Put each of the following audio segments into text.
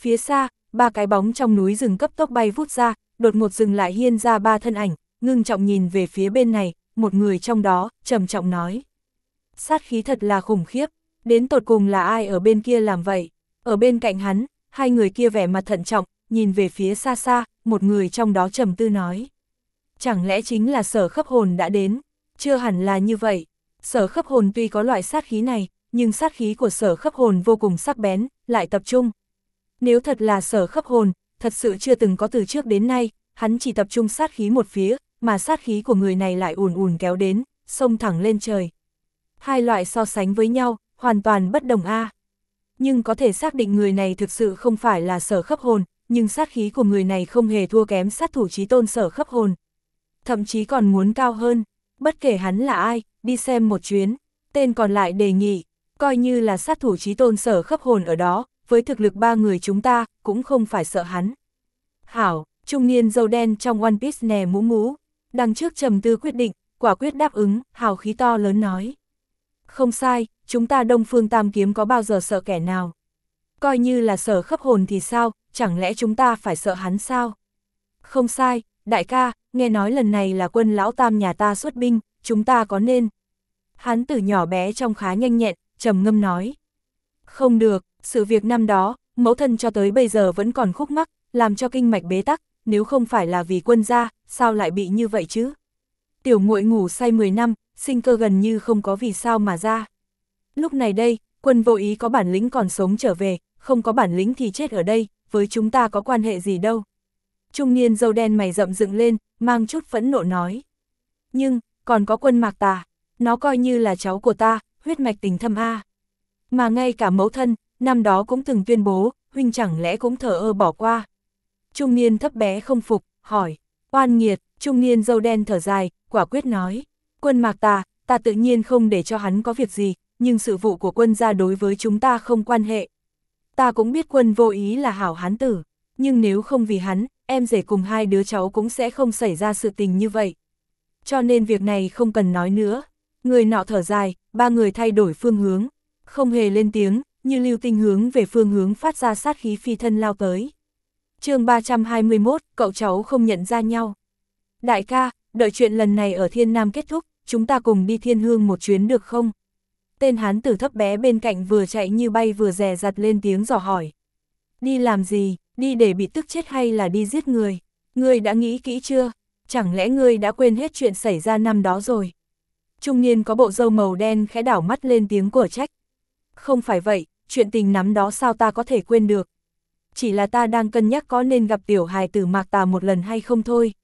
Phía xa, ba cái bóng trong núi rừng cấp tốc bay vút ra, đột ngột dừng lại hiên ra ba thân ảnh, ngưng trọng nhìn về phía bên này, một người trong đó, trầm trọng nói. Sát khí thật là khủng khiếp, đến tột cùng là ai ở bên kia làm vậy? Ở bên cạnh hắn, hai người kia vẻ mặt thận trọng, nhìn về phía xa xa, một người trong đó trầm tư nói. Chẳng lẽ chính là Sở Khấp Hồn đã đến? Chưa hẳn là như vậy. Sở Khấp Hồn tuy có loại sát khí này, nhưng sát khí của Sở Khấp Hồn vô cùng sắc bén, lại tập trung. Nếu thật là Sở Khấp Hồn, thật sự chưa từng có từ trước đến nay, hắn chỉ tập trung sát khí một phía, mà sát khí của người này lại ùn ùn kéo đến, xông thẳng lên trời. Hai loại so sánh với nhau, hoàn toàn bất đồng a. Nhưng có thể xác định người này thực sự không phải là Sở Khấp Hồn, nhưng sát khí của người này không hề thua kém sát thủ chí tôn Sở Khấp Hồn. Thậm chí còn muốn cao hơn, bất kể hắn là ai, đi xem một chuyến. Tên còn lại đề nghị, coi như là sát thủ chí tôn Sở Khấp Hồn ở đó, với thực lực ba người chúng ta, cũng không phải sợ hắn. Hảo, trung niên dâu đen trong One Piece nè mũ mũ, đằng trước trầm tư quyết định, quả quyết đáp ứng, hào khí to lớn nói. Không sai, chúng ta Đông Phương Tam Kiếm có bao giờ sợ kẻ nào? Coi như là Sở Khấp Hồn thì sao, chẳng lẽ chúng ta phải sợ hắn sao? Không sai, đại ca, nghe nói lần này là quân lão tam nhà ta xuất binh, chúng ta có nên? Hắn từ nhỏ bé trông khá nhanh nhẹn, trầm ngâm nói. Không được, sự việc năm đó, mẫu thân cho tới bây giờ vẫn còn khúc mắc, làm cho kinh mạch bế tắc, nếu không phải là vì quân gia, sao lại bị như vậy chứ? Tiểu muội ngủ say 10 năm, sinh cơ gần như không có vì sao mà ra. Lúc này đây, quân vô ý có bản lĩnh còn sống trở về, không có bản lĩnh thì chết ở đây, với chúng ta có quan hệ gì đâu. Trung niên dâu đen mày rậm dựng lên, mang chút phẫn nộ nói. Nhưng, còn có Quân Mạc Tà, nó coi như là cháu của ta, huyết mạch tình thâm a. Mà ngay cả mẫu thân, năm đó cũng từng tuyên bố, huynh chẳng lẽ cũng thờ ơ bỏ qua. Trung niên thấp bé không phục, hỏi, oan nghiệt, trung niên dâu đen thở dài, quả quyết nói. Quân Mạc Tà, ta tự nhiên không để cho hắn có việc gì, nhưng sự vụ của quân gia đối với chúng ta không quan hệ. Ta cũng biết Quân vô ý là hảo hán tử, nhưng nếu không vì hắn, em rể cùng hai đứa cháu cũng sẽ không xảy ra sự tình như vậy. Cho nên việc này không cần nói nữa. Người nọ thở dài, ba người thay đổi phương hướng, không hề lên tiếng, như lưu tinh hướng về phương hướng phát ra sát khí phi thân lao tới. chương 321, cậu cháu không nhận ra nhau. Đại ca, đợi chuyện lần này ở Thiên Nam kết thúc, chúng ta cùng đi Thiên Hương một chuyến được không? Tên hán tử thấp bé bên cạnh vừa chạy như bay vừa dè dặt lên tiếng dò hỏi. Đi làm gì, đi để bị tức chết hay là đi giết người? Ngươi đã nghĩ kỹ chưa? Chẳng lẽ ngươi đã quên hết chuyện xảy ra năm đó rồi? Trung niên có bộ râu màu đen khẽ đảo mắt lên tiếng của trách. Không phải vậy, chuyện tình nắm đó sao ta có thể quên được? Chỉ là ta đang cân nhắc có nên gặp tiểu hài tử Mạc Tà một lần hay không thôi.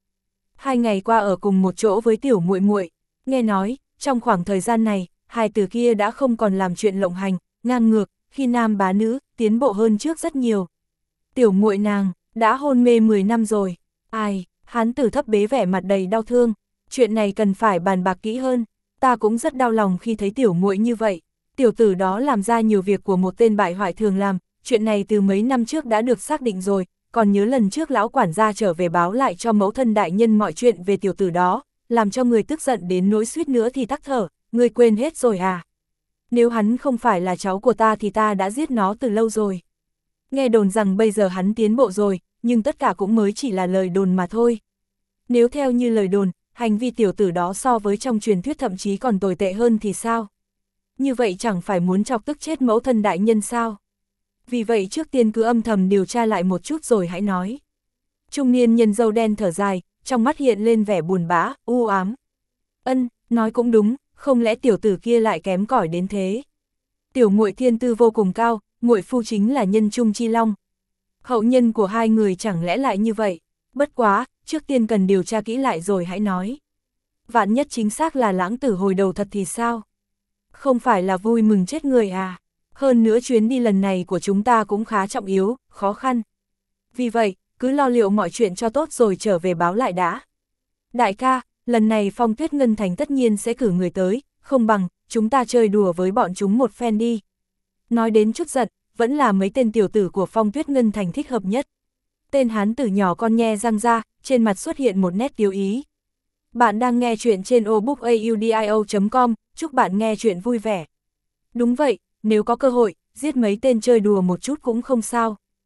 2 ngày qua ở cùng một chỗ với tiểu muội muội, nghe nói, trong khoảng thời gian này, hài tử kia đã không còn làm chuyện lộng hành, ngang ngược, khi nam bá nữ, tiến bộ hơn trước rất nhiều. Tiểu muội nàng, đã hôn mê 10 năm rồi. Ai, hán tử thấp bế vẻ mặt đầy đau thương, chuyện này cần phải bàn bạc kỹ hơn, ta cũng rất đau lòng khi thấy tiểu muội như vậy. Tiểu tử đó làm ra nhiều việc của một tên bại hoại thường làm, chuyện này từ mấy năm trước đã được xác định rồi, còn nhớ lần trước lão quản gia trở về báo lại cho mẫu thân đại nhân mọi chuyện về tiểu tử đó, làm cho người tức giận đến nỗi suýt nữa thì tắc thở, ngươi quên hết rồi à? Nếu hắn không phải là cháu của ta thì ta đã giết nó từ lâu rồi. Nghe đồn rằng bây giờ hắn tiến bộ rồi, nhưng tất cả cũng mới chỉ là lời đồn mà thôi. Nếu theo như lời đồn, hành vi tiểu tử đó so với trong truyền thuyết thậm chí còn tồi tệ hơn thì sao? Như vậy chẳng phải muốn chọc tức chết mẫu thân đại nhân sao? Vì vậy trước tiên cứ âm thầm điều tra lại một chút rồi hãy nói. Trung niên nhân râu đen thở dài, trong mắt hiện lên vẻ buồn bã, u ám. Ân, nói cũng đúng, không lẽ tiểu tử kia lại kém cỏi đến thế? Tiểu muội thiên tư vô cùng cao, muội phu chính là Nhân Trung Chi Long. Hậu nhân của hai người chẳng lẽ lại như vậy? Bất quá, trước tiên cần điều tra kỹ lại rồi hãy nói. Vạn nhất chính xác là lãng tử hồi đầu thật thì sao? Không phải là vui mừng chết người à? Hơn nữa chuyến đi lần này của chúng ta cũng khá trọng yếu, khó khăn. Vì vậy, cứ lo liệu mọi chuyện cho tốt rồi trở về báo lại đã. Đại ca, lần này Phong Tuyết Ngân Thành tất nhiên sẽ cử người tới, không bằng, chúng ta chơi đùa với bọn chúng một phen đi. Nói đến chút giận, vẫn là mấy tên tiểu tử của Phong Tuyết Ngân Thành thích hợp nhất. Tên hán tử nhỏ con nhe răng ra, trên mặt xuất hiện một nét tiêu ý. Bạn đang nghe chuyện trên obookaudio.com, chúc bạn nghe chuyện vui vẻ. Đúng vậy, nếu có cơ hội, giết mấy tên chơi đùa một chút cũng không sao.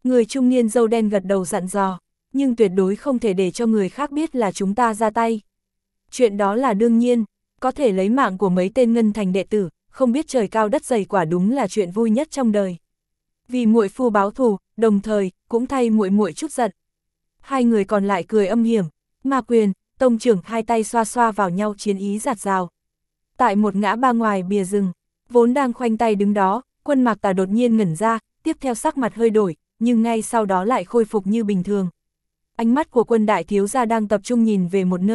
Người trung niên râu đen gật đầu dặn dò, nhưng tuyệt đối không thể để cho người khác biết là chúng ta ra tay. Chuyện đó là đương nhiên, có thể lấy mạng của mấy tên Ngân Thành đệ tử, không biết trời cao đất dày quả đúng là chuyện vui nhất trong đời. Vì muội phu báo thù, đồng thời cũng thay muội muội chút giận. Hai người còn lại cười âm hiểm, Ma Quyền, tông trưởng hai tay xoa xoa vào nhau chiến ý rạt rào. Tại một ngã ba ngoài bìa rừng, vốn đang khoanh tay đứng đó, Quân Mạc Tà đột nhiên ngẩn ra, tiếp theo sắc mặt hơi đổi, nhưng ngay sau đó lại khôi phục như bình thường. Ánh mắt của Quân đại thiếu gia đang tập trung nhìn về một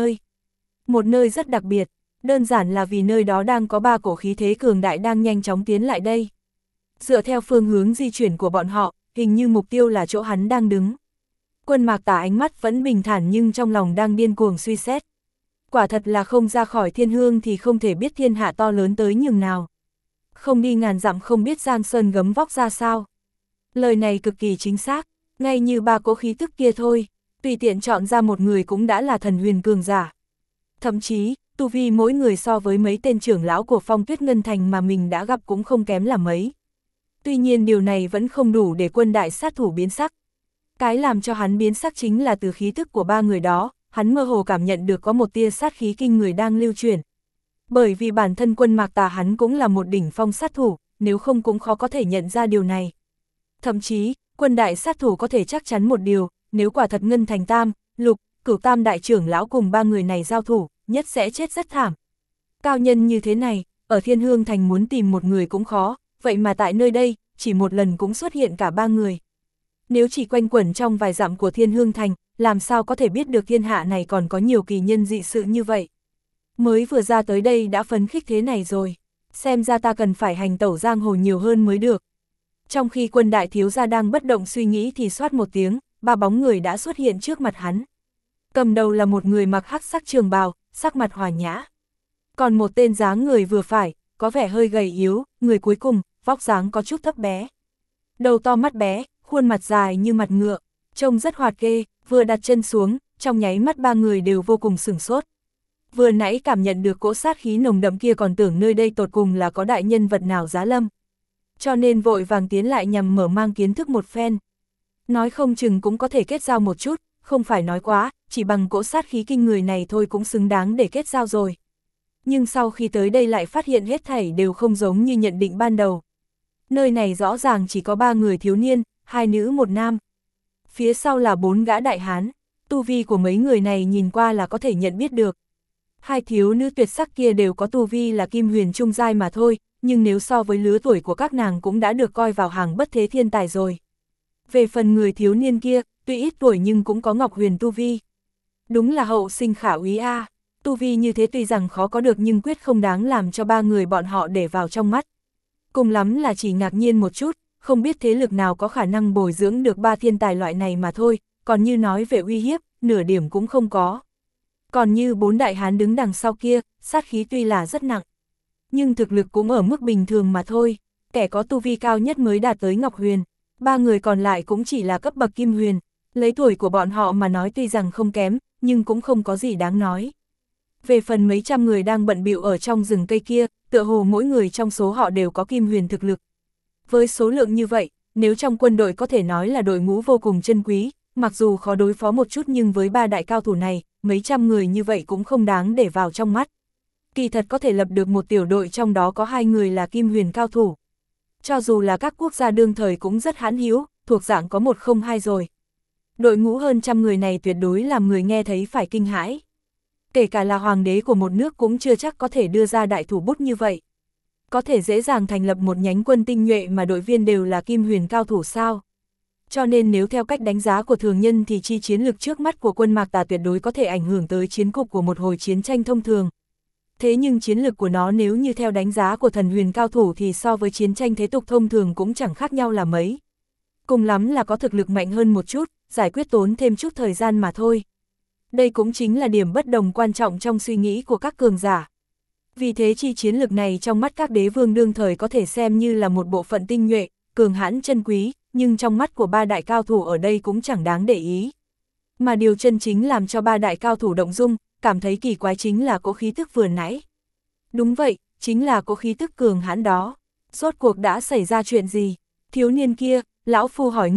nơi rất đặc biệt, đơn giản là vì nơi đó đang có ba cổ khí thế cường đại đang nhanh chóng tiến lại đây. Dựa theo phương hướng di chuyển của bọn họ, hình như mục tiêu là chỗ hắn đang đứng. Quân Mạc Tà ánh mắt vẫn bình thản nhưng trong lòng đang điên cuồng suy xét. Quả thật là không ra khỏi thiên hương thì không thể biết thiên hạ to lớn tới nhường nào. Không đi ngàn dặm không biết giang sơn gấm vóc ra sao. Lời này cực kỳ chính xác, ngay như ba cỗ khí tức kia thôi, tùy tiện chọn ra một người cũng đã là thần huyền cường giả. Thậm chí, tu vi mỗi người so với mấy tên trưởng lão của Phong Tuyết Ngân Thành mà mình đã gặp cũng không kém là mấy. Tuy nhiên điều này vẫn không đủ để Quân đại sát thủ biến sắc. Cái làm cho hắn biến sắc chính là từ khí tức của ba người đó, hắn mơ hồ cảm nhận được có một tia sát khí kinh người đang lưu truyền. Bởi vì bản thân Quân Mạc Tà hắn cũng là một đỉnh phong sát thủ, nếu không cũng khó có thể nhận ra điều này. Thậm chí, Quân đại sát thủ có thể chắc chắn một điều, nếu quả thật Ngân Thành Tam, Lục, Cửu Tam đại trưởng lão cùng ba người này giao thủ, nhất sẽ chết rất thảm. Cao nhân như thế này, ở Thiên Hương Thành muốn tìm một người cũng khó, vậy mà tại nơi đây, chỉ một lần cũng xuất hiện cả ba người. Nếu chỉ quanh quẩn trong vài dặm của Thiên Hương Thành, làm sao có thể biết được thiên hạ này còn có nhiều kỳ nhân dị sự như vậy. Mới vừa ra tới đây đã phấn khích thế này rồi, xem ra ta cần phải hành tẩu giang hồ nhiều hơn mới được. Trong khi Quân đại thiếu gia đang bất động suy nghĩ thì xoát một tiếng, ba bóng người đã xuất hiện trước mặt hắn. Cầm đầu là một người mặc hắc sắc trường bào, sắc mặt hòa nhã. Còn một tên dáng người vừa phải, có vẻ hơi gầy yếu, người cuối cùng, vóc dáng có chút thấp bé. Đầu to mắt bé, khuôn mặt dài như mặt ngựa, trông rất hoạt ghê, vừa đặt chân xuống, trong nháy mắt ba người đều vô cùng sửng sốt. Vừa nãy cảm nhận được cỗ sát khí nồng đậm kia còn tưởng nơi đây tột cùng là có đại nhân vật nào giá lâm. Cho nên vội vàng tiến lại nhằm mở mang kiến thức một phen. Nói không chừng cũng có thể kết giao một chút, không phải nói quá, chỉ bằng cỗ sát khí kinh người này thôi cũng xứng đáng để kết giao rồi. Nhưng sau khi tới đây lại phát hiện hết thảy đều không giống như nhận định ban đầu. Nơi này rõ ràng chỉ có 3 người thiếu niên, 2 nữ 1 nam. Phía sau là 4 gã đại hán, tu vi của mấy người này nhìn qua là có thể nhận biết được. Hai thiếu nữ tuyệt sắc kia đều có tu vi là kim huyền trung giai mà thôi, nhưng nếu so với lứa tuổi của các nàng cũng đã được coi vào hàng bất thế thiên tài rồi. Về phần người thiếu niên kia, tuy ít tuổi nhưng cũng có ngọc huyền tu vi. Đúng là hậu sinh khả úy a, tu vi như thế tuy rằng khó có được nhưng quyết không đáng làm cho 3 người bọn họ để vào trong mắt. Cùng lắm là chỉ ngạc nhiên một chút, không biết thế lực nào có khả năng bồi dưỡng được 3 thiên tài loại này mà thôi, còn như nói về uy hiếp, nửa điểm cũng không có. Còn như 4 đại hán đứng đằng sau kia, sát khí tuy là rất nặng, nhưng thực lực cũng ở mức bình thường mà thôi, kẻ có tu vi cao nhất mới đạt tới Ngọc Huyền, 3 người còn lại cũng chỉ là cấp bậc Kim Huyền, lấy tuổi của bọn họ mà nói tuy rằng không kém, nhưng cũng không có gì đáng nói. Về phần mấy trăm người đang bận bịu ở trong rừng cây kia, tựa hồ mỗi người trong số họ đều có Kim Huyền thực lực. Với số lượng như vậy, nếu trong quân đội có thể nói là đội ngũ vô cùng chân quý, mặc dù khó đối phó một chút nhưng với 3 đại cao thủ này, mấy trăm người như vậy cũng không đáng để vào trong mắt. Kỳ thật có thể lập được một tiểu đội trong đó có 2 người là Kim Huyền cao thủ. Cho dù là các quốc gia đương thời cũng rất hãn hữu, thuộc dạng có 1 không 2 rồi. Đội ngũ hơn trăm người này tuyệt đối làm người nghe thấy phải kinh hãi. Kể cả là hoàng đế của một nước cũng chưa chắc có thể đưa ra đại thủ bút như vậy. Có thể dễ dàng thành lập một nhánh quân tinh nhuệ mà đội viên đều là Kim Huyền cao thủ sao. Cho nên nếu theo cách đánh giá của thường nhân thì chi chiến lược trước mắt của quân Mạc Tà tuyệt đối có thể ảnh hưởng tới chiến cục của một hồi chiến tranh thông thường. Thế nhưng chiến lược của nó nếu như theo đánh giá của thần huyền cao thủ thì so với chiến tranh thế tục thông thường cũng chẳng khác nhau là mấy. Cùng lắm là có thực lực mạnh hơn một chút, giải quyết tốn thêm chút thời gian mà thôi. Đây cũng chính là điểm bất đồng quan trọng trong suy nghĩ của các cường giả. Vì thế chi chiến lược này trong mắt các đế vương đương thời có thể xem như là một bộ phận tinh nhuệ, cường hãn chân quý, nhưng trong mắt của 3 đại cao thủ ở đây cũng chẳng đáng để ý. Mà điều chân chính làm cho 3 đại cao thủ động dung, cảm thấy kỳ quái chính là cỗ khí tức vừa nãy. Đúng vậy, chính là cỗ khí tức cường hãn đó. Rốt cuộc đã xảy ra chuyện gì? Thiếu niên kia, lão phu hỏi ngươi,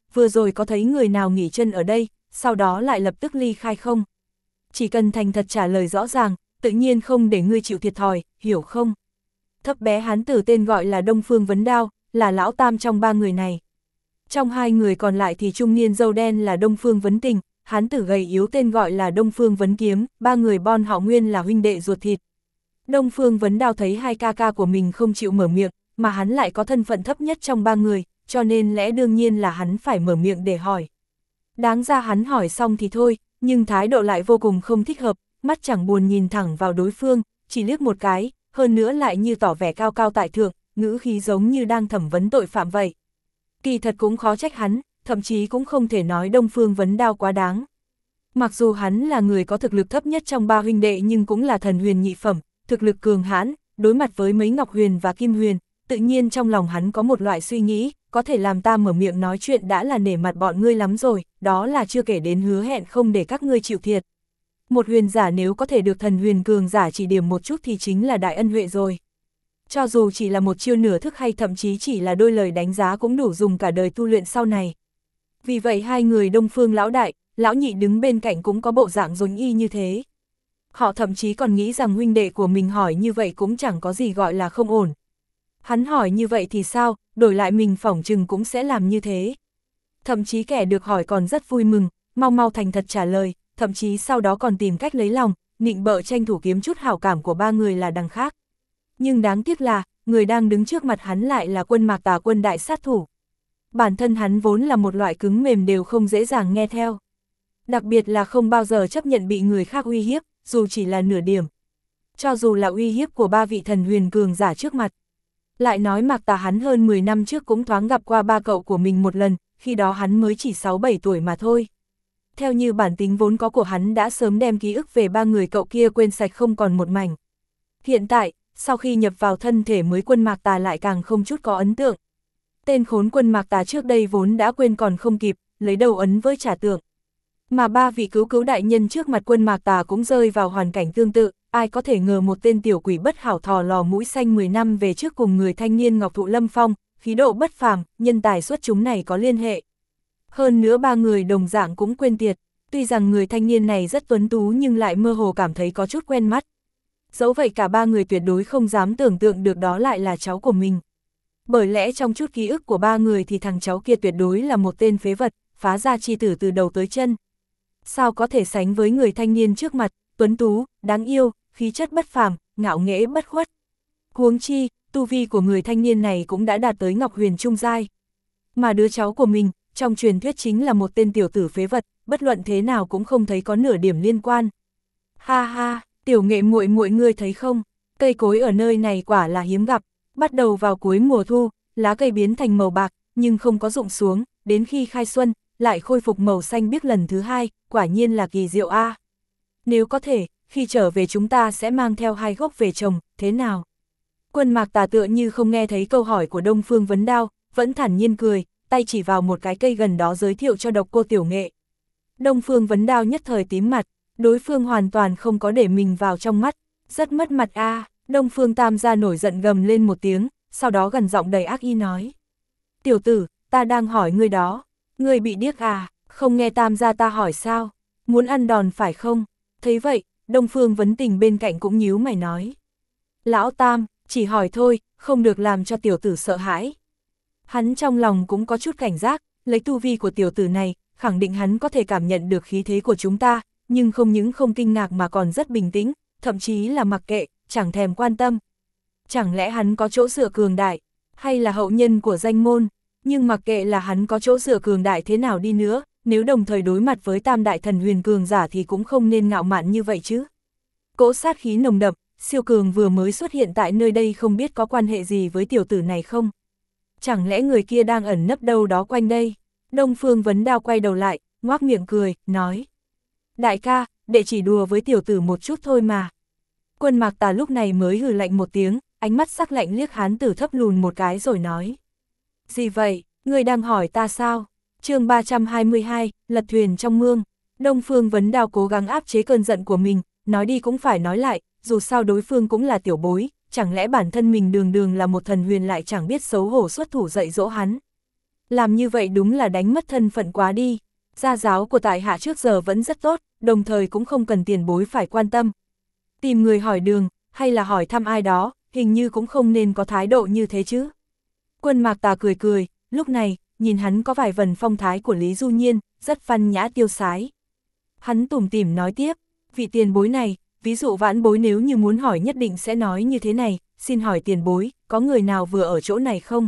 vừa rồi có thấy người nào nghỉ chân ở đây, sau đó lại lập tức ly khai không? Chỉ cần thành thật trả lời rõ ràng, tự nhiên không để ngươi chịu thiệt thòi, hiểu không? Thấp bé hán tử tên gọi là Đông Phương Vấn Đao, là lão tam trong ba người này. Trong hai người còn lại thì trung niên râu đen là Đông Phương Vấn Tình, hán tử gầy yếu tên gọi là Đông Phương Vấn Kiếm, ba người bon họ nguyên là huynh đệ ruột thịt. Đông Phương Vấn Đao thấy hai ca ca của mình không chịu mở miệng, mà hắn lại có thân phận thấp nhất trong ba người, cho nên lẽ đương nhiên là hắn phải mở miệng để hỏi. Đáng ra hắn hỏi xong thì thôi, nhưng thái độ lại vô cùng không thích hợp, mắt chẳng buồn nhìn thẳng vào đối phương, chỉ liếc một cái, hơn nữa lại như tỏ vẻ cao cao tại thượng, ngữ khí giống như đang thẩm vấn tội phạm vậy. Kỳ thật cũng khó trách hắn, thậm chí cũng không thể nói Đông Phương Vấn Đao quá đáng. Mặc dù hắn là người có thực lực thấp nhất trong ba huynh đệ nhưng cũng là thần huyền nhị phẩm, thực lực cường hãn, đối mặt với mấy Ngọc Huyền và Kim Huyền, tự nhiên trong lòng hắn có một loại suy nghĩ, có thể làm ta mở miệng nói chuyện đã là nể mặt bọn ngươi lắm rồi, đó là chưa kể đến hứa hẹn không để các ngươi chịu thiệt. Một huyền giả nếu có thể được thần huyền cường giả chỉ điểm một chút thì chính là đại ân huệ rồi. Cho dù chỉ là một chiêu nửa thức hay thậm chí chỉ là đôi lời đánh giá cũng đủ dùng cả đời tu luyện sau này. Vì vậy hai người Đông Phương lão đại, lão nhị đứng bên cạnh cũng có bộ dạng giống y như thế. Họ thậm chí còn nghĩ rằng huynh đệ của mình hỏi như vậy cũng chẳng có gì gọi là không ổn. Hắn hỏi như vậy thì sao, đổi lại mình phỏng chừng cũng sẽ làm như thế. Thậm chí kẻ được hỏi còn rất vui mừng, mau mau thành thật trả lời, thậm chí sau đó còn tìm cách lấy lòng, nịnh bợ tranh thủ kiếm chút hảo cảm của ba người là đằng khác. Nhưng đáng tiếc là, người đang đứng trước mặt hắn lại là Quân Mạc Tà quân đại sát thủ. Bản thân hắn vốn là một loại cứng mềm đều không dễ dàng nghe theo. Đặc biệt là không bao giờ chấp nhận bị người khác uy hiếp, dù chỉ là nửa điểm. Cho dù là uy hiếp của ba vị thần huyền cường giả trước mặt. Lại nói Mạc Tà hắn hơn 10 năm trước cũng thoáng gặp qua ba cậu của mình một lần, khi đó hắn mới chỉ 6-7 tuổi mà thôi. Theo như bản tính vốn có của hắn đã sớm đem ký ức về ba người cậu kia quên sạch không còn một mảnh. Hiện tại, sau khi nhập vào thân thể mới Quân Mạc Tà lại càng không chút có ấn tượng. Tên khốn Quân Mạc Tà trước đây vốn đã quên còn không kịp, lấy đầu ấn với trả tượng. Mà ba vị cứu đại nhân trước mặt Quân Mạc Tà cũng rơi vào hoàn cảnh tương tự, ai có thể ngờ một tên tiểu quỷ bất hảo thò lò mũi xanh 10 năm về trước cùng người thanh niên Ngọc Thụ Lâm Phong, khí độ bất phàm, nhân tài xuất chúng này có liên hệ. Hơn nữa ba người đồng dạng cũng quên tiệt, tuy rằng người thanh niên này rất tuấn tú nhưng lại mơ hồ cảm thấy có chút quen mắt. Dẫu vậy cả ba người tuyệt đối không dám tưởng tượng được đó lại là cháu của mình. Bởi lẽ trong chút ký ức của ba người thì thằng cháu kia tuyệt đối là một tên phế vật, phá ra chi tử từ đầu tới chân. Sao có thể sánh với người thanh niên trước mặt, tuấn tú, đáng yêu, khí chất bất phàm, ngạo nghễ bất khuất. Huống chi, tu vi của người thanh niên này cũng đã đạt tới Ngọc Huyền trung giai. Mà đứa cháu của mình, trong truyền thuyết chính là một tên tiểu tử phế vật, bất luận thế nào cũng không thấy có nửa điểm liên quan. Ha ha, tiểu nghệ muội muội ngươi thấy không, cây cối ở nơi này quả là hiếm gặp, bắt đầu vào cuối mùa thu, lá cây biến thành màu bạc, nhưng không có rụng xuống, đến khi khai xuân, lại khôi phục màu xanh biếc lần thứ hai, quả nhiên là kỳ diệu a. Nếu có thể, khi trở về chúng ta sẽ mang theo 2 gốc về trồng, thế nào? Quân Mạc Tà tựa như không nghe thấy câu hỏi của Đông Phương Vấn Đao, vẫn thản nhiên cười, tay chỉ vào một cái cây gần đó giới thiệu cho Độc Cô Tiểu Nghệ. Đông Phương Vấn Đao nhất thời tím mặt, đối phương hoàn toàn không có để mình vào trong mắt, rất mất mặt a. Đông Phương Tam gia nổi giận gầm lên một tiếng, sau đó gần giọng đầy ác ý nói. Tiểu tử, ta đang hỏi ngươi đó, ngươi bị điếc à, không nghe Tam gia ta hỏi sao, muốn ăn đòn phải không? Thấy vậy, Đông Phương Vấn Tình bên cạnh cũng nhíu mày nói. Lão Tam, chỉ hỏi thôi, không được làm cho tiểu tử sợ hãi. Hắn trong lòng cũng có chút cảnh giác, lấy tu vi của tiểu tử này, khẳng định hắn có thể cảm nhận được khí thế của chúng ta, nhưng không những không kinh ngạc mà còn rất bình tĩnh, thậm chí là mặc kệ, chẳng thèm quan tâm. Chẳng lẽ hắn có chỗ dựa cường đại, hay là hậu nhân của danh môn, nhưng mặc kệ là hắn có chỗ dựa cường đại thế nào đi nữa, nếu đồng thời đối mặt với tam đại thần huyền cường giả thì cũng không nên ngạo mạn như vậy chứ. Cỗ sát khí nồng đậm, siêu cường vừa mới xuất hiện tại nơi đây không biết có quan hệ gì với tiểu tử này không? Chẳng lẽ người kia đang ẩn nấp đâu đó quanh đây? Đông Phương Vấn Đao quay đầu lại, ngoác miệng cười, nói. Đại ca, đệ chỉ đùa với tiểu tử một chút thôi mà. Quân Mạc Tà lúc này mới hừ lạnh một tiếng, ánh mắt sắc lạnh liếc hán tử thấp lùn một cái rồi nói. Gì vậy, ngươi đang hỏi ta sao? Chương 322, lật thuyền trong mương. Đông Phương Vấn Đao cố gắng áp chế cơn giận của mình, nói đi cũng phải nói lại, dù sao đối phương cũng là tiểu bối, chẳng lẽ bản thân mình đường đường là một thần huyền lại chẳng biết xấu hổ xuất thủ dạy dỗ hắn. làm như vậy đúng là đánh mất thân phận quá đi. Gia giáo của tại hạ trước giờ vẫn rất tốt, đồng thời cũng không cần tiền bối phải quan tâm. Tìm người hỏi đường, hay là hỏi thăm ai đó, hình như cũng không nên có thái độ như thế chứ. Quân Mạc Tà cười cười, lúc này, nhìn hắn có vài phần phong thái của Lý Du Nhiên, rất văn nhã tiêu sái. Hắn tủm tỉm nói tiếp, vị tiền bối này, ví dụ vãn bối nếu như muốn hỏi nhất định sẽ nói như thế này, xin hỏi tiền bối, có người nào vừa ở chỗ này không?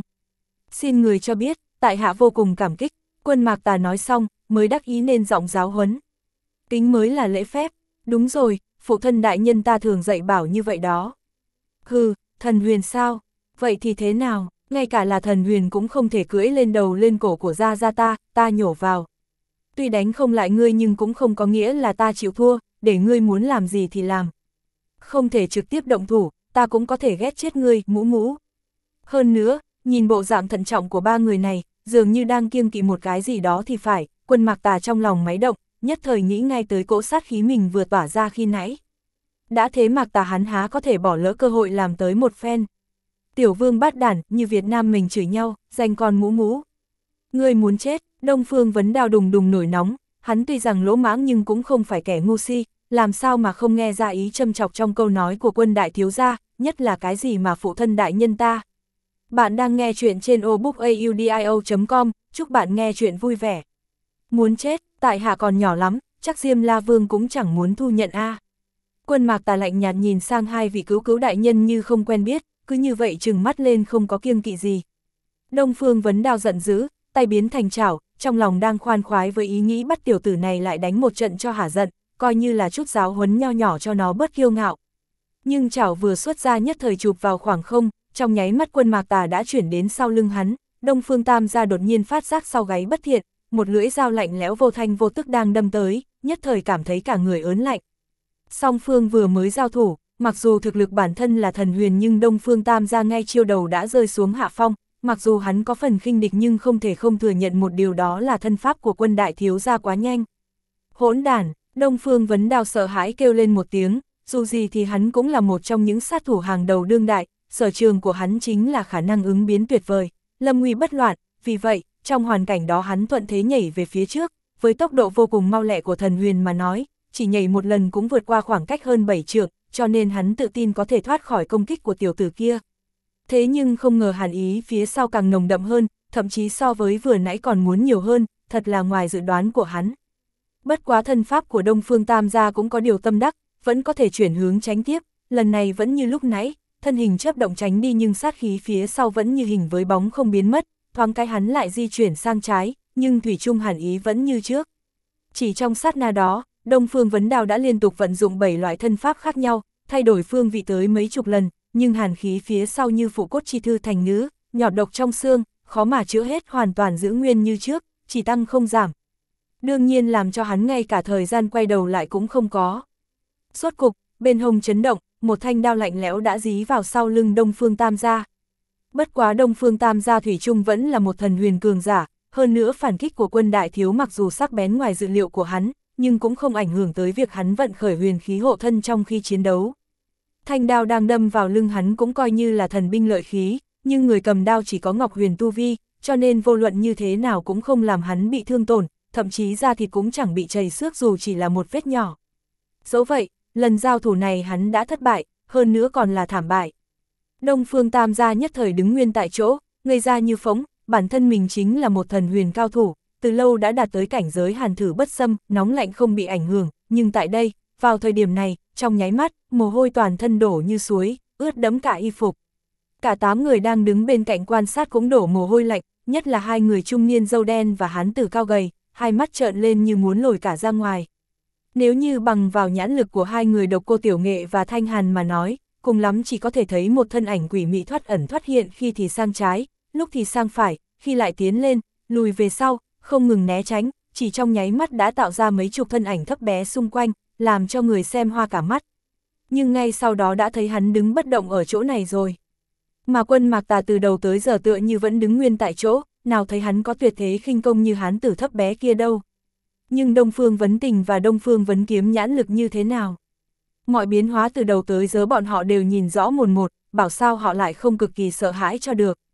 Xin người cho biết, tại hạ vô cùng cảm kích. Quân Mạc Tà nói xong, mới đắc ý nên giọng giáo huấn. Kính mới là lễ phép, đúng rồi, phụ thân đại nhân ta thường dạy bảo như vậy đó. Hừ, thần huyền sao? Vậy thì thế nào, ngay cả là thần huyền cũng không thể cưỡi lên đầu lên cổ của gia gia ta nhổ vào. Tuy đánh không lại ngươi nhưng cũng không có nghĩa là ta chịu thua, để ngươi muốn làm gì thì làm. Không thể trực tiếp động thủ, ta cũng có thể ghét chết ngươi, mũ mũ. Hơn nữa, nhìn bộ dạng thận trọng của ba người này, dường như đang kiêng kỵ một cái gì đó thì phải, Quân Mạc Tà trong lòng máy động, nhất thời nghĩ ngay tới cỗ sát khí mình vừa tỏa ra khi nãy. Đã thế Mạc Tà hắn há có thể bỏ lỡ cơ hội làm tới một phen. Tiểu vương bát đản, như Việt Nam mình chửi nhau, danh con mũ mũ. Ngươi muốn chết, Đông Phương Vấn Đào đùng đùng nổi nóng, hắn tuy rằng lỗ mãng nhưng cũng không phải kẻ ngu si, làm sao mà không nghe ra ý châm chọc trong câu nói của Quân đại thiếu gia, nhất là cái gì mà phụ thân đại nhân ta. Bạn đang nghe chuyện trên obookaudio.com, chúc bạn nghe chuyện vui vẻ. Muốn chết, tại hạ còn nhỏ lắm, chắc Diêm La Vương cũng chẳng muốn thu nhận a. Quân Mạc Tà lạnh nhạt nhìn sang hai vị cứu đại nhân như không quen biết, cứ như vậy trừng mắt lên không có kiêng kỵ gì. Đông Phương Vấn Đào giận dữ, tay biến thành chảo, trong lòng đang khoan khoái với ý nghĩ bắt tiểu tử này lại đánh một trận cho hả giận, coi như là chút giáo huấn nho nhỏ cho nó bớt kiêu ngạo. Nhưng chảo vừa xuất ra nhất thời chụp vào khoảng không, trong nháy mắt Quân Mạc Tà đã chuyển đến sau lưng hắn, Đông Phương Tam gia đột nhiên phát giác sau gáy bất thiện, một lưỡi dao lạnh lẽo vô thanh vô tức đang đâm tới, nhất thời cảm thấy cả người ớn lạnh. Song phương vừa mới giao thủ, mặc dù thực lực bản thân là thần huyền nhưng Đông Phương Tam gia ngay chiêu đầu đã rơi xuống hạ phong, mặc dù hắn có phần khinh địch nhưng không thể không thừa nhận một điều đó là thân pháp của Quân đại thiếu gia quá nhanh. Hỗn đản, Đông Phương Vấn Đào sợ hãi kêu lên một tiếng, dù gì thì hắn cũng là một trong những sát thủ hàng đầu đương đại, sở trường của hắn chính là khả năng ứng biến tuyệt vời, lâm nguy bất loạn, vì vậy, trong hoàn cảnh đó hắn thuận thế nhảy về phía trước, với tốc độ vô cùng mau lẹ của thần huyền mà nói, chỉ nhảy một lần cũng vượt qua khoảng cách hơn 7 trượng, cho nên hắn tự tin có thể thoát khỏi công kích của tiểu tử kia. Thế nhưng không ngờ hàn ý phía sau càng nồng đậm hơn, thậm chí so với vừa nãy còn muốn nhiều hơn, thật là ngoài dự đoán của hắn. Bất quá thân pháp của Đông Phương Tam gia cũng có điều tâm đắc, vẫn có thể chuyển hướng tránh tiếp, lần này vẫn như lúc nãy, thân hình chớp động tránh đi nhưng sát khí phía sau vẫn như hình với bóng không biến mất, thoáng cái hắn lại di chuyển sang trái, nhưng thủy chung hàn ý vẫn như trước. Chỉ trong sát na đó, Đông Phương Vấn Đào đã liên tục vận dụng 7 loại thân pháp khác nhau, thay đổi phương vị tới mấy chục lần, nhưng hàn khí phía sau như phụ cốt chi thư thành ngữ, nhọt độc trong xương, khó mà chữa hết, hoàn toàn giữ nguyên như trước, chỉ tăng không giảm. Đương nhiên làm cho hắn ngay cả thời gian quay đầu lại cũng không có. Rốt cục, bên hông chấn động, một thanh đao lạnh lẽo đã dí vào sau lưng Đông Phương Tam gia. Bất quá Đông Phương Tam gia thủy chung vẫn là một thần huyền cường giả, hơn nữa phản kích của Quân đại thiếu mặc dù sắc bén ngoài dự liệu của hắn, nhưng cũng không ảnh hưởng tới việc hắn vận khởi huyền khí hộ thân trong khi chiến đấu. Thanh đao đang đâm vào lưng hắn cũng coi như là thần binh lợi khí, nhưng người cầm đao chỉ có Ngọc Huyền tu vi, cho nên vô luận như thế nào cũng không làm hắn bị thương tổn, thậm chí da thịt cũng chẳng bị chảy xước dù chỉ là một vết nhỏ. Dẫu vậy, lần giao thủ này hắn đã thất bại, hơn nữa còn là thảm bại. Đông Phương Tam gia nhất thời đứng nguyên tại chỗ, ngây ra như phỗng, bản thân mình chính là một thần huyền cao thủ, từ lâu đã đạt tới cảnh giới hàn thử bất xâm, nóng lạnh không bị ảnh hưởng, nhưng tại đây, vào thời điểm này, trong nháy mắt, mồ hôi toàn thân đổ như suối, ướt đẫm cả y phục. Cả 8 người đang đứng bên cạnh quan sát cũng đổ mồ hôi lạnh, nhất là hai người trung niên râu đen và hán tử cao gầy, hai mắt trợn lên như muốn lồi cả ra ngoài. Nếu như bằng vào nhãn lực của hai người Độc Cô Tiểu Nghệ và Thanh Hàn mà nói, cùng lắm chỉ có thể thấy một thân ảnh quỷ mị thoát ẩn thoát hiện, khi thì sang trái, lúc thì sang phải, khi lại tiến lên, lùi về sau, không ngừng né tránh, chỉ trong nháy mắt đã tạo ra mấy chục thân ảnh thấp bé xung quanh, làm cho người xem hoa cả mắt. Nhưng ngay sau đó đã thấy hắn đứng bất động ở chỗ này rồi. Mà Quân Mạc Tà từ đầu tới giờ tựa như vẫn đứng nguyên tại chỗ, nào thấy hắn có tuyệt thế khinh công như hán tử thấp bé kia đâu. Nhưng Đông Phương Vấn Tình và Đông Phương Vấn Kiếm nhãn lực như thế nào? Mọi biến hóa từ đầu tới giờ bọn họ đều nhìn rõ mồn một, bảo sao họ lại không cực kỳ sợ hãi cho được.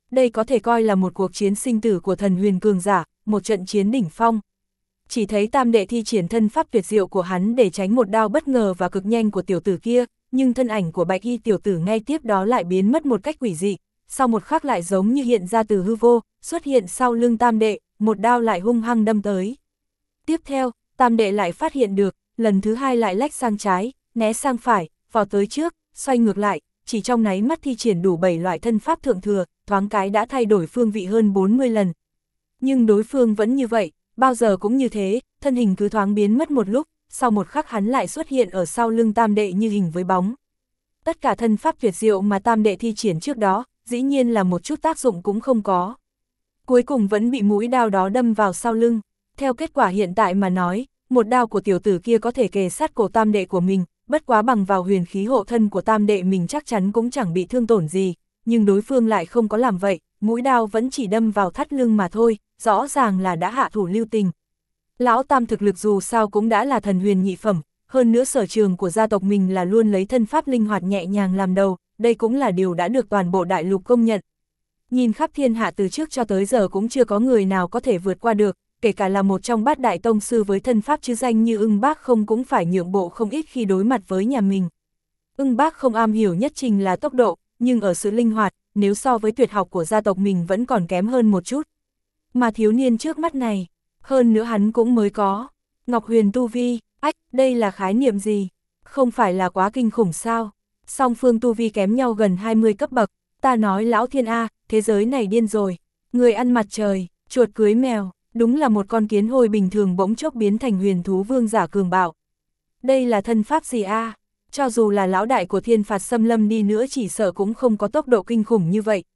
Đây có thể coi là một cuộc chiến sinh tử của thần huyền cường giả, một trận chiến đỉnh phong. Chỉ thấy tam đệ thi triển thân pháp tuyệt diệu của hắn để tránh một đao bất ngờ và cực nhanh của tiểu tử kia, nhưng thân ảnh của bạch y tiểu tử ngay tiếp đó lại biến mất một cách quỷ dị, sau một khắc lại giống như hiện ra từ hư vô, xuất hiện sau lưng tam đệ, một đao lại hung hăng đâm tới. Tiếp theo, tam đệ lại phát hiện được, lần thứ hai lại lách sang trái, né sang phải, vọt tới trước, xoay ngược lại, chỉ trong nháy mắt thi triển đủ 7 loại thân pháp thượng thừa, thoáng cái đã thay đổi phương vị hơn 40 lần. Nhưng đối phương vẫn như vậy, bao giờ cũng như thế, thân hình cứ thoáng biến mất một lúc, sau một khắc hắn lại xuất hiện ở sau lưng tam đệ như hình với bóng. Tất cả thân pháp tuyệt diệu mà tam đệ thi triển trước đó, dĩ nhiên là một chút tác dụng cũng không có. Cuối cùng vẫn bị mũi đao đó đâm vào sau lưng. Theo kết quả hiện tại mà nói, một đao của tiểu tử kia có thể kề sát cổ tam đệ của mình, bất quá bằng vào huyền khí hộ thân của tam đệ mình chắc chắn cũng chẳng bị thương tổn gì, nhưng đối phương lại không có làm vậy, mũi đao vẫn chỉ đâm vào thắt lưng mà thôi, rõ ràng là đã hạ thủ lưu tình. Lão tam thực lực dù sao cũng đã là thần huyền nhị phẩm, hơn nữa sở trường của gia tộc mình là luôn lấy thân pháp linh hoạt nhẹ nhàng làm đầu, đây cũng là điều đã được toàn bộ đại lục công nhận. Nhìn khắp thiên hạ từ trước cho tới giờ cũng chưa có người nào có thể vượt qua được, kể cả là một trong bát đại tông sư với thân pháp chứ danh như Ưng Bác không cũng phải nhượng bộ không ít khi đối mặt với nhà mình. Ưng Bác không am hiểu nhất trình là tốc độ, nhưng ở sự linh hoạt, nếu so với tuyệt học của gia tộc mình vẫn còn kém hơn một chút. Mà thiếu niên trước mắt này, hơn nữa hắn cũng mới có Ngọc Huyền tu vi, đây là khái niệm gì? Không phải là quá kinh khủng sao? Song phương tu vi kém nhau gần 20 cấp bậc, ta nói lão thiên A, thế giới này điên rồi. Người ăn mặt trời, chuột cưới mèo, đúng là một con kiến hôi bình thường bỗng chốc biến thành huyền thú vương giả cường bạo. Đây là thân pháp gì a? Cho dù là lão đại của thiên phạt xâm lâm đi nữa chỉ sợ cũng không có tốc độ kinh khủng như vậy,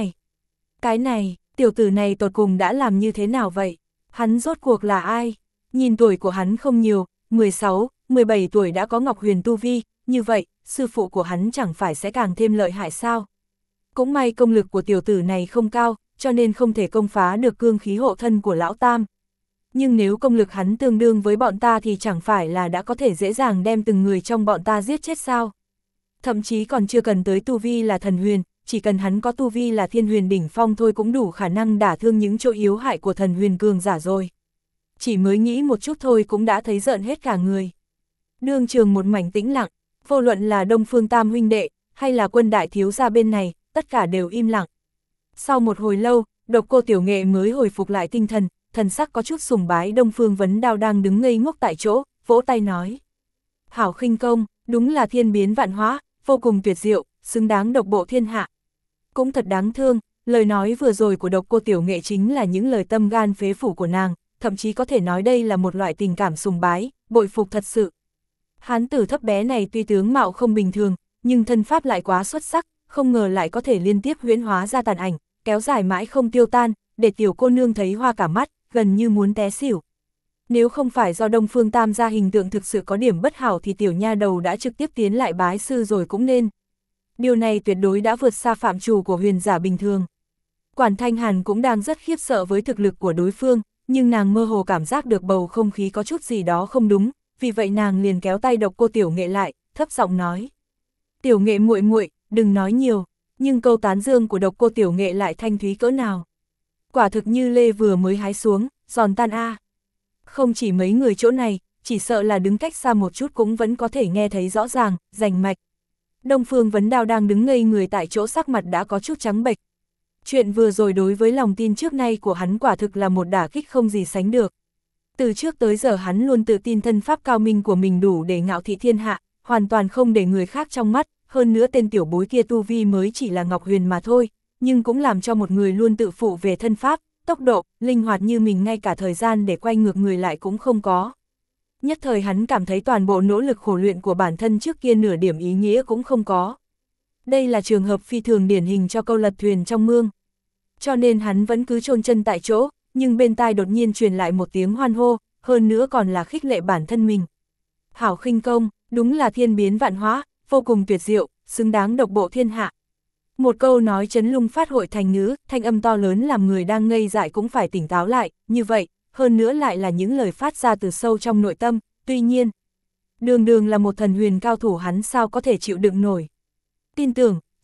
cái này, tiểu tử này tột cùng đã làm như thế nào vậy? Hắn rốt cuộc là ai? Nhìn tuổi của hắn không nhiều, 16, 17 tuổi đã có Ngọc Huyền tu vi, như vậy, sư phụ của hắn chẳng phải sẽ càng thêm lợi hại sao? Cũng may công lực của tiểu tử này không cao, cho nên không thể công phá được cương khí hộ thân của lão tam. Nhưng nếu công lực hắn tương đương với bọn ta thì chẳng phải là đã có thể dễ dàng đem từng người trong bọn ta giết chết sao? Thậm chí còn chưa cần tới tu vi là thần huyền, chỉ cần hắn có tu vi là thiên huyền đỉnh phong thôi cũng đủ khả năng đả thương những chỗ yếu hại của thần huyền cường giả rồi. Chỉ mới nghĩ một chút thôi cũng đã thấy rợn hết cả người. Đương trường một mảnh tĩnh lặng, vô luận là Đông Phương Tam huynh đệ, hay là Quân đại thiếu gia bên này, tất cả đều im lặng. Sau một hồi lâu, Độc Cô Tiểu Nghệ mới hồi phục lại tinh thần, thần sắc có chút sùng bái. Đông Phương Vấn Đao đang đứng ngây ngốc tại chỗ, vỗ tay nói. Hảo khinh công, đúng là thiên biến vạn hóa, vô cùng tuyệt diệu, xứng đáng độc bộ thiên hạ. Cũng thật đáng thương, lời nói vừa rồi của Độc Cô Tiểu Nghệ chính là những lời tâm gan phế phủ của nàng, thậm chí có thể nói đây là một loại tình cảm sùng bái, bội phục thật sự. Hán tử thấp bé này tuy tướng mạo không bình thường, nhưng thân pháp lại quá xuất sắc, không ngờ lại có thể liên tiếp huyễn hóa ra tàn ảnh, kéo dài mãi không tiêu tan, để tiểu cô nương thấy hoa cả mắt, gần như muốn té xỉu. Nếu không phải do Đông Phương Tam gia hình tượng thực sự có điểm bất hảo thì tiểu nha đầu đã trực tiếp tiến lại bái sư rồi cũng nên. Điều này tuyệt đối đã vượt xa phạm trù của huyền giả bình thường. Quản Thanh Hàn cũng đang rất khiếp sợ với thực lực của đối phương, nhưng nàng mơ hồ cảm giác được bầu không khí có chút gì đó không đúng, vì vậy nàng liền kéo tay Độc Cô Tiểu Nghệ lại, thấp giọng nói. Tiểu Nghệ muội muội, đừng nói nhiều, nhưng câu tán dương của Độc Cô Tiểu Nghệ lại thanh thúy cỡ nào. Quả thực như lê vừa mới hái xuống, giòn tan a. Không chỉ mấy người chỗ này, chỉ sợ là đứng cách xa một chút cũng vẫn có thể nghe thấy rõ ràng, rành mạch. Đông Phương Vấn Đao đang đứng ngây người tại chỗ, sắc mặt đã có chút trắng bệch. Chuyện vừa rồi đối với lòng tin trước nay của hắn quả thực là một đả kích không gì sánh được. Từ trước tới giờ hắn luôn tự tin thân pháp cao minh của mình đủ để ngạo thị thiên hạ, hoàn toàn không để người khác trong mắt, hơn nữa tên tiểu bối kia tu vi mới chỉ là Ngọc Huyền mà thôi, nhưng cũng làm cho một người luôn tự phụ về thân pháp, tốc độ, linh hoạt như mình ngay cả thời gian để quay ngược người lại cũng không có. Nhất thời hắn cảm thấy toàn bộ nỗ lực khổ luyện của bản thân trước kia nửa điểm ý nghĩa cũng không có. Đây là trường hợp phi thường điển hình cho câu lật thuyền trong mương. Cho nên hắn vẫn cứ chôn chân tại chỗ, nhưng bên tai đột nhiên truyền lại một tiếng hoan hô, hơn nữa còn là khích lệ bản thân mình. Hảo khinh công, đúng là thiên biến vạn hóa, vô cùng tuyệt diệu, xứng đáng độc bộ thiên hạ. Một câu nói chấn lung phát hội thành ngữ, thanh âm to lớn làm người đang ngây dại cũng phải tỉnh táo lại, như vậy, hơn nữa lại là những lời phát ra từ sâu trong nội tâm, tuy nhiên. Đường là một thần huyền cao thủ hắn sao có thể chịu đựng nổi. Tin tưởng,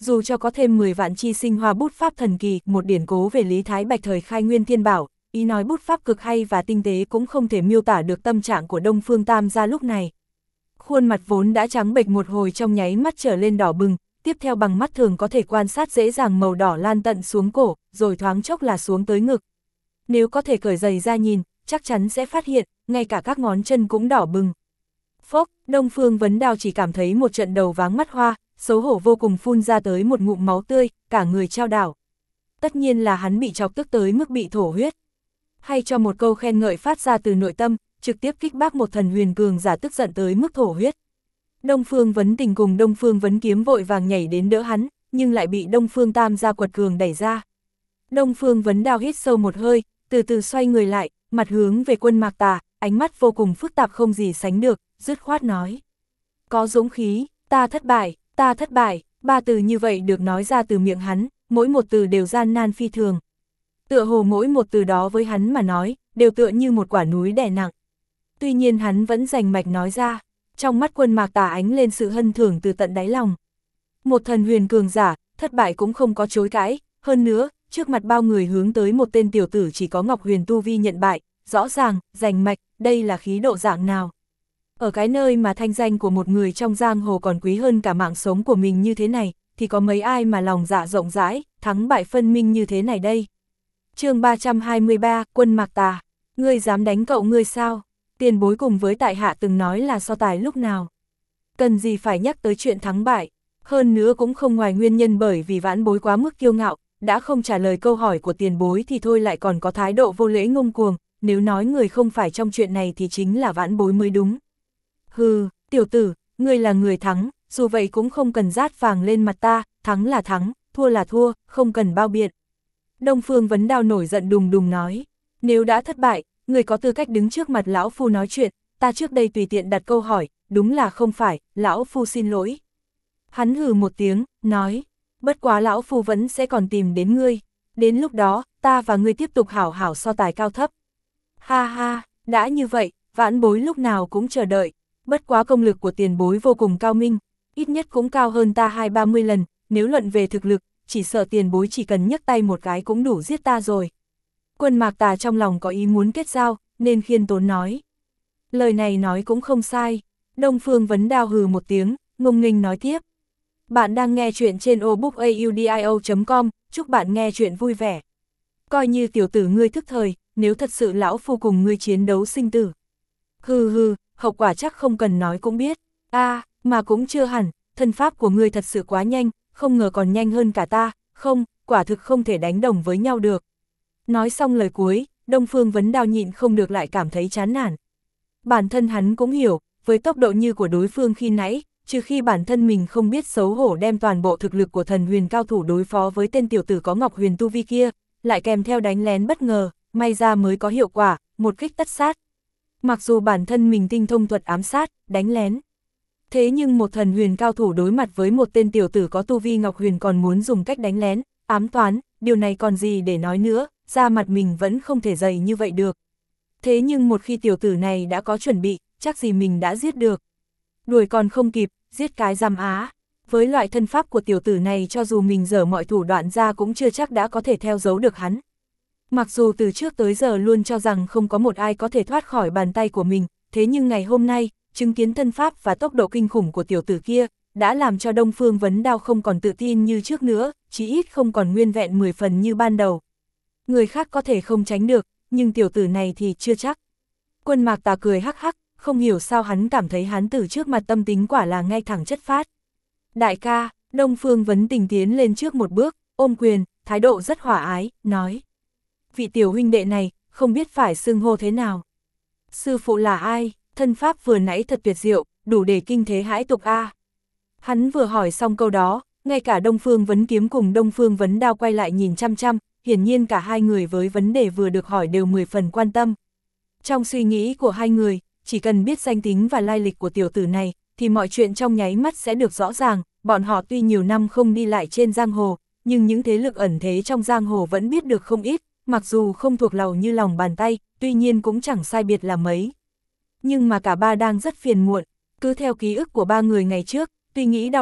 dù cho có thêm 10 vạn chi sinh hoa bút pháp thần kỳ, một điển cố về Lý Thái Bạch thời khai nguyên thiên bảo, ý nói bút pháp cực hay và tinh tế cũng không thể miêu tả được tâm trạng của Đông Phương Tam gia lúc này. Khuôn mặt vốn đã trắng bệch một hồi trong nháy mắt trở lên đỏ bừng, tiếp theo bằng mắt thường có thể quan sát dễ dàng màu đỏ lan tận xuống cổ, rồi thoáng chốc là xuống tới ngực. Nếu có thể cởi giày ra nhìn, chắc chắn sẽ phát hiện, ngay cả các ngón chân cũng đỏ bừng. Phốc, Đông Phương Vấn Đao chỉ cảm thấy một trận đầu váng mắt hoa, xấu hổ vô cùng phun ra tới một ngụm máu tươi, cả người chao đảo. Tất nhiên là hắn bị chọc tức tới mức bị thổ huyết. Hay cho một câu khen ngợi phát ra từ nội tâm, trực tiếp kích bác một thần huyền cường giả tức giận tới mức thổ huyết. Đông Phương Vấn Tình cùng Đông Phương Vấn Kiếm vội vàng nhảy đến đỡ hắn, nhưng lại bị Đông Phương Tam gia quật cường đẩy ra. Đông Phương Vấn Đao hít sâu một hơi, từ từ xoay người lại, mặt hướng về Quân Mạc Tà, ánh mắt vô cùng phức tạp không gì sánh được, dứt khoát nói. Có dũng khí, ta thất bại, ba từ như vậy được nói ra từ miệng hắn, mỗi một từ đều gian nan phi thường. Tựa hồ mỗi một từ đó với hắn mà nói, đều tựa như một quả núi đè nặng. Tuy nhiên hắn vẫn rành mạch nói ra, trong mắt Quân Mạc Tà ánh lên sự hân thưởng từ tận đáy lòng. Một thần huyền cường giả, thất bại cũng không có chối cãi, hơn nữa, trước mặt bao người hướng tới một tên tiểu tử chỉ có Ngọc Huyền tu vi nhận bại, rõ ràng, rành mạch, đây là khí độ dạng nào. Ở cái nơi mà thanh danh của một người trong giang hồ còn quý hơn cả mạng sống của mình như thế này, thì có mấy ai mà lòng dạ rộng rãi, thắng bại phân minh như thế này đây. Chương 323, Quân Mạc Tà, ngươi dám đánh cậu ngươi sao? Tiền bối cùng với tại hạ từng nói là so tài lúc nào. Cần gì phải nhắc tới chuyện thắng bại, hơn nữa cũng không ngoài nguyên nhân bởi vì vãn bối quá mức kiêu ngạo, đã không trả lời câu hỏi của tiền bối thì thôi lại còn có thái độ vô lễ ngông cuồng, nếu nói người không phải trong chuyện này thì chính là vãn bối mới đúng. Hừ, tiểu tử, ngươi là người thắng, dù vậy cũng không cần rát vàng lên mặt ta, thắng là thắng, thua là thua, không cần bao biện. Đông Phương Vấn Đao nổi giận đùng đùng nói, nếu đã thất bại, người có tư cách đứng trước mặt lão phu nói chuyện, ta trước đây tùy tiện đặt câu hỏi, đúng là không phải, lão phu xin lỗi. Hắn hừ một tiếng, nói, bất quá lão phu vẫn sẽ còn tìm đến ngươi, đến lúc đó, ta và ngươi tiếp tục hảo hảo so tài cao thấp. Ha ha, đã như vậy, vãn bối lúc nào cũng chờ đợi, bất quá công lực của tiền bối vô cùng cao minh, ít nhất cũng cao hơn ta 20-30 lần, nếu luận về thực lực, chỉ sợ tiền bối chỉ cần nhấc tay một cái cũng đủ giết ta rồi. Quân Mạc Tà trong lòng có ý muốn kết giao, nên khiêm tốn nói. Lời này nói cũng không sai, Đông Phương Vấn Đao hừ một tiếng, ngông nghênh nói tiếp. Bạn đang nghe chuyện trên obookaudio.com, chúc bạn nghe chuyện vui vẻ. Coi như tiểu tử ngươi thức thời, nếu thật sự lão phu cùng ngươi chiến đấu sinh tử. Hừ hừ, hậu quả chắc không cần nói cũng biết. Mà cũng chưa hẳn, thân pháp của ngươi thật sự quá nhanh, không ngờ còn nhanh hơn cả ta, không, quả thực không thể đánh đồng với nhau được. Nói xong lời cuối, Đông Phương Vấn Đao nhịn không được lại cảm thấy chán nản. Bản thân hắn cũng hiểu, với tốc độ như của đối phương khi nãy, trừ khi bản thân mình không biết xấu hổ đem toàn bộ thực lực của thần huyền cao thủ đối phó với tên tiểu tử có Ngọc Huyền tu vi kia, lại kèm theo đánh lén bất ngờ, may ra mới có hiệu quả, một kích tất sát. Mặc dù bản thân mình tinh thông thuật ám sát, đánh lén. Thế nhưng một thần huyền cao thủ đối mặt với một tên tiểu tử có tu vi Ngọc Huyền còn muốn dùng cách đánh lén, ám toán, điều này còn gì để nói nữa, da mặt mình vẫn không thể dày như vậy được. Thế nhưng một khi tiểu tử này đã có chuẩn bị, chắc gì mình đã giết được. Đuổi còn không kịp, giết cái giam á. Với loại thân pháp của tiểu tử này cho dù mình dở mọi thủ đoạn ra cũng chưa chắc đã có thể theo dấu được hắn. Mặc dù từ trước tới giờ luôn cho rằng không có một ai có thể thoát khỏi bàn tay của mình, thế nhưng ngày hôm nay, chứng kiến thân pháp và tốc độ kinh khủng của tiểu tử kia, đã làm cho Đông Phương Vấn Đao không còn tự tin như trước nữa, chí ít không còn nguyên vẹn 10 phần như ban đầu. Người khác có thể không tránh được, nhưng tiểu tử này thì chưa chắc. Quân Mạc Tà cười hắc hắc, không hiểu sao hắn cảm thấy hắn từ trước mặt tâm tính quả là ngay thẳng chất phát. Đại ca, Đông Phương Vấn Tình tiến lên trước một bước, ôm quyền, thái độ rất hòa ái, nói. Vị tiểu huynh đệ này, không biết phải xưng hô thế nào. Sư phụ là ai, thân pháp vừa nãy thật tuyệt diệu, đủ để kinh thế hãi tục a. Hắn vừa hỏi xong câu đó, ngay cả Đông Phương Vấn Kiếm cùng Đông Phương Vấn Đao quay lại nhìn chăm chăm, hiển nhiên cả hai người với vấn đề vừa được hỏi đều 10 phần quan tâm. Trong suy nghĩ của hai người, chỉ cần biết danh tính và lai lịch của tiểu tử này, thì mọi chuyện trong nháy mắt sẽ được rõ ràng, bọn họ tuy nhiều năm không đi lại trên giang hồ, nhưng những thế lực ẩn thế trong giang hồ vẫn biết được không ít, mặc dù không thuộc lầu như lòng bàn tay, tuy nhiên cũng chẳng sai biệt là mấy. Nhưng mà cả ba đang rất phiền muộn, cứ theo ký ức của ba người ngày trước, tuy nghĩ đau đầu,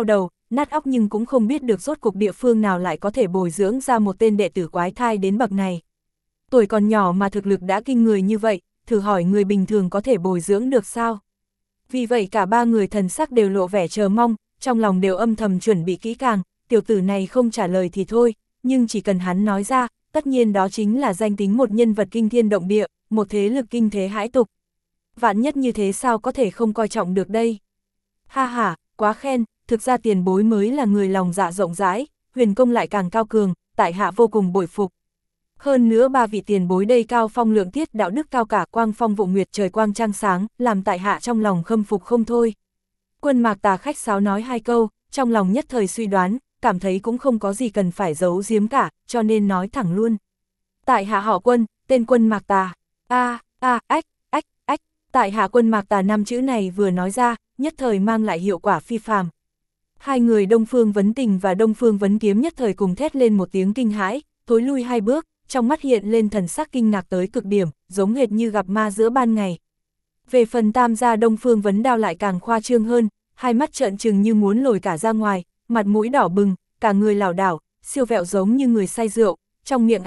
nát óc nhưng cũng không biết được rốt cục địa phương nào lại có thể bồi dưỡng ra một tên đệ tử quái thai đến bậc này. Tuổi còn nhỏ mà thực lực đã kinh người như vậy, thử hỏi người bình thường có thể bồi dưỡng được sao? Vì vậy cả ba người thần sắc đều lộ vẻ chờ mong, trong lòng đều âm thầm chuẩn bị kỹ càng, tiểu tử này không trả lời thì thôi, nhưng chỉ cần hắn nói ra, tất nhiên đó chính là danh tính một nhân vật kinh thiên động địa, một thế lực kinh thế hãi tục. Vạn nhất như thế sao có thể không coi trọng được đây? Ha ha, quá khen, thực ra tiền bối mới là người lòng dạ rộng rãi, huyền công lại càng cao cường, tại hạ vô cùng bội phục. Hơn nữa ba vị tiền bối đây cao phong lượng tiết đạo đức cao cả, quang phong vụ nguyệt trời quang trăng sáng, làm tại hạ trong lòng khâm phục không thôi. Quân Mạc Tà khách sáo nói hai câu, trong lòng nhất thời suy đoán, cảm thấy cũng không có gì cần phải giấu giếm cả, cho nên nói thẳng luôn. Tại hạ họ Quân, tên Quân Mạc Tà. Ách. Tại hạ Quân Mạc Tà năm chữ này vừa nói ra, nhất thời mang lại hiệu quả phi phàm. Hai người Đông Phương Vấn Tình và Đông Phương Vấn Kiếm nhất thời cùng thét lên một tiếng kinh hãi, thối lui hai bước, trong mắt hiện lên thần sắc kinh ngạc tới cực điểm, giống hệt như gặp ma giữa ban ngày. Về phần tam gia Đông Phương Vấn Đao lại càng khoa trương hơn, hai mắt trợn trừng như muốn lồi cả ra ngoài, mặt mũi đỏ bừng, cả người lảo đảo, siêu vẹo giống như người say rượu, trong miệng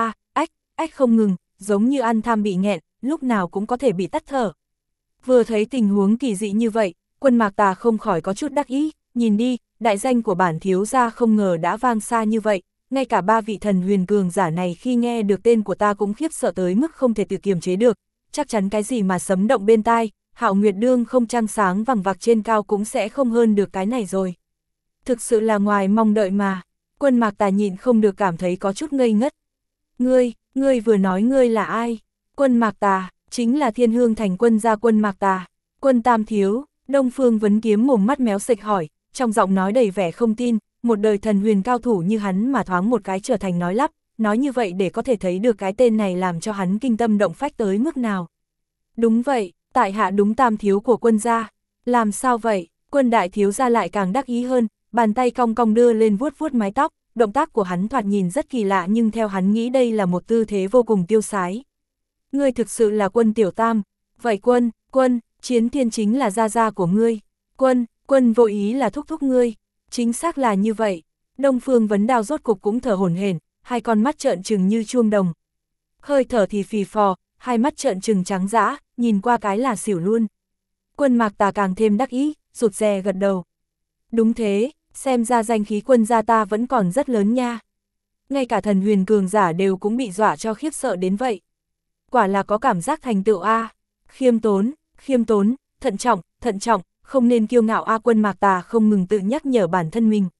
ách không ngừng, giống như ăn tham bị nghẹn, lúc nào cũng có thể bị tắt thở. Vừa thấy tình huống kỳ dị như vậy, Quân Mạc Tà không khỏi có chút đắc ý, nhìn đi, đại danh của bản thiếu gia không ngờ đã vang xa như vậy, ngay cả ba vị thần huyền cường giả này khi nghe được tên của ta cũng khiếp sợ tới mức không thể tự kiềm chế được, chắc chắn cái gì mà sấm động bên tai, Hạo Nguyệt Đương không trăng sáng vằng vặc trên cao cũng sẽ không hơn được cái này rồi. Thực sự là ngoài mong đợi mà. Quân Mạc Tà nhịn không được cảm thấy có chút ngây ngất. Ngươi vừa nói ngươi là ai? Quân Mạc Tà, chính là Thiên Hương Thành Quân gia Quân Mạc Tà. Quân Tam thiếu, Đông Phương Vấn Kiếm mồm mắt méo sệch hỏi, trong giọng nói đầy vẻ không tin, một đời thần huyền cao thủ như hắn mà thoáng một cái trở thành nói lắp, nói như vậy để có thể thấy được cái tên này làm cho hắn kinh tâm động phách tới mức nào. Đúng vậy, tại hạ đúng Tam thiếu của Quân gia. Làm sao vậy? Quân đại thiếu gia lại càng đắc ý hơn, bàn tay cong cong đưa lên vuốt vuốt mái tóc, động tác của hắn thoạt nhìn rất kỳ lạ nhưng theo hắn nghĩ đây là một tư thế vô cùng tiêu sái. Ngươi thực sự là Quân tiểu tam, vậy Quân, Chiến Thiên chính là gia gia của ngươi. Quân vô ý là thúc thúc ngươi, chính xác là như vậy. Đông Phương Vấn Đao rốt cục cũng thở hổn hển, hai con mắt trợn trừng như chuông đồng. Hơi thở thì phì phò, hai mắt trợn trừng trắng dã, nhìn qua cái là xỉu luôn. Quân Mạc Tà càng thêm đắc ý, rụt rè gật đầu. Đúng thế, xem ra danh khí Quân gia ta vẫn còn rất lớn nha. Ngay cả thần huyền cường giả đều cũng bị dọa cho khiếp sợ đến vậy. Quả là có cảm giác thành tựu a. Khiêm tốn, thận trọng, không nên kiêu ngạo a. Quân Mạc Tà không ngừng tự nhắc nhở bản thân mình.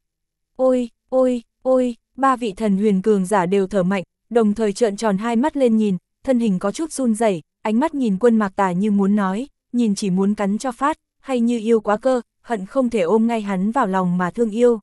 Ôi, ba vị thần huyền cường giả đều thở mạnh, đồng thời trợn tròn hai mắt lên nhìn, thân hình có chút run rẩy, ánh mắt nhìn Quân Mạc Tà như muốn nói, nhìn chỉ muốn cắn cho phát, hay như yêu quá cơ, hận không thể ôm ngay hắn vào lòng mà thương yêu.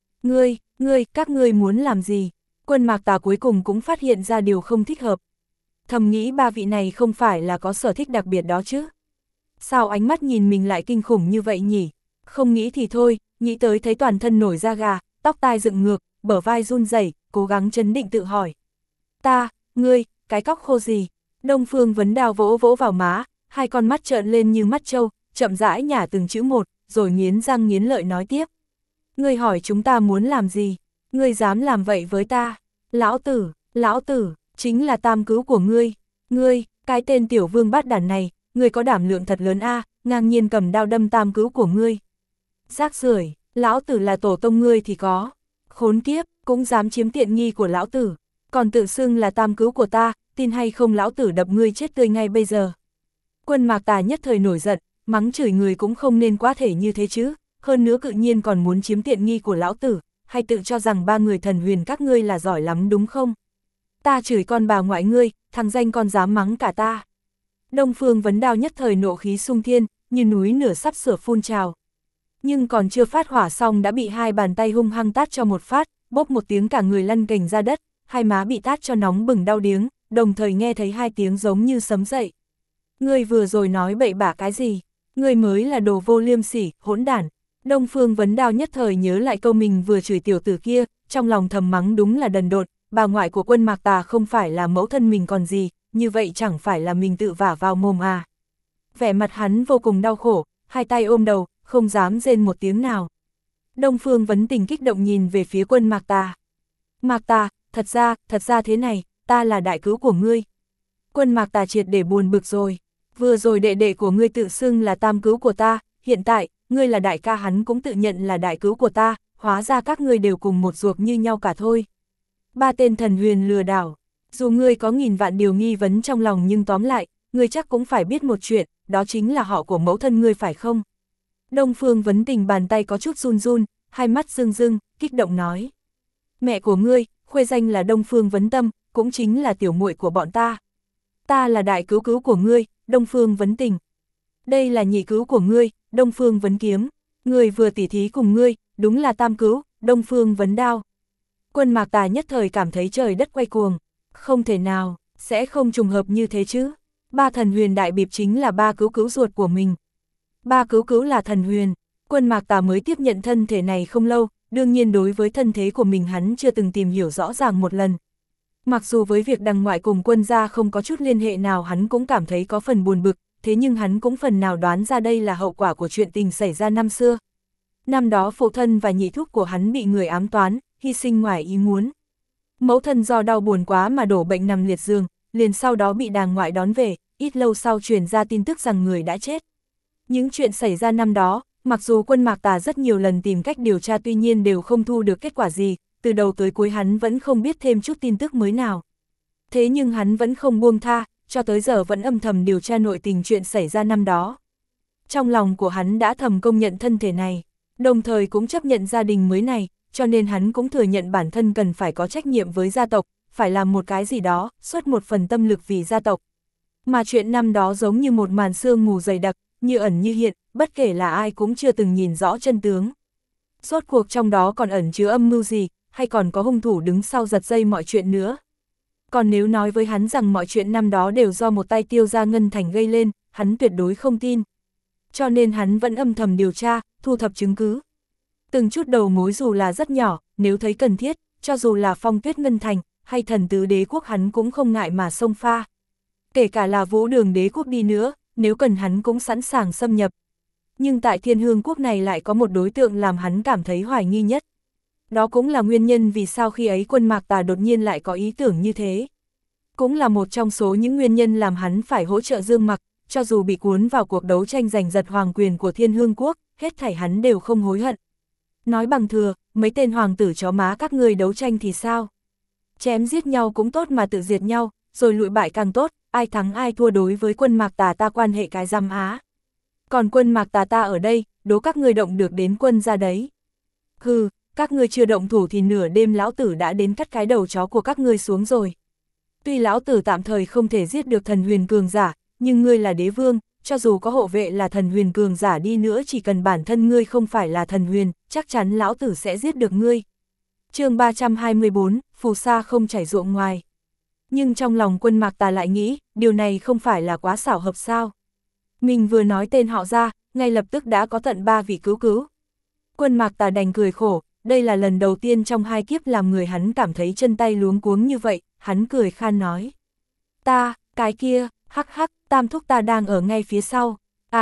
Các ngươi muốn làm gì? Quân Mạc Tà cuối cùng cũng phát hiện ra điều không thích hợp. Thầm nghĩ ba vị này không phải là có sở thích đặc biệt đó chứ? Sao ánh mắt nhìn mình lại kinh khủng như vậy nhỉ? Không nghĩ thì thôi, nghĩ tới thấy toàn thân nổi da gà, tóc tai dựng ngược, bờ vai run rẩy, cố gắng trấn định tự hỏi. Ngươi, cái cóc khô gì? Đông Phương Vấn Đao vỗ vỗ vào má, hai con mắt trợn lên như mắt trâu, chậm rãi nhả từng chữ một, rồi nghiến răng nghiến lợi nói tiếp. Ngươi hỏi chúng ta muốn làm gì? Ngươi dám làm vậy với ta? Lão tử, chính là tam cứu của ngươi. Ngươi, cái tên tiểu vương bát đản này, ngươi có đảm lượng thật lớn a, ngang nhiên cầm đao đâm tam cứu của ngươi. Rác rưởi, lão tử là tổ tông ngươi thì có. Khốn kiếp, cũng dám chiếm tiện nghi của lão tử. Còn tự xưng là tam cứu của ta, tin hay không lão tử đập ngươi chết tươi ngay bây giờ. Quân Mạc Tà nhất thời nổi giận, mắng chửi người cũng không nên quá thể như thế chứ, hơn nữa cự nhiên còn muốn chiếm tiện nghi của lão tử, hay tự cho rằng ba người thần huyền các ngươi là giỏi lắm đúng không? Ta chửi con bà ngoại ngươi, thằng danh con dám mắng cả ta. Đông Phương Vấn Đao nhất thời nộ khí sung thiên, như núi lửa sắp sửa phun trào. Nhưng còn chưa phát hỏa xong đã bị hai bàn tay hung hăng tát cho một phát, bốp một tiếng cả người lăn cành ra đất, hai má bị tát cho nóng bừng đau điếng, đồng thời nghe thấy hai tiếng giống như sấm dậy. Ngươi vừa rồi nói bậy bạ cái gì? Ngươi mới là đồ vô liêm sỉ, hỗn đản. Đông Phương Vấn Đao nhất thời nhớ lại câu mình vừa chửi tiểu tử kia, trong lòng thầm mắng đúng là đần độn, bà ngoại của Quân Mạc Tà không phải là mẫu thân mình còn gì, như vậy chẳng phải là mình tự vả vào mồm à. Vẻ mặt hắn vô cùng đau khổ, hai tay ôm đầu, không dám rên một tiếng nào. Đông Phương Vấn Tình kích động nhìn về phía Quân Mạc Tà. Mạc Tà, thật ra thế này, ta là đại cứu của ngươi. Quân Mạc Tà triệt để buồn bực rồi. Vừa rồi đệ đệ của ngươi tự xưng là tam cứu của ta, hiện tại, ngươi là đại ca hắn cũng tự nhận là đại cứu của ta, hóa ra các ngươi đều cùng một ruột như nhau cả thôi. Ba tên thần huyền lừa đảo, dù ngươi có nghìn vạn điều nghi vấn trong lòng nhưng tóm lại, ngươi chắc cũng phải biết một chuyện, đó chính là họ của mẫu thân ngươi phải không? Đông Phương Vấn Tình bàn tay có chút run run, hai mắt rưng rưng, kích động nói. Mẹ của ngươi, khuê danh là Đông Phương Vấn Tâm, cũng chính là tiểu muội của bọn ta. Ta là đại cứu cứu của ngươi, Đông Phương Vấn Tình. Đây là nhị cứu của ngươi, Đông Phương Vấn Kiếm. Người vừa tỉ thí cùng ngươi, đúng là tam cứu, Đông Phương Vấn Đao. Quân Mạc Tà nhất thời cảm thấy trời đất quay cuồng. Không thể nào, sẽ không trùng hợp như thế chứ. Ba thần huyền đại bịp chính là ba cứu cứu ruột của mình. Ba cứu cứu là thần huyền. Quân Mạc Tà mới tiếp nhận thân thể này không lâu, đương nhiên đối với thân thế của mình hắn chưa từng tìm hiểu rõ ràng một lần. Mặc dù với việc đằng ngoại cùng quân gia không có chút liên hệ nào hắn cũng cảm thấy có phần buồn bực, thế nhưng hắn cũng phần nào đoán ra đây là hậu quả của chuyện tình xảy ra năm xưa. Năm đó phụ thân và nhị thúc của hắn bị người ám toán, hy sinh ngoài ý muốn. Mẫu thân do đau buồn quá mà đổ bệnh nằm liệt giường, liền sau đó bị đàng ngoại đón về, ít lâu sau truyền ra tin tức rằng người đã chết. Những chuyện xảy ra năm đó, mặc dù Quân Mạc Tà rất nhiều lần tìm cách điều tra tuy nhiên đều không thu được kết quả gì, từ đầu tới cuối hắn vẫn không biết thêm chút tin tức mới nào. Thế nhưng hắn vẫn không buông tha, cho tới giờ vẫn âm thầm điều tra nội tình chuyện xảy ra năm đó. Trong lòng của hắn đã thầm công nhận thân thể này, đồng thời cũng chấp nhận gia đình mới này, cho nên hắn cũng thừa nhận bản thân cần phải có trách nhiệm với gia tộc, phải làm một cái gì đó, xuất một phần tâm lực vì gia tộc. Mà chuyện năm đó giống như một màn sương mù dày đặc, như ẩn như hiện, bất kể là ai cũng chưa từng nhìn rõ chân tướng. Rốt cuộc trong đó còn ẩn chứa âm mưu gì, hay còn có hung thủ đứng sau giật dây mọi chuyện nữa. Còn nếu nói với hắn rằng mọi chuyện năm đó đều do một tay Tiêu Gia Ngân Thành gây lên, hắn tuyệt đối không tin. Cho nên hắn vẫn âm thầm điều tra, thu thập chứng cứ. Từng chút đầu mối dù là rất nhỏ, nếu thấy cần thiết, cho dù là Phong Tuyết Ngân Thành, hay Thần Tứ Đế Quốc hắn cũng không ngại mà xông pha. Kể cả là Vũ Đường Đế Quốc đi nữa, nếu cần hắn cũng sẵn sàng xâm nhập. Nhưng tại Thiên Hương Quốc này lại có một đối tượng làm hắn cảm thấy hoài nghi nhất. Đó cũng là nguyên nhân vì sao khi ấy Quân Mạc Tà đột nhiên lại có ý tưởng như thế. Cũng là một trong số những nguyên nhân làm hắn phải hỗ trợ Dương Mặc, cho dù bị cuốn vào cuộc đấu tranh giành giật hoàng quyền của Thiên Hương Quốc, hết thảy hắn đều không hối hận. Nói bằng thừa, mấy tên hoàng tử chó má các ngươi đấu tranh thì sao? Chém giết nhau cũng tốt mà tự diệt nhau, rồi lụi bại càng tốt, ai thắng ai thua đối với Quân Mạc Tà ta quan hệ cái răm á. Còn Quân Mạc Tà ta ở đây, đố các ngươi động được đến quân ra đấy. Hừ, các ngươi chưa động thủ thì nửa đêm lão tử đã đến cắt cái đầu chó của các ngươi xuống rồi. Tuy lão tử tạm thời không thể giết được thần huyền cường giả, nhưng ngươi là đế vương, cho dù có hộ vệ là thần huyền cường giả đi nữa chỉ cần bản thân ngươi không phải là thần huyền, chắc chắn lão tử sẽ giết được ngươi. Chương 324, phù sa không chảy ruộng ngoài. Nhưng trong lòng Quân Mạc Tà lại nghĩ, điều này không phải là quá xảo hợp sao. Mình vừa nói tên họ ra, ngay lập tức đã có tận 3 vị cứu. Quân Mạc Tà đành cười khổ, đây là lần đầu tiên trong 2 kiếp làm người hắn cảm thấy chân tay luống cuống như vậy, hắn cười khan nói. Ta, cái kia, hắc hắc, tam thúc ta đang ở ngay phía sau.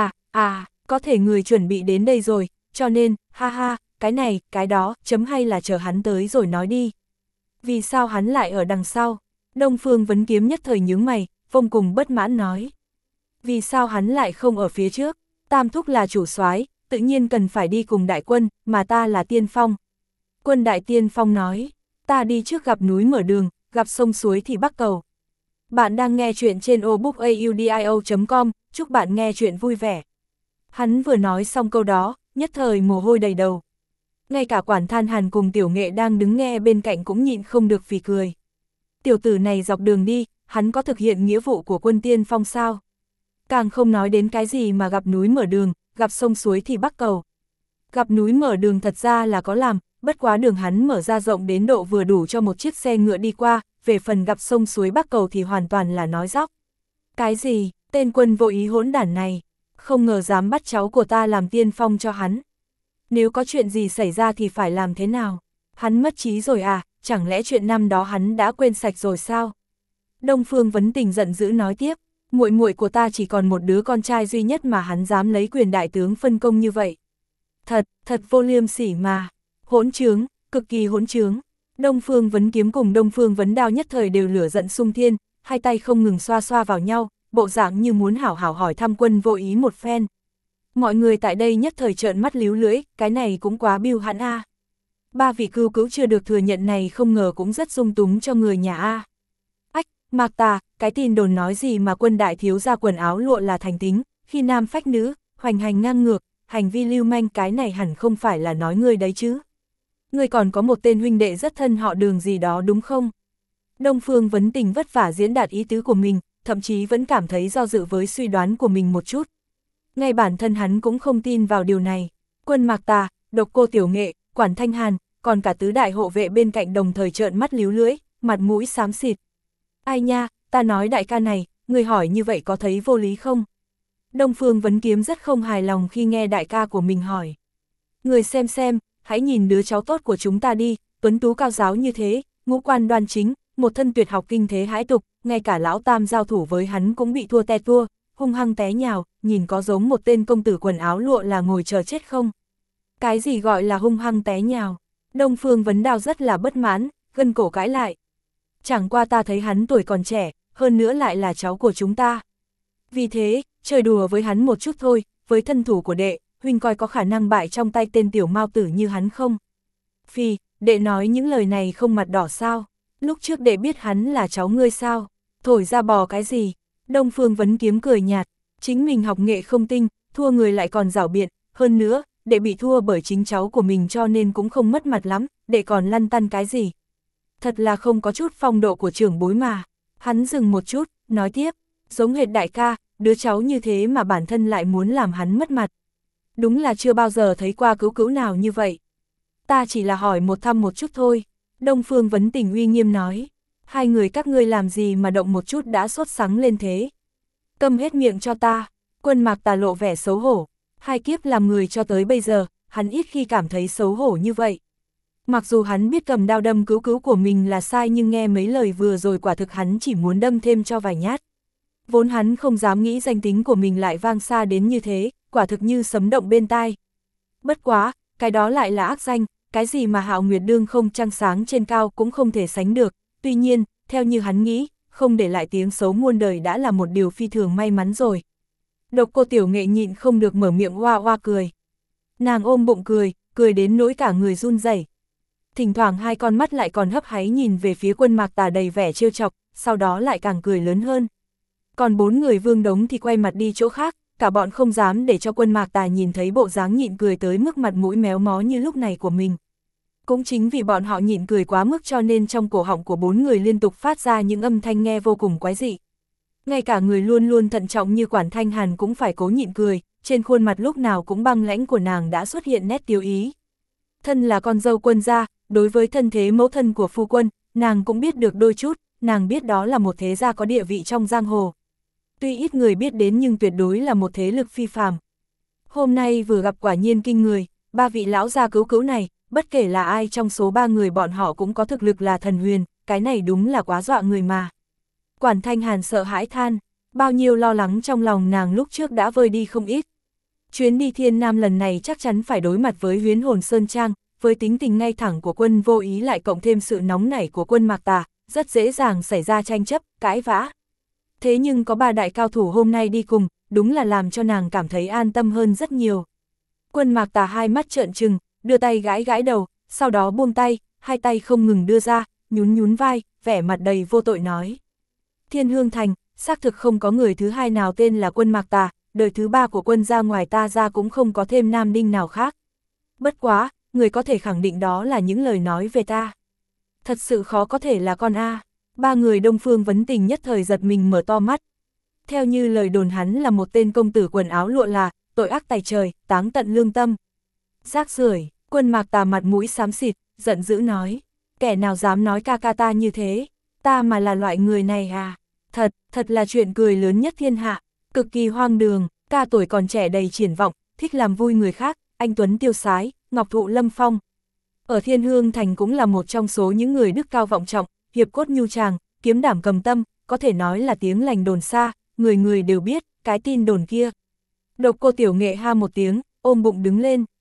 Có thể người chuẩn bị đến đây rồi, cho nên, ha ha, cái này, cái đó, chấm hay là chờ hắn tới rồi nói đi. Vì sao hắn lại ở đằng sau? Đông Phương Vấn Kiếm nhất thời nhướng mày, vô cùng bất mãn nói. Vì sao hắn lại không ở phía trước? Tam thúc là chủ soái, tự nhiên cần phải đi cùng đại quân, mà ta là tiên phong. Quân đại tiên phong nói, ta đi trước gặp núi mở đường, gặp sông suối thì bắc cầu. Bạn đang nghe chuyện trên obookaudio.com, chúc bạn nghe chuyện vui vẻ. Hắn vừa nói xong câu đó, nhất thời mồ hôi đầy đầu. Ngay cả Quản Than Hàn cùng Tiểu Nghệ đang đứng nghe bên cạnh cũng nhịn không được phì cười. Tiểu tử này dọc đường đi, hắn có thực hiện nghĩa vụ của quân tiên phong sao? Càng không nói đến cái gì mà gặp núi mở đường, gặp sông suối thì bắc cầu. Gặp núi mở đường thật ra là có làm, bất quá đường hắn mở ra rộng đến độ vừa đủ cho một chiếc xe ngựa đi qua, về phần gặp sông suối bắc cầu thì hoàn toàn là nói dóc. Cái gì, tên Quân vô ý hỗn đản này, không ngờ dám bắt cháu của ta làm tiên phong cho hắn. Nếu có chuyện gì xảy ra thì phải làm thế nào? Hắn mất trí rồi à, chẳng lẽ chuyện năm đó hắn đã quên sạch rồi sao? Đông Phương Vấn Tình giận dữ nói tiếp, muội muội của ta chỉ còn một đứa con trai duy nhất mà hắn dám lấy quyền đại tướng phân công như vậy. Thật vô liêm sỉ mà. Hỗn trướng, cực kỳ hỗn trướng. Đông Phương Vấn Kiếm cùng Đông Phương Vấn Đao nhất thời đều lửa giận sung thiên, hai tay không ngừng xoa xoa vào nhau, bộ dạng như muốn hảo hảo hỏi thăm Quân Vô Ý một phen. Mọi người tại đây nhất thời trợn mắt líu lưỡi, cái này cũng quá biêu hãn a. Ba vị cưu cứu chưa được thừa nhận này không ngờ cũng rất dung túng cho người nhà a. Ách, Mạc Tà, cái tin đồn nói gì mà Quân đại thiếu gia quần áo lụa là thành tính, khi nam phách nữ, hoành hành ngang ngược, hành vi lưu manh, cái này hẳn không phải là nói ngươi đấy chứ. Ngươi còn có một tên huynh đệ rất thân họ Đường gì đó đúng không? Đông Phương Vấn Tình vất vả diễn đạt ý tứ của mình, thậm chí vẫn cảm thấy do dự với suy đoán của mình một chút. Ngay bản thân hắn cũng không tin vào điều này. Quân Mạc Tà, Độc Cô Tiểu Nghệ, Quản Thanh Hàn, còn cả tứ đại hộ vệ bên cạnh đồng thời trợn mắt líu lưỡi, mặt mũi xám xịt. Ai nha, ta nói đại ca này, người hỏi như vậy có thấy vô lý không? Đông Phương Vấn Kiếm rất không hài lòng khi nghe đại ca của mình hỏi. Người xem, hãy nhìn đứa cháu tốt của chúng ta đi, tuấn tú cao giáo như thế, ngũ quan đoan chính, một thân tuyệt học kinh thế hãi tục, ngay cả lão tam giao thủ với hắn cũng bị thua te tua, hung hăng té nhào, nhìn có giống một tên công tử quần áo lụa là ngồi chờ chết không? Cái gì gọi là hung hăng té nhào? Đông Phương Vấn Đao rất là bất mãn, gân cổ cãi lại. Chẳng qua ta thấy hắn tuổi còn trẻ, hơn nữa lại là cháu của chúng ta. Vì thế, chơi đùa với hắn một chút thôi, với thân thủ của đệ, huynh coi có khả năng bại trong tay tên tiểu mao tử như hắn không? Phi, đệ nói những lời này không mặt đỏ sao? Lúc trước đệ biết hắn là cháu ngươi sao? Thổi ra bò cái gì? Đông Phương Vấn Kiếm cười nhạt, chính mình học nghệ không tinh, thua người lại còn giảo biện, hơn nữa, đệ bị thua bởi chính cháu của mình cho nên cũng không mất mặt lắm, đệ còn lăn tăn cái gì? Thật là không có chút phong độ của trưởng bối mà. Hắn dừng một chút, nói tiếp, giống hệt đại ca, đứa cháu như thế mà bản thân lại muốn làm hắn mất mặt. Đúng là chưa bao giờ thấy qua cứu cứu nào như vậy. Ta chỉ là hỏi một thăm một chút thôi. Đông Phương Vấn Tình uy nghiêm nói. Hai người các ngươi làm gì mà động một chút đã sốt sắng lên thế? Câm hết miệng cho ta. Quân Mạc Tà lộ vẻ xấu hổ. Hai kiếp làm người cho tới bây giờ, hắn ít khi cảm thấy xấu hổ như vậy. Mặc dù hắn biết cầm đao đâm cứu cứu của mình là sai nhưng nghe mấy lời vừa rồi quả thực hắn chỉ muốn đâm thêm cho vài nhát. Vốn hắn không dám nghĩ danh tính của mình lại vang xa đến như thế, quả thực như sấm động bên tai. Bất quá, cái đó lại là ác danh, cái gì mà Hạo Nguyệt Đương không trăng sáng trên cao cũng không thể sánh được. Tuy nhiên, theo như hắn nghĩ, không để lại tiếng xấu muôn đời đã là một điều phi thường may mắn rồi. Độc Cô Tiểu Nghệ nhịn không được mở miệng oa oa cười. Nàng ôm bụng cười đến nỗi cả người run rẩy. Thỉnh thoảng hai con mắt lại còn hấp háy nhìn về phía Quân Mạc Tà đầy vẻ trêu chọc, sau đó lại càng cười lớn hơn. Còn bốn người Vương Đống thì quay mặt đi chỗ khác, cả bọn không dám để cho Quân Mạc Tà nhìn thấy bộ dáng nhịn cười tới mức mặt mũi méo mó như lúc này của mình. Cũng chính vì bọn họ nhịn cười quá mức cho nên trong cổ họng của bốn người liên tục phát ra những âm thanh nghe vô cùng quái dị. Ngay cả người luôn luôn thận trọng như Quản Thanh Hàn cũng phải cố nhịn cười, trên khuôn mặt lúc nào cũng băng lãnh của nàng đã xuất hiện nét tiêu ý. Thân là con dâu quân gia, đối với thân thế mẫu thân của phu quân, nàng cũng biết được đôi chút, nàng biết đó là một thế gia có địa vị trong giang hồ. Tuy ít người biết đến nhưng tuyệt đối là một thế lực phi phàm. Hôm nay vừa gặp quả nhiên kinh người, ba vị lão gia cứu cứu này, bất kể là ai trong số ba người bọn họ cũng có thực lực là thần huyền, cái này đúng là quá dọa người mà. Quản Thanh Hàn sợ hãi than, bao nhiêu lo lắng trong lòng nàng lúc trước đã vơi đi không ít. Chuyến đi Thiên Nam lần này chắc chắn phải đối mặt với Huyễn Hồn Sơn Trang, với tính tình ngay thẳng của Quân Vô Ý lại cộng thêm sự nóng nảy của Quân Mạc Tà, rất dễ dàng xảy ra tranh chấp, cãi vã. Thế nhưng có ba đại cao thủ hôm nay đi cùng, đúng là làm cho nàng cảm thấy an tâm hơn rất nhiều. Quân Mạc Tà hai mắt trợn trừng, đưa tay gãi gãi đầu, sau đó buông tay, hai tay không ngừng đưa ra, nhún nhún vai, vẻ mặt đầy vô tội nói. Thiên Hương Thành, xác thực không có người thứ hai nào tên là Quân Mạc Tà, đời thứ ba của quân gia ngoài ta ra cũng không có thêm nam đinh nào khác. Bất quá, người có thể khẳng định đó là những lời nói về ta. Thật sự khó có thể là con A. Ba người Đông Phương Vấn Tình nhất thời giật mình mở to mắt. Theo như lời đồn hắn là một tên công tử quần áo lụa là, tội ác tày trời, táng tận lương tâm. Rác rưởi. Quân Mạc Tà mặt mũi xám xịt, giận dữ nói. Kẻ nào dám nói ca ca ta như thế, ta mà là loại người này à? Thật là chuyện cười lớn nhất thiên hạ, cực kỳ hoang đường, ca tuổi còn trẻ đầy triển vọng, thích làm vui người khác, anh tuấn tiêu sái, ngọc thụ lâm phong. Ở Thiên Hương Thành cũng là một trong số những người đức cao vọng trọng, hiệp cốt nhu tràng, kiếm đảm cầm tâm, có thể nói là tiếng lành đồn xa, người người đều biết, cái tin đồn kia. Độc Cô Tiểu Nghệ ha một tiếng, ôm bụng đứng lên.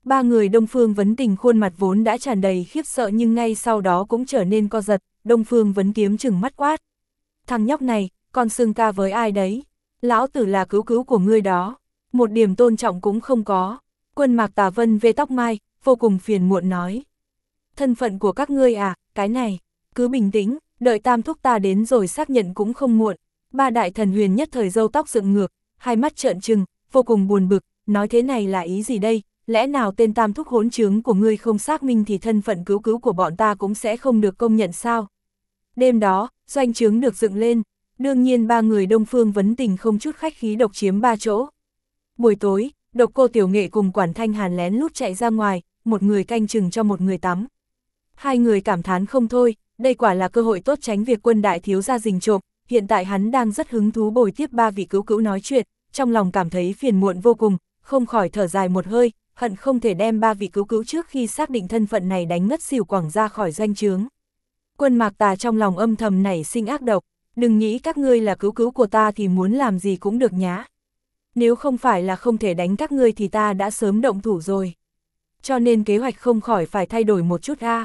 Ba người Đông Phương Vấn Tình khuôn mặt vốn đã tràn đầy khiếp sợ nhưng ngay sau đó cũng trở nên co giật, Đông Phương Vấn Kiếm trừng mắt quát. Thằng nhóc này, con xưng ca với ai đấy? Lão tử là cứu cứu của ngươi đó, một điểm tôn trọng cũng không có. Quân Mạc Tà vân vê tóc mai, vô cùng phiền muộn nói. Thân phận của các ngươi à, cái này, cứ bình tĩnh, đợi tam thúc ta đến rồi xác nhận cũng không muộn. Ba đại thần huyền nhất thời râu tóc dựng ngược, hai mắt trợn trừng, vô cùng buồn bực, nói thế này là ý gì đây? Lẽ nào tên tam thúc hỗn trướng của ngươi không xác minh thì thân phận cứu cứu của bọn ta cũng sẽ không được công nhận sao? Đêm đó, doanh trướng được dựng lên, đương nhiên ba người Đông Phương Vấn Tình không chút khách khí độc chiếm ba chỗ. Buổi tối, Độc Cô Tiểu Nghệ cùng Quản Thanh Hàn lén lút chạy ra ngoài, một người canh chừng cho một người tắm. Hai người cảm thán không thôi, đây quả là cơ hội tốt tránh việc Quân đại thiếu gia rình trộm, hiện tại hắn đang rất hứng thú bồi tiếp ba vị cứu cứu nói chuyện, trong lòng cảm thấy phiền muộn vô cùng, không khỏi thở dài một hơi, hận không thể đem ba vị cứu cứu trước khi xác định thân phận này đánh ngất xỉu quẳng ra khỏi doanh trướng. Quân Mạc Tà trong lòng âm thầm nảy sinh ác độc, đừng nghĩ các ngươi là cứu cứu của ta thì muốn làm gì cũng được nhá. Nếu không phải là không thể đánh các ngươi thì ta đã sớm động thủ rồi. Cho nên kế hoạch không khỏi phải thay đổi một chút a.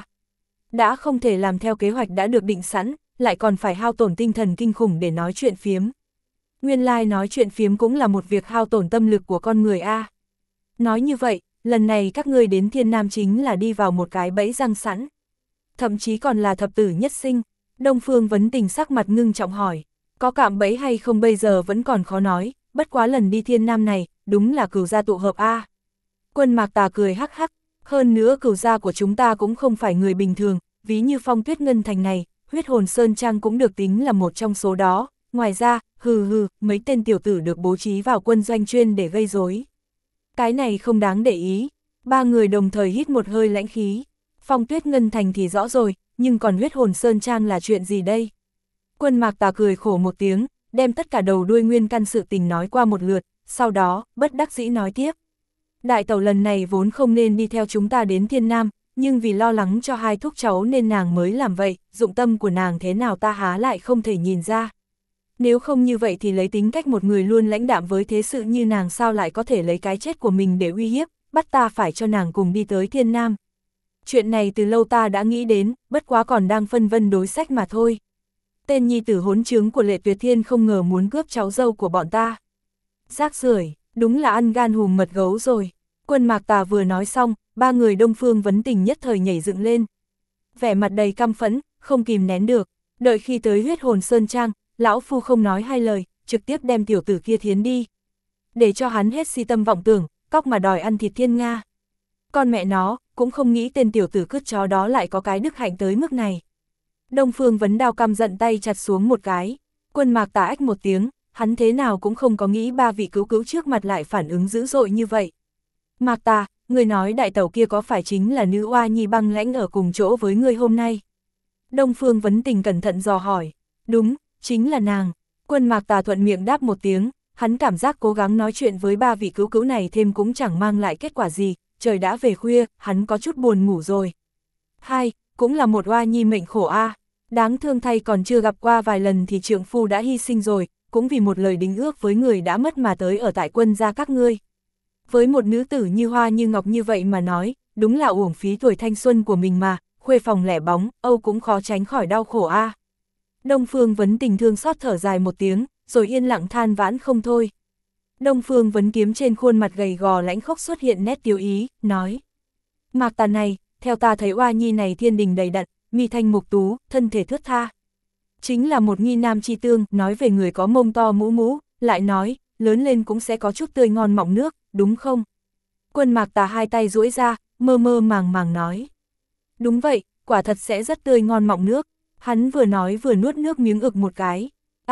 Đã không thể làm theo kế hoạch đã được định sẵn, lại còn phải hao tổn tinh thần kinh khủng để nói chuyện phiếm. Nguyên lai nói chuyện phiếm cũng là một việc hao tổn tâm lực của con người a. Nói như vậy, lần này các ngươi đến Thiên Nam chính là đi vào một cái bẫy răng sẵn. Thậm chí còn là thập tử nhất sinh. Đông Phương Vấn Tình sắc mặt ngưng trọng hỏi, có cạm bẫy hay không bây giờ vẫn còn khó nói, bất quá lần đi Thiên Nam này, đúng là Cửu gia tụ hợp a. Quân Mạc Tà cười hắc hắc, hơn nữa Cửu gia của chúng ta cũng không phải người bình thường, ví như Phong Tuyết Ngân Thành này, Huyết Hồn Sơn Trang cũng được tính là một trong số đó, ngoài ra, mấy tên tiểu tử được bố trí vào quân doanh chuyên để gây rối. Cái này không đáng để ý, ba người đồng thời hít một hơi lãnh khí. Phong Tuyết Ngân Thành thì rõ rồi, nhưng còn Huyết Hồn Sơn Trang là chuyện gì đây? Quân Mạc Tà cười khổ một tiếng, đem tất cả đầu đuôi nguyên căn sự tình nói qua một lượt, sau đó, bất đắc dĩ nói tiếp. Đại tẩu lần này vốn không nên đi theo chúng ta đến Thiên Nam, nhưng vì lo lắng cho hai thúc cháu nên nàng mới làm vậy, dụng tâm của nàng thế nào ta há lại không thể nhìn ra. Nếu không như vậy thì lấy tính cách một người luôn lãnh đạm với thế sự như nàng sao lại có thể lấy cái chết của mình để uy hiếp, bắt ta phải cho nàng cùng đi tới Thiên Nam. Chuyện này từ lâu ta đã nghĩ đến, bất quá còn đang phân vân đối sách mà thôi. Tên nhi tử hỗn trướng của Lệ Tuyệt Thiên không ngờ muốn cướp cháu dâu của bọn ta. Rác rưởi, đúng là ăn gan hùm mật gấu rồi. Quân Mạc Tà vừa nói xong, ba người Đông Phương Vấn Tình nhất thời nhảy dựng lên. Vẻ mặt đầy căm phẫn, không kìm nén được, đợi khi tới Huyết Hồn Sơn Trang, lão phu không nói hai lời, trực tiếp đem tiểu tử kia thiến đi. Để cho hắn hết si tâm vọng tưởng, cóc mà đòi ăn thịt thiên nga. Con mẹ nó, cũng không nghĩ tên tiểu tử cứt chó đó lại có cái đức hạnh tới mức này. Đông Phương Vấn Đao căm giận tay chặt xuống một cái. Quân Mạc Tà ách một tiếng, hắn thế nào cũng không có nghĩ ba vị cứu cứu trước mặt lại phản ứng dữ dội như vậy. Mạc Tà, người nói đại tẩu kia có phải chính là nữ oa nhi băng lãnh ở cùng chỗ với người hôm nay? Đông Phương Vấn Tình cẩn thận dò hỏi. Đúng, chính là nàng. Quân Mạc Tà thuận miệng đáp một tiếng, hắn cảm giác cố gắng nói chuyện với ba vị cứu cứu này thêm cũng chẳng mang lại kết quả gì, trời đã về khuya, hắn có chút buồn ngủ rồi. Hai, cũng là một oa nhi mệnh khổ a. Đáng thương thay còn chưa gặp qua vài lần thì trượng phu đã hy sinh rồi, cũng vì một lời đính ước với người đã mất mà tới ở tại quân gia các ngươi. Với một nữ tử như hoa như ngọc như vậy mà nói, đúng là uổng phí tuổi thanh xuân của mình mà, khuê phòng lẻ bóng, âu cũng khó tránh khỏi đau khổ a. Đông Phương Vấn Tình thương xót thở dài một tiếng, rồi yên lặng than vãn không thôi. Đông Phương Vấn Kiếm trên khuôn mặt gầy gò lãnh khốc xuất hiện nét tiêu ý, nói. Mạc Tà này, theo ta thấy oa nhi này thiên đình đầy đặn, mi thanh mục tú, thân thể thướt tha. Chính là một nghi nam chi tương, nói về người có mông to mũ mũ, lại nói, lớn lên cũng sẽ có chút tươi ngon mọng nước, đúng không? Quân Mạc Tà hai tay duỗi ra, mơ mơ màng màng nói. Đúng vậy, quả thật sẽ rất tươi ngon mọng nước. Hắn vừa nói vừa nuốt nước miếng ực một cái.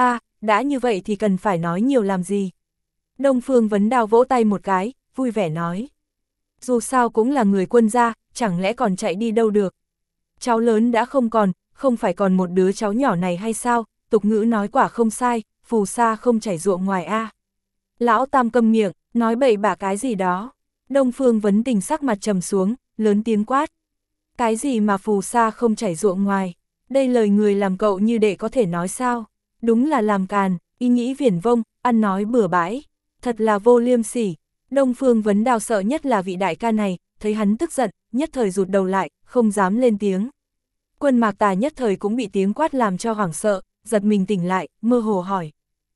Đã như vậy thì cần phải nói nhiều làm gì? Đông Phương Vấn Đao vỗ tay một cái, vui vẻ nói. Dù sao cũng là người quân gia, chẳng lẽ còn chạy đi đâu được? Cháu lớn đã không còn, không phải còn một đứa cháu nhỏ này hay sao? Tục ngữ nói quả không sai, phù sa không chảy ruộng ngoài a. Lão Tam câm miệng, nói bậy bạ cái gì đó. Đông Phương Vấn Tình sắc mặt trầm xuống, lớn tiếng quát. Cái gì mà phù sa không chảy ruộng ngoài? Đây lời người làm cậu như đệ có thể nói sao? Đúng là làm càn, ý nghĩ viển vông, ăn nói bừa bãi. Thật là vô liêm sỉ. Đông Phương Vấn Đao sợ nhất là vị đại ca này, thấy hắn tức giận, nhất thời rụt đầu lại, không dám lên tiếng. Quân Mạc Tà nhất thời cũng bị tiếng quát làm cho hoảng sợ, giật mình tỉnh lại, mơ hồ hỏi.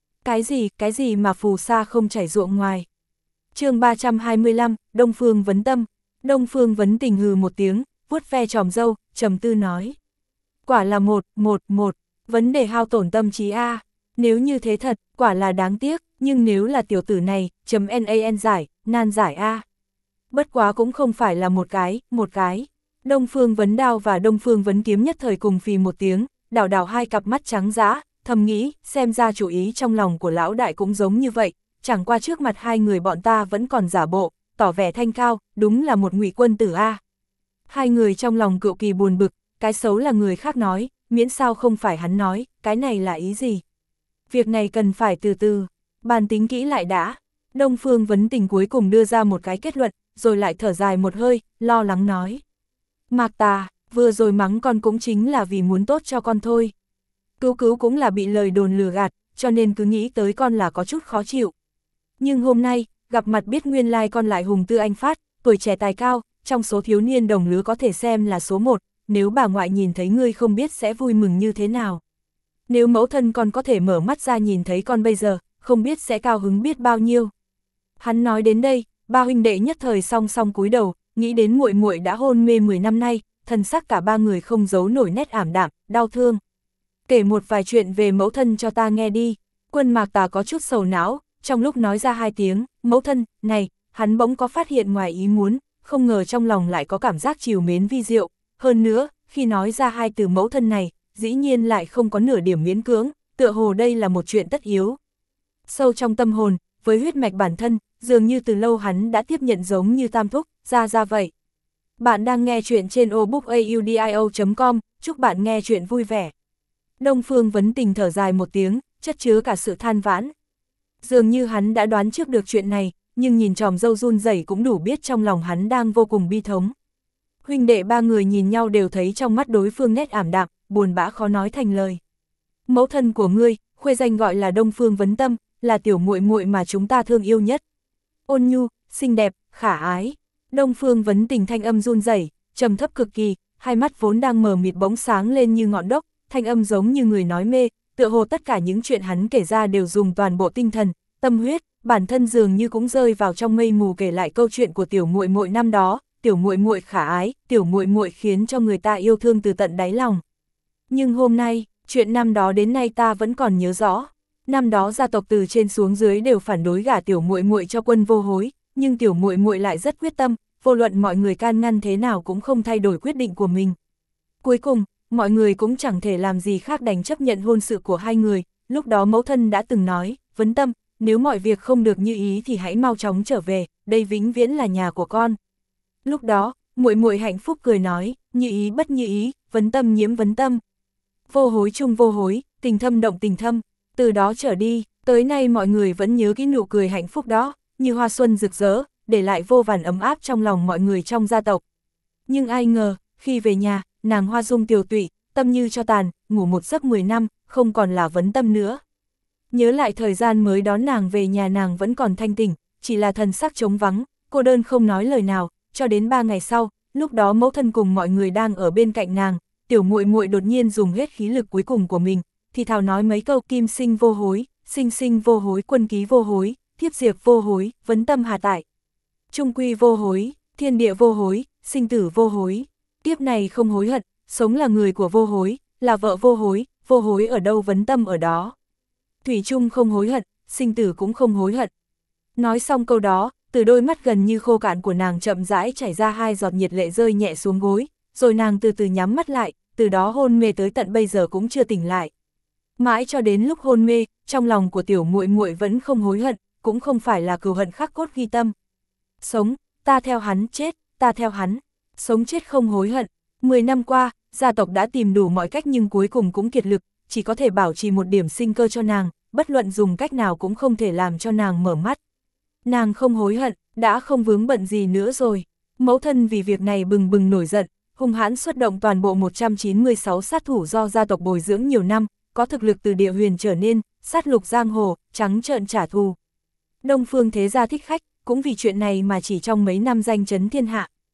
Cái gì mà phù sa không chảy ruộng ngoài? chương 325, Đông Phương Vấn Tâm. Đông Phương Vấn Tình hừ một tiếng, vuốt ve tròm râu, trầm tư nói. Quả là một, vấn đề hao tổn tâm trí a. Nếu như thế thật, quả là đáng tiếc, nhưng nếu là tiểu tử này, nan giải, nan giải a. Bất quá cũng không phải là một cái. Đông Phương Vấn Đao và Đông Phương Vấn Kiếm nhất thời cùng phì một tiếng, đảo hai cặp mắt trắng dã, thầm nghĩ, xem ra chủ ý trong lòng của lão đại cũng giống như vậy, chẳng qua trước mặt hai người bọn ta vẫn còn giả bộ, tỏ vẻ thanh cao, đúng là một ngụy quân tử a. Hai người trong lòng cựu kỳ buồn bực, cái xấu là người khác nói, miễn sao không phải hắn nói, cái này là ý gì? Việc này cần phải từ từ, bàn tính kỹ lại đã. Đông Phương Vấn Tình cuối cùng đưa ra một cái kết luận, rồi lại thở dài một hơi, lo lắng nói. Mạc Tà, vừa rồi mắng con cũng chính là vì muốn tốt cho con thôi. Cứu cũng là bị lời đồn lừa gạt, cho nên cứ nghĩ tới con là có chút khó chịu. Nhưng hôm nay, gặp mặt biết nguyên lai con lại hùng tư anh phát, tuổi trẻ tài cao, trong số thiếu niên đồng lứa có thể xem là số 1, nếu bà ngoại nhìn thấy ngươi không biết sẽ vui mừng như thế nào. Nếu mẫu thân con có thể mở mắt ra nhìn thấy con bây giờ, không biết sẽ cao hứng biết bao nhiêu. Hắn nói đến đây, ba huynh đệ nhất thời song song cúi đầu, nghĩ đến muội muội đã hôn mê 10 năm nay, thân sắc cả ba người không giấu nổi nét ảm đạm, đau thương. Kể một vài chuyện về mẫu thân cho ta nghe đi. Quân Mạc Tà có chút sầu não, trong lúc nói ra hai tiếng, mẫu thân, này, hắn bỗng có phát hiện ngoài ý muốn, không ngờ trong lòng lại có cảm giác trìu mến vi diệu. Hơn nữa, khi nói ra hai từ mẫu thân này, dĩ nhiên lại không có nửa điểm miễn cưỡng, tựa hồ đây là một chuyện tất yếu. Sâu trong tâm hồn, với huyết mạch bản thân, dường như từ lâu hắn đã tiếp nhận giống như tam thúc, ra vậy. Bạn đang nghe chuyện trên obookaudio.com, chúc bạn nghe chuyện vui vẻ. Đông Phương Vấn Tình thở dài một tiếng, chất chứa cả sự than vãn. Dường như hắn đã đoán trước được chuyện này, nhưng nhìn tròm râu run rẩy cũng đủ biết trong lòng hắn đang vô cùng bi thống. Huynh đệ ba người nhìn nhau đều thấy trong mắt đối phương nét ảm đạm, buồn bã khó nói thành lời. Mẫu thân của ngươi, khuê danh gọi là Đông Phương Vấn Tâm, là tiểu muội muội mà chúng ta thương yêu nhất. Ôn nhu, xinh đẹp, khả ái. Đông Phương Vấn Tình thanh âm run rẩy, trầm thấp cực kỳ, hai mắt vốn đang mờ mịt bỗng sáng lên như ngọn đốc, thanh âm giống như người nói mê, tựa hồ tất cả những chuyện hắn kể ra đều dùng toàn bộ tinh thần, tâm huyết, bản thân dường như cũng rơi vào trong mây mù kể lại câu chuyện của tiểu muội muội năm đó, tiểu muội muội khả ái, tiểu muội muội khiến cho người ta yêu thương từ tận đáy lòng. Nhưng hôm nay, chuyện năm đó đến nay ta vẫn còn nhớ rõ. Năm đó gia tộc từ trên xuống dưới đều phản đối gả tiểu muội muội cho Quân Vô Hối, nhưng tiểu muội muội lại rất quyết tâm, vô luận mọi người can ngăn thế nào cũng không thay đổi quyết định của mình. Cuối cùng, mọi người cũng chẳng thể làm gì khác đành chấp nhận hôn sự của hai người. Lúc đó mẫu thân đã từng nói, Vấn Tâm, nếu mọi việc không được như ý thì hãy mau chóng trở về, đây vĩnh viễn là nhà của con. Lúc đó, muội muội hạnh phúc cười nói, như ý bất như ý, vấn tâm nhiễm vấn tâm. Vô hối chung vô hối, tình thâm động tình thâm. Từ đó trở đi, tới nay mọi người vẫn nhớ cái nụ cười hạnh phúc đó, như hoa xuân rực rỡ, để lại vô vàn ấm áp trong lòng mọi người trong gia tộc. Nhưng ai ngờ, khi về nhà, nàng hoa dung tiều tụy, tâm như cho tàn, ngủ một giấc 10 năm, không còn là vấn tâm nữa. Nhớ lại thời gian mới đón nàng về nhà, nàng vẫn còn thanh tỉnh, chỉ là thần sắc trống vắng, cô đơn không nói lời nào, cho đến 3 ngày sau, lúc đó mẫu thân cùng mọi người đang ở bên cạnh nàng, tiểu muội muội đột nhiên dùng hết khí lực cuối cùng của mình, thì thào nói mấy câu kim sinh vô hối, sinh sinh vô hối, quân ký vô hối, thiếp diệt vô hối, vấn tâm hà tại. Trung quy vô hối, thiên địa vô hối, sinh tử vô hối, kiếp này không hối hận, sống là người của vô hối, là vợ vô hối ở đâu vấn tâm ở đó. Thủy chung không hối hận, sinh tử cũng không hối hận. Nói xong câu đó, từ đôi mắt gần như khô cạn của nàng chậm rãi chảy ra 2 giọt nhiệt lệ rơi nhẹ xuống gối, rồi nàng từ từ nhắm mắt lại, từ đó hôn mê tới tận bây giờ cũng chưa tỉnh lại. Mãi cho đến lúc hôn mê, trong lòng của tiểu muội muội vẫn không hối hận, cũng không phải là cừu hận khắc cốt ghi tâm. Sống, ta theo hắn, chết, ta theo hắn, sống chết không hối hận. 10 năm qua, gia tộc đã tìm đủ mọi cách nhưng cuối cùng cũng kiệt lực, chỉ có thể bảo trì một điểm sinh cơ cho nàng, bất luận dùng cách nào cũng không thể làm cho nàng mở mắt. Nàng không hối hận, đã không vướng bận gì nữa rồi. Mẫu thân vì việc này bừng bừng nổi giận, hung hãn xuất động toàn bộ 196 sát thủ do gia tộc bồi dưỡng nhiều năm, có thực lực từ địa huyền trở nên, sát lục giang hồ, trắng trợn trả thù. Đông Phương thế gia thích khách, cũng vì chuyện này mà chỉ trong mấy năm danh chấn thiên hạ.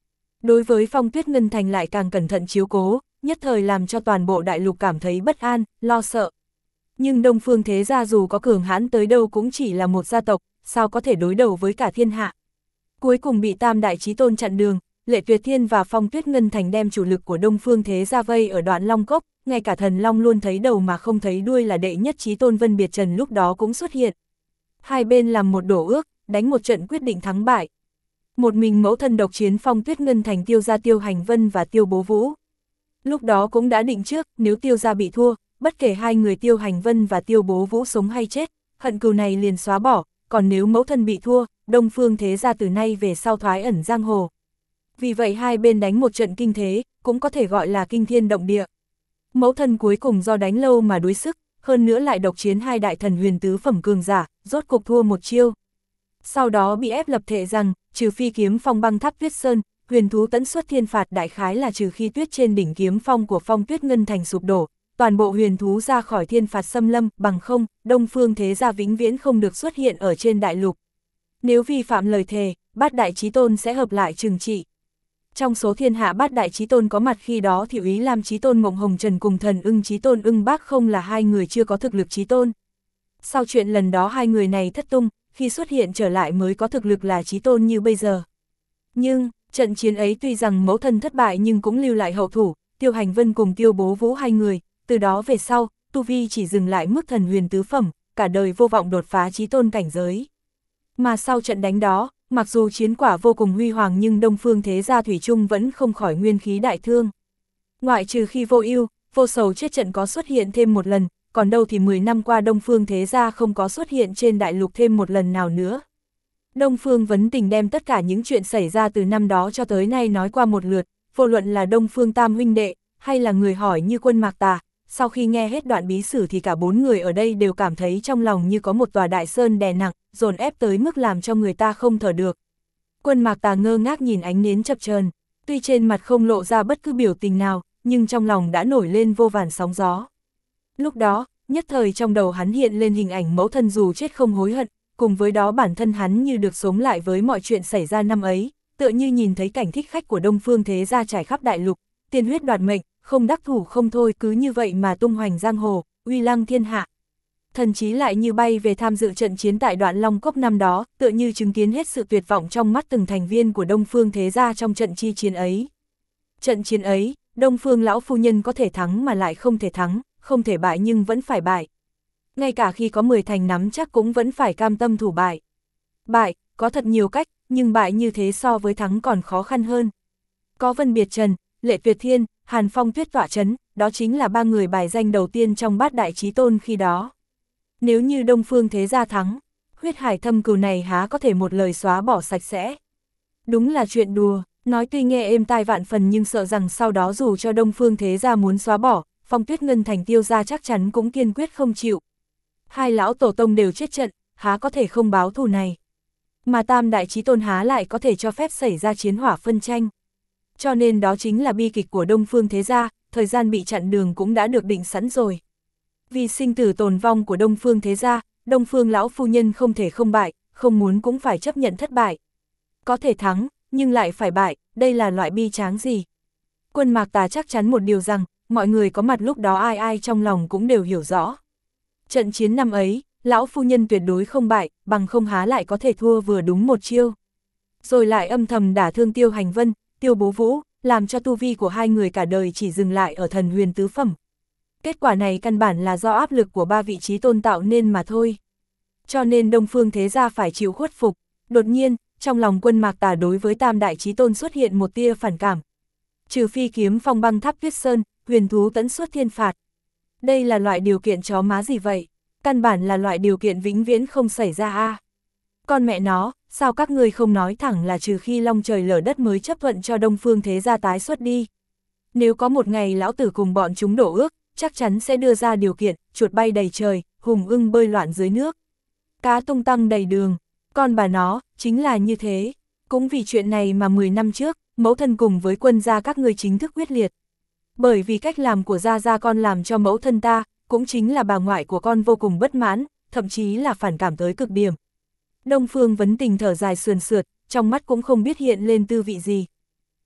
Đối với Phong Tuyết Ngân Thành lại càng cẩn thận chiếu cố, nhất thời làm cho toàn bộ đại lục cảm thấy bất an, lo sợ. Nhưng Đông Phương Thế Gia dù có cường hãn tới đâu cũng chỉ là một gia tộc, sao có thể đối đầu với cả thiên hạ. Cuối cùng bị Tam Đại Chí Tôn chặn đường, Lệ Tuyệt Thiên và Phong Tuyết Ngân Thành đem chủ lực của Đông Phương Thế Gia vây ở Đoạn Long Cốc, ngay cả Thần Long luôn thấy đầu mà không thấy đuôi là đệ nhất Chí Tôn Vân Biệt Trần lúc đó cũng xuất hiện. Hai bên làm một đổ ước, đánh một trận quyết định thắng bại. Một mình mẫu thân độc chiến Phong Tuyết Ngân Thành Tiêu gia Tiêu Hành Vân và Tiêu Bố Vũ. Lúc đó cũng đã định trước, nếu Tiêu gia bị thua, bất kể hai người Tiêu Hành Vân và Tiêu Bố Vũ sống hay chết, hận cừu này liền xóa bỏ, còn nếu mẫu thân bị thua, Đông Phương Thế Gia từ nay về sau thoái ẩn giang hồ. Vì vậy hai bên đánh một trận kinh thế, cũng có thể gọi là kinh thiên động địa. Mẫu thân cuối cùng do đánh lâu mà đuối sức, hơn nữa lại độc chiến hai đại thần huyền tứ phẩm cường giả, rốt cục thua một chiêu. Sau đó bị ép lập thệ rằng, trừ phi kiếm phong băng tháp Tuyết Sơn, huyền thú tấn xuất thiên phạt đại khái là trừ khi tuyết trên đỉnh kiếm phong của Phong Tuyết Ngân Thành sụp đổ, toàn bộ huyền thú ra khỏi thiên phạt xâm lâm, bằng không, Đông Phương Thế Gia vĩnh viễn không được xuất hiện ở trên đại lục. Nếu vi phạm lời thề, bát đại chí tôn sẽ hợp lại trừng trị. Trong số thiên hạ bát đại chí tôn có mặt khi đó thì Úy Lam chí tôn Mộng Hồng Trần cùng Thần Ưng chí tôn Ưng Bác không là hai người chưa có thực lực chí tôn. Sau chuyện lần đó hai người này thất tung, khi xuất hiện trở lại mới có thực lực là chí tôn như bây giờ. Nhưng, trận chiến ấy tuy rằng mẫu thân thất bại nhưng cũng lưu lại hậu thủ, Tiêu Hành Vân cùng Tiêu Bố Vũ hai người, từ đó về sau, tu vi chỉ dừng lại mức thần huyền tứ phẩm, cả đời vô vọng đột phá chí tôn cảnh giới. Mà sau trận đánh đó, mặc dù chiến quả vô cùng huy hoàng nhưng Đông Phương Thế Gia thủy chung vẫn không khỏi nguyên khí đại thương. Ngoại trừ khi Vô Ưu, Vô Sầu chết trận có xuất hiện thêm một lần, còn đâu thì 10 năm qua Đông Phương Thế Gia không có xuất hiện trên đại lục thêm một lần nào nữa. Đông Phương Vấn Tình đem tất cả những chuyện xảy ra từ năm đó cho tới nay nói qua một lượt, vô luận là Đông Phương Tam huynh đệ, hay là người hỏi như Quân Mạc Tà, sau khi nghe hết đoạn bí sử thì cả bốn người ở đây đều cảm thấy trong lòng như có một tòa đại sơn đè nặng, dồn ép tới mức làm cho người ta không thở được. Quân Mạc Tà ngơ ngác nhìn ánh nến chập chờn, tuy trên mặt không lộ ra bất cứ biểu tình nào, nhưng trong lòng đã nổi lên vô vàn sóng gió. Lúc đó, nhất thời trong đầu hắn hiện lên hình ảnh mẫu thân dù chết không hối hận, cùng với đó bản thân hắn như được sống lại với mọi chuyện xảy ra năm ấy, tựa như nhìn thấy cảnh thích khách của Đông Phương Thế Gia trải khắp đại lục, tiên huyết đoạt mệnh, không đắc thủ không thôi, cứ như vậy mà tung hoành giang hồ, uy lăng thiên hạ. Thần chí lại như bay về tham dự trận chiến tại Đoạn Long Cốc năm đó, tựa như chứng kiến hết sự tuyệt vọng trong mắt từng thành viên của Đông Phương Thế Gia trong trận chi chiến ấy. Trận chiến ấy, Đông Phương lão phu nhân có thể thắng mà lại không thể thắng, không thể bại nhưng vẫn phải bại. Ngay cả khi có 10 thành nắm chắc cũng vẫn phải cam tâm thủ bại. Bại, có thật nhiều cách, nhưng bại như thế so với thắng còn khó khăn hơn. Có Vân Biệt Trần, Lệ Tuyệt Thiên, Hàn Phong Tuyết tọa chấn, đó chính là ba người bài danh đầu tiên trong bát đại chí tôn khi đó. Nếu như Đông Phương Thế Gia thắng, huyết hải thâm cừu này há có thể một lời xóa bỏ sạch sẽ. Đúng là chuyện đùa, nói tuy nghe êm tai vạn phần nhưng sợ rằng sau đó dù cho Đông Phương Thế Gia muốn xóa bỏ, Phong Tuyết Ngân Thành Tiêu gia chắc chắn cũng kiên quyết không chịu. Hai lão tổ tông đều chết trận, há có thể không báo thù này. Mà Tam đại chí tôn há lại có thể cho phép xảy ra chiến hỏa phân tranh. Cho nên đó chính là bi kịch của Đông Phương Thế Gia, thời gian bị chặn đường cũng đã được định sẵn rồi. Vì sinh tử tồn vong của Đông Phương Thế Gia, Đông Phương lão phu nhân không thể không bại, không muốn cũng phải chấp nhận thất bại. Có thể thắng, nhưng lại phải bại, đây là loại bi tráng gì? Quân Mạc Tà chắc chắn một điều rằng, mọi người có mặt lúc đó ai ai trong lòng cũng đều hiểu rõ. Trận chiến năm ấy, lão phu nhân tuyệt đối không bại, bằng không há lại có thể thua vừa đúng một chiêu. Rồi lại âm thầm đả thương Tiêu Hành Vân, Tiêu Bố Vũ, làm cho tu vi của hai người cả đời chỉ dừng lại ở thần huyền tứ phẩm. Kết quả này căn bản là do áp lực của ba vị chí tôn tạo nên mà thôi. Cho nên Đông Phương Thế Gia phải chịu khuất phục. Đột nhiên, trong lòng Quân Mạc Tà đối với Tam đại chí tôn xuất hiện một tia phản cảm. Trừ phi kiếm phong băng tháp Tuyết Sơn, huyền thú tấn xuất thiên phạt. Đây là loại điều kiện chó má gì vậy? Căn bản là loại điều kiện vĩnh viễn không xảy ra a. Con mẹ nó, sao các ngươi không nói thẳng là trừ khi long trời lở đất mới chấp thuận cho Đông Phương Thế Gia tái xuất đi. Nếu có một ngày lão tử cùng bọn chúng đổ ước, chắc chắn sẽ đưa ra điều kiện, chuột bay đầy trời, hùng ưng bơi loạn dưới nước. Cá tung tăng đầy đường, con bà nó, chính là như thế. Cũng vì chuyện này mà 10 năm trước, mẫu thân cùng với Quân gia các ngươi chính thức quyết liệt. Bởi vì cách làm của gia con làm cho mẫu thân ta, cũng chính là bà ngoại của con vô cùng bất mãn, thậm chí là phản cảm tới cực điểm. Đông Phương Vấn Tình thở dài sườn sượt, trong mắt cũng không biết hiện lên tư vị gì.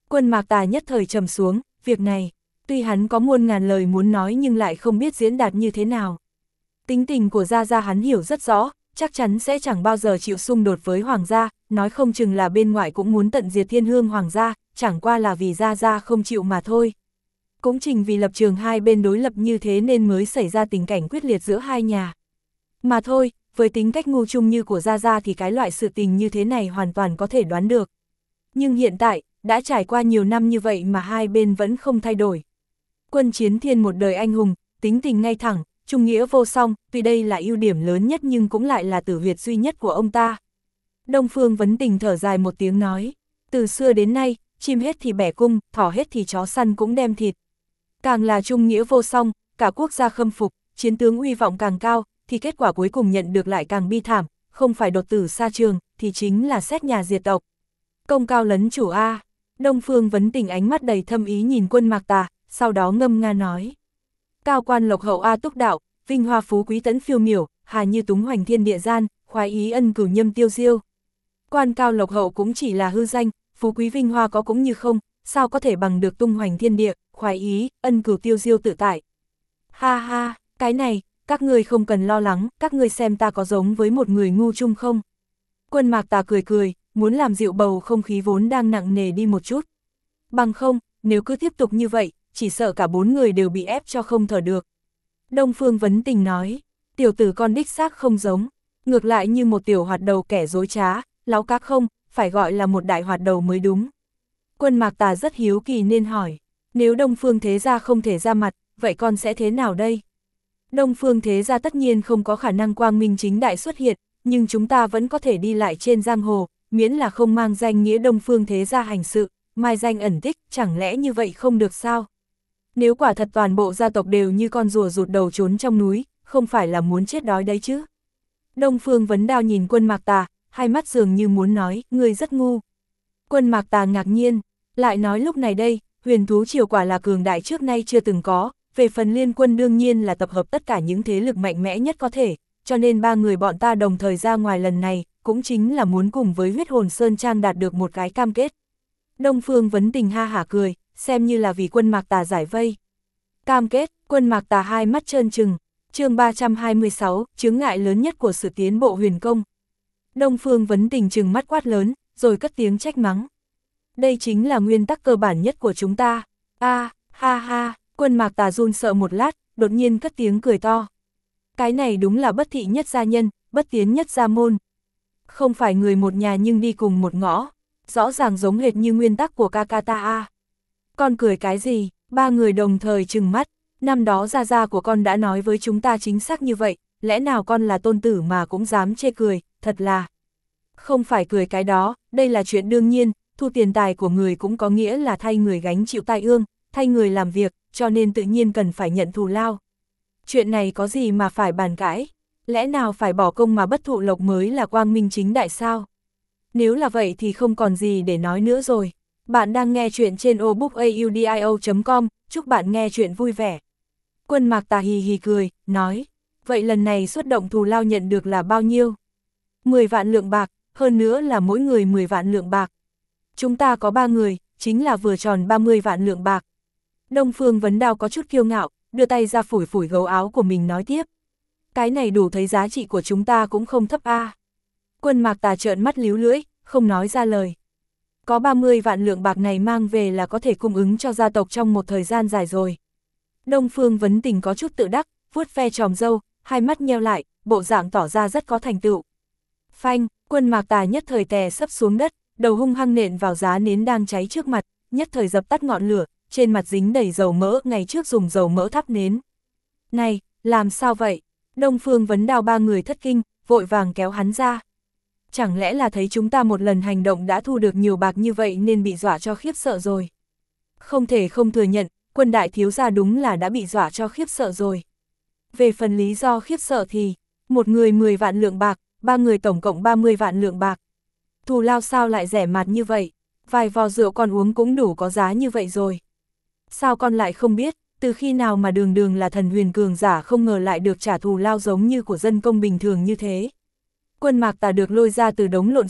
Quân Mạc Tà nhất thời trầm xuống, việc này, tuy hắn có muôn ngàn lời muốn nói nhưng lại không biết diễn đạt như thế nào. Tính tình của Gia Gia hắn hiểu rất rõ, chắc chắn sẽ chẳng bao giờ chịu xung đột với Hoàng gia, nói không chừng là bên ngoài cũng muốn tận diệt Thiên Hương Hoàng gia, chẳng qua là vì Gia Gia không chịu mà thôi. Cũng chính vì lập trường hai bên đối lập như thế nên mới xảy ra tình cảnh quyết liệt giữa hai nhà. Mà thôi, với tính cách ngu chung như của Gia Gia thì cái loại sự tình như thế này hoàn toàn có thể đoán được. Nhưng hiện tại, đã trải qua nhiều năm như vậy mà hai bên vẫn không thay đổi. Quân Chiến Thiên một đời anh hùng, tính tình ngay thẳng, trung nghĩa vô song, tuy đây là ưu điểm lớn nhất nhưng cũng lại là tử huyệt duy nhất của ông ta. Đông Phương Vấn Tình thở dài một tiếng nói, từ xưa đến nay, chim hết thì bẻ cung, thỏ hết thì chó săn cũng đem thịt. Càng là trung nghĩa vô song, cả quốc gia khâm phục, chiến tướng uy vọng càng cao, thì kết quả cuối cùng nhận được lại càng bi thảm, không phải đột tử xa trường, thì chính là xét nhà diệt tộc. Công cao lấn chủ A. Đông Phương Vấn Tình ánh mắt đầy thâm ý nhìn Quân Mạc Tà, sau đó ngâm nga nói. Cao quan lộc hậu A túc đạo, vinh hoa phú quý tẫn phiêu miểu, hà như túng hoành thiên địa gian, khoái ý ân cửu nhâm tiêu diêu. Quan cao lộc hậu cũng chỉ là hư danh, phú quý vinh hoa có cũng như không, sao có thể bằng được tung hoành thiên địa, khoái ý, ân cửu tiêu diêu tự tại. Ha ha, cái này, các ngươi không cần lo lắng, các ngươi xem ta có giống với một người ngu chung không? Quân Mạc Tà cười cười, muốn làm dịu bầu không khí vốn đang nặng nề đi một chút. Bằng không, nếu cứ tiếp tục như vậy, chỉ sợ cả bốn người đều bị ép cho không thở được. Đông Phương Vấn Tình nói, tiểu tử con đích xác không giống, ngược lại như một tiểu hoạt đầu kẻ dối trá, láo cá không, phải gọi là một đại hoạt đầu mới đúng. Quân Mạc Tà rất hiếu kỳ nên hỏi, nếu Đông Phương Thế Gia không thể ra mặt, vậy con sẽ thế nào đây? Đông Phương Thế Gia tất nhiên không có khả năng quang minh chính đại xuất hiện, nhưng chúng ta vẫn có thể đi lại trên giang hồ, miễn là không mang danh nghĩa Đông Phương Thế Gia hành sự, mai danh ẩn tích, chẳng lẽ như vậy không được sao? Nếu quả thật toàn bộ gia tộc đều như con rùa rụt đầu trốn trong núi, không phải là muốn chết đói đấy chứ? Đông Phương Vấn Đao nhìn Quân Mạc Tà, hai mắt dường như muốn nói, ngươi rất ngu. Quân Mạc Tà ngạc nhiên, lại nói lúc này đây, huyền thú triều quả là cường đại trước nay chưa từng có, về phần liên quân đương nhiên là tập hợp tất cả những thế lực mạnh mẽ nhất có thể, cho nên ba người bọn ta đồng thời ra ngoài lần này, cũng chính là muốn cùng với huyết hồn Sơn Trang đạt được một cái cam kết. Đông Phương Vấn Tình ha hả cười, xem như là vì Quân Mạc Tà giải vây. Cam kết, Quân Mạc Tà hai mắt trơn trừng, chương 326, chướng ngại lớn nhất của sự tiến bộ huyền công. Đông Phương Vấn Tình trừng mắt quát lớn, rồi cất tiếng trách mắng. Đây chính là nguyên tắc cơ bản nhất của chúng ta. Ha ha, Quân Mạc Tà run sợ một lát, đột nhiên cất tiếng cười to. Cái này đúng là bất thị nhất gia nhân, bất tiến nhất gia môn. Không phải người một nhà nhưng đi cùng một ngõ, rõ ràng giống hệt như nguyên tắc của Kakata A. Con cười cái gì? Ba người đồng thời trừng mắt, năm đó Gia Gia của con đã nói với chúng ta chính xác như vậy, lẽ nào con là tôn tử mà cũng dám chê cười, thật là. Không phải cười cái đó, đây là chuyện đương nhiên, thu tiền tài của người cũng có nghĩa là thay người gánh chịu tai ương, thay người làm việc, cho nên tự nhiên cần phải nhận thù lao. Chuyện này có gì mà phải bàn cãi, lẽ nào phải bỏ công mà bất thụ lộc mới là quang minh chính đại sao? Nếu là vậy thì không còn gì để nói nữa rồi. Bạn đang nghe chuyện trên obookaudio.com, chúc bạn nghe chuyện vui vẻ. Quân Mạc Tà hì hì cười, nói, vậy lần này xuất động thù lao nhận được là bao nhiêu? 10 vạn lượng bạc, hơn nữa là mỗi người 10 vạn lượng bạc. Chúng ta có 3 người, chính là vừa tròn 30 vạn lượng bạc. Đông Phương Vấn Đao có chút kiêu ngạo, đưa tay ra phủi phủi gấu áo của mình nói tiếp. Cái này đủ thấy giá trị của chúng ta cũng không thấp a. Quân Mạc Tà trợn mắt líu lưỡi, không nói ra lời. Có 30 vạn lượng bạc này mang về là có thể cung ứng cho gia tộc trong một thời gian dài rồi. Đông Phương Vấn Tình có chút tự đắc, vuốt ve tròm râu, hai mắt nheo lại, bộ dạng tỏ ra rất có thành tựu. Phanh, Quân Mạc Tà nhất thời tè sấp xuống đất, đầu hung hăng nện vào giá nến đang cháy trước mặt, nhất thời dập tắt ngọn lửa, trên mặt dính đầy dầu mỡ, ngày trước dùng dầu mỡ thắp nến. Này, làm sao vậy? Đông Phương Vấn Đao ba người thất kinh, vội vàng kéo hắn ra. Chẳng lẽ là thấy chúng ta một lần hành động đã thu được nhiều bạc như vậy nên bị dọa cho khiếp sợ rồi? Không thể không thừa nhận, Quân đại thiếu gia đúng là đã bị dọa cho khiếp sợ rồi. Về phần lý do khiếp sợ thì, một người 10 vạn lượng bạc, ba người tổng cộng 30 vạn lượng bạc. Thù lao sao lại rẻ mạt như vậy? Vài vò rượu con uống cũng đủ có giá như vậy rồi. Sao con lại không biết, từ khi nào mà đường đường là thần huyền cường giả không ngờ lại được trả thù lao giống như của dân công bình thường như thế? Quân Mạc Tà được lôi ra từ đống lộn xộn,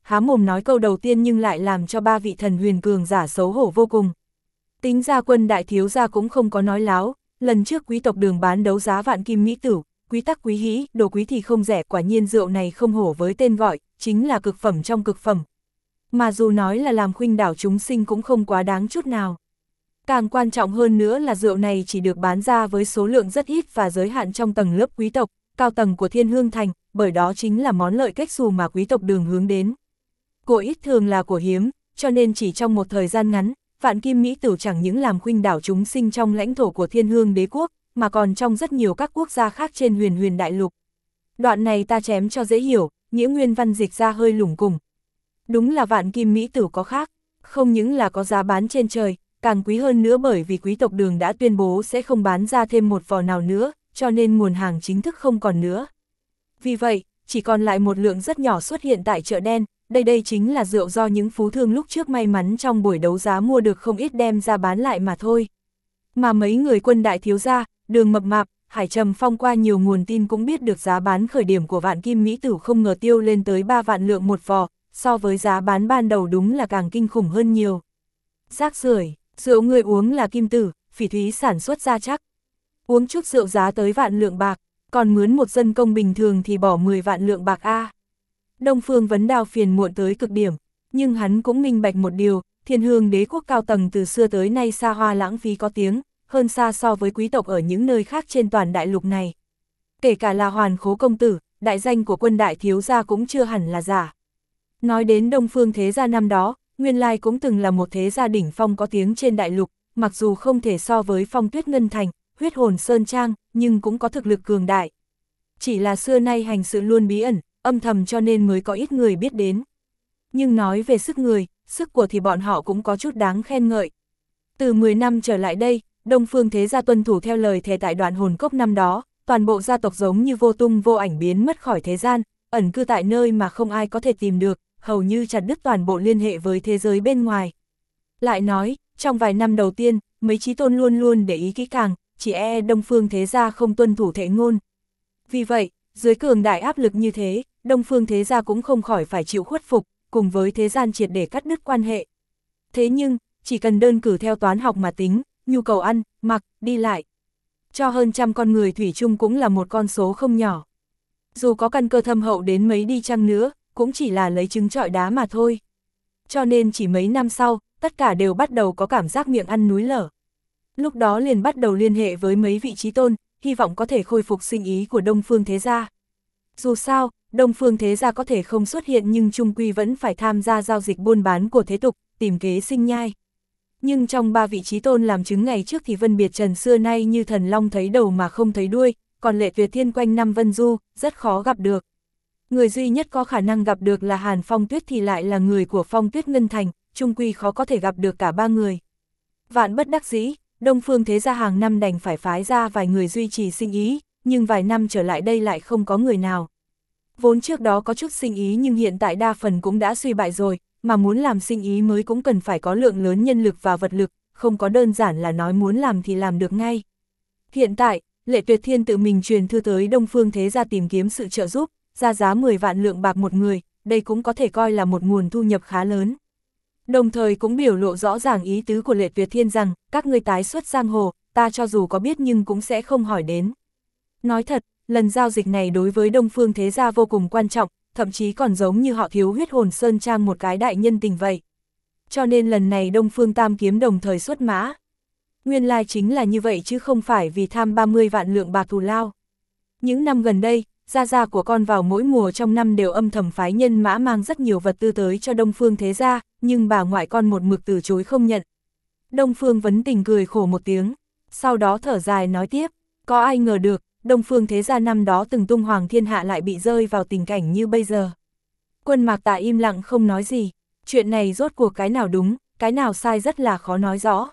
há mồm nói câu đầu tiên nhưng lại làm cho ba vị thần huyền cường giả xấu hổ vô cùng. Tính ra Quân đại thiếu gia cũng không có nói láo, lần trước quý tộc Đường bán đấu giá vạn kim mỹ tửu, quý tắc quý hĩ, đồ quý thì không rẻ, quả nhiên rượu này không hổ với tên gọi, chính là cực phẩm trong cực phẩm. Mà dù nói là làm khuynh đảo chúng sinh cũng không quá đáng chút nào. Càng quan trọng hơn nữa là rượu này chỉ được bán ra với số lượng rất ít và giới hạn trong tầng lớp quý tộc, cao tầng của Thiên Hương Thành, bởi đó chính là món lợi cách xù mà quý tộc Đường hướng đến. Của ít thường là của hiếm, cho nên chỉ trong một thời gian ngắn, vạn kim mỹ tửu chẳng những làm khuynh đảo chúng sinh trong lãnh thổ của Thiên Hương đế quốc, mà còn trong rất nhiều các quốc gia khác trên huyền đại lục. Đoạn này ta chém cho dễ hiểu, nghĩa nguyên văn dịch ra hơi lủng củng. Đúng là vạn kim mỹ tửu có khác, không những là có giá bán trên trời, càng quý hơn nữa bởi vì quý tộc Đường đã tuyên bố sẽ không bán ra thêm một vò nào nữa, cho nên nguồn hàng chính thức không còn nữa. Vì vậy, chỉ còn lại một lượng rất nhỏ xuất hiện tại chợ đen, đây chính là rượu do những phú thương lúc trước may mắn trong buổi đấu giá mua được không ít đem ra bán lại mà thôi. Mà mấy người Quân đại thiếu gia, Đường mập mạp, Hải Trầm Phong qua nhiều nguồn tin cũng biết được giá bán khởi điểm của vạn kim mỹ tửu không ngờ tiêu lên tới 3 vạn lượng một vò, so với giá bán ban đầu đúng là càng kinh khủng hơn nhiều. Rác rưởi, rượu người uống là kim tử, phỉ thúy sản xuất ra chắc. Uống chút rượu giá tới vạn lượng bạc, còn mướn một dân công bình thường thì bỏ 10 vạn lượng bạc a. Đông Phương Vấn Đao phiền muộn tới cực điểm, nhưng hắn cũng minh bạch một điều, Thiên Hương đế quốc cao tầng từ xưa tới nay xa hoa lãng phí có tiếng, hơn xa so với quý tộc ở những nơi khác trên toàn đại lục này. Kể cả là Hoàn Khố công tử, đại danh của Quân đại thiếu gia cũng chưa hẳn là giả. Nói đến Đông Phương thế gia năm đó, nguyên lai cũng từng là một thế gia đỉnh phong có tiếng trên đại lục, mặc dù không thể so với Phong Tuyết Ngân Thành, Huyết Hồn Sơn Trang, nhưng cũng có thực lực cường đại. Chỉ là xưa nay hành sự luôn bí ẩn, âm thầm cho nên mới có ít người biết đến. Nhưng nói về sức người, sức của thì bọn họ cũng có chút đáng khen ngợi. Từ 10 năm trở lại đây, Đông Phương thế gia tuân thủ theo lời thề tại Đoạn Hồn Cốc năm đó, toàn bộ gia tộc giống như vô tung vô ảnh biến mất khỏi thế gian, ẩn cư tại nơi mà không ai có thể tìm được, hầu như chặt đứt toàn bộ liên hệ với thế giới bên ngoài. Lại nói, trong vài năm đầu tiên, mấy chí tôn luôn luôn để ý kỹ càng, chỉ Đông Phương thế gia không tuân thủ thệ ngôn. Vì vậy, dưới cường đại áp lực như thế, Đông Phương thế gia cũng không khỏi phải chịu khuất phục, cùng với thế gian triệt để cắt đứt quan hệ. Thế nhưng, chỉ cần đơn cử theo toán học mà tính, nhu cầu ăn, mặc, đi lại, cho hơn trăm con người thủy chung cũng là một con số không nhỏ. Dù có căn cơ thâm hậu đến mấy đi chăng nữa, cũng chỉ là lấy trứng trọi đá mà thôi. Cho nên chỉ mấy năm sau, tất cả đều bắt đầu có cảm giác miệng ăn núi lở. Lúc đó liền bắt đầu liên hệ với mấy vị chí tôn, hy vọng có thể khôi phục sinh ý của Đông Phương thế gia. Dù sao, Đông Phương thế gia có thể không xuất hiện nhưng chung quy vẫn phải tham gia giao dịch buôn bán của thế tục, tìm kế sinh nhai. Nhưng trong ba vị chí tôn làm chứng ngày trước thì Vân Biệt Trần xưa nay như thần long thấy đầu mà không thấy đuôi, còn Lệ Tuyệt Thiên quanh năm vân du, rất khó gặp được. Người duy nhất có khả năng gặp được là Hàn Phong Tuyết thì lại là người của Phong Tuyết Ngân Thành, chung quy khó có thể gặp được cả ba người. Vạn bất đắc dĩ, Đông Phương thế gia hàng năm đành phải phái ra vài người duy trì sinh ý, nhưng vài năm trở lại đây lại không có người nào. Vốn trước đó có chút sinh ý nhưng hiện tại đa phần cũng đã suy bại rồi, mà muốn làm sinh ý mới cũng cần phải có lượng lớn nhân lực và vật lực, không có đơn giản là nói muốn làm thì làm được ngay. Hiện tại, Lệ Tuyệt Thiên tự mình truyền thư tới Đông Phương thế gia tìm kiếm sự trợ giúp, ra giá 10 vạn lượng bạc một người, đây cũng có thể coi là một nguồn thu nhập khá lớn. Đồng thời cũng biểu lộ rõ ràng ý tứ của Lệ Tuyệt Thiên rằng, các ngươi tái xuất giang hồ, ta cho dù có biết nhưng cũng sẽ không hỏi đến. Nói thật, lần giao dịch này đối với Đông Phương thế gia vô cùng quan trọng, thậm chí còn giống như họ thiếu Huyết Hồn Sơn Trang một cái đại nhân tình vậy. Cho nên lần này Đông Phương Tam Kiếm đồng thời xuất mã. Nguyên lai chính là như vậy chứ không phải vì tham 30 vạn lượng bạc thù lao. Những năm gần đây, gia của con vào mỗi mùa trong năm đều âm thầm phái nhân mã mang rất nhiều vật tư tới cho Đông Phương thế gia, nhưng bà ngoại con một mực từ chối không nhận. Đông Phương Vấn Tình cười khổ một tiếng, sau đó thở dài nói tiếp, có ai ngờ được, Đông Phương thế gia năm đó từng tung hoàng thiên hạ lại bị rơi vào tình cảnh như bây giờ. Quân Mạc Tạ im lặng không nói gì, chuyện này rốt cuộc cái nào đúng, cái nào sai rất là khó nói rõ.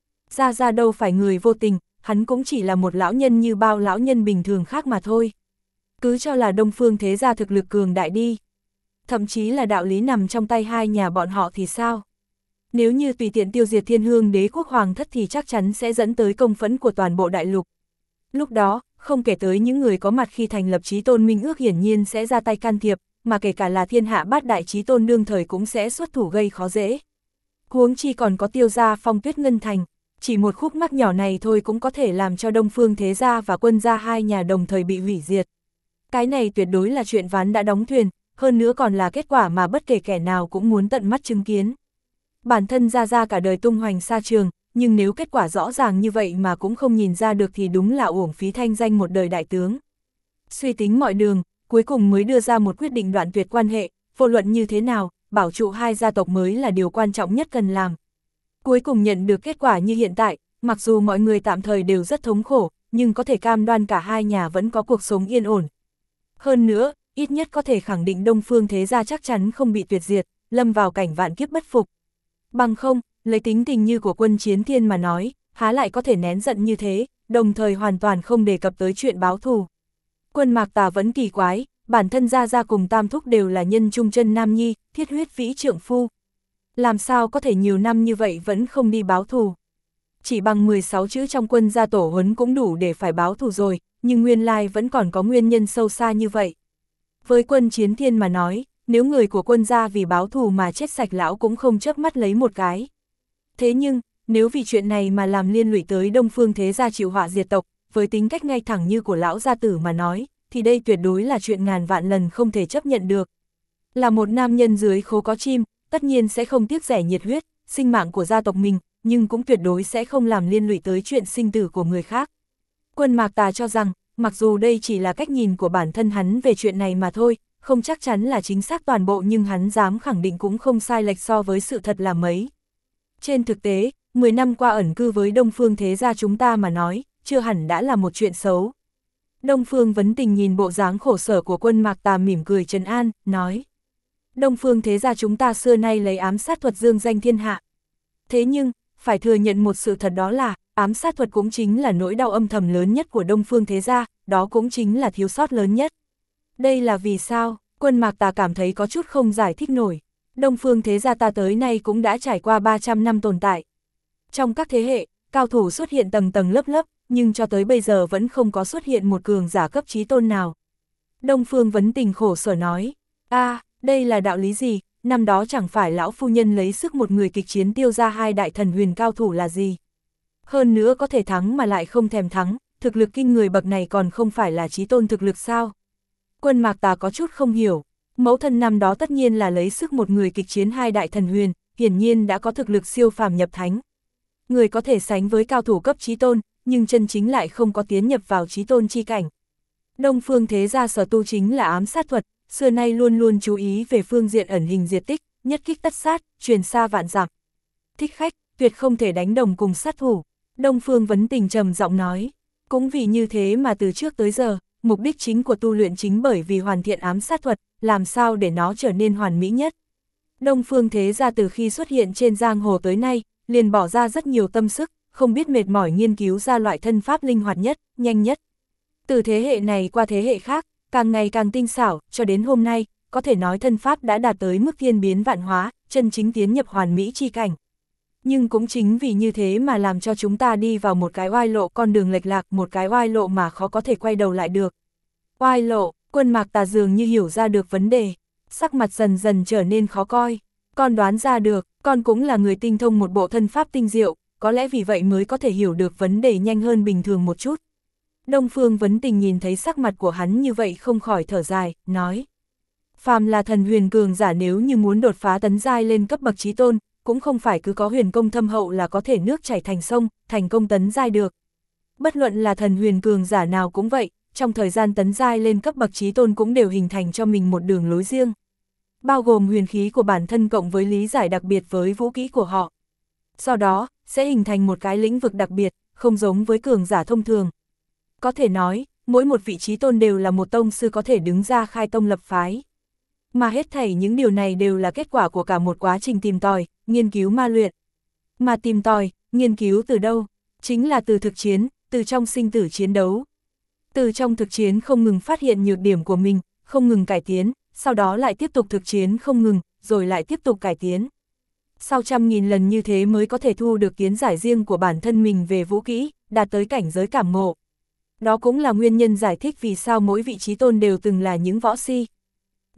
Gia đâu phải người vô tình, hắn cũng chỉ là một lão nhân như bao lão nhân bình thường khác mà thôi. Cứ cho là Đông Phương thế gia thực lực cường đại đi. Thậm chí là đạo lý nằm trong tay hai nhà bọn họ thì sao? Nếu như tùy tiện tiêu diệt Thiên Hương đế quốc hoàng thất thì chắc chắn sẽ dẫn tới công phẫn của toàn bộ đại lục. Lúc đó, không kể tới những người có mặt khi thành lập Chí Tôn Minh Ước hiển nhiên sẽ ra tay can thiệp, mà kể cả là thiên hạ bát đại chí tôn đương thời cũng sẽ xuất thủ gây khó dễ. Huống chi còn có Tiêu gia Phong Tuyết Ngân Thành, chỉ một khúc mắc nhỏ này thôi cũng có thể làm cho Đông Phương Thế Gia và Quân gia hai nhà đồng thời bị hủy diệt. Cái này tuyệt đối là chuyện ván đã đóng thuyền, hơn nữa còn là kết quả mà bất kể kẻ nào cũng muốn tận mắt chứng kiến. Bản thân Gia cả đời tung hoành xa trường, nhưng nếu kết quả rõ ràng như vậy mà cũng không nhìn ra được thì đúng là uổng phí thanh danh một đời đại tướng. Suy tính mọi đường, cuối cùng mới đưa ra một quyết định đoạn tuyệt quan hệ, vô luận như thế nào, bảo trụ hai gia tộc mới là điều quan trọng nhất cần làm. Cuối cùng nhận được kết quả như hiện tại, mặc dù mọi người tạm thời đều rất thống khổ, nhưng có thể cam đoan cả hai nhà vẫn có cuộc sống yên ổn. Hơn nữa, ít nhất có thể khẳng định Đông Phương Thế Gia chắc chắn không bị tuyệt diệt, lâm vào cảnh vạn kiếp bất phục. Bằng không, lấy tính tình như của Quân Chiến Thiên mà nói, há lại có thể nén giận như thế, đồng thời hoàn toàn không đề cập tới chuyện báo thù. Quân Mạc Tà vẫn kỳ quái, bản thân Gia cùng Tam Thúc đều là nhân trung chân nam nhi, thiết huyết vĩ trượng phu. Làm sao có thể nhiều năm như vậy vẫn không đi báo thù? Chỉ bằng 16 chữ trong Quân gia tổ huấn cũng đủ để phải báo thù rồi, nhưng nguyên lai vẫn còn có nguyên nhân sâu xa như vậy. Với Quân Chiến Thiên mà nói, nếu người của Quân gia vì báo thù mà chết sạch lão cũng không chớp mắt lấy một cái. Thế nhưng, nếu vì chuyện này mà làm liên lụy tới Đông Phương Thế Gia chịu họa diệt tộc, với tính cách ngay thẳng như của lão gia tử mà nói, thì đây tuyệt đối là chuyện ngàn vạn lần không thể chấp nhận được. Là một nam nhân dưới khố có chim, tất nhiên sẽ không tiếc rẻ nhiệt huyết, sinh mạng của gia tộc mình, nhưng cũng tuyệt đối sẽ không làm liên lụy tới chuyện sinh tử của người khác. Quân Mạc Tà cho rằng, mặc dù đây chỉ là cách nhìn của bản thân hắn về chuyện này mà thôi, không chắc chắn là chính xác toàn bộ nhưng hắn dám khẳng định cũng không sai lệch so với sự thật là mấy. Trên thực tế, 10 năm qua ẩn cư với Đông Phương Thế Gia chúng ta mà nói, chưa hẳn đã là một chuyện xấu. Đông Phương Vấn Tình nhìn bộ dáng khổ sở của Quân Mạc Tà mỉm cười trấn an, nói. Đông Phương Thế Gia chúng ta xưa nay lấy ám sát thuật dương danh thiên hạ. Thế nhưng, phải thừa nhận một sự thật đó là, ám sát thuật cũng chính là nỗi đau âm thầm lớn nhất của Đông Phương Thế Gia, đó cũng chính là thiếu sót lớn nhất. Đây là vì sao? Quân Mạc Tà cảm thấy có chút không giải thích nổi. Đông Phương Thế Gia ta tới nay cũng đã trải qua 300 năm tồn tại. Trong các thế hệ, cao thủ xuất hiện tầng tầng lớp lớp, nhưng cho tới bây giờ vẫn không có xuất hiện một cường giả cấp chí tôn nào. Đông Phương Vấn Tình khổ sở nói, đây là đạo lý gì, năm đó chẳng phải lão phu nhân lấy sức một người kịch chiến tiêu ra hai đại thần huyền cao thủ là gì. Hơn nữa có thể thắng mà lại không thèm thắng, thực lực kinh người bậc này còn không phải là chí tôn thực lực sao. Quân Mạc Tà có chút không hiểu, mẫu thân năm đó tất nhiên là lấy sức một người kịch chiến hai đại thần huyền, hiển nhiên đã có thực lực siêu phàm nhập thánh. Người có thể sánh với cao thủ cấp chí tôn, nhưng chân chính lại không có tiến nhập vào chí tôn chi cảnh. Đông Phương Thế Gia sở tu chính là ám sát thuật, xưa nay luôn luôn chú ý về phương diện ẩn hình diệt tích, nhất kích tất sát, truyền xa vạn dặm. Thích khách, tuyệt không thể đánh đồng cùng sát thủ. Đông Phương Vấn Tình trầm giọng nói, cũng vì như thế mà từ trước tới giờ, mục đích chính của tu luyện chính bởi vì hoàn thiện ám sát thuật, làm sao để nó trở nên hoàn mỹ nhất. Đông Phương Thế Gia từ khi xuất hiện trên giang hồ tới nay, liền bỏ ra rất nhiều tâm sức, không biết mệt mỏi nghiên cứu ra loại thân pháp linh hoạt nhất, nhanh nhất. Từ thế hệ này qua thế hệ khác, càng ngày càng tinh xảo, cho đến hôm nay, có thể nói thân pháp đã đạt tới mức thiên biến vạn hóa, chân chính tiến nhập hoàn mỹ chi cảnh. Nhưng cũng chính vì như thế mà làm cho chúng ta đi vào một cái oai lộ, con đường lệch lạc, một cái oai lộ mà khó có thể quay đầu lại được. Oai lộ, Quân Mạc Tà dường như hiểu ra được vấn đề, sắc mặt dần dần trở nên khó coi. Con đoán ra được, con cũng là người tinh thông một bộ thân pháp tinh diệu, có lẽ vì vậy mới có thể hiểu được vấn đề nhanh hơn bình thường một chút. Đông Phương Vấn Tình nhìn thấy sắc mặt của hắn như vậy không khỏi thở dài, nói. Phàm là thần huyền cường giả nếu như muốn đột phá tấn giai lên cấp bậc chí tôn, cũng không phải cứ có huyền công thâm hậu là có thể nước chảy thành sông, thành công tấn giai được. Bất luận là thần huyền cường giả nào cũng vậy, trong thời gian tấn giai lên cấp bậc chí tôn cũng đều hình thành cho mình một đường lối riêng. Bao gồm huyền khí của bản thân cộng với lý giải đặc biệt với vũ kỹ của họ. Sau đó, sẽ hình thành một cái lĩnh vực đặc biệt, không giống với cường giả thông thường. Có thể nói, mỗi một vị chí tôn đều là một tông sư có thể đứng ra khai tông lập phái. Mà hết thảy những điều này đều là kết quả của cả một quá trình tìm tòi, nghiên cứu ma luyện. Mà tìm tòi, nghiên cứu từ đâu? Chính là từ thực chiến, từ trong sinh tử chiến đấu. Từ trong thực chiến không ngừng phát hiện nhược điểm của mình, không ngừng cải tiến, sau đó lại tiếp tục thực chiến không ngừng, rồi lại tiếp tục cải tiến. Sau trăm nghìn lần như thế mới có thể thu được kiến giải riêng của bản thân mình về vũ kỹ, đạt tới cảnh giới cảm ngộ. Đó cũng là nguyên nhân giải thích vì sao mỗi vị chí tôn đều từng là những võ si.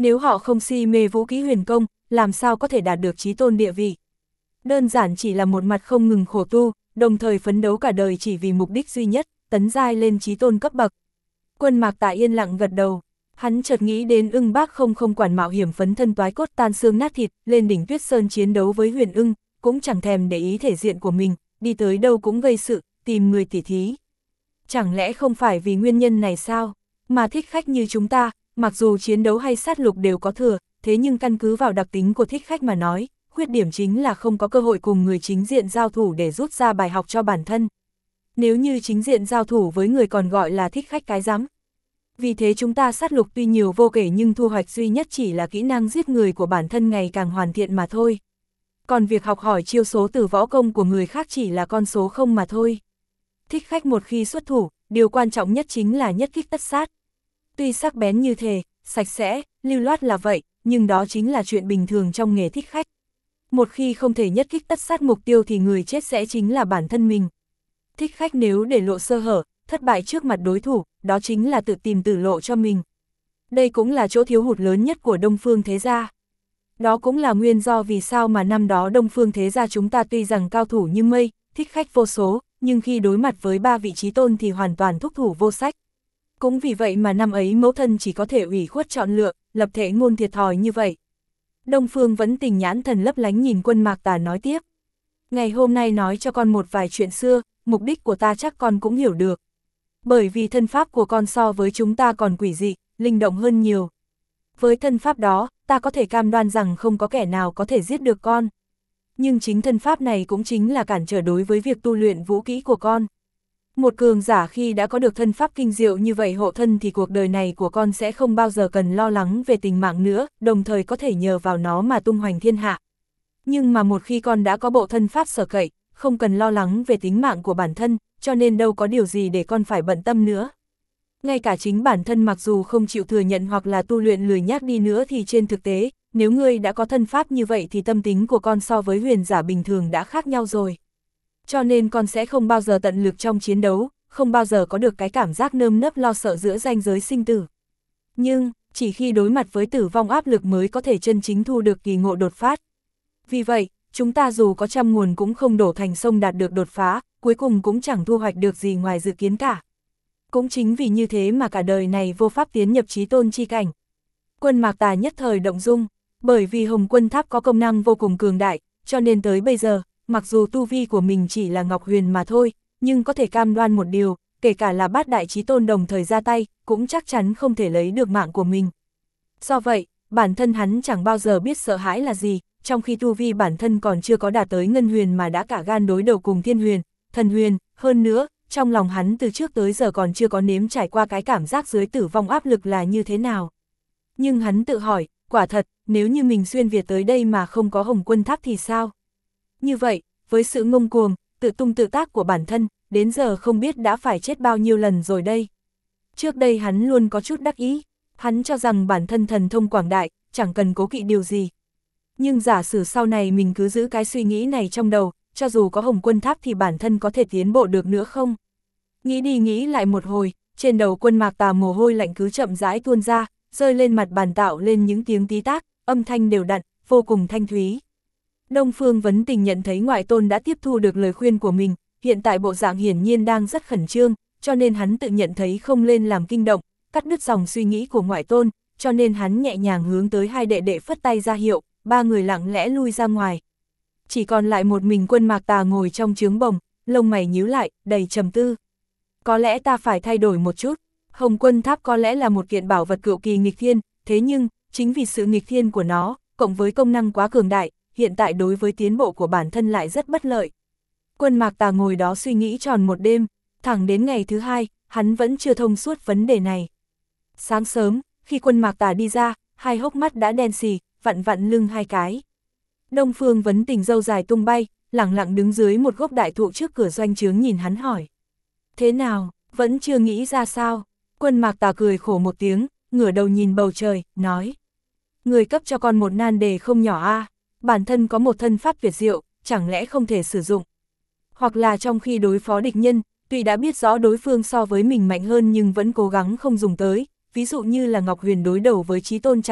Nếu họ không si mê vũ kỹ huyền công, làm sao có thể đạt được chí tôn địa vị? Đơn giản chỉ là một mặt không ngừng khổ tu, đồng thời phấn đấu cả đời chỉ vì mục đích duy nhất, tấn giai lên chí tôn cấp bậc. Quân Mạc Tà yên lặng gật đầu, hắn chợt nghĩ đến Ưng Bác không quản mạo hiểm phấn thân toái cốt tan xương nát thịt, lên đỉnh Tuyết Sơn chiến đấu với Huyền Ưng, cũng chẳng thèm để ý thể diện của mình, đi tới đâu cũng gây sự, tìm người tỉ thí. Chẳng lẽ không phải vì nguyên nhân này sao? Mà thích khách như chúng ta, mặc dù chiến đấu hay sát lục đều có thừa, thế nhưng căn cứ vào đặc tính của thích khách mà nói, khuyết điểm chính là không có cơ hội cùng người chính diện giao thủ để rút ra bài học cho bản thân. Nếu như chính diện giao thủ với người còn gọi là thích khách cái rắm. Vì thế chúng ta sát lục tuy nhiều vô kể nhưng thu hoạch duy nhất chỉ là kỹ năng giết người của bản thân ngày càng hoàn thiện mà thôi. Còn việc học hỏi chiêu số từ võ công của người khác chỉ là con số không mà thôi. Thích khách một khi xuất thủ, điều quan trọng nhất chính là nhất kích tất sát. Tuy sắc bén như thế, sạch sẽ, lưu loát là vậy, nhưng đó chính là chuyện bình thường trong nghề thích khách. Một khi không thể nhất kích tất sát mục tiêu thì người chết sẽ chính là bản thân mình. Thích khách nếu để lộ sơ hở, thất bại trước mặt đối thủ, đó chính là tự tìm tử lộ cho mình. Đây cũng là chỗ thiếu hụt lớn nhất của Đông Phương Thế Gia. Đó cũng là nguyên do vì sao mà năm đó Đông Phương Thế Gia chúng ta tuy rằng cao thủ như mây, thích khách vô số, nhưng khi đối mặt với 3 vị chí tôn thì hoàn toàn thúc thủ vô sách. Cũng vì vậy mà năm ấy mẫu thân chỉ có thể ủy khuất chọn lựa, lập thể ngôn thiệt thòi như vậy. Đông Phương vẫn tình nhãn thần lấp lánh nhìn Quân Mạc Tà nói tiếp. Ngày hôm nay nói cho con một vài chuyện xưa, mục đích của ta chắc con cũng hiểu được. Bởi vì thân pháp của con so với chúng ta còn quỷ dị, linh động hơn nhiều. Với thân pháp đó, ta có thể cam đoan rằng không có kẻ nào có thể giết được con. Nhưng chính thân pháp này cũng chính là cản trở đối với việc tu luyện vũ kỹ của con. Một cường giả khi đã có được thân pháp kinh diệu như vậy hộ thân thì cuộc đời này của con sẽ không bao giờ cần lo lắng về tình mạng nữa, đồng thời có thể nhờ vào nó mà tung hoành thiên hạ. Nhưng mà một khi con đã có bộ thân pháp sở cậy, không cần lo lắng về tính mạng của bản thân, cho nên đâu có điều gì để con phải bận tâm nữa. Ngay cả chính bản thân mặc dù không chịu thừa nhận hoặc là tu luyện lười nhác đi nữa thì trên thực tế, nếu ngươi đã có thân pháp như vậy thì tâm tính của con so với huyền giả bình thường đã khác nhau rồi. Cho nên con sẽ không bao giờ tận lực trong chiến đấu, không bao giờ có được cái cảm giác nơm nớp lo sợ giữa ranh giới sinh tử. Nhưng, chỉ khi đối mặt với tử vong áp lực mới có thể chân chính thu được kỳ ngộ đột phát. Vì vậy, chúng ta dù có trăm nguồn cũng không đổ thành sông đạt được đột phá, cuối cùng cũng chẳng thu hoạch được gì ngoài dự kiến cả. Cũng chính vì như thế mà cả đời này vô pháp tiến nhập chí tôn chi cảnh. Quân Mạc Tà nhất thời động dung, bởi vì Hồng Quân Tháp có công năng vô cùng cường đại, cho nên tới bây giờ, mặc dù tu vi của mình chỉ là Ngọc Huyền mà thôi, nhưng có thể cam đoan một điều, kể cả là bát đại chí tôn đồng thời ra tay, cũng chắc chắn không thể lấy được mạng của mình. Do vậy, bản thân hắn chẳng bao giờ biết sợ hãi là gì, trong khi tu vi bản thân còn chưa có đạt tới Ngân Huyền mà đã cả gan đối đầu cùng Thiên Huyền, Thần Huyền, hơn nữa, trong lòng hắn từ trước tới giờ còn chưa có nếm trải qua cái cảm giác dưới tử vong áp lực là như thế nào. Nhưng hắn tự hỏi, quả thật, nếu như mình xuyên Việt tới đây mà không có Hồng Quân Tháp thì sao? Như vậy, với sự ngông cuồng, tự tung tự tác của bản thân, đến giờ không biết đã phải chết bao nhiêu lần rồi đây. Trước đây hắn luôn có chút đắc ý, hắn cho rằng bản thân thần thông quảng đại, chẳng cần cố kỵ điều gì. Nhưng giả sử sau này mình cứ giữ cái suy nghĩ này trong đầu, cho dù có Hồng Quân Tháp thì bản thân có thể tiến bộ được nữa không? Nghĩ đi nghĩ lại một hồi, trên đầu Quân Mạc Tà mồ hôi lạnh cứ chậm rãi tuôn ra, rơi lên mặt bàn tạo lên những tiếng tí tách, âm thanh đều đặn, vô cùng thanh thúy. Đông Phương Vấn Tình nhận thấy ngoại tôn đã tiếp thu được lời khuyên của mình, hiện tại bộ dạng hiển nhiên đang rất khẩn trương, cho nên hắn tự nhận thấy không lên làm kinh động, cắt đứt dòng suy nghĩ của ngoại tôn, cho nên hắn nhẹ nhàng hướng tới hai đệ đệ phất tay ra hiệu, ba người lặng lẽ lui ra ngoài. Chỉ còn lại một mình Quân Mạc Tà ngồi trong trướng bồng, lông mày nhíu lại, đầy trầm tư. Có lẽ ta phải thay đổi một chút, Hồng Quân Tháp có lẽ là một kiện bảo vật cựu kỳ nghịch thiên, thế nhưng, chính vì sự nghịch thiên của nó, cộng với công năng quá cường đại, hiện tại đối với tiến bộ của bản thân lại rất bất lợi. Quân Mạc Tà ngồi đó suy nghĩ tròn một đêm, thẳng đến ngày thứ hai, hắn vẫn chưa thông suốt vấn đề này. Sáng sớm, khi Quân Mạc Tà đi ra, hai hốc mắt đã đen xì, vặn vặn lưng hai cái. Đông Phương Vấn Tình râu dài tung bay, lẳng lặng đứng dưới một gốc đại thụ trước cửa doanh trướng nhìn hắn hỏi. Thế nào, vẫn chưa nghĩ ra sao? Quân Mạc Tà cười khổ một tiếng, ngửa đầu nhìn bầu trời, nói. Người cấp cho con một nan đề không nhỏ a, bản thân có một thân pháp tuyệt diệu, chẳng lẽ không thể sử dụng? Hoặc là trong khi đối phó địch nhân, tuy đã biết rõ đối phương so với mình mạnh hơn nhưng vẫn cố gắng không dùng tới, ví dụ như là Ngọc Huyền đối đầu với Chí Tôn chẳng hạn,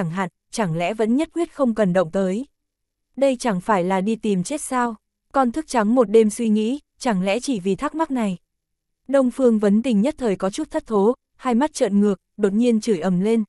chẳng lẽ vẫn nhất quyết không cần động tới. Đây chẳng phải là đi tìm chết sao? Con thức trắng một đêm suy nghĩ, chẳng lẽ chỉ vì thắc mắc này? Đông Phương Vấn Tình nhất thời có chút thất thố, hai mắt trợn ngược, đột nhiên chửi ầm lên.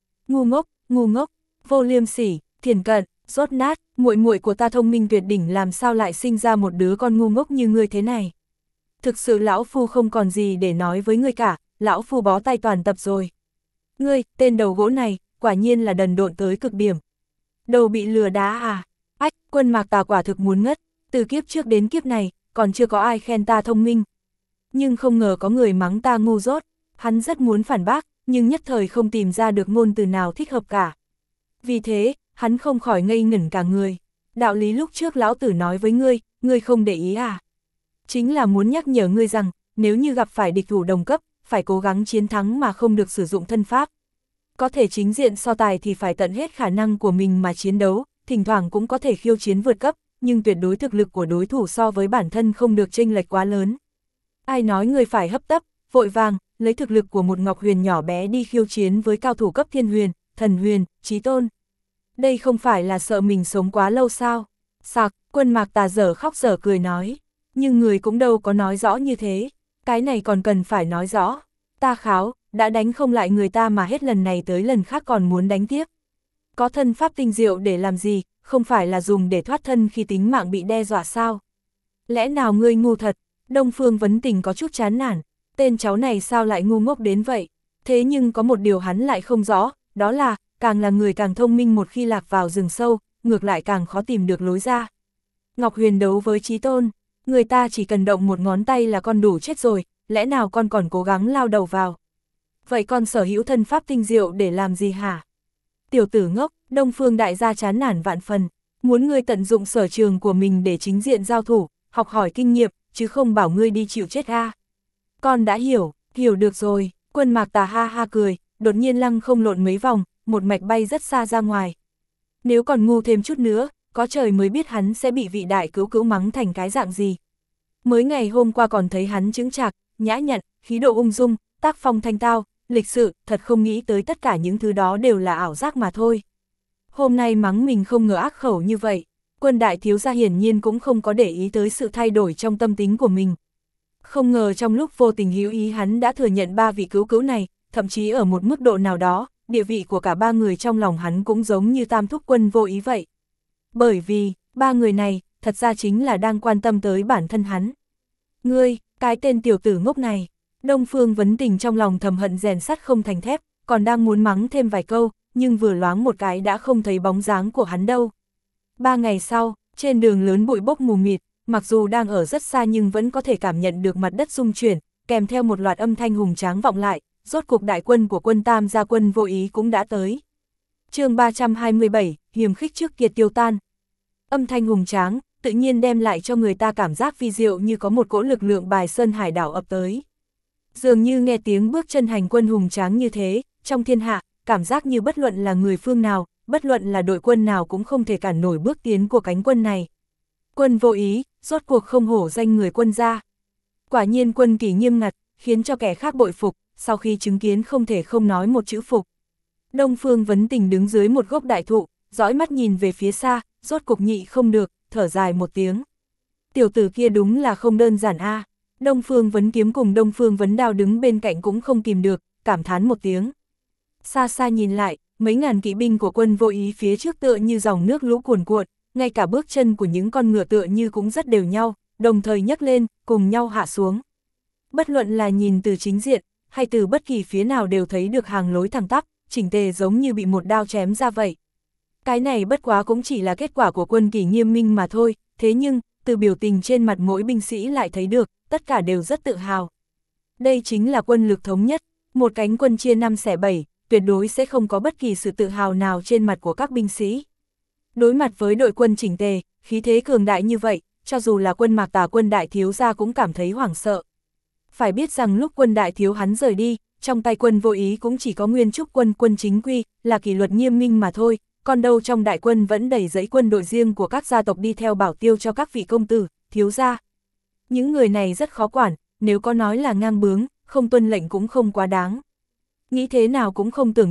Ngu ngốc, vô liêm sỉ, thiền cận, rốt nát, muội muội của ta thông minh tuyệt đỉnh làm sao lại sinh ra một đứa con ngu ngốc như ngươi thế này? Thực sự lão phu không còn gì để nói với ngươi cả, lão phu bó tay toàn tập rồi. Ngươi, tên đầu gỗ này, quả nhiên là đần độn tới cực điểm. Đầu bị lừa đá à? Ách, Quân Mạc Tà quả thực muốn ngất, từ kiếp trước đến kiếp này, còn chưa có ai khen ta thông minh. Nhưng không ngờ có người mắng ta ngu dốt, hắn rất muốn phản bác, nhưng nhất thời không tìm ra được ngôn từ nào thích hợp cả. Vì thế, hắn không khỏi ngây ngẩn cả người. Đạo lý lúc trước lão tử nói với ngươi không để ý à? Chính là muốn nhắc nhở ngươi rằng, nếu như gặp phải địch thủ đồng cấp, phải cố gắng chiến thắng mà không được sử dụng thân pháp. Có thể chính diện so tài thì phải tận hết khả năng của mình mà chiến đấu, thỉnh thoảng cũng có thể khiêu chiến vượt cấp, nhưng tuyệt đối thực lực của đối thủ so với bản thân không được chênh lệch quá lớn. Ai nói ngươi phải hấp tấp, vội vàng, lấy thực lực của một Ngọc Huyền nhỏ bé đi khiêu chiến với cao thủ cấp Thiên Huyền, Thần Huyền, Chí Tôn. Đây không phải là sợ mình sống quá lâu sao? Sặc, Quân Mạc Tà dở khóc dở cười nói. Nhưng người cũng đâu có nói rõ như thế. Cái này còn cần phải nói rõ. Ta kháo, đã đánh không lại người ta mà hết lần này tới lần khác còn muốn đánh tiếp. Có thân pháp tinh diệu để làm gì, không phải là dùng để thoát thân khi tính mạng bị đe dọa sao? Lẽ nào ngươi ngu thật? Đông Phương Vấn Tình có chút chán nản. Tên cháu này sao lại ngu ngốc đến vậy? Thế nhưng có một điều hắn lại không rõ, đó là, càng là người càng thông minh một khi lạc vào rừng sâu, ngược lại càng khó tìm được lối ra. Ngọc Huyền đấu với Chí Tôn, người ta chỉ cần động một ngón tay là con đủ chết rồi, lẽ nào con còn cố gắng lao đầu vào? Vậy con sở hữu thân pháp tinh diệu để làm gì hả? Tiểu tử ngốc, Đông Phương đại gia chán nản vạn phần, muốn ngươi tận dụng sở trường của mình để chính diện giao thủ, học hỏi kinh nghiệm, chứ không bảo ngươi đi chịu chết a. Con đã hiểu được rồi. Quân Mạc Tà ha ha cười, đột nhiên lăng không lộn mấy vòng, một mạch bay rất xa ra ngoài. Nếu còn ngu thêm chút nữa, có trời mới biết hắn sẽ bị vị đại cứu cứu mắng thành cái dạng gì. Mới ngày hôm qua còn thấy hắn chững chạc, nhã nhặn, khí độ ung dung, tác phong thanh tao, lịch sự, thật không nghĩ tới tất cả những thứ đó đều là ảo giác mà thôi. Hôm nay mắng mình không ngờ ác khẩu như vậy, Quân đại thiếu gia hiển nhiên cũng không có để ý tới sự thay đổi trong tâm tính của mình. Không ngờ trong lúc vô tình hữu ý hắn đã thừa nhận ba vị cứu cứu này, thậm chí ở một mức độ nào đó, địa vị của cả ba người trong lòng hắn cũng giống như Tam Thúc Quân vô ý vậy. Bởi vì, ba người này, thật ra chính là đang quan tâm tới bản thân hắn. Ngươi, cái tên tiểu tử ngốc này, Đông Phương Vấn Tình trong lòng thầm hận rèn sắt không thành thép, còn đang muốn mắng thêm vài câu, nhưng vừa loáng một cái đã không thấy bóng dáng của hắn đâu. 3 ngày sau, trên đường lớn bụi bốc mù mịt, mặc dù đang ở rất xa nhưng vẫn có thể cảm nhận được mặt đất rung chuyển, kèm theo một loạt âm thanh hùng tráng vọng lại, rốt cuộc đại quân của Quân Tam gia quân vô ý cũng đã tới. Chương 327, hiềm khích trước kiệt tiêu tan. Âm thanh hùng tráng, tự nhiên đem lại cho người ta cảm giác vi diệu như có một cỗ lực lượng bài sơn hải đảo ập tới. Dường như nghe tiếng bước chân hành quân hùng tráng như thế, trong thiên hạ, cảm giác như bất luận là người phương nào, bất luận là đội quân nào cũng không thể cản nổi bước tiến của cánh quân này. Quân vô ý, rốt cuộc không hổ danh người Quân gia. Quả nhiên quân kỷ nghiêm ngặt, khiến cho kẻ khác bội phục, sau khi chứng kiến không thể không nói một chữ phục. Đông Phương Vấn Tình đứng dưới một gốc đại thụ, dõi mắt nhìn về phía xa, rốt cục nhị không được, thở dài một tiếng. Tiểu tử kia đúng là không đơn giản a. Đông Phương Vấn Kiếm cùng Đông Phương Vấn Đao đứng bên cạnh cũng không kìm được, cảm thán một tiếng. Xa xa nhìn lại, mấy ngàn kỵ binh của quân vô ý phía trước tựa như dòng nước lũ cuồn cuộn, ngay cả bước chân của những con ngựa tựa như cũng rất đều nhau, đồng thời nhấc lên, cùng nhau hạ xuống. Bất luận là nhìn từ chính diện, hay từ bất kỳ phía nào đều thấy được hàng lối thẳng tắp, chỉnh tề giống như bị một đao chém ra vậy. Cái này bất quá cũng chỉ là kết quả của quân kỷ nghiêm minh mà thôi, thế nhưng, từ biểu tình trên mặt mỗi binh sĩ lại thấy được, tất cả đều rất tự hào. Đây chính là quân lực thống nhất, một cánh quân chia 5 xẻ 7, tuyệt đối sẽ không có bất kỳ sự tự hào nào trên mặt của các binh sĩ. Đối mặt với đội quân chỉnh tề, khí thế cường đại như vậy, cho dù là Quân Mạc Tà Quân đại thiếu gia cũng cảm thấy hoảng sợ. Phải biết rằng lúc Quân đại thiếu hắn rời đi, trong tay quân vô ý cũng chỉ có Nguyên Trúc quân quân chính quy, là kỷ luật nghiêm minh mà thôi, còn đâu trong đại quân vẫn đầy dẫy quân đội riêng của các gia tộc đi theo bảo tiêu cho các vị công tử, thiếu gia. Những người này rất khó quản, nếu có nói là ngang bướng, không tuân lệnh cũng không quá đáng. Nghĩ thế nào cũng không tưởng được,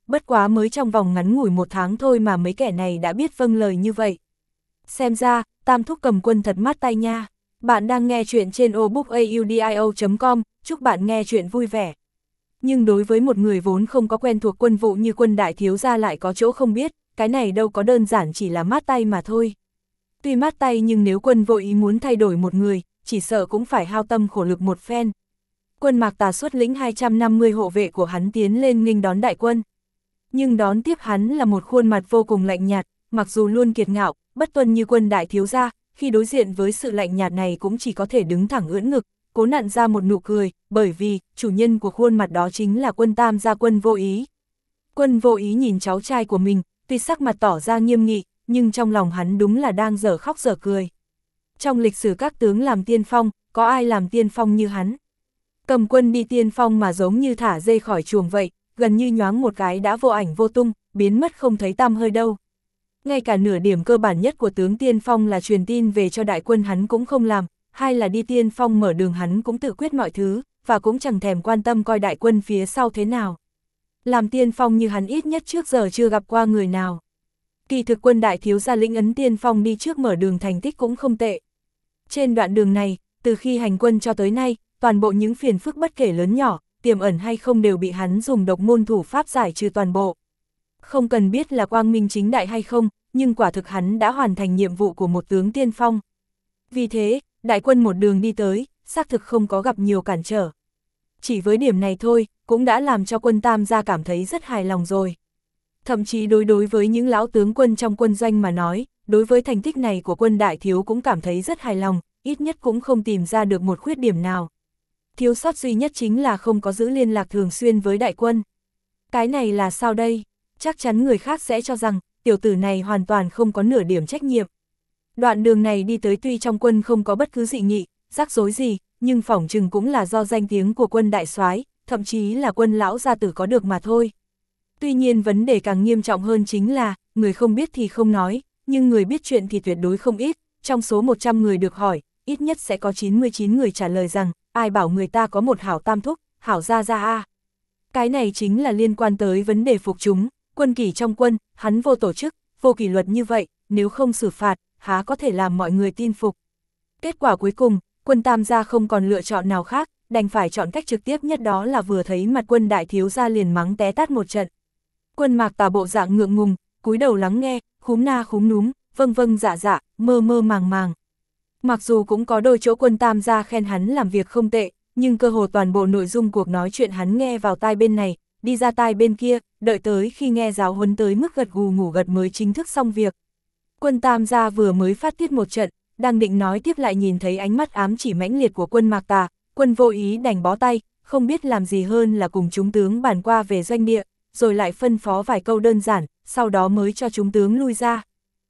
bất quá mới trong vòng ngắn ngủi 1 tháng thôi mà mấy kẻ này đã biết vâng lời như vậy. Xem ra, Tam thúc cầm quân thật mát tay nha. Bạn đang nghe chuyện trên obookaudio.com, chúc bạn nghe chuyện vui vẻ. Nhưng đối với một người vốn không có quen thuộc quân vụ như Quân đại thiếu gia lại có chỗ không biết, cái này đâu có đơn giản chỉ là mát tay mà thôi. Tuy mát tay nhưng nếu Quân vô ý muốn thay đổi một người, chỉ sợ cũng phải hao tâm khổ lực một phen. Quân Mạc Tà xuất lĩnh 250 hộ vệ của hắn tiến lên nghênh đón đại quân. Nhưng đón tiếp hắn là một khuôn mặt vô cùng lạnh nhạt, mặc dù luôn kiệt ngạo, bất tuân như Quân đại thiếu gia, khi đối diện với sự lạnh nhạt này cũng chỉ có thể đứng thẳng ưỡn ngực, cố nặn ra một nụ cười, bởi vì chủ nhân của khuôn mặt đó chính là Quân Tam gia Quân Vô Ý. Quân Vô Ý nhìn cháu trai của mình, tuy sắc mặt tỏ ra nghiêm nghị, nhưng trong lòng hắn đúng là đang dở khóc dở cười. Trong lịch sử các tướng làm tiên phong, có ai làm tiên phong như hắn? Cầm quân đi tiên phong mà giống như thả dê khỏi chuồng vậy, gần như nhoáng một cái đã vô ảnh vô tung, biến mất không thấy tăm hơi đâu. Ngay cả nửa điểm cơ bản nhất của tướng tiên phong là truyền tin về cho đại quân hắn cũng không làm, hay là đi tiên phong mở đường hắn cũng tự quyết mọi thứ, và cũng chẳng thèm quan tâm coi đại quân phía sau thế nào. Làm tiên phong như hắn ít nhất trước giờ chưa gặp qua người nào. Kỳ thực Quân đại thiếu gia lĩnh ấn tiên phong đi trước mở đường thành tích cũng không tệ. Trên đoạn đường này, từ khi hành quân cho tới nay, toàn bộ những phiền phức bất kể lớn nhỏ, tiềm ẩn hay không đều bị hắn dùng độc môn thủ pháp giải trừ toàn bộ. Không cần biết là quang minh chính đại hay không, nhưng quả thực hắn đã hoàn thành nhiệm vụ của một tướng tiên phong. Vì thế, đại quân một đường đi tới, xác thực không có gặp nhiều cản trở. Chỉ với điểm này thôi, cũng đã làm cho Quân Tam gia cảm thấy rất hài lòng rồi. Thậm chí đối với những lão tướng quân trong quân doanh mà nói, đối với thành tích này của Quân đại thiếu cũng cảm thấy rất hài lòng, ít nhất cũng không tìm ra được một khuyết điểm nào. Thiếu sót duy nhất chính là không có giữ liên lạc thường xuyên với đại quân. Cái này là sao đây? Chắc chắn người khác sẽ cho rằng, tiểu tử này hoàn toàn không có nửa điểm trách nhiệm. Đoạn đường này đi tới tuy trong quân không có bất cứ dị nghị, rắc rối gì, nhưng phỏng chừng cũng là do danh tiếng của Quân đại soái, thậm chí là Quân lão gia tử có được mà thôi. Tuy nhiên vấn đề càng nghiêm trọng hơn chính là, người không biết thì không nói, nhưng người biết chuyện thì tuyệt đối không ít, trong số 100 người được hỏi, ít nhất sẽ có 99 người trả lời rằng, ai bảo người ta có một hảo tam thúc, hảo gia gia a. Cái này chính là liên quan tới vấn đề phục chúng, quân kỷ trong quân, hắn vô tổ chức, vô kỷ luật như vậy, nếu không xử phạt, há có thể làm mọi người tin phục. Kết quả cuối cùng, Quân Tam gia không còn lựa chọn nào khác, đành phải chọn cách trực tiếp nhất đó là vừa thấy mặt Quân đại thiếu gia liền mắng té tát một trận. Quân Mạc Tà bộ dạng ngượng ngùng, cúi đầu lắng nghe, khúm na khúm núm, vâng vâng dạ dạ, mơ mơ màng màng. Mặc dù cũng có đôi chỗ Quân Tam gia khen hắn làm việc không tệ, nhưng cơ hồ toàn bộ nội dung cuộc nói chuyện hắn nghe vào tai bên này, đi ra tai bên kia, đợi tới khi nghe giáo huấn tới mức gật gù ngủ gật mới chính thức xong việc. Quân Tam gia vừa mới phát tiết một trận, đang định nói tiếp lại nhìn thấy ánh mắt ám chỉ mãnh liệt của Quân Mạc Tà, Quân Vô Ý đành bó tay, không biết làm gì hơn là cùng chúng tướng bàn qua về doanh địa, rồi lại phân phó vài câu đơn giản, sau đó mới cho chúng tướng lui ra.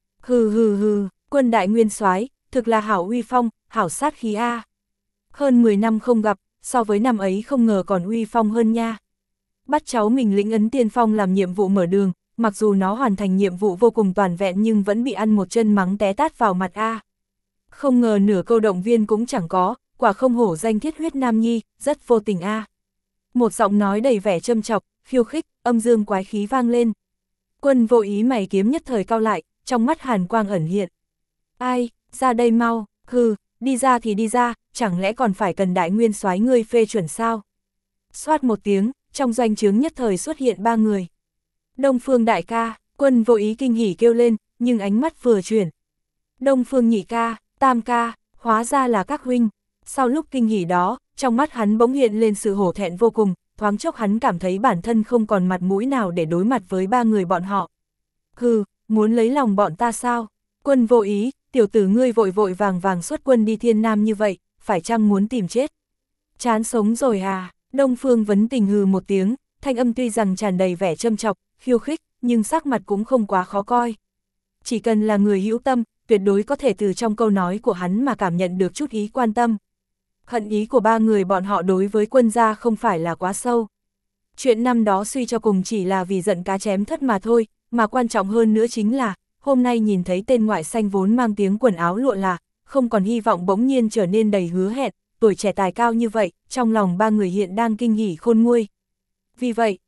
Hừ, Quân đại nguyên soái, thực là hảo uy phong, hảo sát khí a. Hơn 10 năm không gặp, so với năm ấy không ngờ còn uy phong hơn nha. Bắt cháu mình lĩnh ấn tiên phong làm nhiệm vụ mở đường, mặc dù nó hoàn thành nhiệm vụ vô cùng toàn vẹn nhưng vẫn bị ăn một chân mắng té tát vào mặt a. Không ngờ nửa câu động viên cũng chẳng có, quả không hổ danh thiết huyết nam nhi, rất vô tình a. Một giọng nói đầy vẻ châm chọc, khiêu khích, âm dương quái khí vang lên. Quân Vô Ý mày kiếm nhất thời cau lại, trong mắt hàn quang ẩn hiện. Ai, ra đây mau, đi ra thì đi ra, chẳng lẽ còn phải cần đại nguyên soái ngươi phê chuẩn sao? Xoát một tiếng, trong doanh trướng nhất thời xuất hiện 3 người. Đông Phương đại ca, Quân Vô Ý kinh hỉ kêu lên, nhưng ánh mắt vừa chuyển. Đông Phương nhị ca, Tam ca, hóa ra là các huynh. Sau lúc kinh hỉ đó, trong mắt hắn bỗng hiện lên sự hổ thẹn vô cùng, thoáng chốc hắn cảm thấy bản thân không còn mặt mũi nào để đối mặt với 3 người bọn họ. Muốn lấy lòng bọn ta sao? Quân Vô Ý, tiểu tử ngươi vội vội vàng xuất quân đi Thiên Nam như vậy, phải chăng muốn tìm chết? Chán sống rồi à? Đông Phương Vấn Tình hừ một tiếng, thanh âm tuy rằng tràn đầy vẻ châm chọc, khiêu khích, nhưng sắc mặt cũng không quá khó coi. Chỉ cần là người hữu tâm, tuyệt đối có thể từ trong câu nói của hắn mà cảm nhận được chút ý quan tâm. Hận ý của 3 người bọn họ đối với quân gia không phải là quá sâu. Chuyện năm đó suy cho cùng chỉ là vì giận cá chém thất mà thôi, mà quan trọng hơn nữa chính là, hôm nay nhìn thấy tên ngoại xanh vốn mang tiếng quần áo lụa là, không còn hy vọng bỗng nhiên trở nên đầy hứa hẹn, tuổi trẻ tài cao như vậy, trong lòng 3 người hiện đang kinh hỉ khôn nguôi. Vì vậy,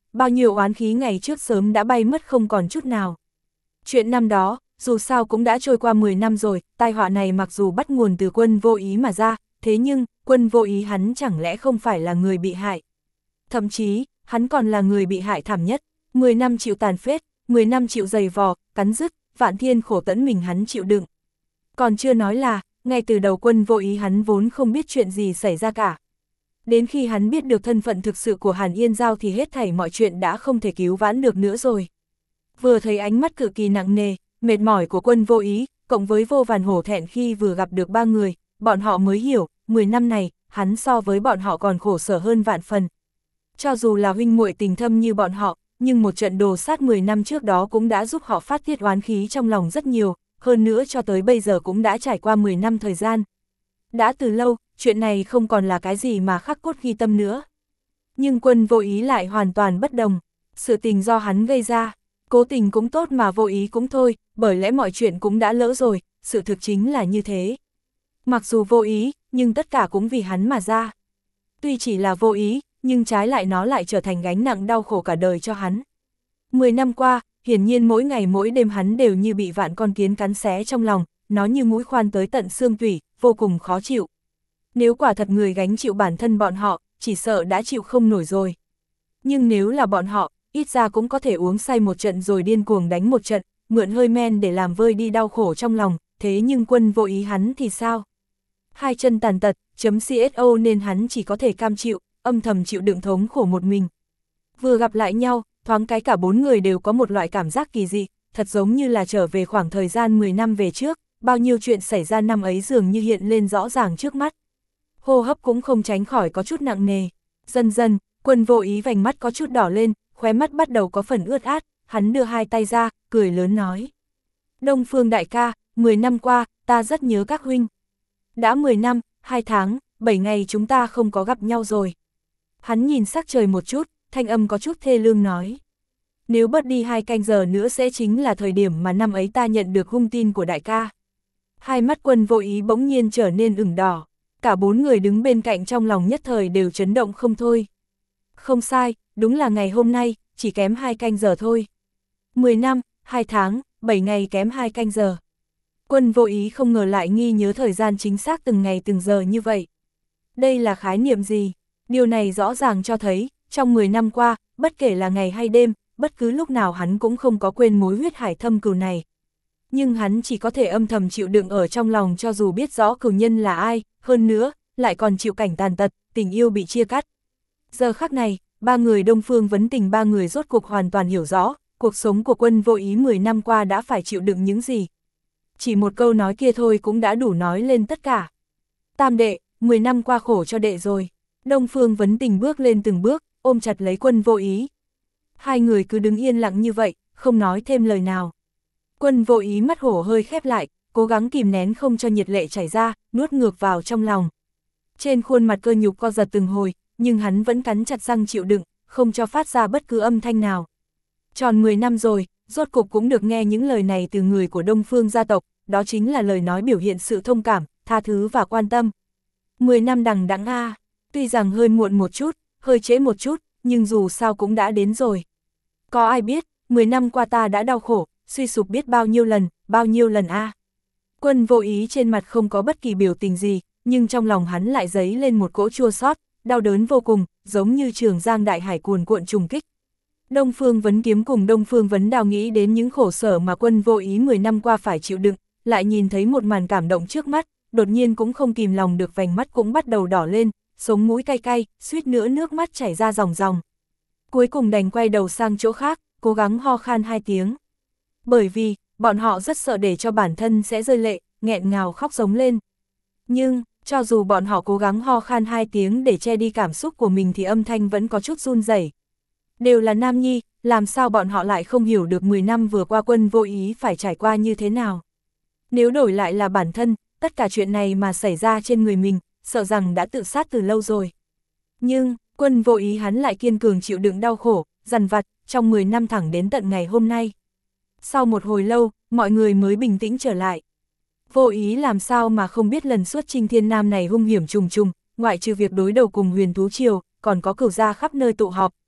bao nhiêu oán khí ngày trước sớm đã bay mất không còn chút nào. Chuyện năm đó, dù sao cũng đã trôi qua 10 năm rồi, tai họa này mặc dù bắt nguồn từ Quân Vô Ý mà ra, thế nhưng, Quân Vô Ý hắn chẳng lẽ không phải là người bị hại. Thậm chí, hắn còn là người bị hại thảm nhất, 10 năm chịu tàn phết, 10 năm chịu giày vò, cắn rứt, vạn thiên khổ tẫn mình hắn chịu đựng. Còn chưa nói là, ngay từ đầu Quân Vô Ý hắn vốn không biết chuyện gì xảy ra cả. Đến khi hắn biết được thân phận thực sự của Hàn Yên Giao thì hết thảy mọi chuyện đã không thể cứu vãn được nữa rồi. Vừa thấy ánh mắt cực kỳ nặng nề, mệt mỏi của Quân Vô Ý, cộng với vô vàn hổ thẹn khi vừa gặp được ba người, bọn họ mới hiểu, 10 năm này, hắn so với bọn họ còn khổ sở hơn vạn phần. Cho dù là huynh muội tình thâm như bọn họ, nhưng một trận đồ sát 10 năm trước đó cũng đã giúp họ phát tiết oán khí trong lòng rất nhiều, hơn nữa cho tới bây giờ cũng đã trải qua 10 năm thời gian. Đã từ lâu, chuyện này không còn là cái gì mà khắc cốt ghi tâm nữa. Nhưng Quân Vô Ý lại hoàn toàn bất đồng, sự tình do hắn gây ra, cố tình cũng tốt mà vô ý cũng thôi, bởi lẽ mọi chuyện cũng đã lỡ rồi, sự thực chính là như thế. Mặc dù vô ý, nhưng tất cả cũng vì hắn mà ra. Tuy chỉ là vô ý, nhưng trái lại nó lại trở thành gánh nặng đau khổ cả đời cho hắn. 10 năm qua, hiển nhiên mỗi ngày mỗi đêm hắn đều như bị vạn con kiến cắn xé trong lòng, nó như mũi khoan tới tận xương tủy, vô cùng khó chịu. Nếu quả thật người gánh chịu bản thân bọn họ, chỉ sợ đã chịu không nổi rồi. Nhưng nếu là bọn họ, ít ra cũng có thể uống say một trận rồi điên cuồng đánh một trận, mượn hơi men để làm vơi đi đau khổ trong lòng, thế nhưng Quân Vô Ý hắn thì sao? Hai chân tàn tật, .co nên hắn chỉ có thể cam chịu, âm thầm chịu đựng thống khổ một mình. Vừa gặp lại nhau, thoáng cái cả bốn người đều có một loại cảm giác kỳ dị, thật giống như là trở về khoảng thời gian 10 năm về trước, bao nhiêu chuyện xảy ra năm ấy dường như hiện lên rõ ràng trước mắt. Hô hấp cũng không tránh khỏi có chút nặng nề. Dần dần, Quân Vô Ý vành mắt có chút đỏ lên, khóe mắt bắt đầu có phần ướt át, hắn đưa hai tay ra, cười lớn nói. Đông Phương đại ca, 10 năm qua, ta rất nhớ các huynh. Đã 10 năm, 2 tháng, 7 ngày chúng ta không có gặp nhau rồi. Hắn nhìn sắc trời một chút, thanh âm có chút thê lương nói. Nếu bớt đi 2 canh giờ nữa sẽ chính là thời điểm mà năm ấy ta nhận được hung tin của đại ca. Hai mắt Quân Vô Ý bỗng nhiên trở nên ửng đỏ. Cả bốn người đứng bên cạnh trong lòng nhất thời đều chấn động không thôi. Không sai, đúng là ngày hôm nay, chỉ kém 2 canh giờ thôi. 10 năm, 2 tháng, 7 ngày kém 2 canh giờ. Quân Vô Ý không ngờ lại ghi nhớ thời gian chính xác từng ngày từng giờ như vậy. Đây là khái niệm gì? Điều này rõ ràng cho thấy, trong 10 năm qua, bất kể là ngày hay đêm, bất cứ lúc nào hắn cũng không có quên mối huyết hải thâm cừu này. Nhưng hắn chỉ có thể âm thầm chịu đựng ở trong lòng cho dù biết rõ cừu nhân là ai, hơn nữa, lại còn chịu cảnh tàn tật, tình yêu bị chia cắt. Giờ khắc này, ba người Đông Phương Vấn Tình ba người rốt cuộc hoàn toàn hiểu rõ, cuộc sống của Quân Vô Ý 10 năm qua đã phải chịu đựng những gì. Chỉ một câu nói kia thôi cũng đã đủ nói lên tất cả. Tam đệ, 10 năm qua khổ cho đệ rồi. Đông Phương Vấn Tình bước lên từng bước, ôm chặt lấy Quân Vô Ý. Hai người cứ đứng yên lặng như vậy, không nói thêm lời nào. Quân Vô Ý mắt hổ hơi khép lại, cố gắng kìm nén không cho nhiệt lệ chảy ra, nuốt ngược vào trong lòng. Trên khuôn mặt cơ nhục co giật từng hồi, nhưng hắn vẫn cắn chặt răng chịu đựng, không cho phát ra bất cứ âm thanh nào. Tròn 10 năm rồi, rốt cục cũng được nghe những lời này từ người của Đông Phương gia tộc, đó chính là lời nói biểu hiện sự thông cảm, tha thứ và quan tâm. 10 năm đằng đẵng a, tuy rằng hơi muộn một chút, hơi trễ một chút, nhưng dù sao cũng đã đến rồi. Có ai biết, 10 năm qua ta đã đau khổ, suy sụp biết bao nhiêu lần a. Quân Vô Ý trên mặt không có bất kỳ biểu tình gì, nhưng trong lòng hắn lại dấy lên một cỗ chua xót, đau đớn vô cùng, giống như Trường Giang đại hải cuồn cuộn trùng kích. Đông Phương Vấn Kiếm cùng Đông Phương Vấn Đào nghĩ đến những khổ sở mà Quân Vô Ý 10 năm qua phải chịu đựng, lại nhìn thấy một màn cảm động trước mắt, đột nhiên cũng không kìm lòng được vành mắt cũng bắt đầu đỏ lên, sống mũi cay cay, suýt nữa nước mắt chảy ra ròng ròng. Cuối cùng đành quay đầu sang chỗ khác, cố gắng ho khan 2 tiếng. Bởi vì, bọn họ rất sợ để cho bản thân sẽ rơi lệ, nghẹn ngào khóc giống lên. Nhưng, cho dù bọn họ cố gắng ho khan 2 tiếng để che đi cảm xúc của mình thì âm thanh vẫn có chút run rẩy. Đều là nam nhi, làm sao bọn họ lại không hiểu được 10 năm vừa qua Quân Vô Ý phải trải qua như thế nào. Nếu đổi lại là bản thân, tất cả chuyện này mà xảy ra trên người mình, sợ rằng đã tự sát từ lâu rồi. Nhưng, Quân Vô Ý hắn lại kiên cường chịu đựng đau khổ, dằn vặt, trong 10 năm thẳng đến tận ngày hôm nay. Sau một hồi lâu, mọi người mới bình tĩnh trở lại. Vô Ý làm sao mà không biết lần xuất chinh thiên nam này hung hiểm trùng trùng, ngoại trừ việc đối đầu cùng Huyền Thú Triều, còn có cửu gia khắp nơi tụ họp.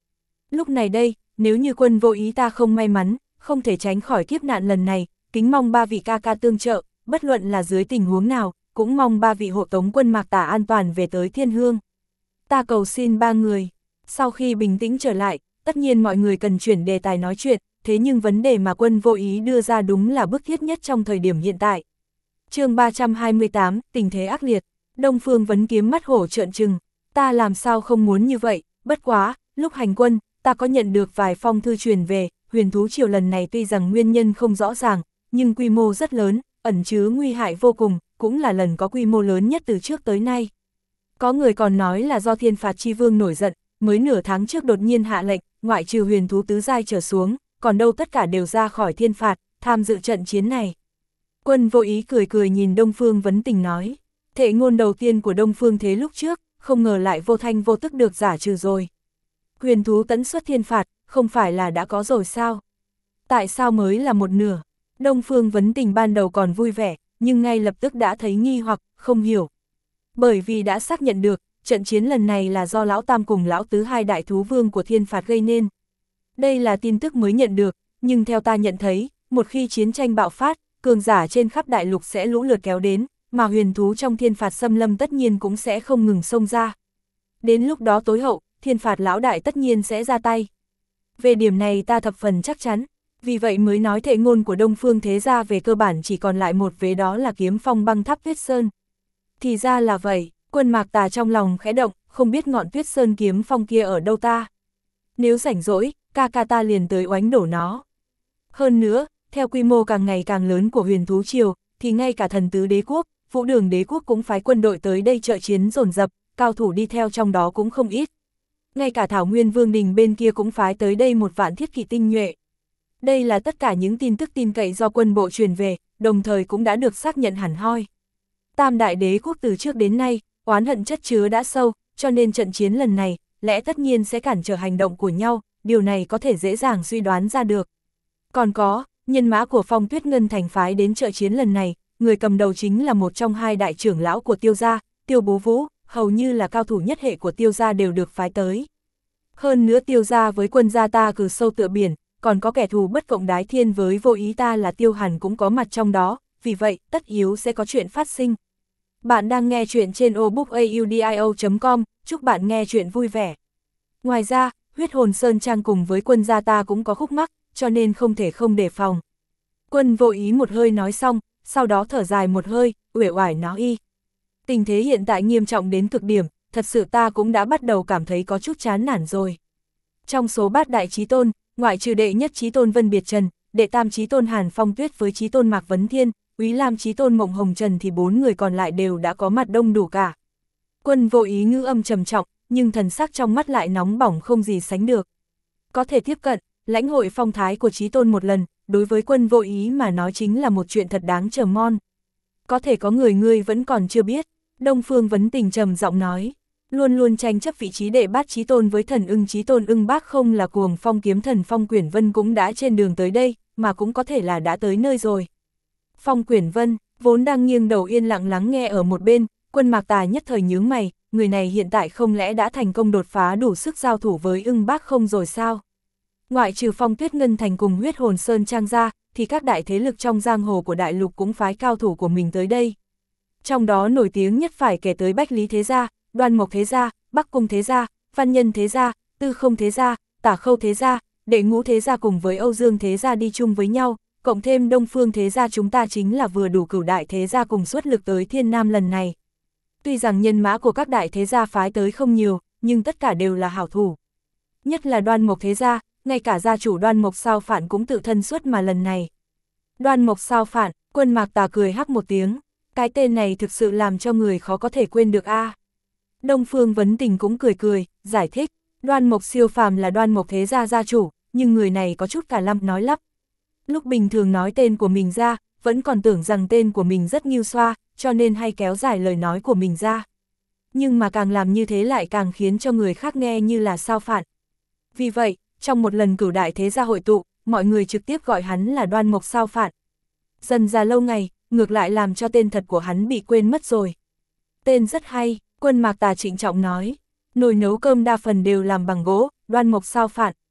Lúc này đây, nếu như Quân Vô Ý ta không may mắn, không thể tránh khỏi kiếp nạn lần này, kính mong ba vị ca ca tương trợ, bất luận là dưới tình huống nào, cũng mong ba vị hộ tống Quân Mạc Tà an toàn về tới Thiên Hương. Ta cầu xin ba người. Sau khi bình tĩnh trở lại, tất nhiên mọi người cần chuyển đề tài nói chuyện, thế nhưng vấn đề mà Quân Vô Ý đưa ra đúng là bức thiết nhất trong thời điểm hiện tại. chương 328, tình thế ác liệt. Đông Phương Vấn Kiếm mắt hổ trợn trừng. Ta làm sao không muốn như vậy, bất quá, lúc hành quân, ta có nhận được vài phong thư truyền về, huyền thú triều lần này tuy rằng nguyên nhân không rõ ràng, nhưng quy mô rất lớn, ẩn chứa nguy hại vô cùng, cũng là lần có quy mô lớn nhất từ trước tới nay. Có người còn nói là do Thiên Phạt Chi Vương nổi giận, mới nửa tháng trước đột nhiên hạ lệnh, ngoại trừ huyền thú tứ giai trở xuống, còn đâu tất cả đều ra khỏi thiên phạt, tham dự trận chiến này. Quân Vô Ý cười cười nhìn Đông Phương Vấn Tình nói, thệ ngôn đầu tiên của Đông Phương Thế lúc trước, không ngờ lại vô thanh vô tức được giả trừ rồi. Huyền thú tấn xuất thiên phạt, không phải là đã có rồi sao? Tại sao mới là một nửa? Đông Phương Vấn Tình ban đầu còn vui vẻ, nhưng ngay lập tức đã thấy nghi hoặc, không hiểu. Bởi vì đã xác nhận được, trận chiến lần này là do Lão Tam cùng Lão Tứ hai đại thú vương của thiên phạt gây nên. Đây là tin tức mới nhận được, nhưng theo ta nhận thấy, một khi chiến tranh bạo phát, cường giả trên khắp đại lục sẽ lũ lượt kéo đến, mà huyền thú trong thiên phạt xâm lâm tất nhiên cũng sẽ không ngừng xông ra. Đến lúc đó tối hậu, thiên phạt lão đại tất nhiên sẽ ra tay. Về điểm này ta thập phần chắc chắn, vì vậy mới nói thệ ngôn của Đông Phương Thế Gia về cơ bản chỉ còn lại một vế, đó là kiếm phong băng tháp Tuyết Sơn. Thì ra là vậy, Quân Mạc Tà trong lòng khẽ động, không biết ngọn Tuyết Sơn kiếm phong kia ở đâu ta. Nếu rảnh rỗi, ca ca ta liền tới oánh đổ nó. Hơn nữa, theo quy mô càng ngày càng lớn của huyền thú triều, thì ngay cả Thần Tứ Đế Quốc, Vũ Đường Đế Quốc cũng phái quân đội tới đây trợ chiến dồn dập, cao thủ đi theo trong đó cũng không ít. Ngay cả Thảo Nguyên Vương Đình bên kia cũng phái tới đây 1 vạn thiết kỵ tinh nhuệ. Đây là tất cả những tin tức tin cậy do quân bộ truyền về, đồng thời cũng đã được xác nhận hẳn hoi. Tam đại đế quốc từ trước đến nay, oán hận chất chứa đã sâu, cho nên trận chiến lần này, lẽ tất nhiên sẽ cản trở hành động của nhau, điều này có thể dễ dàng suy đoán ra được. Còn có, nhân mã của Phong Tuyết Ngân Thành phái đến trợ chiến lần này, người cầm đầu chính là một trong 2 đại trưởng lão của Tiêu gia, Tiêu Bố Vũ, hầu như là cao thủ nhất hệ của Tiêu gia đều được phái tới. Hơn nữa Tiêu gia với Quân gia ta cừ sâu tựa biển, còn có kẻ thù bất cộng đái thiên với Vô Ý ta là Tiêu Hàn cũng có mặt trong đó, vì vậy tất yếu sẽ có chuyện phát sinh. Bạn đang nghe chuyện trên obookaudio.com, chúc bạn nghe chuyện vui vẻ. Ngoài ra, Huyết Hồn Sơn Trang cùng với Quân gia ta cũng có khúc mắc, cho nên không thể không đề phòng. Quân Vô Ý một hơi nói xong, sau đó thở dài một hơi, uể oải nói tình thế hiện tại nghiêm trọng đến cực điểm, thật sự ta cũng đã bắt đầu cảm thấy có chút chán nản rồi. Trong số 8 đại chí tôn, ngoại trừ đệ nhất chí tôn Vân Biệt Trần, đệ tam chí tôn Hàn Phong Tuyết với chí tôn Mạc Vấn Thiên, Úy Lam chí tôn Mộng Hồng Trần thì 4 người còn lại đều đã có mặt đông đủ cả. Quân Vô Ý ngữ âm trầm trọng, nhưng thần sắc trong mắt lại nóng bỏng không gì sánh được. Có thể tiếp cận, lãnh hội phong thái của chí tôn một lần, đối với Quân Vô Ý mà nói chính là một chuyện thật đáng chờ mong. Có thể có người ngươi vẫn còn chưa biết, Đông Phương Vấn Tình trầm giọng nói, luôn luôn tranh chấp vị trí đệ bát chí tôn với Thần Ưng chí tôn Ưng Bác không là Cuồng Phong kiếm thần Phong Quyển Vân cũng đã trên đường tới đây, mà cũng có thể là đã tới nơi rồi. Phong Quyển Vân, vốn đang nghiêng đầu yên lặng lắng nghe ở một bên, Quân Mạc Tà nhất thời nhướng mày, người này hiện tại không lẽ đã thành công đột phá đủ sức giao thủ với Ưng Bác không rồi sao? Ngoại trừ Phong Tuyết Ngân Thành cùng Huyết Hồn Sơn Trang ra, thì các đại thế lực trong giang hồ của đại lục cũng phái cao thủ của mình tới đây. Trong đó nổi tiếng nhất phải kể tới Bách Lý Thế Gia, Đoan Mộc Thế Gia, Bắc Cung Thế Gia, Văn Nhân Thế Gia, Tư Không Thế Gia, Tả Khâu Thế Gia, Đệ Ngũ Thế Gia cùng với Âu Dương Thế Gia đi chung với nhau, cộng thêm Đông Phương Thế Gia chúng ta chính là vừa đủ cửu đại thế gia cùng xuất lực tới Thiên Nam lần này. Tuy rằng nhân mã của các đại thế gia phái tới không nhiều, nhưng tất cả đều là hảo thủ. Nhất là Đoan Mộc Thế Gia, ngay cả gia chủ Đoan Mộc Sao Phản cũng tự thân xuất mà lần này. Đoan Mộc Sao Phản, Quân Mạc Tà cười hắc một tiếng, cái tên này thực sự làm cho người khó có thể quên được a. Đông Phương Vấn Tình cũng cười cười, giải thích, Đoan Mộc siêu phàm là Đoan Mộc Thế Gia gia chủ, nhưng người này có chút cả lăm nói lắp. Lúc bình thường nói tên của mình ra, vẫn còn tưởng rằng tên của mình rất nghiêu xoa, cho nên hay kéo dài lời nói của mình ra. Nhưng mà càng làm như thế lại càng khiến cho người khác nghe như là sao phản. Vì vậy, trong một lần cửu đại thế gia hội tụ, mọi người trực tiếp gọi hắn là Đoan Mộc Sao Phản. Dần ra lâu ngày, ngược lại làm cho tên thật của hắn bị quên mất rồi. Tên rất hay, Quân Mạc Tà trịnh trọng nói. Nồi nấu cơm đa phần đều làm bằng gỗ, Đoan Mộc Sao Phản,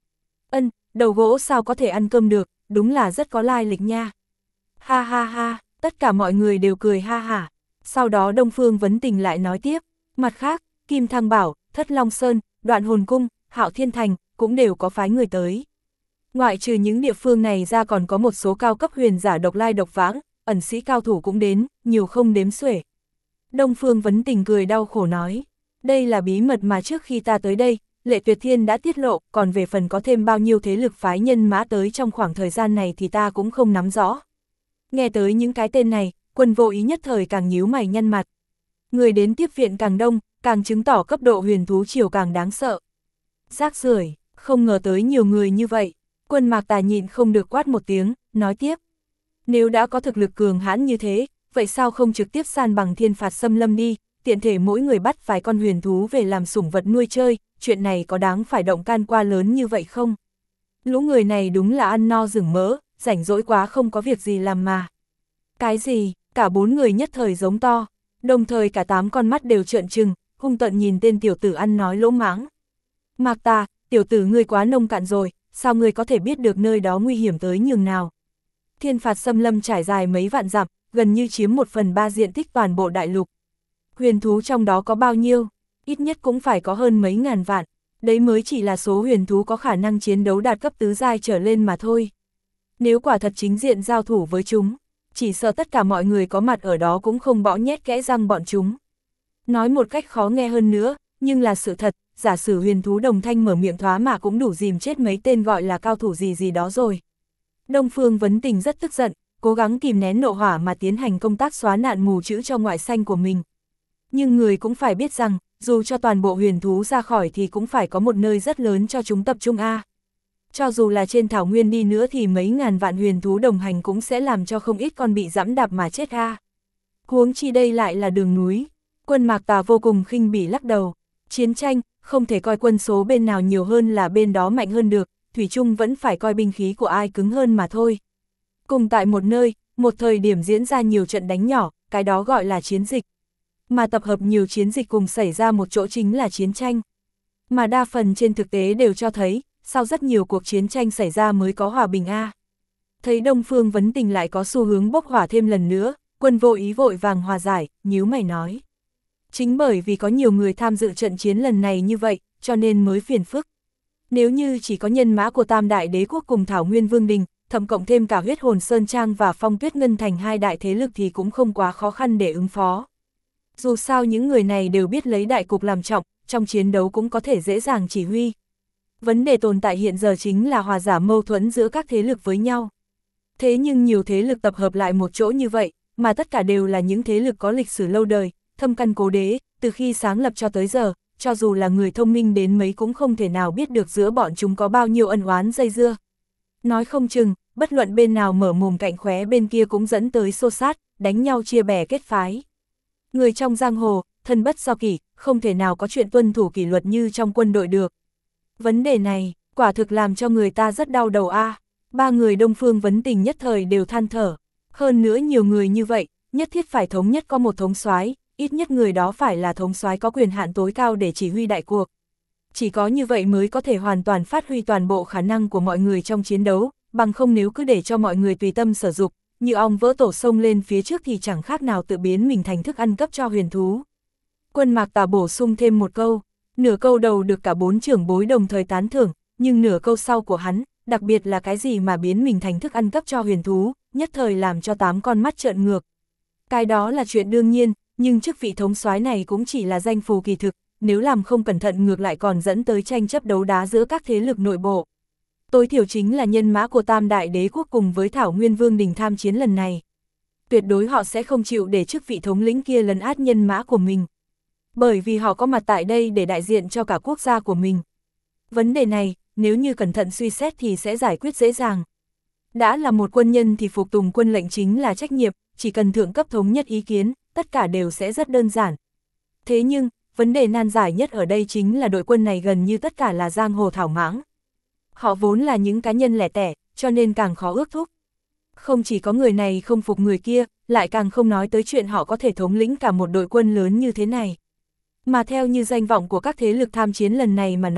Đầu gỗ sao có thể ăn cơm được, đúng là rất có lai lịch nha. Ha ha ha, tất cả mọi người đều cười ha hả. Sau đó Đông Phương Vấn Tình lại nói tiếp, mặt khác, Kim Thăng Bảo, Thất Long Sơn, Đoạn Hồn Cung, Hạo Thiên Thành, cũng đều có phái người tới. Ngoại trừ những địa phương này ra còn có một số cao cấp huyền giả độc lai độc vãng, ẩn sĩ cao thủ cũng đến, nhiều không đếm xuể. Đông Phương Vấn Tình cười đau khổ nói, đây là bí mật mà trước khi ta tới đây, Lệ Tuyệt Thiên đã tiết lộ, còn về phần có thêm bao nhiêu thế lực phái nhân mã tới trong khoảng thời gian này thì ta cũng không nắm rõ. Nghe tới những cái tên này, Quân Vô Ý nhất thời càng nhíu mày nhăn mặt. Người đến tiếp viện càng đông, càng chứng tỏ cấp độ huyền thú triều càng đáng sợ. Rác rưởi, không ngờ tới nhiều người như vậy. Quân Mạc Tà nhịn không được quát một tiếng, nói tiếp. Nếu đã có thực lực cường hãn như thế, vậy sao không trực tiếp san bằng Thiên Phạt Xâm Lâm đi, tiện thể mỗi người bắt vài con huyền thú về làm sủng vật nuôi chơi, chuyện này có đáng phải động can qua lớn như vậy không? Lũ người này đúng là ăn no rừng mỡ, rảnh rỗi quá không có việc gì làm mà. Cái gì? Cả 4 người nhất thời giống to, đồng thời cả 8 con mắt đều trợn trừng, hung tợn nhìn tên tiểu tử ăn nói lỗ mãng. Mạc Tà, tiểu tử ngươi quá nông cạn rồi, sao ngươi có thể biết được nơi đó nguy hiểm tới nhường nào? Thiên Phạt Xâm Lâm trải dài mấy vạn dặm, gần như chiếm 1/3 diện tích toàn bộ đại lục. Huyền thú trong đó có bao nhiêu? Ít nhất cũng phải có hơn mấy ngàn vạn. Đấy mới chỉ là số huyền thú có khả năng chiến đấu đạt cấp tứ giai trở lên mà thôi. Nếu quả thật chính diện giao thủ với chúng, chỉ sợ tất cả mọi người có mặt ở đó cũng không bỏ nhét kẽ răng bọn chúng. Nói một cách khó nghe hơn nữa, nhưng là sự thật, giả sử huyền thú đồng thanh mở miệng thoá mà cũng đủ dìm chết mấy tên gọi là cao thủ gì gì đó rồi. Đông Phương Vấn Tình rất tức giận, cố gắng kìm nén nộ hỏa mà tiến hành công tác xóa nạn mù chữ cho ngoại xanh của mình. Nhưng người cũng phải biết rằng, dù cho toàn bộ huyền thú ra khỏi thì cũng phải có một nơi rất lớn cho chúng tập trung a. Cho dù là trên thảo nguyên đi nữa thì mấy ngàn vạn huyền thú đồng hành cũng sẽ làm cho không ít con bị giẫm đạp mà chết a. Huống chi đây lại là đường núi. Quân Mạc Tà vô cùng khinh bỉ lắc đầu. Chiến tranh, không thể coi quân số bên nào nhiều hơn là bên đó mạnh hơn được, thủy chung vẫn phải coi binh khí của ai cứng hơn mà thôi. Cùng tại một nơi, một thời điểm diễn ra nhiều trận đánh nhỏ, cái đó gọi là chiến dịch. Mà tập hợp nhiều chiến dịch cùng xảy ra một chỗ chính là chiến tranh. Mà đa phần trên thực tế đều cho thấy, sau rất nhiều cuộc chiến tranh xảy ra mới có hòa bình a. Thấy Đông Phương Vấn Tình lại có xu hướng bốc hỏa thêm lần nữa, Quân Vô Ý vội vàng hòa giải, nhíu mày nói. Chính bởi vì có nhiều người tham dự trận chiến lần này như vậy, cho nên mới phiền phức. Nếu như chỉ có nhân mã của Tam Đại Đế Quốc cùng Thảo Nguyên Vương Đình, thậm cộng thêm cả Huyết Hồn Sơn Trang và Phong Tuyết Ngân Thành hai đại thế lực thì cũng không quá khó khăn để ứng phó. Dù sao những người này đều biết lấy đại cục làm trọng, trong chiến đấu cũng có thể dễ dàng chỉ huy. Vấn đề tồn tại hiện giờ chính là hòa giải mâu thuẫn giữa các thế lực với nhau. Thế nhưng nhiều thế lực tập hợp lại một chỗ như vậy, mà tất cả đều là những thế lực có lịch sử lâu đời, thâm căn cố đế, từ khi sáng lập cho tới giờ, cho dù là người thông minh đến mấy cũng không thể nào biết được giữa bọn chúng có bao nhiêu ân oán dây dưa. Nói không chừng, bất luận bên nào mở mồm cạnh khóe bên kia cũng dẫn tới xô xát, đánh nhau chia bè kết phái. Người trong giang hồ, thân bất do kỷ, không thể nào có chuyện tuân thủ kỷ luật như trong quân đội được. Vấn đề này, quả thực làm cho người ta rất đau đầu a. Ba người Đông Phương Vấn Tình nhất thời đều than thở. Hơn nữa nhiều người như vậy, nhất thiết phải thống nhất có một thống soái, ít nhất người đó phải là thống soái có quyền hạn tối cao để chỉ huy đại cuộc. Chỉ có như vậy mới có thể hoàn toàn phát huy toàn bộ khả năng của mọi người trong chiến đấu, bằng không nếu cứ để cho mọi người tùy tâm sở dục, như ong vỡ tổ sông lên phía trước thì chẳng khác nào tự biến mình thành thức ăn cấp cho huyền thú. Quân Mạc Tà bổ sung thêm một câu, nửa câu đầu được cả 4 trưởng bối đồng thời tán thưởng, nhưng nửa câu sau của hắn, đặc biệt là cái gì mà biến mình thành thức ăn cấp cho huyền thú, nhất thời làm cho 8 con mắt trợn ngược. Cái đó là chuyện đương nhiên, nhưng chức vị thống soái này cũng chỉ là danh phù kỳ thực, nếu làm không cẩn thận ngược lại còn dẫn tới tranh chấp đấu đá giữa các thế lực nội bộ. Tối thiểu chính là nhân mã của Tam Đại Đế Quốc cùng với Thảo Nguyên Vương Đình tham chiến lần này. Tuyệt đối họ sẽ không chịu để chức vị thống lĩnh kia lấn át nhân mã của mình. Bởi vì họ có mặt tại đây để đại diện cho cả quốc gia của mình. Vấn đề này, nếu như cẩn thận suy xét thì sẽ giải quyết dễ dàng. Đã là một quân nhân thì phục tùng quân lệnh chính là trách nhiệm, chỉ cần thượng cấp thống nhất ý kiến, tất cả đều sẽ rất đơn giản. Thế nhưng, vấn đề nan giải nhất ở đây chính là đội quân này gần như tất cả là giang hồ thảo mãng. Họ vốn là những cá nhân lẻ tẻ, cho nên càng khó ước thúc. Không chỉ có người này không phục người kia, lại càng không nói tới chuyện họ có thể thống lĩnh cả một đội quân lớn như thế này. Mà theo như danh vọng của các thế lực tham chiến lần này mà nói,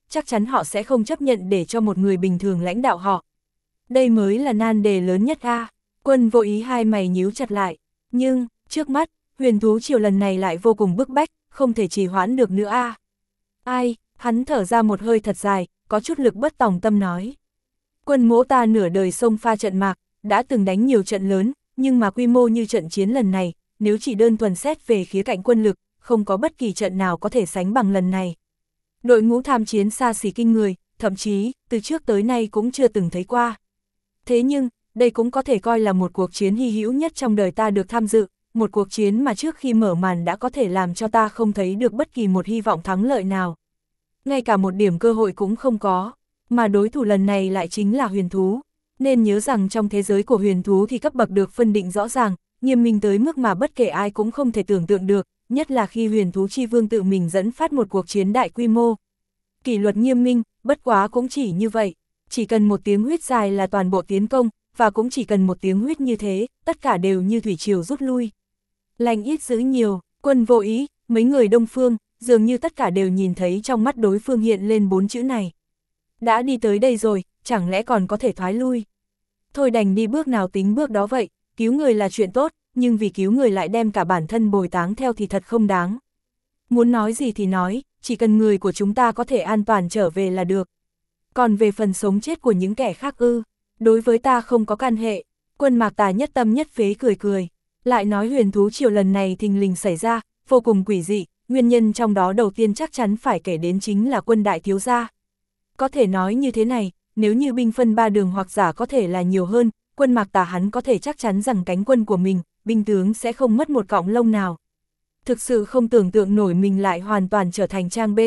chắc chắn họ sẽ không chấp nhận để cho một người bình thường lãnh đạo họ. Đây mới là nan đề lớn nhất a. Quân Vô Ý hai mày nhíu chặt lại, nhưng, trước mắt, huyền thú triều lần này lại vô cùng bức bách, không thể trì hoãn được nữa a. Ai, hắn thở ra một hơi thật dài, có chút lực bất tòng tâm nói. Quân Mỗ ta nửa đời xông pha trận mạc, đã từng đánh nhiều trận lớn, nhưng mà quy mô như trận chiến lần này, nếu chỉ đơn thuần xét về khía cạnh quân lực, không có bất kỳ trận nào có thể sánh bằng lần này. Đội ngũ tham chiến xa xỉ kinh người, thậm chí, từ trước tới nay cũng chưa từng thấy qua. Thế nhưng, đây cũng có thể coi là một cuộc chiến hy hữu nhất trong đời ta được tham dự, một cuộc chiến mà trước khi mở màn đã có thể làm cho ta không thấy được bất kỳ một hy vọng thắng lợi nào. Ngay cả một điểm cơ hội cũng không có, mà đối thủ lần này lại chính là huyền thú. Nên nhớ rằng trong thế giới của huyền thú thì cấp bậc được phân định rõ ràng, nghiêm minh tới mức mà bất kể ai cũng không thể tưởng tượng được, nhất là khi huyền thú chi vương tự mình dẫn phát một cuộc chiến đại quy mô. Kỷ luật nghiêm minh, bất quá cũng chỉ như vậy, chỉ cần một tiếng huýt dài là toàn bộ tiến công, và cũng chỉ cần một tiếng huýt như thế, tất cả đều như thủy triều rút lui. Lành ít dữ nhiều, Quân Vô Ý, mấy người Đông Phương, dường như tất cả đều nhìn thấy trong mắt đối phương hiện lên 4 chữ này. Đã đi tới đây rồi, chẳng lẽ còn có thể thoái lui? Thôi đành đi bước nào tính bước đó vậy, cứu người là chuyện tốt, nhưng vì cứu người lại đem cả bản thân bồi táng theo thì thật không đáng. Muốn nói gì thì nói, chỉ cần người của chúng ta có thể an toàn trở về là được. Còn về phần sống chết của những kẻ khác đối với ta không có can hệ. Quân Mạc Tà nhất tâm nhất phế cười cười, lại nói huyền thú triều lần này thình lình xảy ra, vô cùng quỷ dị, nguyên nhân trong đó đầu tiên chắc chắn phải kể đến chính là Quân đại thiếu gia. Có thể nói như thế này, nếu như binh phân ba đường hoặc giả có thể là nhiều hơn, Quân Mạc Tà hắn có thể chắc chắn rằng cánh quân của mình, binh tướng sẽ không mất một cọng lông nào. Thực sự không tưởng tượng nổi mình lại hoàn toàn trở thành trang B.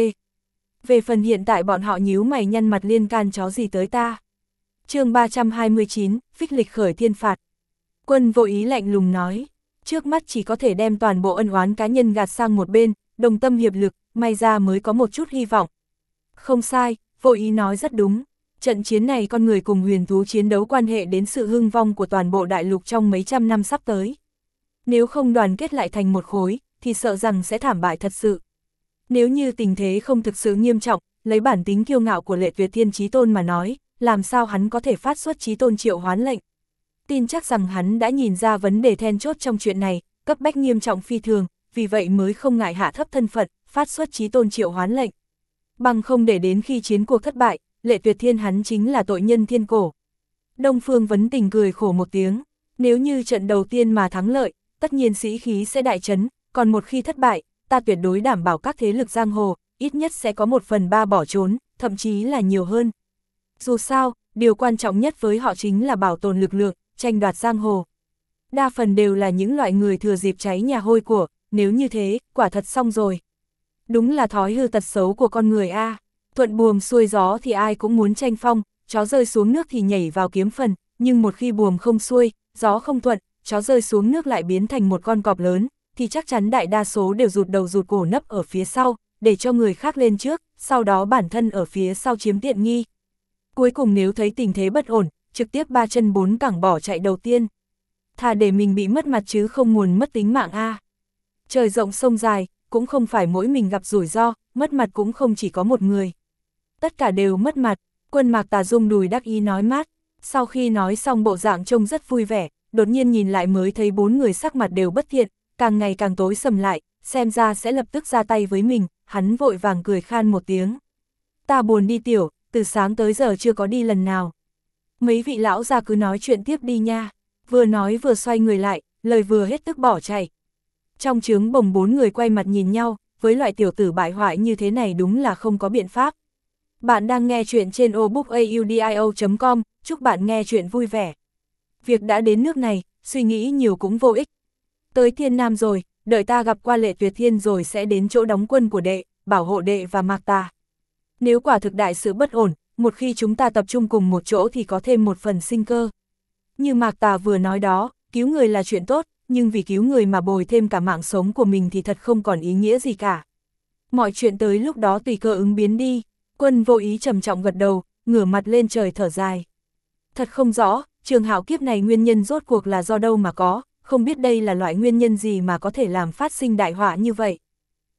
Về phần hiện tại bọn họ nhíu mày nhăn mặt liên can chó gì tới ta. Chương 329, phích lịch khởi thiên phạt. Quân Vô Ý lạnh lùng nói, trước mắt chỉ có thể đem toàn bộ ân oán cá nhân gạt sang một bên, đồng tâm hiệp lực, may ra mới có một chút hy vọng. Không sai, Vô Ý nói rất đúng. Trận chiến này con người cùng huyền thú chiến đấu quan hệ đến sự hưng vong của toàn bộ đại lục trong mấy trăm năm sắp tới. Nếu không đoàn kết lại thành một khối, thì sợ rằng sẽ thảm bại thật sự. Nếu như tình thế không thực sự nghiêm trọng, lấy bản tính kiêu ngạo của Lệ Tuyệt Thiên Chí Tôn mà nói, làm sao hắn có thể phát xuất Chí Tôn triệu hoán lệnh. Tin chắc rằng hắn đã nhìn ra vấn đề then chốt trong chuyện này, cấp bách nghiêm trọng phi thường, vì vậy mới không ngại hạ thấp thân phận, phát xuất Chí Tôn triệu hoán lệnh. Bằng không để đến khi chiến cuộc thất bại, Lệ Tuyệt Thiên hắn chính là tội nhân thiên cổ. Đông Phương Vấn Tình cười khổ một tiếng, nếu như trận đầu tiên mà thắng lợi, tất nhiên sĩ khí sẽ đại chấn, còn một khi thất bại, ta tuyệt đối đảm bảo các thế lực giang hồ, ít nhất sẽ có 1/3 bỏ trốn, thậm chí là nhiều hơn. Dù sao, điều quan trọng nhất với họ chính là bảo tồn lực lượng, tranh đoạt giang hồ. Đa phần đều là những loại người thừa dịp cháy nhà hôi của, nếu như thế, quả thật xong rồi. Đúng là thói hư tật xấu của con người a. Thuận buồm xuôi gió thì ai cũng muốn tranh phong, chó rơi xuống nước thì nhảy vào kiếm phần, nhưng một khi buồm không xuôi, gió không thuận, chó rơi xuống nước lại biến thành một con cọp lớn, thì chắc chắn đại đa số đều rụt đầu rụt cổ nấp ở phía sau, để cho người khác lên trước, sau đó bản thân ở phía sau chiếm tiện nghi. Cuối cùng nếu thấy tình thế bất ổn, trực tiếp 3 chân 4 cẳng bỏ chạy đầu tiên. Thà để mình bị mất mặt chứ không muốn mất tính mạng a. Trời rộng sông dài, cũng không phải mỗi mình gặp rủi ro, mất mặt cũng không chỉ có một người. Tất cả đều mất mặt, Quân Mạc Tà rung đùi đắc ý nói mát. Sau khi nói xong bộ dạng trông rất vui vẻ, đột nhiên nhìn lại mới thấy 4 người sắc mặt đều bất thiện, càng ngày càng tối sầm lại, xem ra sẽ lập tức ra tay với mình, hắn vội vàng cười khan một tiếng. Ta buồn đi tiểu, từ sáng tới giờ chưa có đi lần nào. Mấy vị lão già cứ nói chuyện tiếp đi nha, vừa nói vừa xoay người lại, lời vừa hết tức bỏ chạy. Trong trướng bồng 4 người quay mặt nhìn nhau, với loại tiểu tử bại hoại như thế này đúng là không có biện pháp. Bạn đang nghe chuyện trên obookaudio.com, chúc bạn nghe chuyện vui vẻ. Việc đã đến nước này, suy nghĩ nhiều cũng vô ích. Tới Thiên Nam rồi, đợi ta gặp qua Lệ Tuyệt Thiên rồi sẽ đến chỗ đóng quân của đệ, bảo hộ đệ và Mạc Tà. Nếu quả thực đại sự bất ổn, một khi chúng ta tập trung cùng một chỗ thì có thêm một phần sinh cơ. Như Mạc Tà vừa nói đó, cứu người là chuyện tốt, nhưng vì cứu người mà bồi thêm cả mạng sống của mình thì thật không còn ý nghĩa gì cả. Mọi chuyện tới lúc đó tùy cơ ứng biến đi. Quân Vô Ý trầm trọng gật đầu, ngửa mặt lên trời thở dài. Thật không rõ, trường hạo kiếp này nguyên nhân rốt cuộc là do đâu mà có, không biết đây là loại nguyên nhân gì mà có thể làm phát sinh đại họa như vậy.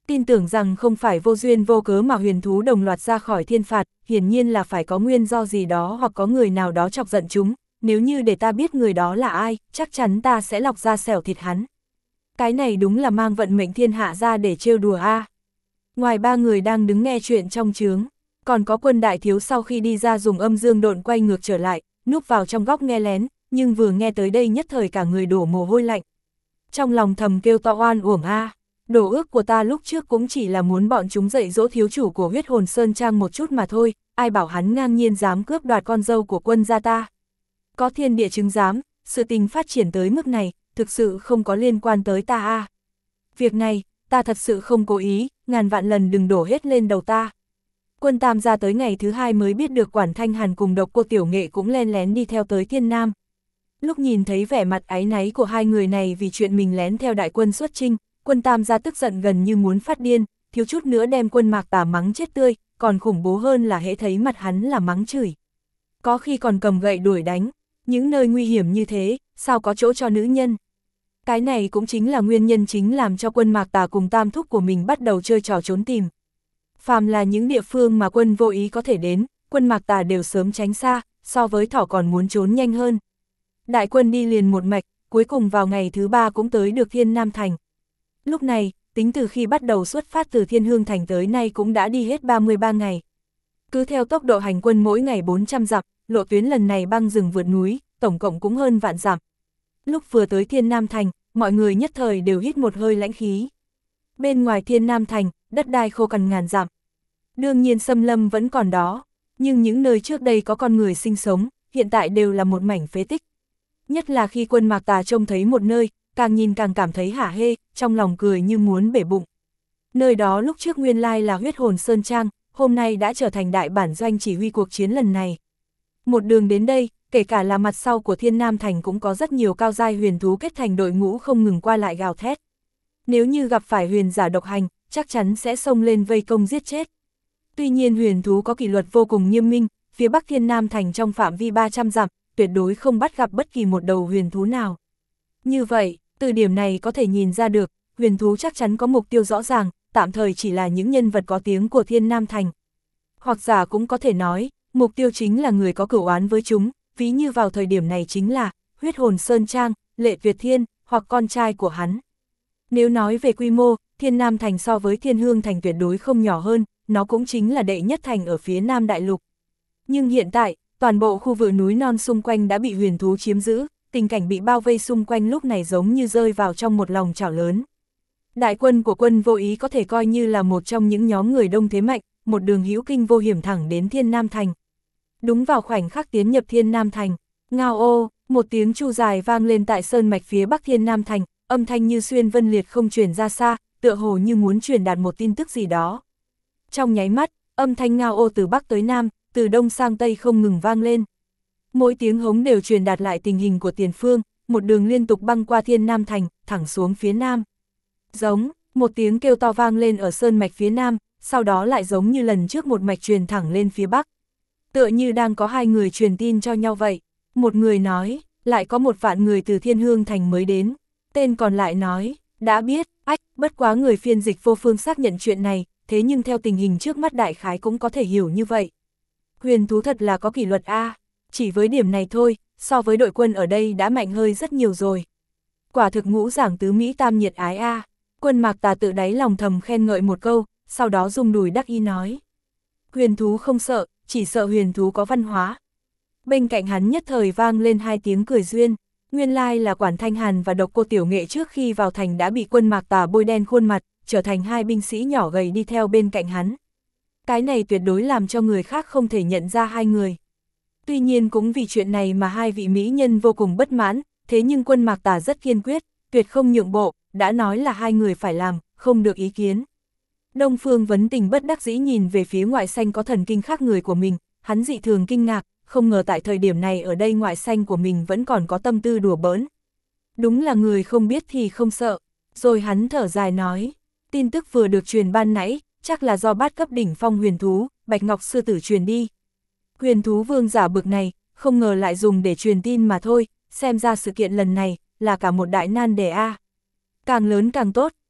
Tin tưởng rằng không phải vô duyên vô cớ mà huyền thú đồng loạt ra khỏi thiên phạt, hiển nhiên là phải có nguyên do gì đó hoặc có người nào đó chọc giận chúng, nếu như để ta biết người đó là ai, chắc chắn ta sẽ lọc ra xẻo thịt hắn. Cái này đúng là mang vận mệnh thiên hạ ra để trêu đùa a. Ngoài 3 người đang đứng nghe chuyện trong trướng, còn có Quân đại thiếu sau khi đi ra dùng âm dương độn quay ngược trở lại, núp vào trong góc nghe lén, nhưng vừa nghe tới đây nhất thời cả người đổ mồ hôi lạnh. Trong lòng thầm kêu to oan uổng a. Đồ ước của ta lúc trước cũng chỉ là muốn bọn chúng dạy dỗ thiếu chủ của huyết hồn Sơn Trang một chút mà thôi, ai bảo hắn ngang nhiên dám cướp đoạt con dâu của Quân gia ta. Có thiên địa chứng giám, sự tình phát triển tới mức này, thực sự không có liên quan tới ta a. Việc này, ta thật sự không cố ý, ngàn vạn lần đừng đổ hết lên đầu ta. Quân Tam gia tới ngày thứ 2 mới biết được Quản Thanh Hàn cùng Độc Cô Tiểu Nghệ cũng len lén đi theo tới Thiên Nam. Lúc nhìn thấy vẻ mặt áy náy của hai người này vì chuyện mình lén theo đại quân xuất chinh, Quân Tam gia tức giận gần như muốn phát điên, thiếu chút nữa đem Quân Mạc Tà mắng chết tươi, còn khủng bố hơn là hễ thấy mặt hắn là mắng chửi. Có khi còn cầm gậy đuổi đánh, những nơi nguy hiểm như thế, sao có chỗ cho nữ nhân. Cái này cũng chính là nguyên nhân chính làm cho Quân Mạc Tà cùng tam thúc của mình bắt đầu chơi trò trốn tìm. Phàm là những địa phương mà Quân vô ý có thể đến, Quân Mạc Tà đều sớm tránh xa, so với thỏ còn muốn trốn nhanh hơn. Đại quân đi liền một mạch, cuối cùng vào ngày thứ 3 cũng tới được Thiên Nam Thành. Lúc này, tính từ khi bắt đầu xuất phát từ Thiên Hương Thành tới nay cũng đã đi hết 33 ngày. Cứ theo tốc độ hành quân mỗi ngày 400 dặm, lộ tuyến lần này băng rừng vượt núi, tổng cộng cũng hơn vạn dặm. Lúc vừa tới Thiên Nam Thành, mọi người nhất thời đều hít một hơi lãnh khí. Bên ngoài Thiên Nam Thành, đất đai khô cằn ngàn dặm. Đương nhiên xâm lâm vẫn còn đó, nhưng những nơi trước đây có con người sinh sống, hiện tại đều là một mảnh phế tích. Nhất là khi Quân Mạc Tà trông thấy một nơi, càng nhìn càng cảm thấy hả hê, trong lòng cười như muốn bể bụng. Nơi đó lúc trước nguyên lai là huyết hồn Sơn Trang, hôm nay đã trở thành đại bản doanh chỉ huy cuộc chiến lần này. Một đường đến đây, kể cả là mặt sau của Thiên Nam Thành cũng có rất nhiều cao giai huyền thú kết thành đội ngũ không ngừng qua lại gào thét. Nếu như gặp phải huyền giả độc hành, chắc chắn sẽ xông lên vây công giết chết. Tuy nhiên huyền thú có kỷ luật vô cùng nghiêm minh, phía bắc Thiên Nam Thành trong phạm vi 300 dặm, tuyệt đối không bắt gặp bất kỳ một đầu huyền thú nào. Như vậy, từ điểm này có thể nhìn ra được, huyền thú chắc chắn có mục tiêu rõ ràng, tạm thời chỉ là những nhân vật có tiếng của Thiên Nam Thành. Hoặc giả cũng có thể nói, mục tiêu chính là người có cửu oán với chúng, ví như vào thời điểm này chính là huyết hồn Sơn Trang, Lệ Tuyệt Thiên, hoặc con trai của hắn. Nếu nói về quy mô, Thiên Nam Thành so với Thiên Hương Thành tuyệt đối không nhỏ hơn, nó cũng chính là đệ nhất thành ở phía Nam Đại Lục. Nhưng hiện tại, toàn bộ khu vực núi non xung quanh đã bị huyền thú chiếm giữ, tình cảnh bị bao vây xung quanh lúc này giống như rơi vào trong một lòng chảo lớn. Đại quân của Quân vô ý có thể coi như là một trong những nhóm người đông thế mạnh, một đường hữu kinh vô hiểm thẳng đến Thiên Nam Thành. Đúng vào khoảnh khắc tiến nhập Thiên Nam Thành, ngao ô, một tiếng chu dài vang lên tại sơn mạch phía bắc Thiên Nam Thành, âm thanh như xuyên vân liệt không truyền ra xa, tựa hồ như muốn truyền đạt một tin tức gì đó. Trong nháy mắt, âm thanh ngao ô từ bắc tới nam, từ đông sang tây không ngừng vang lên. Mỗi tiếng hống đều truyền đạt lại tình hình của tiền phương, một đường liên tục băng qua Thiên Nam Thành, thẳng xuống phía nam. Giống, một tiếng kêu to vang lên ở sơn mạch phía nam, sau đó lại giống như lần trước một mạch truyền thẳng lên phía bắc. Tựa như đang có hai người truyền tin cho nhau vậy. Một người nói, lại có 1 vạn người từ Thiên Hương Thành mới đến. Tên còn lại nói, đã biết, bất quá người phiên dịch vô phương xác nhận chuyện này, thế nhưng theo tình hình trước mắt đại khái cũng có thể hiểu như vậy. Huyền thú thật là có kỷ luật a, chỉ với điểm này thôi, so với đội quân ở đây đã mạnh hơi rất nhiều rồi. Quả thực ngũ giảng tứ Mỹ tam nhiệt ái a. Quân Mạc Tà tự đáy lòng thầm khen ngợi một câu, sau đó rung đùi đắc ý nói. Huyền thú không sợ, chỉ sợ huyền thú có văn hóa. Bên cạnh hắn nhất thời vang lên 2 tiếng cười duyên, nguyên lai là Quản Thanh Hàn và Độc Cô Tiểu Nghệ trước khi vào thành đã bị Quân Mạc Tà bôi đen khuôn mặt, trở thành 2 binh sĩ nhỏ gầy đi theo bên cạnh hắn. Cái này tuyệt đối làm cho người khác không thể nhận ra hai người. Tuy nhiên cũng vì chuyện này mà 2 vị mỹ nhân vô cùng bất mãn, thế nhưng Quân Mạc Tà rất kiên quyết, tuyệt không nhượng bộ, đã nói là 2 người phải làm, không được ý kiến. Đông Phương Vấn Tình bất đắc dĩ nhìn về phía Ngoại Xanh có thần kinh khác người của mình, hắn dị thường kinh ngạc, không ngờ tại thời điểm này ở đây Ngoại Xanh của mình vẫn còn có tâm tư đùa bỡn. Đúng là người không biết thì không sợ. Rồi hắn thở dài nói, tin tức vừa được truyền ban nãy, chắc là do bát cấp đỉnh phong huyền thú, Bạch Ngọc Sư Tử truyền đi. Huyền thú vương giả bực này, không ngờ lại dùng để truyền tin mà thôi, xem ra sự kiện lần này là cả một đại nan đề a. Càng lớn càng tốt,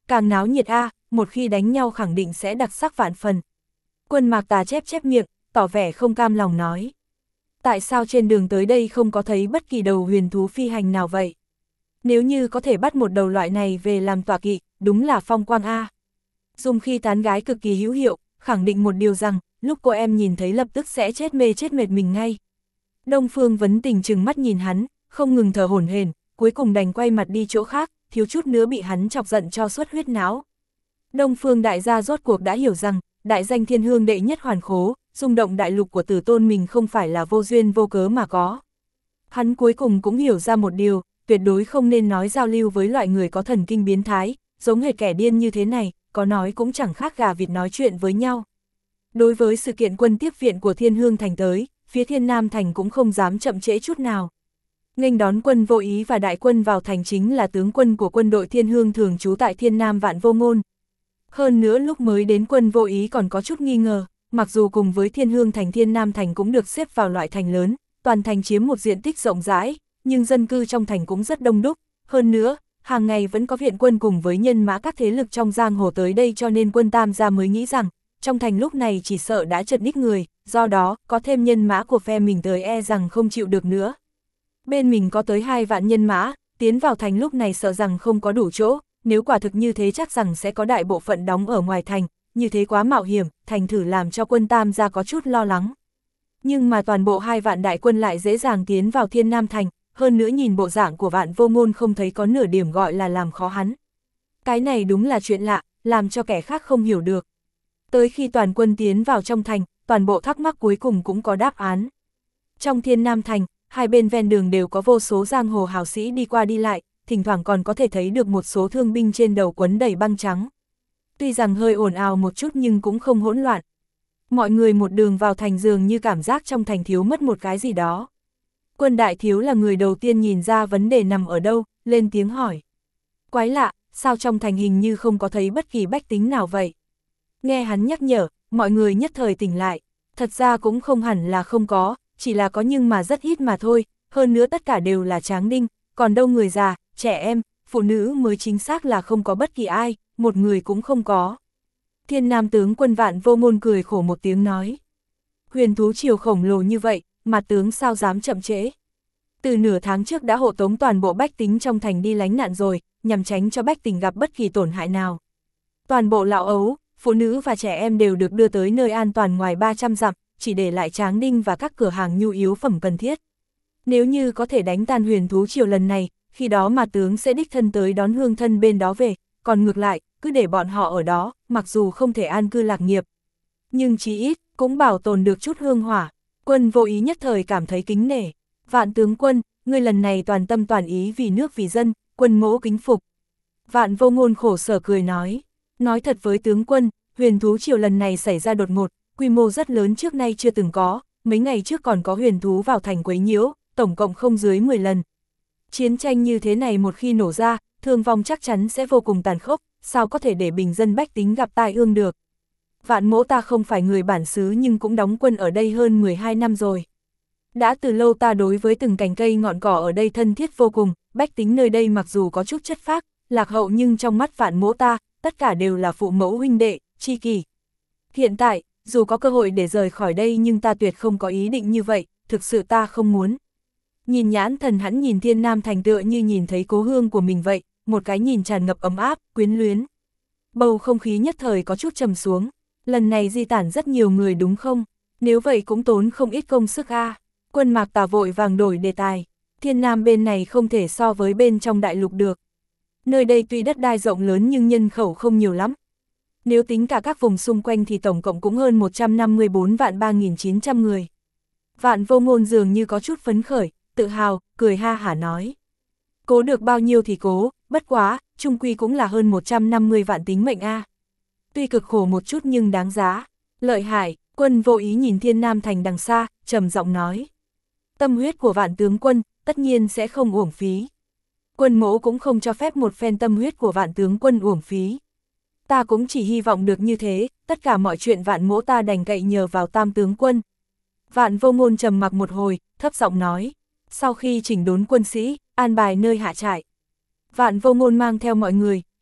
càng náo nhiệt một khi đánh nhau khẳng định sẽ đặc sắc vạn phần. Quân Mạc Tà chép chép miệng, tỏ vẻ không cam lòng nói. Tại sao trên đường tới đây không có thấy bất kỳ đầu huyền thú phi hành nào vậy? Nếu như có thể bắt một đầu loại này về làm tọa kỵ, đúng là phong quang Dung Khi tán gái cực kỳ hữu hiệu, khẳng định một điều rằng, lúc cô em nhìn thấy lập tức sẽ chết mê chết mệt mình ngay. Đông Phương Vấn Tình trừng mắt nhìn hắn, không ngừng thở hổn hển, cuối cùng đành quay mặt đi chỗ khác, thiếu chút nữa bị hắn chọc giận cho xuất huyết não. Đông Phương đại gia rốt cuộc đã hiểu rằng, đại danh thiên hương đệ nhất hoàn khố, rung động đại lục của tử tôn mình không phải là vô duyên vô cớ mà có. Hắn cuối cùng cũng hiểu ra một điều, tuyệt đối không nên nói giao lưu với loại người có thần kinh biến thái, giống hệt kẻ điên như thế này, có nói cũng chẳng khác gà vịt nói chuyện với nhau. Đối với sự kiện quân tiếp viện của Thiên Hương Thành tới, phía Thiên Nam Thành cũng không dám chậm trễ chút nào. Nghênh đón Quân Vô Ý và đại quân vào thành chính là tướng quân của quân đội Thiên Hương thường trú tại Thiên Nam Vạn Vô Ngôn. Hơn nữa lúc mới đến Quân Vô Ý còn có chút nghi ngờ, mặc dù cùng với Thiên Hương Thành Thiên Nam Thành cũng được xếp vào loại thành lớn, toàn thành chiếm một diện tích rộng rãi, nhưng dân cư trong thành cũng rất đông đúc. Hơn nữa, hàng ngày vẫn có viện quân cùng với nhân mã các thế lực trong giang hồ tới đây, cho nên Quân Tam gia mới nghĩ rằng, trong thành lúc này chỉ sợ đã chật ních người, do đó, có thêm nhân mã của phe mình tới e rằng không chịu được nữa. Bên mình có tới 2 vạn nhân mã, tiến vào thành lúc này sợ rằng không có đủ chỗ, nếu quả thực như thế chắc rằng sẽ có đại bộ phận đóng ở ngoài thành, như thế quá mạo hiểm, thành thử làm cho Quân Tam gia có chút lo lắng. Nhưng mà toàn bộ 2 vạn đại quân lại dễ dàng tiến vào Thiên Nam Thành, hơn nữa nhìn bộ dạng của Vạn Vô Ngôn không thấy có nửa điểm gọi là làm khó hắn. Cái này đúng là chuyện lạ, làm cho kẻ khác không hiểu được. Tới khi toàn quân tiến vào trong thành, toàn bộ thắc mắc cuối cùng cũng có đáp án. Trong Thiên Nam Thành, hai bên ven đường đều có vô số giang hồ hào sĩ đi qua đi lại, thỉnh thoảng còn có thể thấy được một số thương binh trên đầu quấn đầy băng trắng. Tuy rằng hơi ồn ào một chút nhưng cũng không hỗn loạn. Mọi người một đường vào thành dường như cảm giác trong thành thiếu mất một cái gì đó. Quân đại thiếu là người đầu tiên nhìn ra vấn đề nằm ở đâu, lên tiếng hỏi. Quái lạ, sao trong thành hình như không có thấy bất kỳ bách tính nào vậy? Nghe hắn nhắc nhở, mọi người nhất thời tỉnh lại. Thật ra cũng không hẳn là không có, chỉ là có nhưng mà rất ít mà thôi, hơn nữa tất cả đều là tráng đinh, còn đâu người già, trẻ em, phụ nữ mới chính xác là không có bất kỳ ai, một người cũng không có. Thiên Nam tướng quân Vạn Vô Ngôn cười khổ một tiếng nói. Huyền thú triều khổng lồ như vậy, mà tướng sao dám chậm trễ. Từ nửa tháng trước đã hộ tống toàn bộ bách tính trong thành đi lánh nạn rồi, nhằm tránh cho bách tính gặp bất kỳ tổn hại nào. Toàn bộ lão ấu, phụ nữ và trẻ em đều được đưa tới nơi an toàn ngoài 300 dặm, chỉ để lại tráng đinh và các cửa hàng nhu yếu phẩm cần thiết. Nếu như có thể đánh tan huyền thú triều lần này, khi đó mà tướng sẽ đích thân tới đón hương thân bên đó về, còn ngược lại, cứ để bọn họ ở đó, mặc dù không thể an cư lạc nghiệp. Nhưng chí ít, cũng bảo tồn được chút hương hỏa. Quân Vô Ý nhất thời cảm thấy kính nể. Vạn tướng quân, ngươi lần này toàn tâm toàn ý vì nước vì dân, quân mỗ kính phục. Vạn Vô Ngôn khổ sở cười nói. Nói thật với tướng quân, huyền thú triều lần này xảy ra đột ngột, quy mô rất lớn trước nay chưa từng có, mấy ngày trước còn có huyền thú vào thành quấy nhiễu, tổng cộng không dưới 10 lần. Chiến tranh như thế này một khi nổ ra, thương vong chắc chắn sẽ vô cùng tàn khốc, sao có thể để bình dân bách tính gặp tai ương được. Vạn mỗ ta không phải người bản xứ nhưng cũng đóng quân ở đây hơn 12 năm rồi. Đã từ lâu ta đối với từng cành cây ngọn cỏ ở đây thân thiết vô cùng, bách tính nơi đây mặc dù có chút chất phác, lạc hậu nhưng trong mắt Vạn mỗ ta, tất cả đều là phụ mẫu huynh đệ, tri kỷ. Hiện tại, dù có cơ hội để rời khỏi đây nhưng ta tuyệt không có ý định như vậy, thực sự ta không muốn. Nhìn nhãn thần hắn nhìn Thiên Nam Thành tựa như nhìn thấy cố hương của mình vậy, một cái nhìn tràn ngập ấm áp, quyến luyến. Bầu không khí nhất thời có chút trầm xuống, lần này di tản rất nhiều người đúng không? Nếu vậy cũng tốn không ít công sức Quân Mạc Tà vội vàng đổi đề tài, Thiên Nam bên này không thể so với bên trong đại lục được. Nơi đây tuy đất đai rộng lớn nhưng nhân khẩu không nhiều lắm. Nếu tính cả các vùng xung quanh thì tổng cộng cũng hơn 154 vạn 3.900 người. Vạn Vô Ngôn dường như có chút phấn khởi, tự hào, cười ha hả nói. Cố được bao nhiêu thì cố, bất quá, chung quy cũng là hơn 150 vạn tính mệnh Tuy cực khổ một chút nhưng đáng giá. Lợi hại, Quân Vô Ý nhìn Thiên Nam Thành đằng xa, trầm giọng nói. Tâm huyết của Vạn tướng quân, tất nhiên sẽ không uổng phí. Quân mỗ cũng không cho phép một phen tâm huyết của Vạn tướng quân uổng phí. Ta cũng chỉ hy vọng được như thế, tất cả mọi chuyện Vạn mỗ ta đành cậy nhờ vào Tam tướng quân. Vạn Vô Ngôn trầm mặc một hồi, thấp giọng nói. Sau khi chỉnh đốn quân sĩ, an bài nơi hạ trại, Vạn Vô Ngôn mang theo mọi người,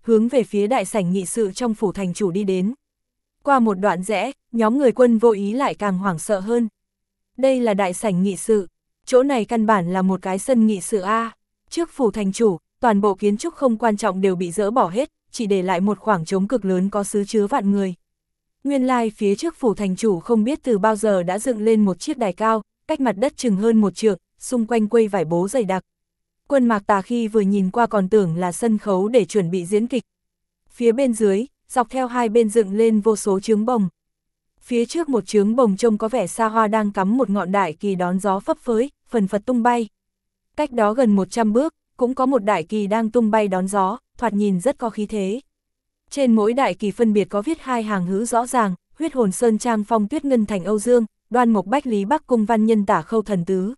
hướng về phía đại sảnh nghị sự trong phủ thành chủ đi đến. Qua một đoạn rẽ, nhóm người Quân Vô Ý lại càng hoảng sợ hơn. Đây là đại sảnh nghị sự, chỗ này căn bản là một cái sân nghị sự A. Trước phủ thành chủ, toàn bộ kiến trúc không quan trọng đều bị dỡ bỏ hết, chỉ để lại một khoảng trống cực lớn có xứ chứa vạn người. Nguyên lai phía trước phủ thành chủ không biết từ bao giờ đã dựng lên một chiếc đài cao, cách mặt đất chừng hơn một trượng, xung quanh quây vải bố dày đặc. Quân Mạc Tà khi vừa nhìn qua còn tưởng là sân khấu để chuẩn bị diễn kịch. Phía bên dưới, dọc theo hai bên dựng lên vô số chướng bồng. Phía trước một chướng bồng trông có vẻ xa hoa đang cắm một ngọn đại kỳ đón gió phấp phới, phần phật tung bay. Cách đó gần 100 bước, cũng có một đại kỳ đang tung bay đón gió, thoạt nhìn rất có khí thế. Trên mỗi đại kỳ phân biệt có viết hai hàng ngữ rõ ràng, huyết hồn sơn trang Phong Tuyết Ngân Thành Âu Dương, Đoan Mộc Bách Lý Bắc Cung Văn Nhân Tả Khâu Thần Tứ.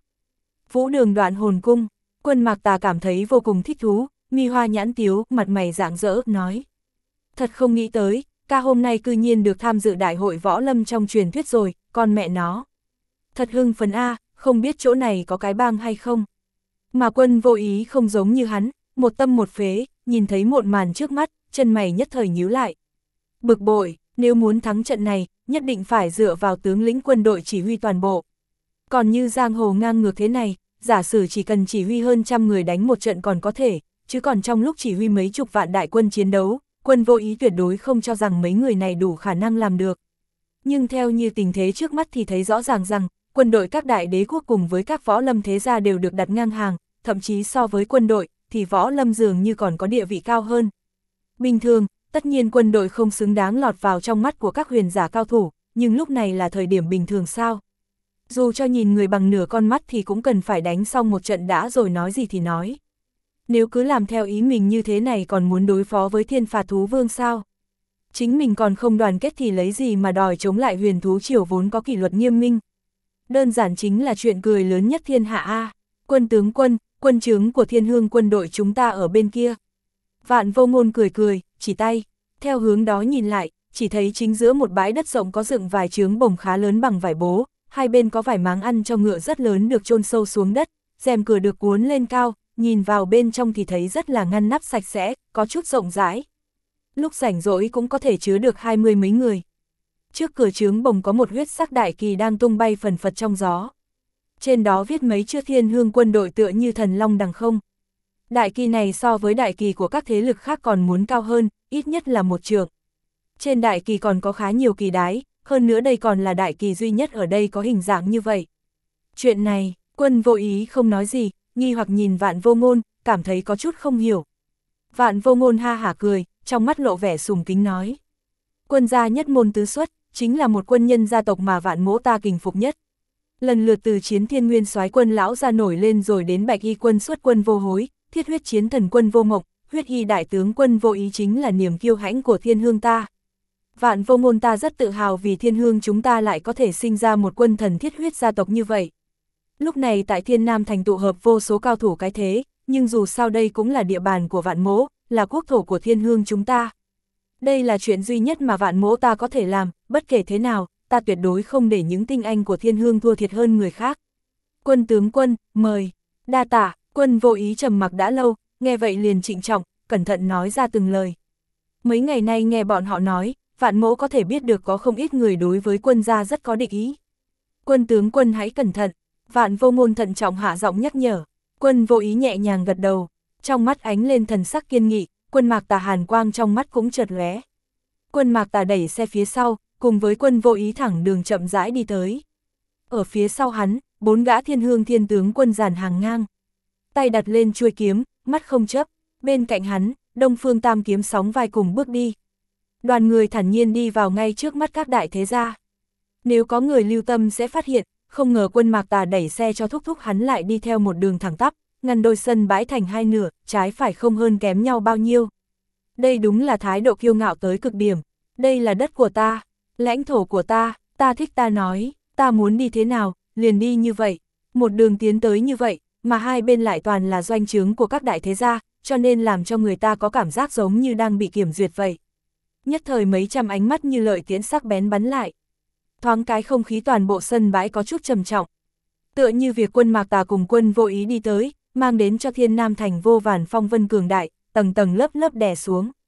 Vũ Đường Đoạn Hồn Cung. Quân Mạc Tà cảm thấy vô cùng thích thú, mi hoa nhãn tiếu, mặt mày rạng rỡ, nói. Thật không nghĩ tới, ca hôm nay cư nhiên được tham dự đại hội võ lâm trong truyền thuyết rồi, con mẹ nó. Thật hưng phấn A, không biết chỗ này có cái bang hay không. Mà Quân Vô Ý không giống như hắn, một tâm một phế, nhìn thấy một màn trước mắt, chân mày nhất thời nhíu lại. Bực bội, nếu muốn thắng trận này, nhất định phải dựa vào tướng lĩnh quân đội chỉ huy toàn bộ. Còn như giang hồ ngang ngược thế này, giả sử chỉ cần chỉ huy hơn trăm người đánh một trận còn có thể, chứ còn trong lúc chỉ huy mấy chục vạn đại quân chiến đấu, Quân Vô Ý tuyệt đối không cho rằng mấy người này đủ khả năng làm được. Nhưng theo như tình thế trước mắt thì thấy rõ ràng rằng, quân đội các đại đế quốc cùng với các võ lâm thế gia đều được đặt ngang hàng, thậm chí so với quân đội, thì võ lâm dường như còn có địa vị cao hơn. Bình thường, tất nhiên quân đội không xứng đáng lọt vào trong mắt của các huyền giả cao thủ, nhưng lúc này là thời điểm bình thường sao? Dù cho nhìn người bằng nửa con mắt thì cũng cần phải đánh xong một trận đã rồi nói gì thì nói. Nếu cứ làm theo ý mình như thế này còn muốn đối phó với thiên phạt thú vương sao? Chính mình còn không đoàn kết thì lấy gì mà đòi chống lại huyền thú triều vốn có kỷ luật nghiêm minh. Đơn giản chính là chuyện cười lớn nhất thiên hạ A. Quân tướng quân, quân trướng của Thiên Hương quân đội chúng ta ở bên kia. Vạn Vô Ngôn cười cười, chỉ tay, theo hướng đó nhìn lại, chỉ thấy chính giữa một bãi đất rộng có dựng vài trướng bồng khá lớn bằng vải bố, hai bên có vải máng ăn cho ngựa rất lớn được chôn sâu xuống đất, rèm cửa được cuốn lên cao, nhìn vào bên trong thì thấy rất là ngăn nắp sạch sẽ, có chút rộng rãi. Lúc rảnh rỗi cũng có thể chứa được 20 mấy người. Trước cửa trướng bồng có một huyết sắc đại kỳ đang tung bay phần phật trong gió. Trên đó viết mấy chữ Thiên Hương quân đội tựa như thần long đằng không. Đại kỳ này so với đại kỳ của các thế lực khác còn muốn cao hơn, ít nhất là một trượng. Trên đại kỳ còn có khá nhiều kỳ đái, hơn nữa đây còn là đại kỳ duy nhất ở đây có hình dạng như vậy. Chuyện này, Quân Vô Ý không nói gì, nghi hoặc nhìn Vạn Vô Ngôn, cảm thấy có chút không hiểu. Vạn Vô Ngôn ha hả cười, trong mắt lộ vẻ sùng kính nói. Quân gia nhất môn tứ xuất, chính là một quân nhân gia tộc mà Vạn mỗ ta kính phục nhất. Lần lượt từ chiến Thiên Nguyên soái quân lão ra nổi lên rồi đến Bạch Y quân xuất quân Vô Hối, Thiết huyết chiến thần quân Vô Mộc, huyết y đại tướng quân Vô Ý chính là niềm kiêu hãnh của Thiên Hương ta. Vạn Vô Ngôn ta rất tự hào vì Thiên Hương chúng ta lại có thể sinh ra một quân thần thiết huyết gia tộc như vậy. Lúc này tại Thiên Nam thành tụ hợp vô số cao thủ cái thế, nhưng dù sao đây cũng là địa bàn của Vạn mỗ, là quốc thổ của Thiên Hương chúng ta. Đây là chuyện duy nhất mà Vạn mỗ ta có thể làm, bất kể thế nào, ta tuyệt đối không để những tinh anh của Thiên Hương thua thiệt hơn người khác. Quân tướng quân, mời. Đa tạ. Quân Vô Ý trầm mặc đã lâu, nghe vậy liền trịnh trọng, cẩn thận nói ra từng lời. Mấy ngày nay nghe bọn họ nói, Vạn mỗ có thể biết được có không ít người đối với quân gia rất có địch ý. Quân tướng quân hãy cẩn thận. Vạn Vô Ngôn thận trọng hạ giọng nhắc nhở. Quân Vô Ý nhẹ nhàng gật đầu, trong mắt ánh lên thần sắc kiên nghị, Quân Mạc Tà hàn quang trong mắt cũng chợt lóe. Quân Mạc Tà đẩy xe phía sau, cùng với Quân Vô Ý thẳng đường chậm rãi đi tới. Ở phía sau hắn, 4 gã Thiên Hương thiên tướng quân dàn hàng ngang. Tay đặt lên chuôi kiếm, mắt không chớp, bên cạnh hắn, Đông Phương Tam kiếm sóng vai cùng bước đi. Đoàn người thản nhiên đi vào ngay trước mắt các đại thế gia. Nếu có người lưu tâm sẽ phát hiện, không ngờ Quân Mạc Tà đẩy xe cho thúc hắn lại đi theo một đường thẳng tắp, ngăn đôi sân bãi thành hai nửa, trái phải không hơn kém nhau bao nhiêu. Đây đúng là thái độ kiêu ngạo tới cực điểm. Đây là đất của ta, lãnh thổ của ta thích ta nói, ta muốn đi thế nào, liền đi như vậy. Một đường tiến tới như vậy, mà hai bên lại toàn là doanh trướng của các đại thế gia, cho nên làm cho người ta có cảm giác giống như đang bị kiểm duyệt vậy. Nhất thời mấy trăm ánh mắt như lợi tiễn sắc bén bắn lại. Thoáng cái không khí toàn bộ sân bãi có chút trầm trọng. Tựa như việc Quân Mạc Tà cùng Quân Vô Ý đi tới, mang đến cho Thiên Nam thành vô vàn phong vân cường đại, tầng tầng lớp lớp đè xuống.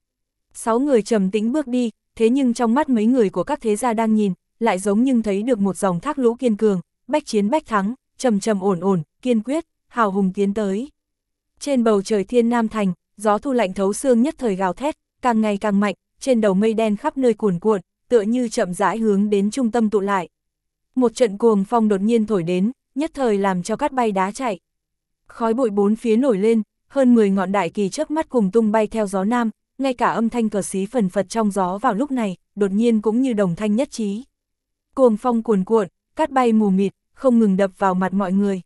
6 người trầm tĩnh bước đi, thế nhưng trong mắt mấy người của các thế gia đang nhìn, lại giống như thấy được một dòng thác lũ kiên cường, bách chiến bách thắng, trầm trầm ổn ổn, kiên quyết, hào hùng tiến tới. Trên bầu trời Thiên Nam Thành, gió thu lạnh thấu xương nhất thời gào thét, càng ngày càng mạnh, trên đầu mây đen khắp nơi cuồn cuộn, tựa như chậm rãi hướng đến trung tâm tụ lại. Một trận cuồng phong đột nhiên thổi đến, nhất thời làm cho cát bay đá chạy. Khói bụi bốn phía nổi lên, hơn 10 ngọn đại kỳ chớp mắt cùng tung bay theo gió nam, ngay cả âm thanh cờ xí phần phật trong gió vào lúc này, đột nhiên cũng như đồng thanh nhất trí. Cuồng phong cuồn cuộn, cát bay mù mịt, không ngừng đập vào mặt mọi người.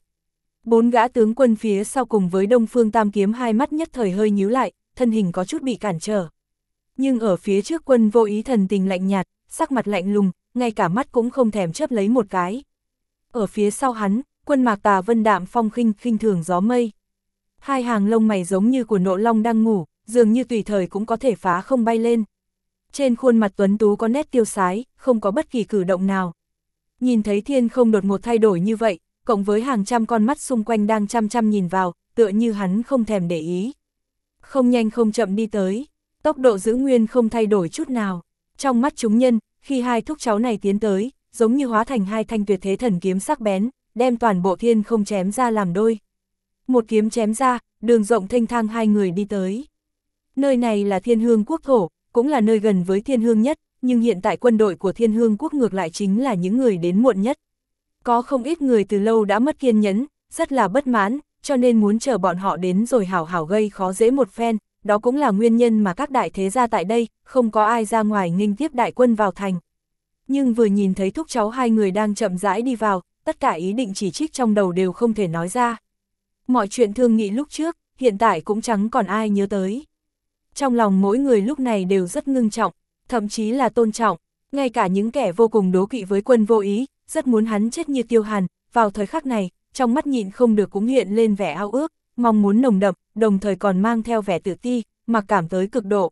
4 gã tướng quân phía sau cùng với Đông Phương Tam Kiếm hai mắt nhất thời hơi nhíu lại, thân hình có chút bị cản trở. Nhưng ở phía trước Quân Vô Ý thần tình lạnh nhạt, sắc mặt lạnh lùng, ngay cả mắt cũng không thèm chớp lấy một cái. Ở phía sau hắn, Quân Mạc Tà vân đạm phong khinh khinh thường gió mây. Hai hàng lông mày giống như của nộ long đang ngủ, dường như tùy thời cũng có thể phá không bay lên. Trên khuôn mặt tuấn tú có nét tiêu sái, không có bất kỳ cử động nào. Nhìn thấy thiên không đột ngột thay đổi như vậy, cộng với hàng trăm con mắt xung quanh đang chăm chăm nhìn vào, tựa như hắn không thèm để ý. Không nhanh không chậm đi tới, tốc độ giữ nguyên không thay đổi chút nào. Trong mắt chúng nhân, khi hai thúc cháu này tiến tới, giống như hóa thành hai thanh tuyệt thế thần kiếm sắc bén, đem toàn bộ thiên không chém ra làm đôi. Một kiếm chém ra, đường rộng thênh thang hai người đi tới. Nơi này là Thiên Hương quốc thổ, cũng là nơi gần với Thiên Hương nhất, nhưng hiện tại quân đội của Thiên Hương quốc ngược lại chính là những người đến muộn nhất. Có không ít người từ lâu đã mất kiên nhẫn, rất là bất mãn, cho nên muốn chờ bọn họ đến rồi hảo hảo gây khó dễ một phen, đó cũng là nguyên nhân mà các đại thế gia tại đây, không có ai ra ngoài nghênh tiếp đại quân vào thành. Nhưng vừa nhìn thấy thúc cháu hai người đang chậm rãi đi vào, tất cả ý định chỉ trích trong đầu đều không thể nói ra. Mọi chuyện thương nghị lúc trước, hiện tại cũng chẳng còn ai nhớ tới. Trong lòng mỗi người lúc này đều rất ngưng trọng, thậm chí là tôn trọng, ngay cả những kẻ vô cùng đố kỵ với Quân Vô Ý, rất muốn hắn chết như Tiêu Hàn, vào thời khắc này, trong mắt nhịn không được cũng hiện lên vẻ ao ước, mong muốn nồng đậm, đồng thời còn mang theo vẻ tự ti, mặc cảm tới cực độ.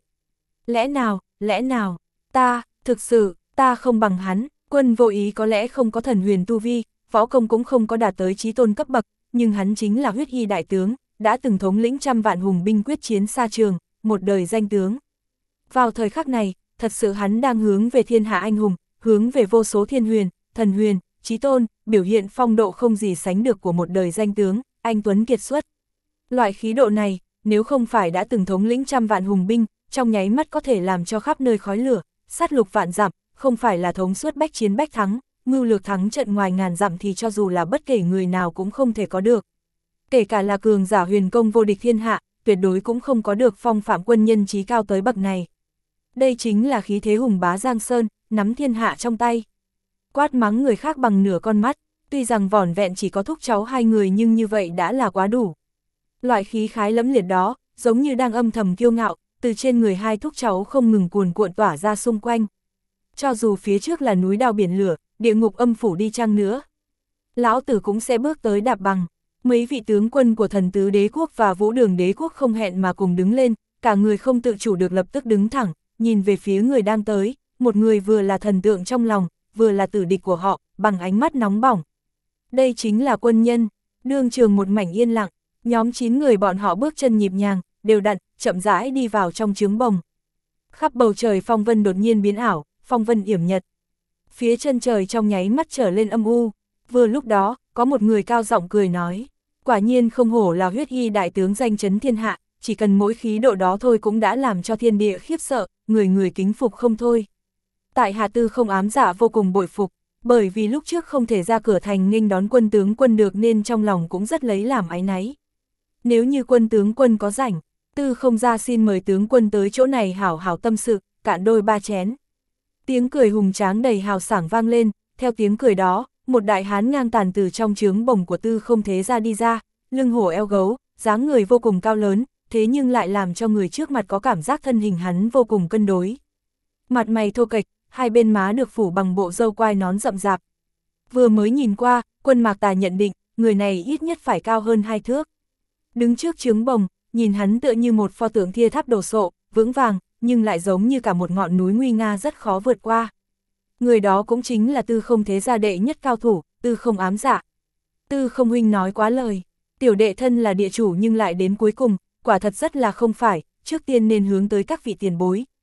Lẽ nào, thực sự, ta không bằng hắn. Quân Vô Ý có lẽ không có thần huyền tu vi, võ công cũng không có đạt tới chí tôn cấp bậc, nhưng hắn chính là huyết hy đại tướng, đã từng thống lĩnh trăm vạn hùng binh quyết chiến xa trường, một đời danh tướng. Vào thời khắc này, thật sự hắn đang hướng về thiên hạ anh hùng, hướng về vô số thiên huyền, thần huyền, chí tôn, biểu hiện phong độ không gì sánh được của một đời danh tướng, anh tuấn kiệt xuất. Loại khí độ này, nếu không phải đã từng thống lĩnh trăm vạn hùng binh, trong nháy mắt có thể làm cho khắp nơi khói lửa, sát lục vạn dặm, không phải là thống suốt bách chiến bách thắng, mưu lược thắng trận ngoài ngàn dặm thì cho dù là bất kể người nào cũng không thể có được. Kể cả là cường giả huyền công vô địch thiên hạ, tuyệt đối cũng không có được phong phạm quân nhân trí cao tới bậc này. Đây chính là khí thế hùng bá Giang Sơn, nắm thiên hạ trong tay. Quát mắng người khác bằng nửa con mắt, tuy rằng vỏn vẹn chỉ có thúc cháu hai người nhưng như vậy đã là quá đủ. Loại khí khái lẫm liệt đó, giống như đang âm thầm kiêu ngạo, từ trên người hai thúc cháu không ngừng cuồn cuộn tỏa ra xung quanh. Cho dù phía trước là núi đao biển lửa, địa ngục âm phủ đi chăng nữa, lão tử cũng sẽ bước tới đạp bằng. Mấy vị tướng quân của Thần Tứ Đế Quốc và Vũ Đường Đế Quốc không hẹn mà cùng đứng lên, cả người không tự chủ được lập tức đứng thẳng, nhìn về phía người đang tới, một người vừa là thần tượng trong lòng, vừa là tử địch của họ, bằng ánh mắt nóng bỏng. Đây chính là quân nhân. Đương trường một mảnh yên lặng, nhóm 9 người bọn họ bước chân nhịp nhàng, đều đặn, chậm rãi đi vào trong trướng bồng. Khắp bầu trời phong vân đột nhiên biến ảo, phong vân yểm nhật. Phía chân trời trong nháy mắt trở lên âm u. Vừa lúc đó, có một người cao giọng cười nói, quả nhiên không hổ là huyết hy đại tướng danh chấn thiên hạ, chỉ cần mỗi khí độ đó thôi cũng đã làm cho thiên địa khiếp sợ, người người kính phục không thôi. Tại hạ Tư Không Ám Dạ vô cùng bội phục, bởi vì lúc trước không thể ra cửa thành nghênh đón quân tướng quân được nên trong lòng cũng rất lấy làm áy náy. Nếu như quân tướng quân có rảnh, Tư Không ra xin mời tướng quân tới chỗ này hảo hảo tâm sự, cạn đôi ba chén. Tiếng cười hùng tráng đầy hào sảng vang lên, theo tiếng cười đó, một đại hán ngang tàn từ trong trướng bồng của Tư Không thế ra đi ra, lưng hổ eo gấu, dáng người vô cùng cao lớn, thế nhưng lại làm cho người trước mặt có cảm giác thân hình hắn vô cùng cân đối. Mặt mày thô kệch, hai bên má được phủ bằng bộ râu quai nón rậm rạp. Vừa mới nhìn qua, Quân Mạc Tà nhận định, người này ít nhất phải cao hơn 2 thước. Đứng trước trướng bồng, nhìn hắn tựa như một pho tượng thia tháp đồ sộ, vững vàng, nhưng lại giống như cả một ngọn núi nguy nga rất khó vượt qua. Người đó cũng chính là Tư Không thế gia đệ nhất cao thủ, Tư Không Ám Dạ. Tư Không huynh nói quá lời, tiểu đệ thân là địa chủ nhưng lại đến cuối cùng, quả thật rất là không phải, trước tiên nên hướng tới các vị tiền bối,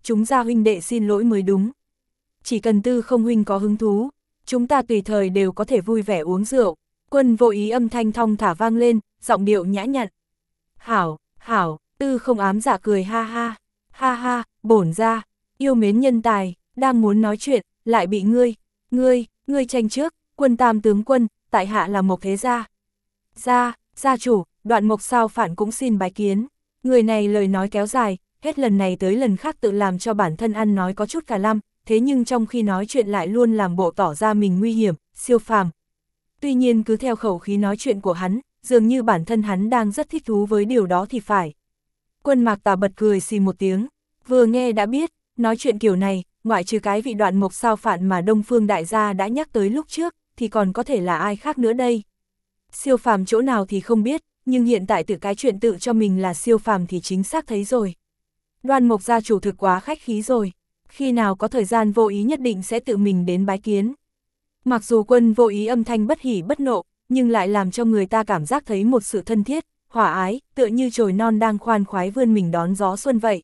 chúng gia huynh đệ xin lỗi mới đúng. Chỉ cần Tư không huynh có hứng thú, chúng ta tùy thời đều có thể vui vẻ uống rượu. Quân Vô Ý âm thanh thong thả vang lên, giọng điệu nhã nhặn. Hảo, hảo, Tư không ám dạ cười ha ha, bổn ra, yêu mến nhân tài, đang muốn nói chuyện, lại bị ngươi tranh trước, Quân Tam tướng quân, tại hạ là Mộc Thế Gia. Gia chủ, Đoạn Mộc Sao Phản cũng xin bái kiến. Người này lời nói kéo dài, hết lần này tới lần khác tự làm cho bản thân ăn nói có chút cả lăm, thế nhưng trong khi nói chuyện lại luôn làm bộ tỏ ra mình nguy hiểm, siêu phàm. Tuy nhiên cứ theo khẩu khí nói chuyện của hắn, dường như bản thân hắn đang rất thích thú với điều đó thì phải. Quân Mạc Tà bật cười xì một tiếng, vừa nghe đã biết, nói chuyện kiểu này, ngoại trừ cái vị Đoạn Mộc Sao Phản mà Đông Phương đại gia đã nhắc tới lúc trước, thì còn có thể là ai khác nữa đây. Siêu phàm chỗ nào thì không biết, nhưng hiện tại tự cái chuyện tự cho mình là siêu phàm thì chính xác thấy rồi. Đoan Mộc gia chủ thực quá khách khí rồi, khi nào có thời gian Vô Ý nhất định sẽ tự mình đến bái kiến. Mặc dù Quân Vô Ý âm thanh bất hỉ bất nộ, nhưng lại làm cho người ta cảm giác thấy một sự thân thiết, hòa ái, tựa như chồi non đang khoan khoái vươn mình đón gió xuân vậy.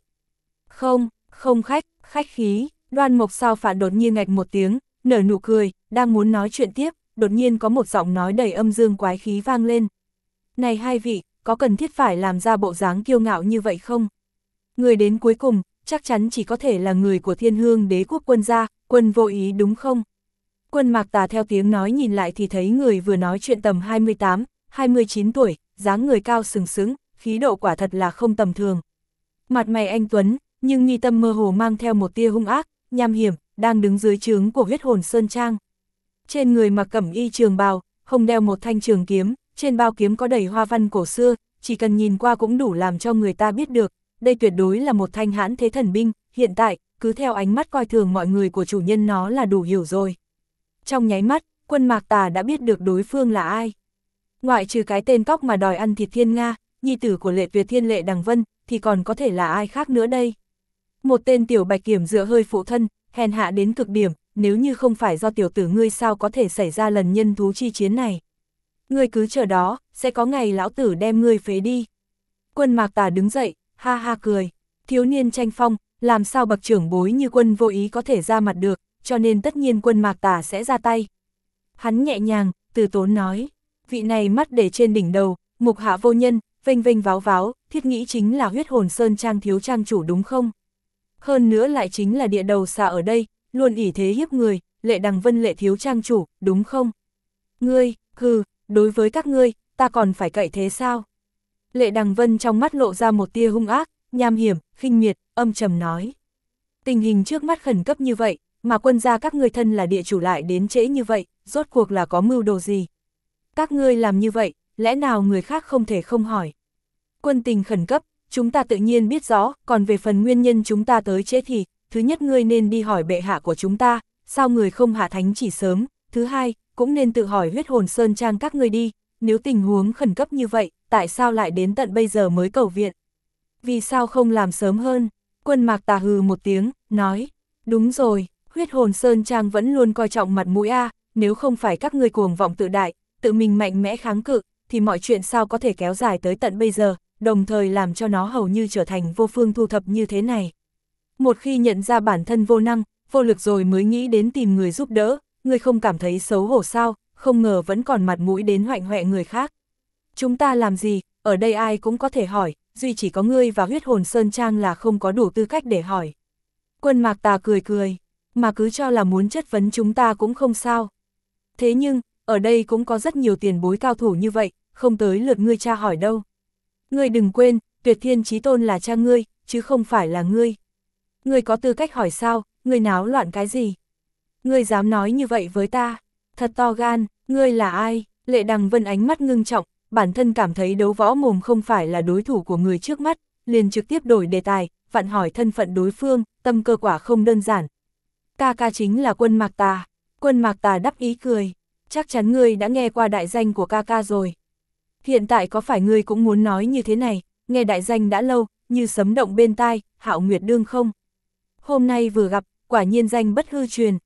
Không khách khí, Đoan Mộc Sao Phản đột nhiên ngạch một tiếng, nở nụ cười, đang muốn nói chuyện tiếp, đột nhiên có một giọng nói đầy âm dương quái khí vang lên. Này hai vị, có cần thiết phải làm ra bộ dáng kiêu ngạo như vậy không? Người đến cuối cùng, chắc chắn chỉ có thể là người của Thiên Hương Đế quốc Quân gia, Quân Vô Ý đúng không? Quân Mạc Tà theo tiếng nói nhìn lại thì thấy người vừa nói chuyện tầm 28, 29 tuổi, dáng người cao sừng sững, khí độ quả thật là không tầm thường. Mặt mày anh tuấn, nhưng mi tâm mơ hồ mang theo một tia hung ác, nham hiểm, đang đứng dưới trướng của Huyết Hồn Sơn Trang. Trên người mặc cẩm y trường bào, hông đeo một thanh trường kiếm, trên bao kiếm có đầy hoa văn cổ xưa, chỉ cần nhìn qua cũng đủ làm cho người ta biết được, đây tuyệt đối là một thanh hãn thế thần binh, hiện tại, cứ theo ánh mắt coi thường mọi người của chủ nhân nó là đủ hiểu rồi. Trong nháy mắt, Quân Mạc Tà đã biết được đối phương là ai. Ngoại trừ cái tên cóc mà đòi ăn thịt Thiên Nga, nhi tử của Lệ Tuyệt Thiên Lệ Đằng Vân, thì còn có thể là ai khác nữa đây. Một tên tiểu bạch kiểm dựa hơi phụ thân, hèn hạ đến cực điểm, nếu như không phải do tiểu tử ngươi sao có thể xảy ra lần nhân thú chi chiến này. Ngươi cứ chờ đó, sẽ có ngày lão tử đem ngươi phế đi. Quân Mạc Tà đứng dậy, ha ha cười, thiếu niên tranh phong, làm sao bậc trưởng bối như Quân Vô Ý có thể ra mặt được, cho nên tất nhiên Quân Mạc Tà sẽ ra tay. Hắn nhẹ nhàng, từ tốn nói, vị này mắt để trên đỉnh đầu, mục hạ vô nhân, vênh vênh váo váo, thiết nghĩ chính là Huyết Hồn Sơn Trang thiếu trang chủ đúng không? Hơn nữa lại chính là địa đầu xà ở đây, luôn ỷ thế hiếp người, Lệ Đằng Vân Lệ thiếu trang chủ, đúng không? Ngươi, đối với các ngươi, ta còn phải cậy thế sao? Lệ Đằng Vân trong mắt lộ ra một tia hung ác, nham hiểm, khinh miệt, âm trầm nói. Tình hình trước mắt khẩn cấp như vậy, mà Quân gia các ngươi thân là địa chủ lại đến trễ như vậy, rốt cuộc là có mưu đồ gì? Các ngươi làm như vậy, lẽ nào người khác không thể không hỏi? Quân tình khẩn cấp, chúng ta tự nhiên biết rõ, còn về phần nguyên nhân chúng ta tới trễ thì, thứ nhất ngươi nên đi hỏi bệ hạ của chúng ta, sao người không hạ thánh chỉ sớm, thứ hai, cũng nên tự hỏi Huyết Hồn Sơn Trang các ngươi đi, nếu tình huống khẩn cấp như vậy, tại sao lại đến tận bây giờ mới cầu viện? Vì sao không làm sớm hơn? Quân Mạc Tà hừ một tiếng, nói, đúng rồi, Huyết Hồn Sơn Trang vẫn luôn coi trọng mặt mũi a, nếu không phải các ngươi cuồng vọng tự đại, tự mình mạnh mẽ kháng cự, thì mọi chuyện sao có thể kéo dài tới tận bây giờ, đồng thời làm cho nó hầu như trở thành vô phương thu thập như thế này. Một khi nhận ra bản thân vô năng, vô lực rồi mới nghĩ đến tìm người giúp đỡ, ngươi không cảm thấy xấu hổ sao, không ngờ vẫn còn mặt mũi đến hoạnh hoẹ người khác. Chúng ta làm gì, ở đây ai cũng có thể hỏi, duy chỉ có ngươi và Huyết Hồn Sơn Trang là không có đủ tư cách để hỏi. Quân Mạc Tà cười, mà cứ cho là muốn chất vấn chúng ta cũng không sao. Thế nhưng, ở đây cũng có rất nhiều tiền bối cao thủ như vậy, không tới lượt ngươi tra hỏi đâu. Ngươi đừng quên, Tuyệt Thiên Chí Tôn là cha ngươi, chứ không phải là ngươi. Ngươi có tư cách hỏi sao, ngươi náo loạn cái gì? Ngươi dám nói như vậy với ta? Thật to gan, ngươi là ai? Lệ Đằng Vân ánh mắt ngưng trọng, bản thân cảm thấy đấu võ mồm không phải là đối thủ của người trước mắt, liền trực tiếp đổi đề tài, vặn hỏi thân phận đối phương, tâm cơ quả không đơn giản. Ca ca chính là Quân Mạc Tà. Quân Mạc Tà đắc ý cười, chắc chắn ngươi đã nghe qua đại danh của ca ca rồi. Hiện tại có phải ngươi cũng muốn nói như thế này, nghe đại danh đã lâu, như sấm động bên tai, Hạo Nguyệt Đương không? Hôm nay vừa gặp, quả nhiên danh bất hư truyền,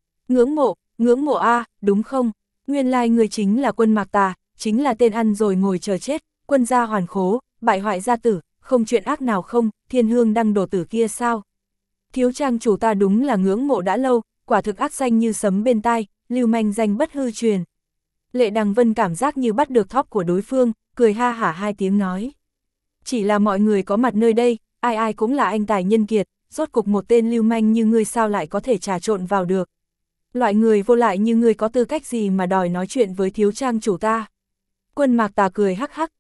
ngưỡng mộ a, đúng không? Nguyên lai người chính là Quân Mạc Tà, chính là tên ăn rồi ngồi chờ chết, quân gia hoàn khố, bại hoại gia tử, không chuyện ác nào không, Thiên Hương Đăng đổ tử kia sao? Thiếu trang chủ ta đúng là ngưỡng mộ đã lâu, quả thực ác danh như sấm bên tai, lưu manh danh bất hư truyền. Lệ Đằng Vân cảm giác như bắt được thóp của đối phương, cười ha hả hai tiếng nói. Chỉ là mọi người có mặt nơi đây, ai ai cũng là anh tài nhân kiệt, rốt cục một tên lưu manh như ngươi sao lại có thể trà trộn vào được. Loại người vô lại như ngươi có tư cách gì mà đòi nói chuyện với thiếu trang chủ ta. Quân Mạc Tà cười hắc hắc,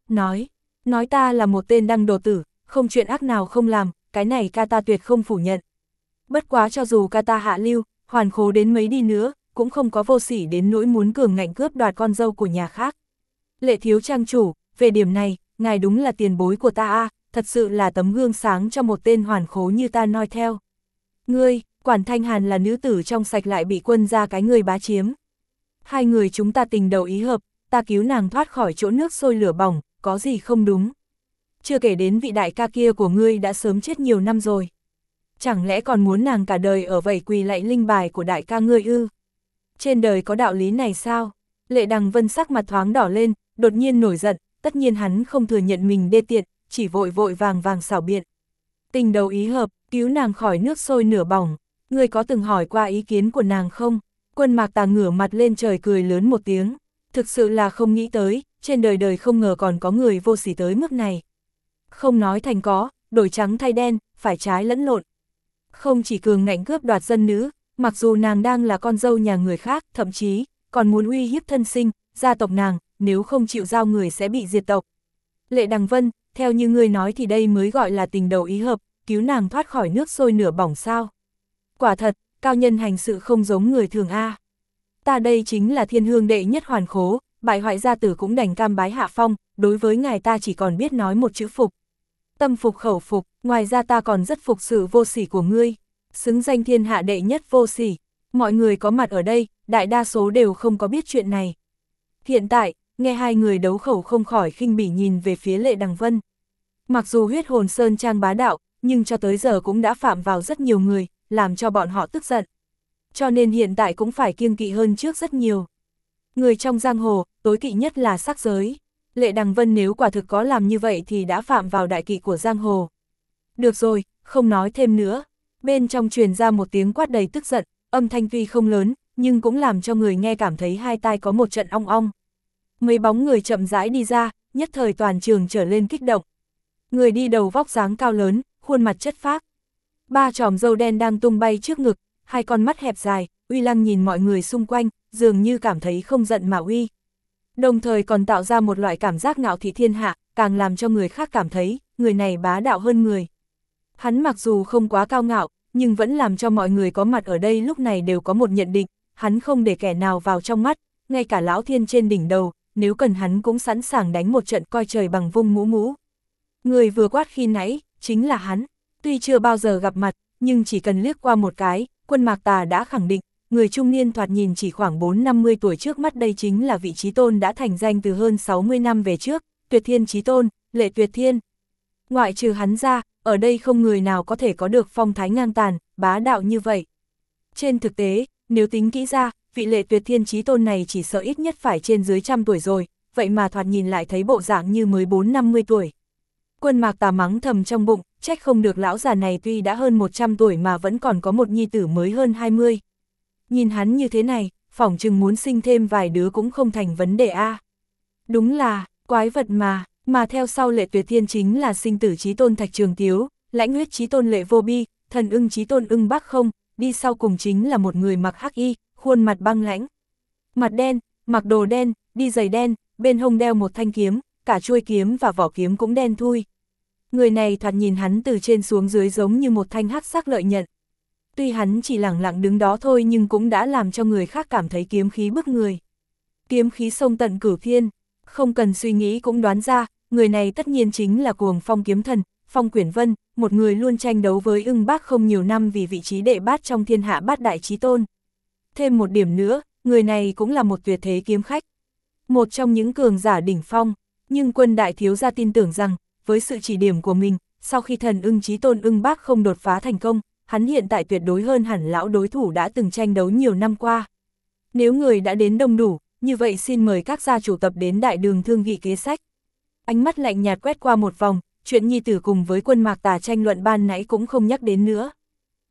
nói ta là một tên đăng đồ tử, không chuyện ác nào không làm, cái này ca ta tuyệt không phủ nhận. Bất quá cho dù ca ta hạ lưu, hoàn khố đến mấy đi nữa, cũng không có vô sỉ đến nỗi muốn cường ngạnh cướp đoạt con dâu của nhà khác. Lệ thiếu trang chủ, về điểm này, ngài đúng là tiền bối của ta a, thật sự là tấm gương sáng cho một tên hoàn khố như ta noi theo. Ngươi, Quản Thanh Hàn là nữ tử trong sạch lại bị quân gia cái người bá chiếm. Hai người chúng ta tình đầu ý hợp, ta cứu nàng thoát khỏi chỗ nước sôi lửa bỏng, có gì không đúng. Chưa kể đến vị đại ca kia của ngươi đã sớm chết nhiều năm rồi. Chẳng lẽ còn muốn nàng cả đời ở vậy quỳ lạy linh bài của đại ca ngươi ư? Trên đời có đạo lý này sao? Lệ Đằng Vân sắc mặt thoáng đỏ lên, đột nhiên nổi giận, tất nhiên hắn không thừa nhận mình đê tiện, chỉ vội vội vàng vàng xảo biện. Tình đầu ý hợp, cứu nàng khỏi nước sôi nửa bỏng, ngươi có từng hỏi qua ý kiến của nàng không? Quân Mạc Tà ngửa mặt lên trời cười lớn một tiếng, thực sự là không nghĩ tới, trên đời đời không ngờ còn có người vô sỉ tới mức này. Không nói thành có, đổi trắng thay đen, phải trái lẫn lộn. Không chỉ cường ngạnh cướp đoạt dân nữ, mặc dù nàng đang là con dâu nhà người khác, thậm chí còn muốn uy hiếp thân sinh, gia tộc nàng, nếu không chịu giao người sẽ bị diệt tộc. Lệ Đằng Vân, theo như ngươi nói thì đây mới gọi là tình đầu ý hợp, cứu nàng thoát khỏi nước sôi nửa bỏng sao. Quả thật, cao nhân hành sự không giống người thường a. Ta đây chính là thiên hương đệ nhất hoàn khố, bại hoại gia tử cũng đành cam bái hạ phong, đối với ngài ta chỉ còn biết nói một chữ phục. Tâm phục khẩu phục, ngoài ra ta còn rất phục sự vô sỉ của ngươi, xứng danh thiên hạ đệ nhất vô sỉ. Mọi người có mặt ở đây, đại đa số đều không có biết chuyện này. Hiện tại, nghe hai người đấu khẩu không khỏi khinh bỉ nhìn về phía Lệ Đằng Vân. Mặc dù huyết hồn sơn trang bá đạo, nhưng cho tới giờ cũng đã phạm vào rất nhiều người, làm cho bọn họ tức giận. Cho nên hiện tại cũng phải kiêng kỵ hơn trước rất nhiều. Người trong giang hồ, tối kỵ nhất là sắc giới. Lệ Đằng Vân nếu quả thực có làm như vậy thì đã phạm vào đại kỵ của giang hồ. Được rồi, không nói thêm nữa. Bên trong truyền ra một tiếng quát đầy tức giận, âm thanh tuy không lớn, nhưng cũng làm cho người nghe cảm thấy hai tai có một trận ong ong. Mấy bóng người chậm rãi đi ra, nhất thời toàn trường trở lên kích động. Người đi đầu vóc dáng cao lớn, khuôn mặt chất phác. Ba chòm râu đen đang tung bay trước ngực, hai con mắt hẹp dài, uy lăng nhìn mọi người xung quanh, dường như cảm thấy không giận mà uy. Đồng thời còn tạo ra một loại cảm giác ngạo thị thiên hạ, càng làm cho người khác cảm thấy, người này bá đạo hơn người. Hắn mặc dù không quá cao ngạo, nhưng vẫn làm cho mọi người có mặt ở đây lúc này đều có một nhận định, hắn không để kẻ nào vào trong mắt, ngay cả lão thiên trên đỉnh đầu, nếu cần hắn cũng sẵn sàng đánh một trận coi trời bằng vung mũ mũ. Người vừa quát khi nãy, chính là hắn, tuy chưa bao giờ gặp mặt, nhưng chỉ cần liếc qua một cái, Quân Mạc Tà đã khẳng định, người trung niên thoạt nhìn chỉ khoảng 4-50 tuổi trước mắt đây chính là vị Chí Tôn đã thành danh từ hơn 60 năm về trước, Tuyệt Thiên Chí Tôn, Lệ Tuyệt Thiên. Ngoại trừ hắn ra, ở đây không người nào có thể có được phong thái ngang tàn, bá đạo như vậy. Trên thực tế, nếu tính kỹ ra, vị Lệ Tuyệt Thiên Chí Tôn này chỉ sợ ít nhất phải trên dưới 100 tuổi rồi, vậy mà thoạt nhìn lại thấy bộ dạng như mới 4-50 tuổi. Quân Mạc Tà mắng thầm trong bụng, trách không được lão già này tuy đã hơn 100 tuổi mà vẫn còn có một nhi tử mới hơn 20. Nhìn hắn như thế này, phỏng chừng muốn sinh thêm vài đứa cũng không thành vấn đề a. Đúng là, quái vật mà theo sau Lệ Tuyệt Thiên chính là sinh tử Chí Tôn Thạch Trường Tiếu, lãnh huyết Chí Tôn Lệ Vô Bi, thần ưng Chí Tôn Ưng Bác Không, đi sau cùng chính là một người mặc hắc y, khuôn mặt băng lãnh. Mặt đen, mặc đồ đen, đi giày đen, bên hông đeo một thanh kiếm, cả chuôi kiếm và vỏ kiếm cũng đen thui. Người này thoạt nhìn hắn từ trên xuống dưới giống như một thanh hắc sắc lợi nhận. Tuy hắn chỉ lẳng lặng đứng đó thôi nhưng cũng đã làm cho người khác cảm thấy kiếm khí bức người. Kiếm khí sông tận cửu thiên, không cần suy nghĩ cũng đoán ra, người này tất nhiên chính là Cuồng Phong kiếm thần, Phong Quyển Vân, một người luôn tranh đấu với Ưng Bác Không nhiều năm vì vị trí đệ bát trong thiên hạ bát đại chí tôn. Thêm một điểm nữa, người này cũng là một tuyệt thế kiếm khách. Một trong những cường giả đỉnh phong, nhưng Quân đại thiếu gia tin tưởng rằng, với sự chỉ điểm của mình, sau khi thần ưng Chí Tôn Ưng Bác Không đột phá thành công, hắn hiện tại tuyệt đối hơn hẳn lão đối thủ đã từng tranh đấu nhiều năm qua. Nếu người đã đến đông đủ, như vậy xin mời các gia chủ tập đến đại đường thương nghị kế sách. Ánh mắt lạnh nhạt quét qua một vòng, chuyện nhi tử cùng với Quân Mạc Tà tranh luận ban nãy cũng không nhắc đến nữa.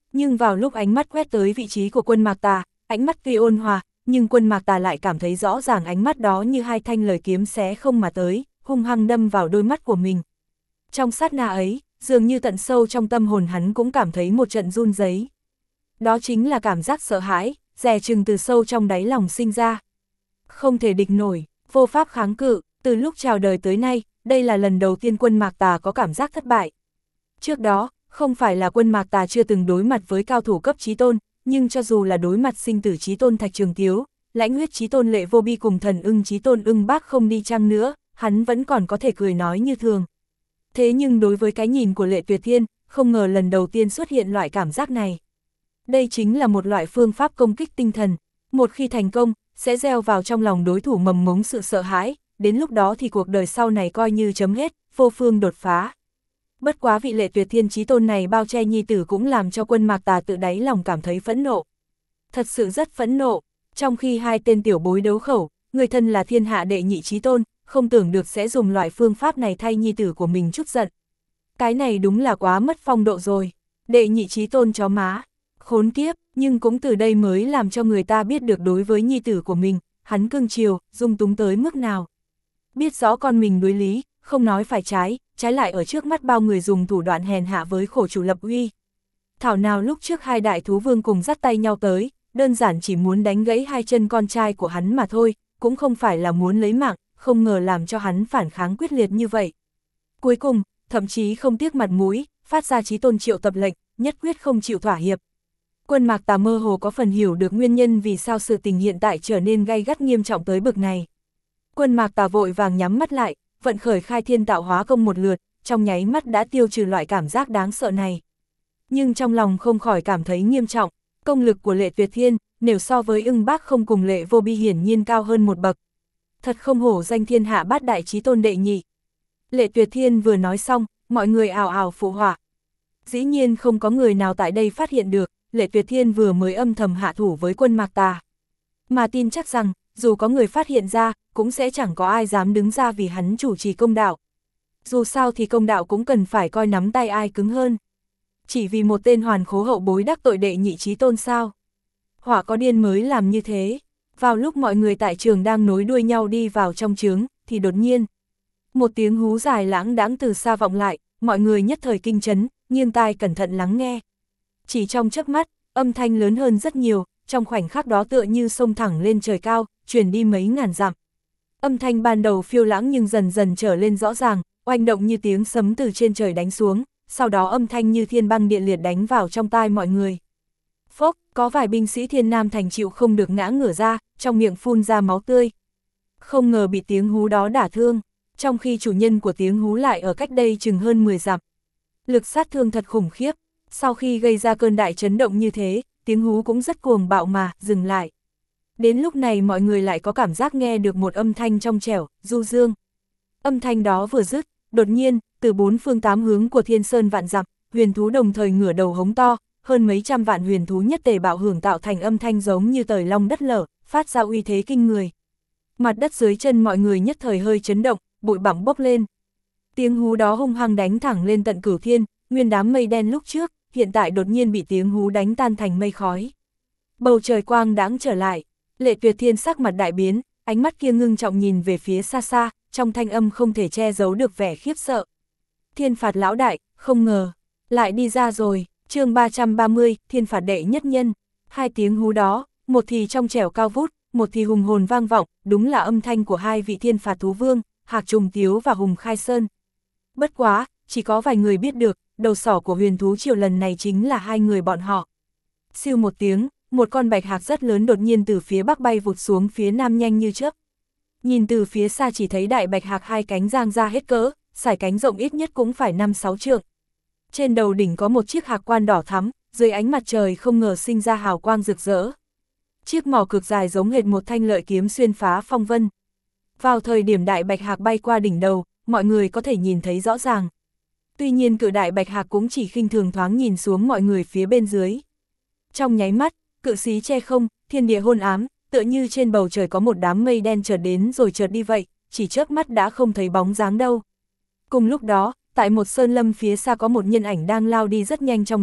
Nhưng vào lúc ánh mắt quét tới vị trí của Quân Mạc Tà, ánh mắt tuy ôn hòa, nhưng Quân Mạc Tà lại cảm thấy rõ ràng ánh mắt đó như hai thanh lời kiếm xé không mà tới, hung hăng đâm vào đôi mắt của mình. Trong sát na ấy, dường như tận sâu trong tâm hồn hắn cũng cảm thấy một trận run rẩy. Đó chính là cảm giác sợ hãi, dè chừng từ sâu trong đáy lòng sinh ra. Không thể địch nổi, vô pháp kháng cự, từ lúc chào đời tới nay, đây là lần đầu tiên Quân Mạc Tà có cảm giác thất bại. Trước đó, không phải là Quân Mạc Tà chưa từng đối mặt với cao thủ cấp chí tôn, nhưng cho dù là đối mặt sinh tử chí tôn Thạch Trường Tiếu, lãnh huyết chí tôn Lệ Vô Bi cùng thần ưng chí tôn Ưng Bác không đi chăng nữa, hắn vẫn còn có thể cười nói như thường. Thế nhưng đối với cái nhìn của Lệ Tuyệt Thiên, không ngờ lần đầu tiên xuất hiện loại cảm giác này. Đây chính là một loại phương pháp công kích tinh thần, một khi thành công, sẽ gieo vào trong lòng đối thủ mầm mống sự sợ hãi, đến lúc đó thì cuộc đời sau này coi như chấm hết, vô phương đột phá. Bất quá vị Lệ Tuyệt Thiên chí tôn này bao che nhi tử cũng làm cho Quân Mạc Tà tự đáy lòng cảm thấy phẫn nộ. Thật sự rất phẫn nộ, trong khi hai tên tiểu bối đấu khẩu, người thân là thiên hạ đệ nhị chí tôn, không tưởng được sẽ dùng loại phương pháp này thay nhi tử của mình chút giận. Cái này đúng là quá mất phong độ rồi, đệ nhị chí tôn chó má, khốn kiếp, nhưng cũng từ đây mới làm cho người ta biết được đối với nhi tử của mình, hắn cưng chiều, dung túng tới mức nào. Biết rõ con mình đối lý, không nói phải trái lại ở trước mắt bao người dùng thủ đoạn hèn hạ với khổ chủ lập uy. Thảo nào lúc trước hai đại thú vương cùng dắt tay nhau tới, đơn giản chỉ muốn đánh gãy hai chân con trai của hắn mà thôi, cũng không phải là muốn lấy mạng, không ngờ làm cho hắn phản kháng quyết liệt như vậy. Cuối cùng, thậm chí không tiếc mặt mũi, phát ra chí tôn triệu tập lệnh, nhất quyết không chịu thỏa hiệp. Quân Mạc Tà mơ hồ có phần hiểu được nguyên nhân vì sao sự tình hiện tại trở nên gay gắt nghiêm trọng tới bực này. Quân Mạc Tà vội vàng nhắm mắt lại, vận khởi khai thiên tạo hóa công một lượt, trong nháy mắt đã tiêu trừ loại cảm giác đáng sợ này. Nhưng trong lòng không khỏi cảm thấy nghiêm trọng, công lực của Lệ Tuyệt Thiên, nếu so với Ưng Bác không cùng Lệ Vô Bi hiển nhiên cao hơn một bậc. Thật không hổ danh thiên hạ bát đại chí tôn đệ nhị. Lệ Tuyệt Thiên vừa nói xong, mọi người ào ào phụ họa. Dĩ nhiên không có người nào tại đây phát hiện được, Lệ Tuyệt Thiên vừa mới âm thầm hạ thủ với Quân Mạc Tà. Mà tin chắc rằng, dù có người phát hiện ra, cũng sẽ chẳng có ai dám đứng ra vì hắn chủ trì công đạo. Dù sao thì công đạo cũng cần phải coi nắm tay ai cứng hơn. Chỉ vì một tên hoàn khố hậu bối đắc tội đệ nhị chí tôn sao. Hỏa có điên mới làm như thế. Vào lúc mọi người tại trường đang nối đuôi nhau đi vào trong trướng, thì đột nhiên, một tiếng hú dài lãng đãng từ xa vọng lại, mọi người nhất thời kinh chấn, nghiêng tai cẩn thận lắng nghe. Chỉ trong chớp mắt, âm thanh lớn hơn rất nhiều, trong khoảnh khắc đó tựa như sông thẳng lên trời cao, truyền đi mấy ngàn dặm. Âm thanh ban đầu phiêu lãng nhưng dần dần trở lên rõ ràng, oanh động như tiếng sấm từ trên trời đánh xuống, sau đó âm thanh như thiên băng địa liệt đánh vào trong tai mọi người. Phốc, có vài binh sĩ Thiên Nam thành chịu không được ngã ngửa ra, trong miệng phun ra máu tươi. Không ngờ bị tiếng hú đó đả thương, trong khi chủ nhân của tiếng hú lại ở cách đây chừng hơn 10 dặm. Lực sát thương thật khủng khiếp, sau khi gây ra cơn đại chấn động như thế, tiếng hú cũng rất cuồng bạo mà, dừng lại. Đến lúc này mọi người lại có cảm giác nghe được một âm thanh trong trẻo, du dương. Âm thanh đó vừa dứt, đột nhiên, từ bốn phương tám hướng của thiên sơn vạn dặm, huyền thú đồng thời ngửa đầu hống to, hơn mấy trăm vạn huyền thú nhất tề bạo hưởng tạo thành âm thanh giống như tời long đất lở, phát ra uy thế kinh người. Mặt đất dưới chân mọi người nhất thời hơi chấn động, bụi bặm bốc lên. Tiếng hú đó hung hăng đánh thẳng lên tận cửu thiên, nguyên đám mây đen lúc trước, hiện tại đột nhiên bị tiếng hú đánh tan thành mây khói. Bầu trời quang đãng trở lại, Lệ Tuyệt Thiên sắc mặt đại biến, ánh mắt kia ngưng trọng nhìn về phía xa xa, trong thanh âm không thể che giấu được vẻ khiếp sợ. Thiên phạt lão đại, không ngờ, lại đi ra rồi, chương 330, thiên phạt đệ nhất nhân. Hai tiếng hú đó, một thì trong trẻo cao vút, một thì hùng hồn vang vọng, đúng là âm thanh của hai vị thiên phạt thú vương, Hạc Trùng Tiếu và Hùng Khai Sơn. Bất quá, chỉ có vài người biết được, đầu sỏ của huyền thú triều lần này chính là hai người bọn họ. Siêu một tiếng, một con bạch hạc rất lớn đột nhiên từ phía bắc bay vụt xuống phía nam nhanh như chớp. Nhìn từ phía xa chỉ thấy đại bạch hạc hai cánh giang ra hết cỡ, sải cánh rộng ít nhất cũng phải 5-6 trượng. Trên đầu đỉnh có một chiếc hạc quan đỏ thắm, dưới ánh mặt trời không ngờ sinh ra hào quang rực rỡ. Chiếc mỏ cực dài giống hệt một thanh lợi kiếm xuyên phá phong vân. Vào thời điểm đại bạch hạc bay qua đỉnh đầu, mọi người có thể nhìn thấy rõ ràng. Tuy nhiên cự đại bạch hạc cũng chỉ khinh thường thoáng nhìn xuống mọi người phía bên dưới. Trong nháy mắt, cự xí che không, thiên địa hôn ám, tựa như trên bầu trời có một đám mây đen chợt đến rồi chợt đi vậy, chỉ chớp mắt đã không thấy bóng dáng đâu. Cùng lúc đó, tại một sơn lâm phía xa có một nhân ảnh đang lao đi rất nhanh trong đó,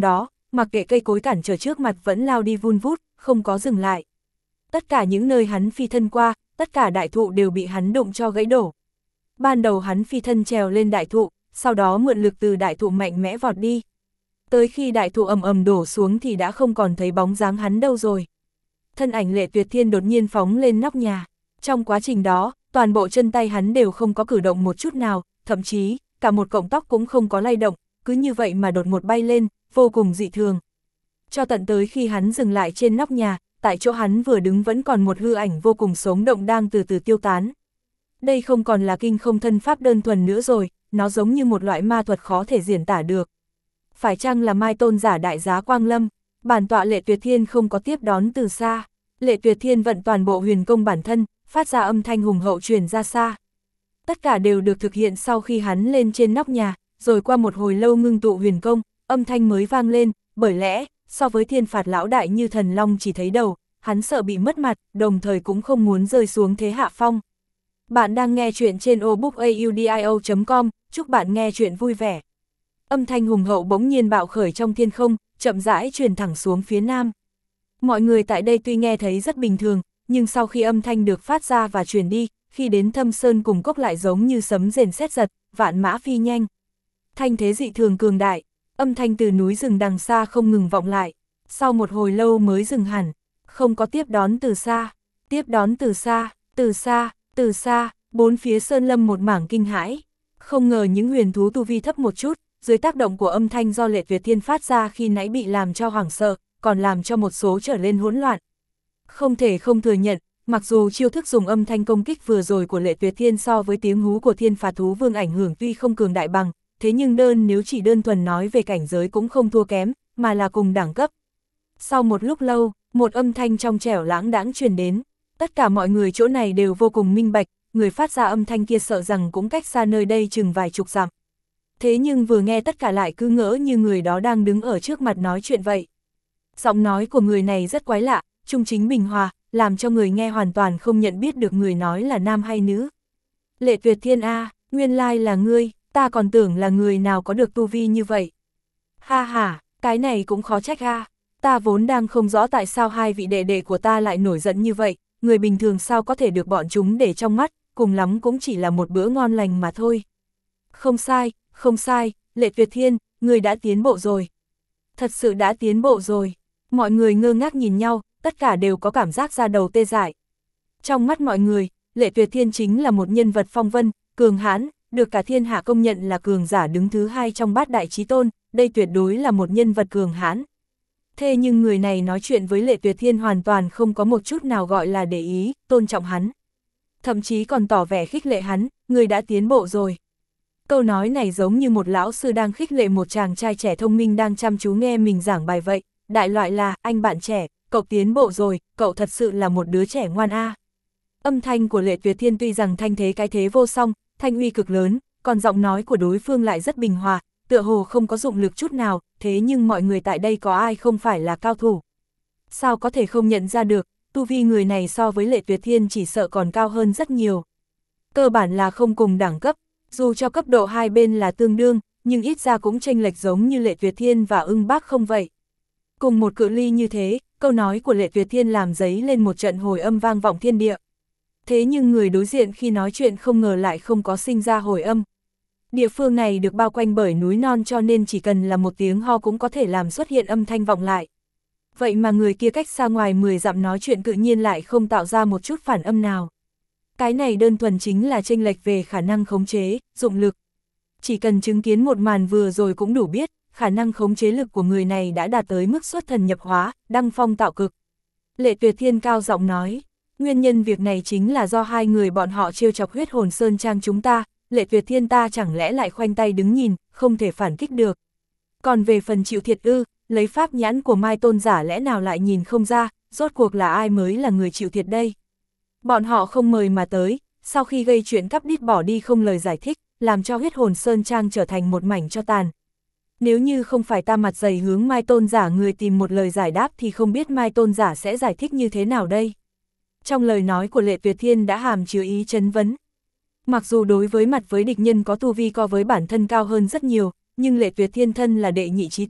mặc kệ cây cối cản trở trước mặt vẫn lao đi vun vút, không có dừng lại. Tất cả những nơi hắn phi thân qua, tất cả đại thụ đều bị hắn đụng cho gãy đổ. Ban đầu hắn phi thân trèo lên đại thụ, sau đó mượn lực từ đại thụ mạnh mẽ vọt đi. Tới khi đại thụ ầm ầm đổ xuống thì đã không còn thấy bóng dáng hắn đâu rồi. Thân ảnh Lệ Tuyệt Thiên đột nhiên phóng lên nóc nhà. Trong quá trình đó, toàn bộ chân tay hắn đều không có cử động một chút nào, thậm chí, cả một cọng tóc cũng không có lay động, cứ như vậy mà đột ngột bay lên, vô cùng dị thường. Cho tận tới khi hắn dừng lại trên nóc nhà, tại chỗ hắn vừa đứng vẫn còn một hư ảnh vô cùng sống động đang từ từ tiêu tán. Đây không còn là kinh không thân pháp đơn thuần nữa rồi, nó giống như một loại ma thuật khó thể diễn tả được. Phải chăng là Mai Tôn giả đại giá Quang Lâm? Bản tọa Lệ Tuyệt Thiên không có tiếp đón từ xa. Lệ Tuyệt Thiên vận toàn bộ huyền công bản thân, phát ra âm thanh hùng hậu truyền ra xa. Tất cả đều được thực hiện sau khi hắn lên trên nóc nhà, rồi qua một hồi lâu ngưng tụ huyền công, âm thanh mới vang lên, bởi lẽ, so với Thiên Phạt lão đại như thần long chỉ thấy đầu, hắn sợ bị mất mặt, đồng thời cũng không muốn rơi xuống thế hạ phong. Bạn đang nghe chuyện trên obookaudio.com, chúc bạn nghe chuyện vui vẻ. Âm thanh hùng hậu bỗng nhiên bạo khởi trong thiên không, chậm rãi truyền thẳng xuống phía nam. Mọi người tại đây tuy nghe thấy rất bình thường, nhưng sau khi âm thanh được phát ra và truyền đi, khi đến Thâm Sơn cùng cốc lại giống như sấm rền sét giật, vạn mã phi nhanh. Thanh thế dị thường cường đại, âm thanh từ núi rừng đằng xa không ngừng vọng lại, sau một hồi lâu mới dừng hẳn, không có tiếp đón từ xa, tiếp đón từ xa, từ xa, từ xa, bốn phía sơn lâm một mảng kinh hãi. Không ngờ những huyền thú tu vi thấp một chút, dưới tác động của âm thanh do Lệ Tuyệt Thiên phát ra khi nãy bị làm cho hoảng sợ, còn làm cho một số trở lên hỗn loạn. Không thể không thừa nhận, mặc dù chiêu thức dùng âm thanh công kích vừa rồi của Lệ Tuyệt Thiên so với tiếng hú của Thiên Phạt thú vương ảnh hưởng tuy không cường đại bằng, thế nhưng nếu chỉ đơn thuần nói về cảnh giới cũng không thua kém, mà là cùng đẳng cấp. Sau một lúc lâu, một âm thanh trong trẻo lãng đãng truyền đến, tất cả mọi người chỗ này đều vô cùng minh bạch, người phát ra âm thanh kia sợ rằng cũng cách xa nơi đây chừng vài chục dặm. Thế nhưng vừa nghe tất cả lại cứ ngỡ như người đó đang đứng ở trước mặt nói chuyện vậy. Giọng nói của người này rất quái lạ, trung chính bình hòa, làm cho người nghe hoàn toàn không nhận biết được người nói là nam hay nữ. Lệ Tuyệt Thiên a, nguyên lai là ngươi, ta còn tưởng là người nào có được tu vi như vậy. Ha ha, cái này cũng khó trách a, ta vốn đang không rõ tại sao hai vị đệ đệ của ta lại nổi giận như vậy, người bình thường sao có thể được bọn chúng để trong mắt, cùng lắm cũng chỉ là một bữa ngon lành mà thôi. Không sai, không sai, Lệ Tuyệt Thiên, người đã tiến bộ rồi. Thật sự đã tiến bộ rồi. Mọi người ngơ ngác nhìn nhau, tất cả đều có cảm giác da đầu tê dại. Trong mắt mọi người, Lệ Tuyệt Thiên chính là một nhân vật phong vân, cường hãn, được cả thiên hạ công nhận là cường giả đứng thứ hai trong bát đại chí tôn, đây tuyệt đối là một nhân vật cường hãn. Thế nhưng người này nói chuyện với Lệ Tuyệt Thiên hoàn toàn không có một chút nào gọi là để ý, tôn trọng hắn. Thậm chí còn tỏ vẻ khích lệ hắn, người đã tiến bộ rồi. Câu nói này giống như một lão sư đang khích lệ một chàng trai trẻ thông minh đang chăm chú nghe mình giảng bài vậy, đại loại là, anh bạn trẻ, cậu tiến bộ rồi, cậu thật sự là một đứa trẻ ngoan a. Âm thanh của Lệ Tuyệt Thiên tuy rằng thanh thế cái thế vô song, thanh uy cực lớn, còn giọng nói của đối phương lại rất bình hòa, tựa hồ không có dụng lực chút nào, thế nhưng mọi người tại đây có ai không phải là cao thủ. Sao có thể không nhận ra được, tu vi người này so với Lệ Tuyệt Thiên chỉ sợ còn cao hơn rất nhiều. Cơ bản là không cùng đẳng cấp, dù cho cấp độ hai bên là tương đương, nhưng ít ra cũng chênh lệch giống như Lệ Tuyệt Thiên và Ưng Bác không vậy. Cùng một cự ly như thế, câu nói của Lệ Tuyệt Thiên làm dấy lên một trận hồi âm vang vọng thiên địa. Thế nhưng người đối diện khi nói chuyện không ngờ lại không có sinh ra hồi âm. Địa phương này được bao quanh bởi núi non cho nên chỉ cần là một tiếng ho cũng có thể làm xuất hiện âm thanh vọng lại. Vậy mà người kia cách xa ngoài 10 dặm nói chuyện tự nhiên lại không tạo ra một chút phản âm nào. Cái này đơn thuần chính là chênh lệch về khả năng khống chế, dụng lực. Chỉ cần chứng kiến một màn vừa rồi cũng đủ biết, khả năng khống chế lực của người này đã đạt tới mức xuất thần nhập hóa, đăng phong tạo cực. Lệ Tuyệt Thiên cao giọng nói, nguyên nhân việc này chính là do hai người bọn họ trêu chọc Huyết Hồn Sơn Trang chúng ta, Lệ Tuyệt Thiên ta chẳng lẽ lại khoanh tay đứng nhìn, không thể phản kích được. Còn về phần chịu thiệt ư, lấy pháp nhãn của Mai Tôn giả lẽ nào lại nhìn không ra, rốt cuộc là ai mới là người chịu thiệt đây. Bọn họ không mời mà tới, sau khi gây chuyện cắp đít bỏ đi không lời giải thích, làm cho Huyết Hồn Sơn Trang trở thành một mảnh tro tàn. Nếu như không phải ta mặt dày hướng Mai Tôn giả người tìm một lời giải đáp thì không biết Mai Tôn giả sẽ giải thích như thế nào đây. Trong lời nói của Lệ Tuyệt Thiên đã hàm chứa ý chấn vấn. Mặc dù đối với mặt với địch nhân có tu vi co với bản thân cao hơn rất nhiều, nhưng Lệ Tuyệt Thiên thân là đệ nhị chí tôn,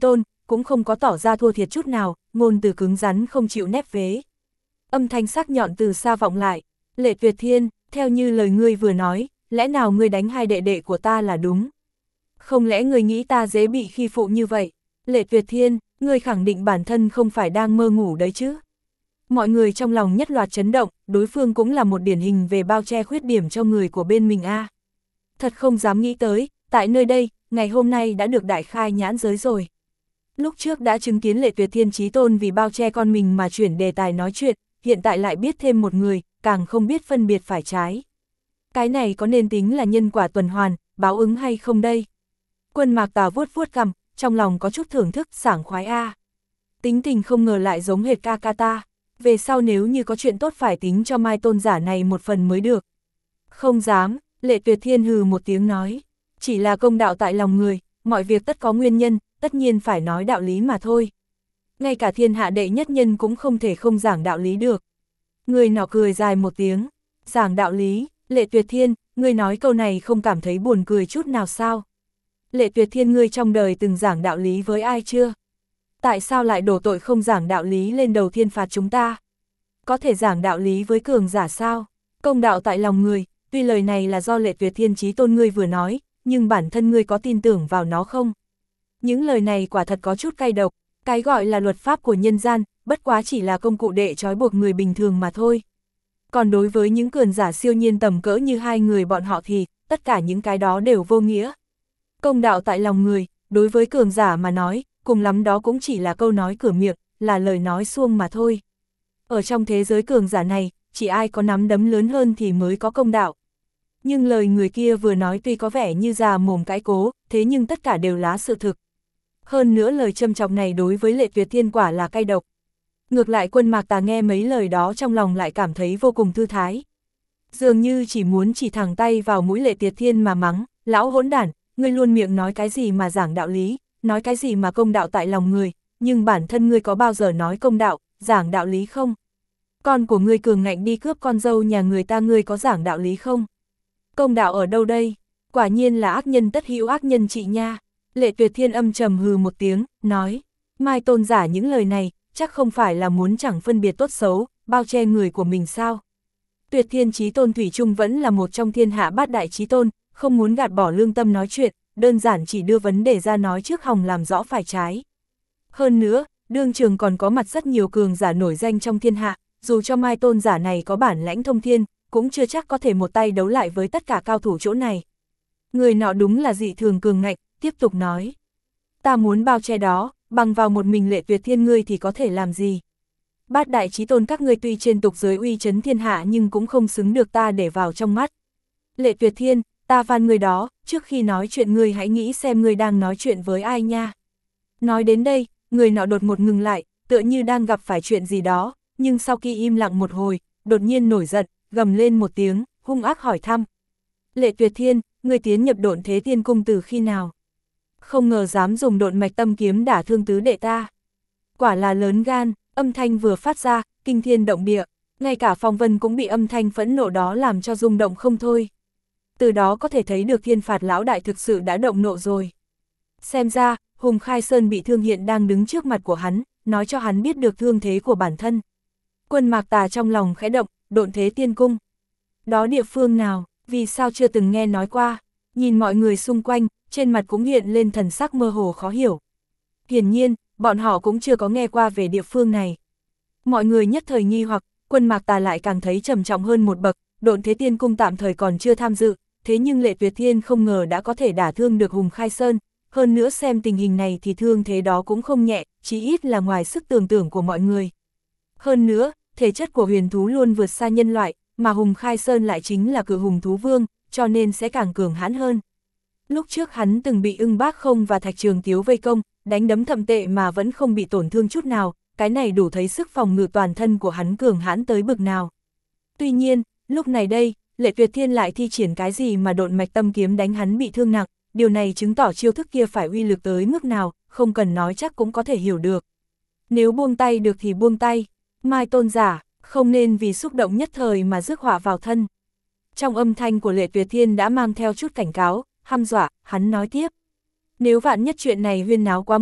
cũng không có tỏ ra thua thiệt chút nào, ngôn từ cứng rắn không chịu nép vế. Âm thanh sắc nhọn từ xa vọng lại, Lệ Tuyệt Thiên, theo như lời ngươi vừa nói, lẽ nào ngươi đánh hai đệ đệ của ta là đúng? Không lẽ ngươi nghĩ ta dễ bị khi phụ như vậy? Lệ Tuyệt Thiên, ngươi khẳng định bản thân không phải đang mơ ngủ đấy chứ? Mọi người trong lòng nhất loạt chấn động, đối phương cũng là một điển hình về bao che khuyết điểm cho người của bên mình a. Thật không dám nghĩ tới, tại nơi đây, ngày hôm nay đã được đại khai nhãn giới rồi. Lúc trước đã chứng kiến Lệ Tuyệt Thiên chí tôn vì bao che con mình mà chuyển đề tài nói chuyện, hiện tại lại biết thêm một người, càng không biết phân biệt phải trái. Cái này có nên tính là nhân quả tuần hoàn, báo ứng hay không đây? Quân Mạc Tà vuốt vuốt cằm, trong lòng có chút thưởng thức, sảng khoái a. Tính tình không ngờ lại giống hệt ca ca ta, về sau nếu như có chuyện tốt phải tính cho Mai tôn giả này một phần mới được. Không dám, Lệ Tuyệt Thiên hừ một tiếng nói, chỉ là công đạo tại lòng người, mọi việc tất có nguyên nhân, tất nhiên phải nói đạo lý mà thôi. Ngay cả thiên hạ đệ nhất nhân cũng không thể không giảng đạo lý được. Người nọ cười dài một tiếng, giảng đạo lý, Lệ Tuyệt Thiên, ngươi nói câu này không cảm thấy buồn cười chút nào sao? Lệ Tuyệt Thiên, ngươi trong đời từng giảng đạo lý với ai chưa? Tại sao lại đổ tội không giảng đạo lý lên đầu thiên phạt chúng ta? Có thể giảng đạo lý với cường giả sao? Công đạo tại lòng người, tuy lời này là do Lệ Tuyệt Thiên chí tôn ngươi vừa nói, nhưng bản thân ngươi có tin tưởng vào nó không? Những lời này quả thật có chút cay độc, cái gọi là luật pháp của nhân gian, bất quá chỉ là công cụ để trói buộc người bình thường mà thôi. Còn đối với những cường giả siêu nhiên tầm cỡ như hai người bọn họ thì, tất cả những cái đó đều vô nghĩa. Công đạo tại lòng người, đối với cường giả mà nói, cùng lắm đó cũng chỉ là câu nói cửa miệng, là lời nói suông mà thôi. Ở trong thế giới cường giả này, chỉ ai có nắm đấm lớn hơn thì mới có công đạo. Nhưng lời người kia vừa nói tuy có vẻ như già mồm cãi cố, thế nhưng tất cả đều là sự thực. Hơn nữa lời châm chọc này đối với Lệ Tuyệt Thiên quả là cay độc. Ngược lại Quân Mạc Tà nghe mấy lời đó trong lòng lại cảm thấy vô cùng thư thái. Dường như chỉ muốn chỉ thẳng tay vào mũi Lệ Tuyệt Thiên mà mắng, lão hỗn đản, ngươi luôn miệng nói cái gì mà giảng đạo lý, nói cái gì mà công đạo tại lòng người, nhưng bản thân ngươi có bao giờ nói công đạo, giảng đạo lý không? Con của ngươi cường ngạnh đi cướp con dâu nhà người ta, ngươi có giảng đạo lý không? Công đạo ở đâu đây? Quả nhiên là ác nhân tất hữu ác nhân trị nha. Lệ Tuyệt Thiên âm trầm hừ một tiếng, nói, Mai tôn giả những lời này, chắc không phải là muốn chẳng phân biệt tốt xấu, bao che người của mình sao? Tuyệt Thiên chí tôn thủy chung vẫn là một trong thiên hạ bát đại chí tôn, không muốn gạt bỏ lương tâm nói chuyện, đơn giản chỉ đưa vấn đề ra nói trước hòng làm rõ phải trái. Hơn nữa, đương trường còn có mặt rất nhiều cường giả nổi danh trong thiên hạ, dù cho Mai tôn giả này có bản lãnh thông thiên, cũng chưa chắc có thể một tay đấu lại với tất cả cao thủ chỗ này. Người nọ đúng là dị thường cường ngạnh, tiếp tục nói. Ta muốn bao che đó, bằng vào một mình Lệ Tuyệt Thiên ngươi thì có thể làm gì? Bát đại chí tôn các ngươi tuy trên tục giới uy chấn thiên hạ nhưng cũng không xứng được ta để vào trong mắt. Lệ Tuyệt Thiên, ta van ngươi đó, trước khi nói chuyện ngươi hãy nghĩ xem ngươi đang nói chuyện với ai nha. Nói đến đây, người nọ đột ngột ngừng lại, tựa như đang gặp phải chuyện gì đó, nhưng sau khi im lặng một hồi, đột nhiên nổi giận, gầm lên một tiếng, hung ác hỏi thăm. Lệ Tuyệt Thiên, ngươi tiến nhập Độn Thế Tiên Cung từ khi nào? Không ngờ dám dùng độn mạch tâm kiếm đả thương tứ đệ ta. Quả là lớn gan, âm thanh vừa phát ra, kinh thiên động địa, ngay cả Phong Vân cũng bị âm thanh phẫn nộ đó làm cho rung động không thôi. Từ đó có thể thấy được Thiên Phạt lão đại thực sự đã động nộ rồi. Xem ra, Hùng Khai Sơn bị thương hiện đang đứng trước mặt của hắn, nói cho hắn biết được thương thế của bản thân. Quân Mạc Tà trong lòng khẽ động, Độn Thế Tiên Cung. Đó địa phương nào, vì sao chưa từng nghe nói qua? Nhìn mọi người xung quanh, trên mặt cũng hiện lên thần sắc mơ hồ khó hiểu. Hiển nhiên, bọn họ cũng chưa có nghe qua về địa phương này. Mọi người nhất thời nghi hoặc, Quân Mạc Tà lại càng thấy trầm trọng hơn một bậc, Độn Thế Tiên Cung tạm thời còn chưa tham dự, thế nhưng Lệ Tuyệt Thiên không ngờ đã có thể đả thương được Hùng Khai Sơn, hơn nữa xem tình hình này thì thương thế đó cũng không nhẹ, chí ít là ngoài sức tưởng tượng của mọi người. Hơn nữa, thể chất của huyền thú luôn vượt xa nhân loại, mà Hùng Khai Sơn lại chính là cự hùng thú vương, cho nên sẽ càng cường hãn hơn. Lúc trước hắn từng bị Ưng Bác Không và Thạch Trường Tiếu vây công, đánh đấm thậm tệ mà vẫn không bị tổn thương chút nào, cái này đủ thấy sức phòng ngự toàn thân của hắn cường hãn tới bực nào. Tuy nhiên, lúc này đây, Lệ Tuyệt Thiên lại thi triển cái gì mà độn mạch tâm kiếm đánh hắn bị thương nặng, điều này chứng tỏ chiêu thức kia phải uy lực tới mức nào, không cần nói chắc cũng có thể hiểu được. Nếu buông tay được thì buông tay, Mai tôn giả, không nên vì xúc động nhất thời mà rước họa vào thân. Trong âm thanh của Lệ Tuyệt Thiên đã mang theo chút cảnh cáo, hăm dọa, hắn nói tiếp. Nếu vạn nhất chuyện này huyên náo quá mức,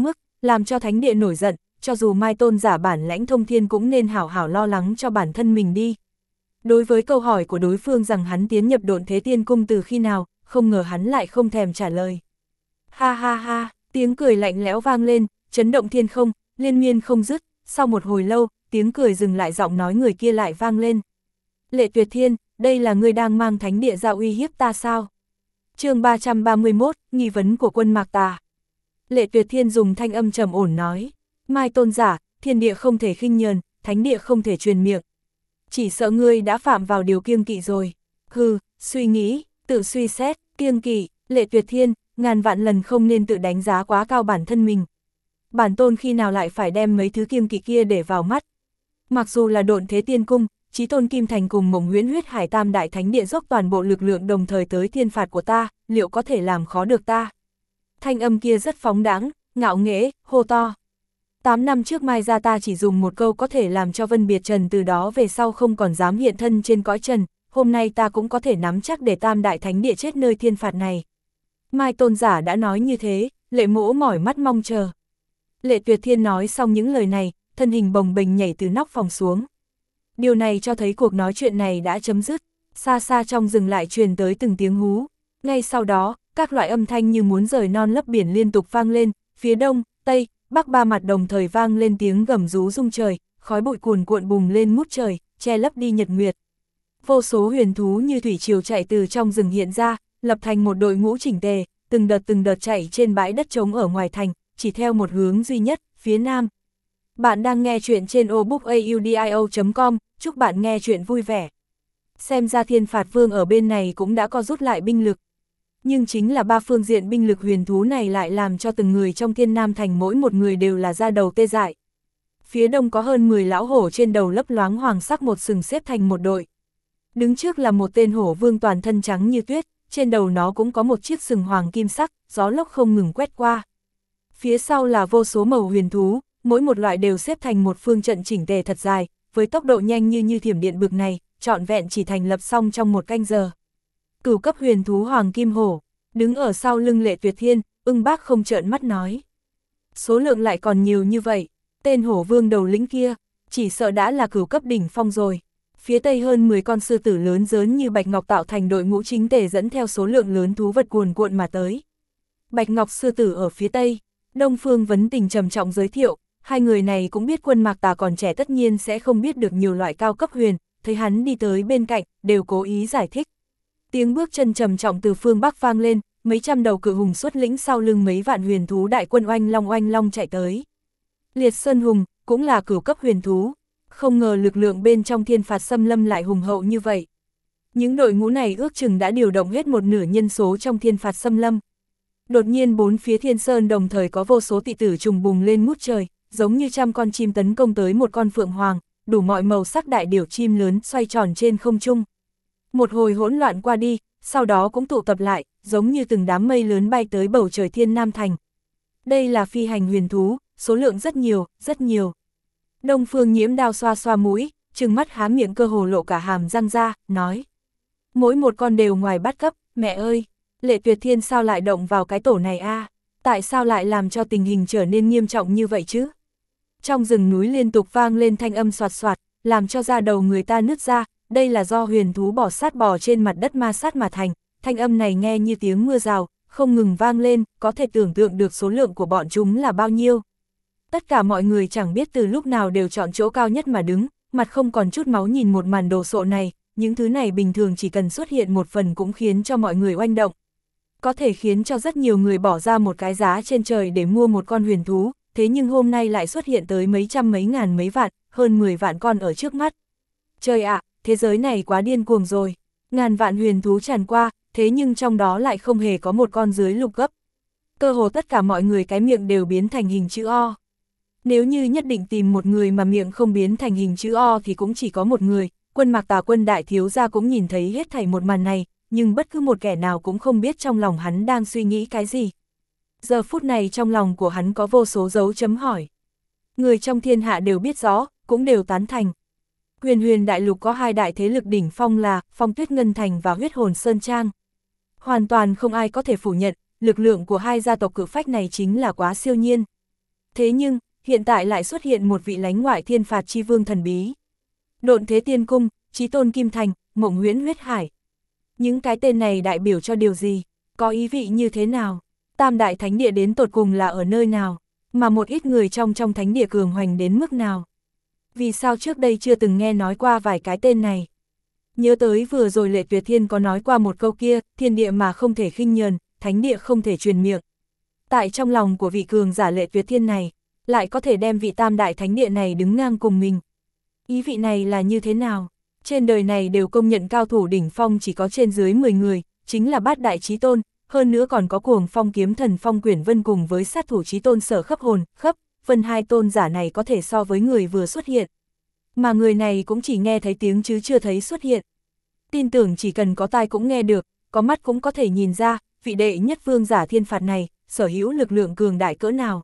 làm cho thánh địa nổi giận, cho dù Mai Tôn giả bản lãnh thông thiên cũng nên hảo hảo lo lắng cho bản thân mình đi. Đối với câu hỏi của đối phương rằng hắn tiến nhập Độn Thế Tiên Cung từ khi nào, không ngờ hắn lại không thèm trả lời. Ha ha ha, tiếng cười lạnh lẽo vang lên, chấn động thiên không, liên miên không dứt, sau một hồi lâu, tiếng cười dừng lại, giọng nói người kia lại vang lên. Lệ Tuyệt Thiên, đây là ngươi đang mang thánh địa ra uy hiếp ta sao? Chương 331, nghi vấn của Quân Mạc Tà. Lệ Tuyệt Thiên dùng thanh âm trầm ổn nói, Mai Tôn giả, thiên địa không thể khinh nhờn, thánh địa không thể truyền miệng. Chỉ sợ ngươi đã phạm vào điều kiêng kỵ rồi. Hừ, suy nghĩ, tự suy xét, kiêng kỵ, Lệ Tuyệt Thiên, ngàn vạn lần không nên tự đánh giá quá cao bản thân mình. Bản tôn khi nào lại phải đem mấy thứ kiêng kỵ kia để vào mắt. Mặc dù là Độn Thế Tiên Cung, Chí Tôn Kim Thành cùng Mộng Huyễn Huyết Hải Tam Đại Thánh Địa dốc toàn bộ lực lượng đồng thời tới thiên phạt của ta, liệu có thể làm khó được ta? Thanh âm kia rất phóng đãng, ngạo nghễ, hô to. 8 năm trước Mai gia ta chỉ dùng một câu có thể làm cho Vân Biệt Trần từ đó về sau không còn dám hiện thân trên cõi trần, hôm nay ta cũng có thể nắm chắc để Tam Đại Thánh Địa chết nơi thiên phạt này. Mai Tôn giả đã nói như thế, Lệ Mỗ mỏi mắt mong chờ. Lệ Tuyệt Thiên nói xong những lời này, thân hình bồng bềnh nhảy từ nóc phòng xuống. Điều này cho thấy cuộc nói chuyện này đã chấm dứt, xa xa trong rừng lại truyền tới từng tiếng hú. Ngay sau đó, các loại âm thanh như muốn rời non lấp biển liên tục vang lên, phía đông, tây, bắc ba mặt đồng thời vang lên tiếng gầm rú rung trời, khói bụi cuồn cuộn bùng lên ngút trời, che lấp đi nhật nguyệt. Vô số huyền thú như thủy triều chạy từ trong rừng hiện ra, lập thành một đội ngũ chỉnh tề, từng đợt chạy trên bãi đất trống ở ngoài thành, chỉ theo một hướng duy nhất, phía nam. Bạn đang nghe chuyện trên obookaudio.com, chúc bạn nghe chuyện vui vẻ. Xem ra Thiên Phạt Vương ở bên này cũng đã co rút lại binh lực. Nhưng chính là ba phương diện binh lực huyền thú này lại làm cho từng người trong Thiên Nam Thành mỗi một người đều là da đầu tê dại. Phía đông có hơn 10 lão hổ trên đầu lấp loáng hoàng sắc một sừng xếp thành một đội. Đứng trước là một tên hổ vương toàn thân trắng như tuyết, trên đầu nó cũng có một chiếc sừng hoàng kim sắc, gió lốc không ngừng quét qua. Phía sau là vô số màu huyền thú, mỗi một loại đều xếp thành một phương trận chỉnh tề thật dài, với tốc độ nhanh như thiểm điện bực này, trọn vẹn chỉ thành lập xong trong một canh giờ. Cửu cấp huyền thú hoàng kim hổ, đứng ở sau lưng Lệ Tuyệt Thiên, ưng bác không trợn mắt nói. Số lượng lại còn nhiều như vậy, tên hổ vương đầu lĩnh kia, chỉ sợ đã là cửu cấp đỉnh phong rồi. Phía tây hơn 10 con sư tử lớn dớn như bạch ngọc tạo thành đội ngũ chính tề dẫn theo số lượng lớn thú vật cuồn cuộn mà tới. Bạch ngọc sư tử ở phía tây, Đông Phương Vấn Tình trầm trọng giới thiệu, hai người này cũng biết Quân Mạc Tà còn trẻ tất nhiên sẽ không biết được nhiều loại cao cấp huyền, thấy hắn đi tới bên cạnh, đều cố ý giải thích. Tiếng bước chân trầm trọng từ phương Bắc vang lên, mấy trăm đầu cự hùng xuất lĩnh sau lưng mấy vạn huyền thú đại quân oanh long chạy tới. Liệt Sơn Hùng, cũng là cửu cấp huyền thú, không ngờ lực lượng bên trong Thiên Phạt Xâm Lâm lại hùng hậu như vậy. Những đội ngũ này ước chừng đã điều động hết một nửa nhân số trong Thiên Phạt Xâm Lâm. Đột nhiên bốn phía Thiên Sơn đồng thời có vô số tị tử trùng bùng lên ngút trời, giống như trăm con chim tấn công tới một con phượng hoàng, đủ mọi màu sắc đại điểu chim lớn xoay tròn trên không trung. Một hồi hỗn loạn qua đi, sau đó cũng tụ tập lại, giống như từng đám mây lớn bay tới bầu trời Thiên Nam Thành. Đây là phi hành huyền thú, số lượng rất nhiều, rất nhiều. Đông Phương Nhiễm đao xoa xoa mũi, trừng mắt há miệng cơ hồ lộ cả hàm răng ra, nói. Mỗi một con đều ngoài bát cấp, mẹ ơi, Lệ Tuyệt Thiên sao lại động vào cái tổ này a? Tại sao lại làm cho tình hình trở nên nghiêm trọng như vậy chứ? Trong rừng núi liên tục vang lên thanh âm soạt soạt, làm cho da đầu người ta nứt ra, đây là do huyền thú bò trên mặt đất ma sát mà thành, thanh âm này nghe như tiếng mưa rào, không ngừng vang lên, có thể tưởng tượng được số lượng của bọn chúng là bao nhiêu. Tất cả mọi người chẳng biết từ lúc nào đều chọn chỗ cao nhất mà đứng, mặt không còn chút máu nhìn một màn đồ sộ này, những thứ này bình thường chỉ cần xuất hiện một phần cũng khiến cho mọi người oanh động. Có thể khiến cho rất nhiều người bỏ ra một cái giá trên trời để mua một con huyền thú, thế nhưng hôm nay lại xuất hiện tới mấy trăm mấy ngàn mấy vạn, hơn 10 vạn con ở trước mắt. Trời ạ, thế giới này quá điên cuồng rồi, ngàn vạn huyền thú tràn qua, thế nhưng trong đó lại không hề có một con dưới lục cấp. Cơ hồ tất cả mọi người cái miệng đều biến thành hình chữ O. Nếu như nhất định tìm một người mà miệng không biến thành hình chữ O thì cũng chỉ có một người, Quân Mạc Tà Quân đại thiếu gia cũng nhìn thấy hết thảy một màn này, nhưng bất cứ một kẻ nào cũng không biết trong lòng hắn đang suy nghĩ cái gì. Giờ phút này trong lòng của hắn có vô số dấu chấm hỏi. Người trong thiên hạ đều biết rõ, cũng đều tán thành. Huyền đại lục có hai đại thế lực đỉnh phong là Phong Tuyết Ngân Thành và Huyết Hồn Sơn Trang. Hoàn toàn không ai có thể phủ nhận, lực lượng của hai gia tộc cự phách này chính là quá siêu nhiên. Thế nhưng, hiện tại lại xuất hiện một vị lánh ngoại thiên phạt chi vương thần bí. Độn Thế Tiên Cung, Chí Tôn Kim Thành, Mộng Huyễn Huyết Hải. Những cái tên này đại biểu cho điều gì? Có ý vị như thế nào? Tam đại thánh địa đến tột cùng là ở nơi nào? Mà một ít người trong thánh địa cường hoành đến mức nào? Vì sao trước đây chưa từng nghe nói qua vài cái tên này? Nhớ tới vừa rồi Lệ Tuyệt Thiên có nói qua một câu kia, thiên địa mà không thể khinh nhờn, thánh địa không thể truyền miệng. Tại trong lòng của vị cường giả Lệ Tuyệt Thiên này, lại có thể đem vị tam đại thánh địa này đứng ngang cùng mình. Ý vị này là như thế nào? Trên đời này đều công nhận cao thủ đỉnh phong chỉ có trên dưới 10 người, chính là bát đại chí tôn, hơn nữa còn có Cuồng Phong kiếm thần Phong Quyển Vân cùng với sát thủ chí tôn Sở Khấp Hồn, Khấp Vân hai tôn giả này có thể so với người vừa xuất hiện. Mà người này cũng chỉ nghe thấy tiếng chứ chưa thấy xuất hiện. Tin tưởng chỉ cần có tai cũng nghe được, có mắt cũng có thể nhìn ra, vị đệ nhất vương giả thiên phạt này, sở hữu lực lượng cường đại cỡ nào.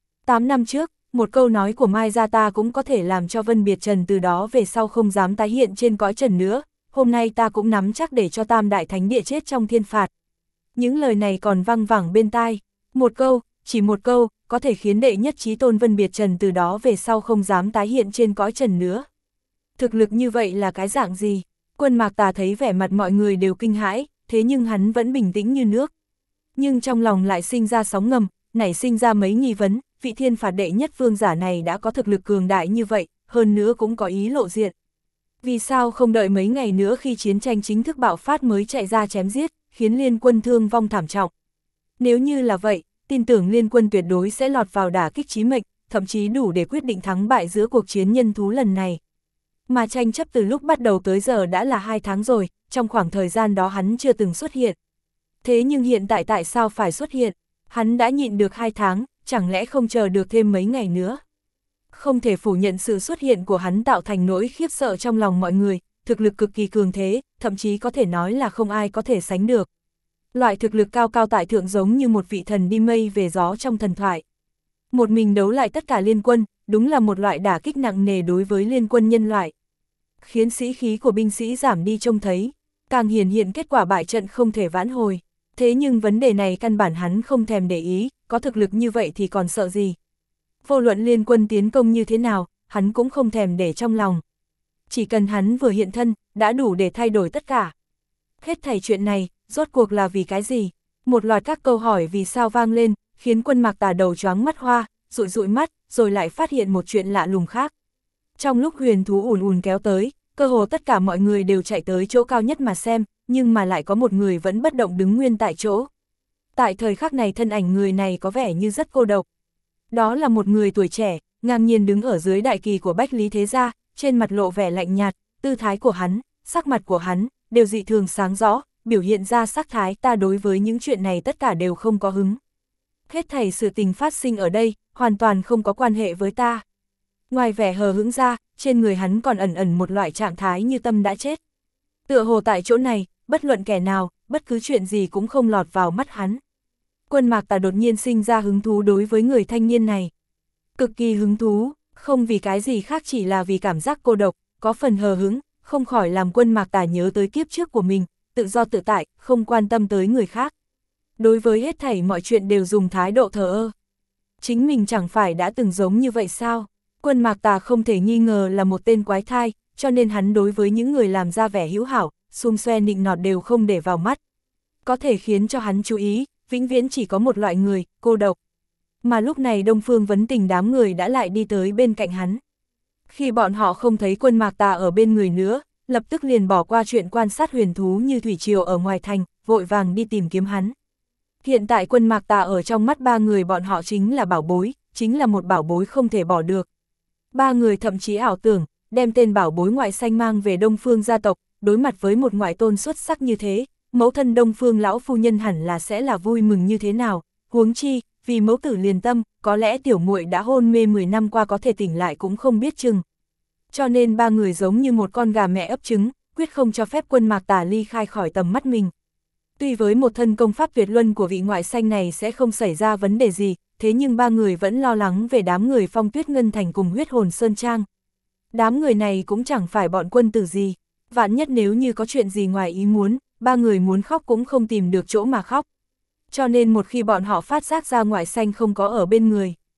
8 năm trước, một câu nói của Mai Gia ta cũng có thể làm cho Vân Biệt Trần từ đó về sau không dám tái hiện trên cõi trần nữa, hôm nay ta cũng nắm chắc để cho tam đại thánh địa chết trong thiên phạt. Những lời này còn văng vẳng bên tai, một câu, chỉ một câu, có thể khiến đệ nhất chí tôn Vân Biệt Trần từ đó về sau không dám tái hiện trên cõi trần nữa. Thực lực như vậy là cái dạng gì? Quân Mạc Tà thấy vẻ mặt mọi người đều kinh hãi, thế nhưng hắn vẫn bình tĩnh như nước. Nhưng trong lòng lại sinh ra sóng ngầm, nảy sinh ra mấy nghi vấn, vị thiên phạt đệ nhất vương giả này đã có thực lực cường đại như vậy, hơn nữa cũng có ý lộ diện. Vì sao không đợi mấy ngày nữa khi chiến tranh chính thức bạo phát mới chạy ra chém giết, khiến liên quân thương vong thảm trọng? Nếu như là vậy, tin tưởng liên quân tuyệt đối sẽ lọt vào đả kích chí mệnh, thậm chí đủ để quyết định thắng bại giữa cuộc chiến nhân thú lần này. Mà tranh chấp từ lúc bắt đầu tới giờ đã là 2 tháng rồi, trong khoảng thời gian đó hắn chưa từng xuất hiện. Thế nhưng hiện tại tại sao phải xuất hiện? Hắn đã nhịn được 2 tháng, chẳng lẽ không chờ được thêm mấy ngày nữa? Không thể phủ nhận sự xuất hiện của hắn tạo thành nỗi khiếp sợ trong lòng mọi người, thực lực cực kỳ cường thế, thậm chí có thể nói là không ai có thể sánh được. Loại thực lực cao cao tại thượng giống như một vị thần đi mây về gió trong thần thoại. Một mình đấu lại tất cả liên quân, đúng là một loại đả kích nặng nề đối với liên quân nhân loại. Khiến sĩ khí của binh sĩ giảm đi trông thấy, càng hiển hiện kết quả bại trận không thể vãn hồi. Thế nhưng vấn đề này căn bản hắn không thèm để ý, có thực lực như vậy thì còn sợ gì. Vô luận liên quân tiến công như thế nào, hắn cũng không thèm để trong lòng. Chỉ cần hắn vừa hiện thân, đã đủ để thay đổi tất cả. Hết thảy chuyện này, rốt cuộc là vì cái gì? Một loạt các câu hỏi vì sao vang lên, khiến Quân Mạc Tà đầu choáng mắt hoa, dụi dụi mắt, rồi lại phát hiện một chuyện lạ lùng khác. Trong lúc huyền thú ùn ùn kéo tới, cơ hồ tất cả mọi người đều chạy tới chỗ cao nhất mà xem, nhưng mà lại có một người vẫn bất động đứng nguyên tại chỗ. Tại thời khắc này thân ảnh người này có vẻ như rất cô độc. Đó là một người tuổi trẻ, ngang nhiên đứng ở dưới đại kỳ của Bách Lý Thế Gia, trên mặt lộ vẻ lạnh nhạt, tư thái của hắn, sắc mặt của hắn, đều dị thường sáng rõ, biểu hiện ra sắc thái ta đối với những chuyện này tất cả đều không có hứng. Hết thảy sự tình phát sinh ở đây, hoàn toàn không có quan hệ với ta. Ngoài vẻ hờ hững ra, trên người hắn còn ẩn ẩn một loại trạng thái như tâm đã chết. Tựa hồ tại chỗ này, bất luận kẻ nào, bất cứ chuyện gì cũng không lọt vào mắt hắn. Quân Mạc Tà đột nhiên sinh ra hứng thú đối với người thanh niên này. Cực kỳ hứng thú, không vì cái gì khác chỉ là vì cảm giác cô độc, có phần hờ hững, không khỏi làm Quân Mạc Tà nhớ tới kiếp trước của mình, tự do tự tại, không quan tâm tới người khác. Đối với hết thảy mọi chuyện đều dùng thái độ thờ ơ. Chính mình chẳng phải đã từng giống như vậy sao? Quân Mạc Tà không thể nghi ngờ là một tên quái thai, cho nên hắn đối với những người làm ra vẻ hữu hảo, xum xoe nịnh nọt đều không để vào mắt. Có thể khiến cho hắn chú ý, vĩnh viễn chỉ có một loại người, cô độc. Mà lúc này Đông Phương Vấn Tình đám người đã lại đi tới bên cạnh hắn. Khi bọn họ không thấy Quân Mạc Tà ở bên người nữa, lập tức liền bỏ qua chuyện quan sát huyền thú như thủy triều ở ngoài thành, vội vàng đi tìm kiếm hắn. Hiện tại Quân Mạc Tà ở trong mắt ba người bọn họ chính là bảo bối, chính là một bảo bối không thể bỏ được. Ba người thậm chí ảo tưởng, đem tên bảo bối ngoại xanh mang về Đông Phương gia tộc, đối mặt với một ngoại tôn xuất sắc như thế, mẫu thân Đông Phương lão phu nhân hẳn là sẽ là vui mừng như thế nào, huống chi, vì mẫu tử liền tâm, có lẽ tiểu muội đã hôn mê 10 năm qua có thể tỉnh lại cũng không biết chừng. Cho nên ba người giống như một con gà mẹ ấp trứng, quyết không cho phép Quân Mạc Tà ly khai khỏi tầm mắt mình. Tuy với một thân công pháp tuyệt luân của vị ngoại xanh này sẽ không xảy ra vấn đề gì, thế nhưng ba người vẫn lo lắng về đám người Phong Tuyết Ngân Thành cùng Huyết Hồn Sơn Trang. Đám người này cũng chẳng phải bọn quân tử gì, vạn nhất nếu như có chuyện gì ngoài ý muốn, ba người muốn khóc cũng không tìm được chỗ mà khóc. Cho nên một khi bọn họ phát giác ra ngoại xanh không có ở bên người,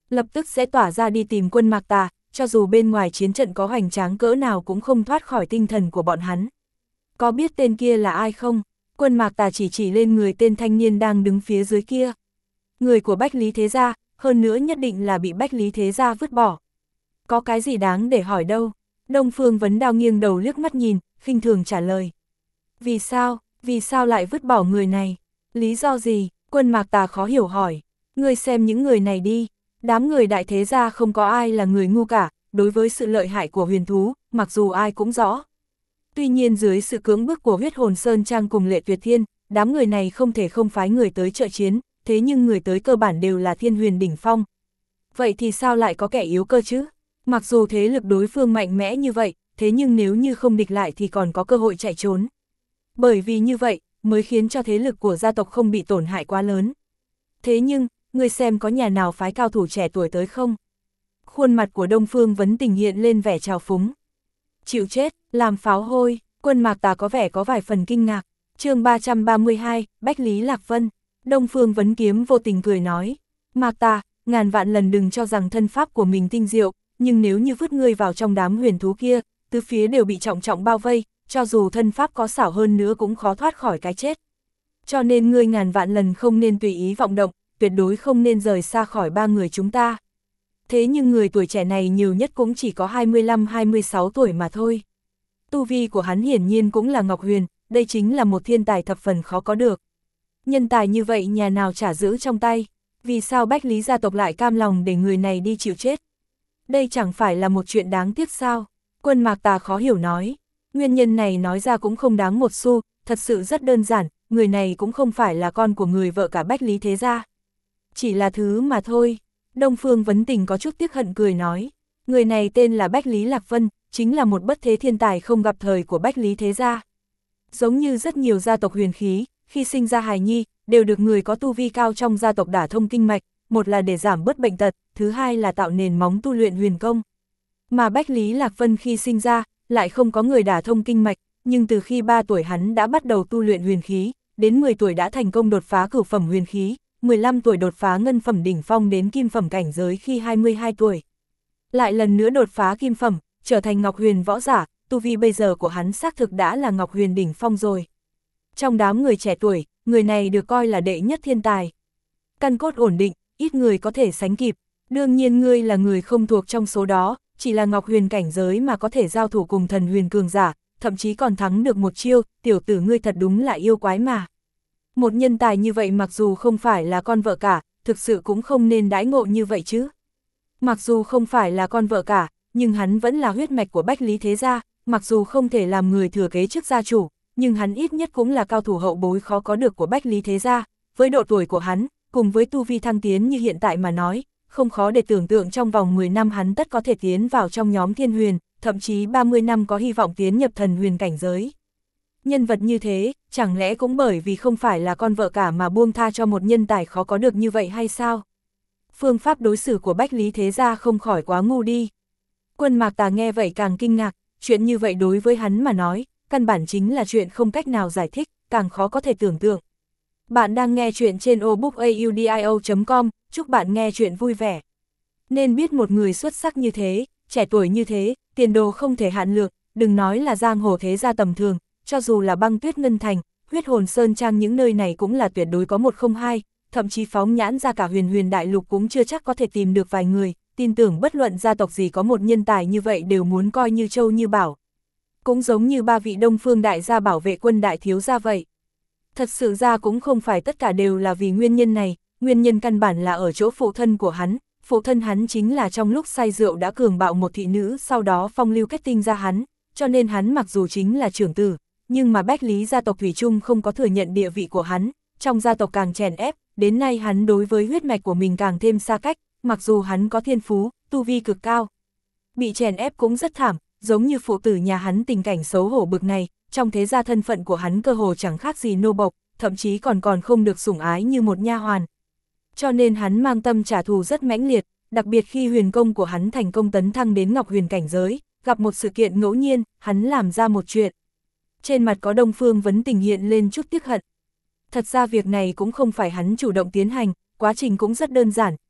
lập tức sẽ tỏa ra đi tìm quân Mạc Tà, cho dù bên ngoài chiến trận có hoành tráng cỡ nào cũng không thoát khỏi tinh thần của bọn hắn. Có biết tên kia là ai không? Quân Mạc Tà chỉ lên người tên thanh niên đang đứng phía dưới kia. Người của Bách Lý Thế Gia, hơn nữa nhất định là bị Bách Lý Thế Gia vứt bỏ. Có cái gì đáng để hỏi đâu? Đông Phương Vấn Đao nghiêng đầu liếc mắt nhìn, khinh thường trả lời. Vì sao lại vứt bỏ người này? Lý do gì? Quân Mạc Tà khó hiểu hỏi. Ngươi xem những người này đi, đám người Đại Thế Gia không có ai là người ngu cả, đối với sự lợi hại của huyền thú, mặc dù ai cũng rõ. Tuy nhiên dưới sự cưỡng bức của Huyết Hồn Sơn Trang cùng Lệ Tuyệt Thiên, đám người này không thể không phái người tới trợ chiến, thế nhưng người tới cơ bản đều là thiên huyền đỉnh phong. Vậy thì sao lại có kẻ yếu cơ chứ? Mặc dù thế lực đối phương mạnh mẽ như vậy, thế nhưng nếu như không địch lại thì còn có cơ hội chạy trốn. Bởi vì như vậy, mới khiến cho thế lực của gia tộc không bị tổn hại quá lớn. Thế nhưng, người xem có nhà nào phái cao thủ trẻ tuổi tới không? Khuôn mặt của Đông Phương Vấn Tình hiện lên vẻ trào phúng. Chịu chết, làm pháo hôi, Quân Mạc Tà có vẻ có vài phần kinh ngạc. Chương 332, Bách Lý Lạc Vân. Đông Phương Vấn Kiếm vô tình cười nói. Mạc Tà, ngàn vạn lần đừng cho rằng thân pháp của mình tinh diệu, nhưng nếu như vứt ngươi vào trong đám huyền thú kia, tứ phía đều bị trọng trọng bao vây, cho dù thân pháp có xảo hơn nữa cũng khó thoát khỏi cái chết. Cho nên ngươi ngàn vạn lần không nên tùy ý vọng động, tuyệt đối không nên rời xa khỏi ba người chúng ta. Thế nhưng người tuổi trẻ này nhiều nhất cũng chỉ có 25-26 tuổi mà thôi. Tu vi của hắn hiển nhiên cũng là Ngọc Huyền, đây chính là một thiên tài thập phần khó có được. Nhân tài như vậy nhà nào trả giữ trong tay, vì sao Bách Lý gia tộc lại cam lòng để người này đi chịu chết? Đây chẳng phải là một chuyện đáng tiếc sao? Quân Mạc Tà khó hiểu nói. Nguyên nhân này nói ra cũng không đáng một xu, thật sự rất đơn giản, người này cũng không phải là con của người vợ cả Bách Lý Thế Gia. Chỉ là thứ mà thôi. Đông Phương Vấn Tình có chút tiếc hận cười nói. Người này tên là Bách Lý Lạc Vân, chính là một bất thế thiên tài không gặp thời của Bách Lý Thế Gia. Giống như rất nhiều gia tộc huyền khí, khi sinh ra hài nhi, đều được người có tu vi cao trong gia tộc đả thông kinh mạch, một là để giảm bớt bệnh tật, thứ hai là tạo nền móng tu luyện huyền công. Mà Bách Lý Lạc Vân khi sinh ra, lại không có người đả thông kinh mạch, nhưng từ khi 3 tuổi hắn đã bắt đầu tu luyện huyền khí, đến 10 tuổi đã thành công đột phá cửu phẩm huyền khí, 15 tuổi đột phá ngân phẩm đỉnh phong đến kim phẩm cảnh giới khi 22 tuổi. Lại lần nữa đột phá kim phẩm, trở thành Ngọc Huyền võ giả, tu vi bây giờ của hắn xác thực đã là Ngọc Huyền đỉnh phong rồi. Trong đám người trẻ tuổi, người này được coi là đệ nhất thiên tài. Căn cốt ổn định, ít người có thể sánh kịp, đương nhiên ngươi là người không thuộc trong số đó, chỉ là Ngọc Huyền cảnh giới mà có thể giao thủ cùng thần huyền cường giả, thậm chí còn thắng được một chiêu, tiểu tử ngươi thật đúng là yêu quái mà. Một nhân tài như vậy mặc dù không phải là con vợ cả, thực sự cũng không nên đãi ngộ như vậy chứ. Mặc dù không phải là con vợ cả, nhưng hắn vẫn là huyết mạch của Bách Lý Thế Gia, mặc dù không thể làm người thừa kế chức gia chủ, nhưng hắn ít nhất cũng là cao thủ hậu bối khó có được của Bách Lý Thế Gia. Với độ tuổi của hắn, cùng với tu vi thăng tiến như hiện tại mà nói, không khó để tưởng tượng trong vòng 10 năm hắn tất có thể tiến vào trong nhóm thiên huyền, thậm chí 30 năm có hy vọng tiến nhập thần huyền cảnh giới. Nhân vật như thế, chẳng lẽ cũng bởi vì không phải là con vợ cả mà buông tha cho một nhân tài khó có được như vậy hay sao? Phương pháp đối xử của Bách Lý Thế Gia không khỏi quá ngu đi. Quân Mạc Tà nghe vậy càng kinh ngạc, chuyện như vậy đối với hắn mà nói, căn bản chính là chuyện không cách nào giải thích, càng khó có thể tưởng tượng. Bạn đang nghe chuyện trên obookaudio.com, chúc bạn nghe chuyện vui vẻ. Nên biết một người xuất sắc như thế, trẻ tuổi như thế, tiền đồ không thể hạn lượng, đừng nói là giang hồ thế gia tầm thường, cho dù là Băng Tuyết Ngân Thành, Huyết Hồn Sơn Trang những nơi này cũng là tuyệt đối có một không hai, thậm chí phóng nhãn ra cả huyền huyền đại lục cũng chưa chắc có thể tìm được vài người, tin tưởng bất luận gia tộc gì có một nhân tài như vậy đều muốn coi như châu như bảo. Cũng giống như 3 vị Đông Phương đại gia bảo vệ quân đại thiếu gia vậy. Thật sự ra cũng không phải tất cả đều là vì nguyên nhân này, nguyên nhân căn bản là ở chỗ phụ thân của hắn. Phụ thân hắn chính là trong lúc say rượu đã cường bạo một thị nữ, sau đó phong lưu kết tinh ra hắn, cho nên hắn mặc dù chính là trưởng tử, nhưng mà Bách Lý gia tộc thủy chung không có thừa nhận địa vị của hắn, trong gia tộc càng chèn ép, đến nay hắn đối với huyết mạch của mình càng thêm xa cách, mặc dù hắn có thiên phú, tu vi cực cao. Bị chèn ép cũng rất thảm, giống như phụ tử nhà hắn tình cảnh xấu hổ bực này, trong thế gia thân phận của hắn cơ hồ chẳng khác gì nô bộc, thậm chí còn không được sủng ái như một nha hoàn. Cho nên hắn mang tâm trả thù rất mãnh liệt, đặc biệt khi huyền công của hắn thành công tấn thăng đến Ngọc Huyền cảnh giới, gặp một sự kiện ngẫu nhiên, hắn làm ra một chuyện. Trên mặt có Đông Phương Vấn Tình hiện lên chút tiếc hận. Thật ra việc này cũng không phải hắn chủ động tiến hành, quá trình cũng rất đơn giản,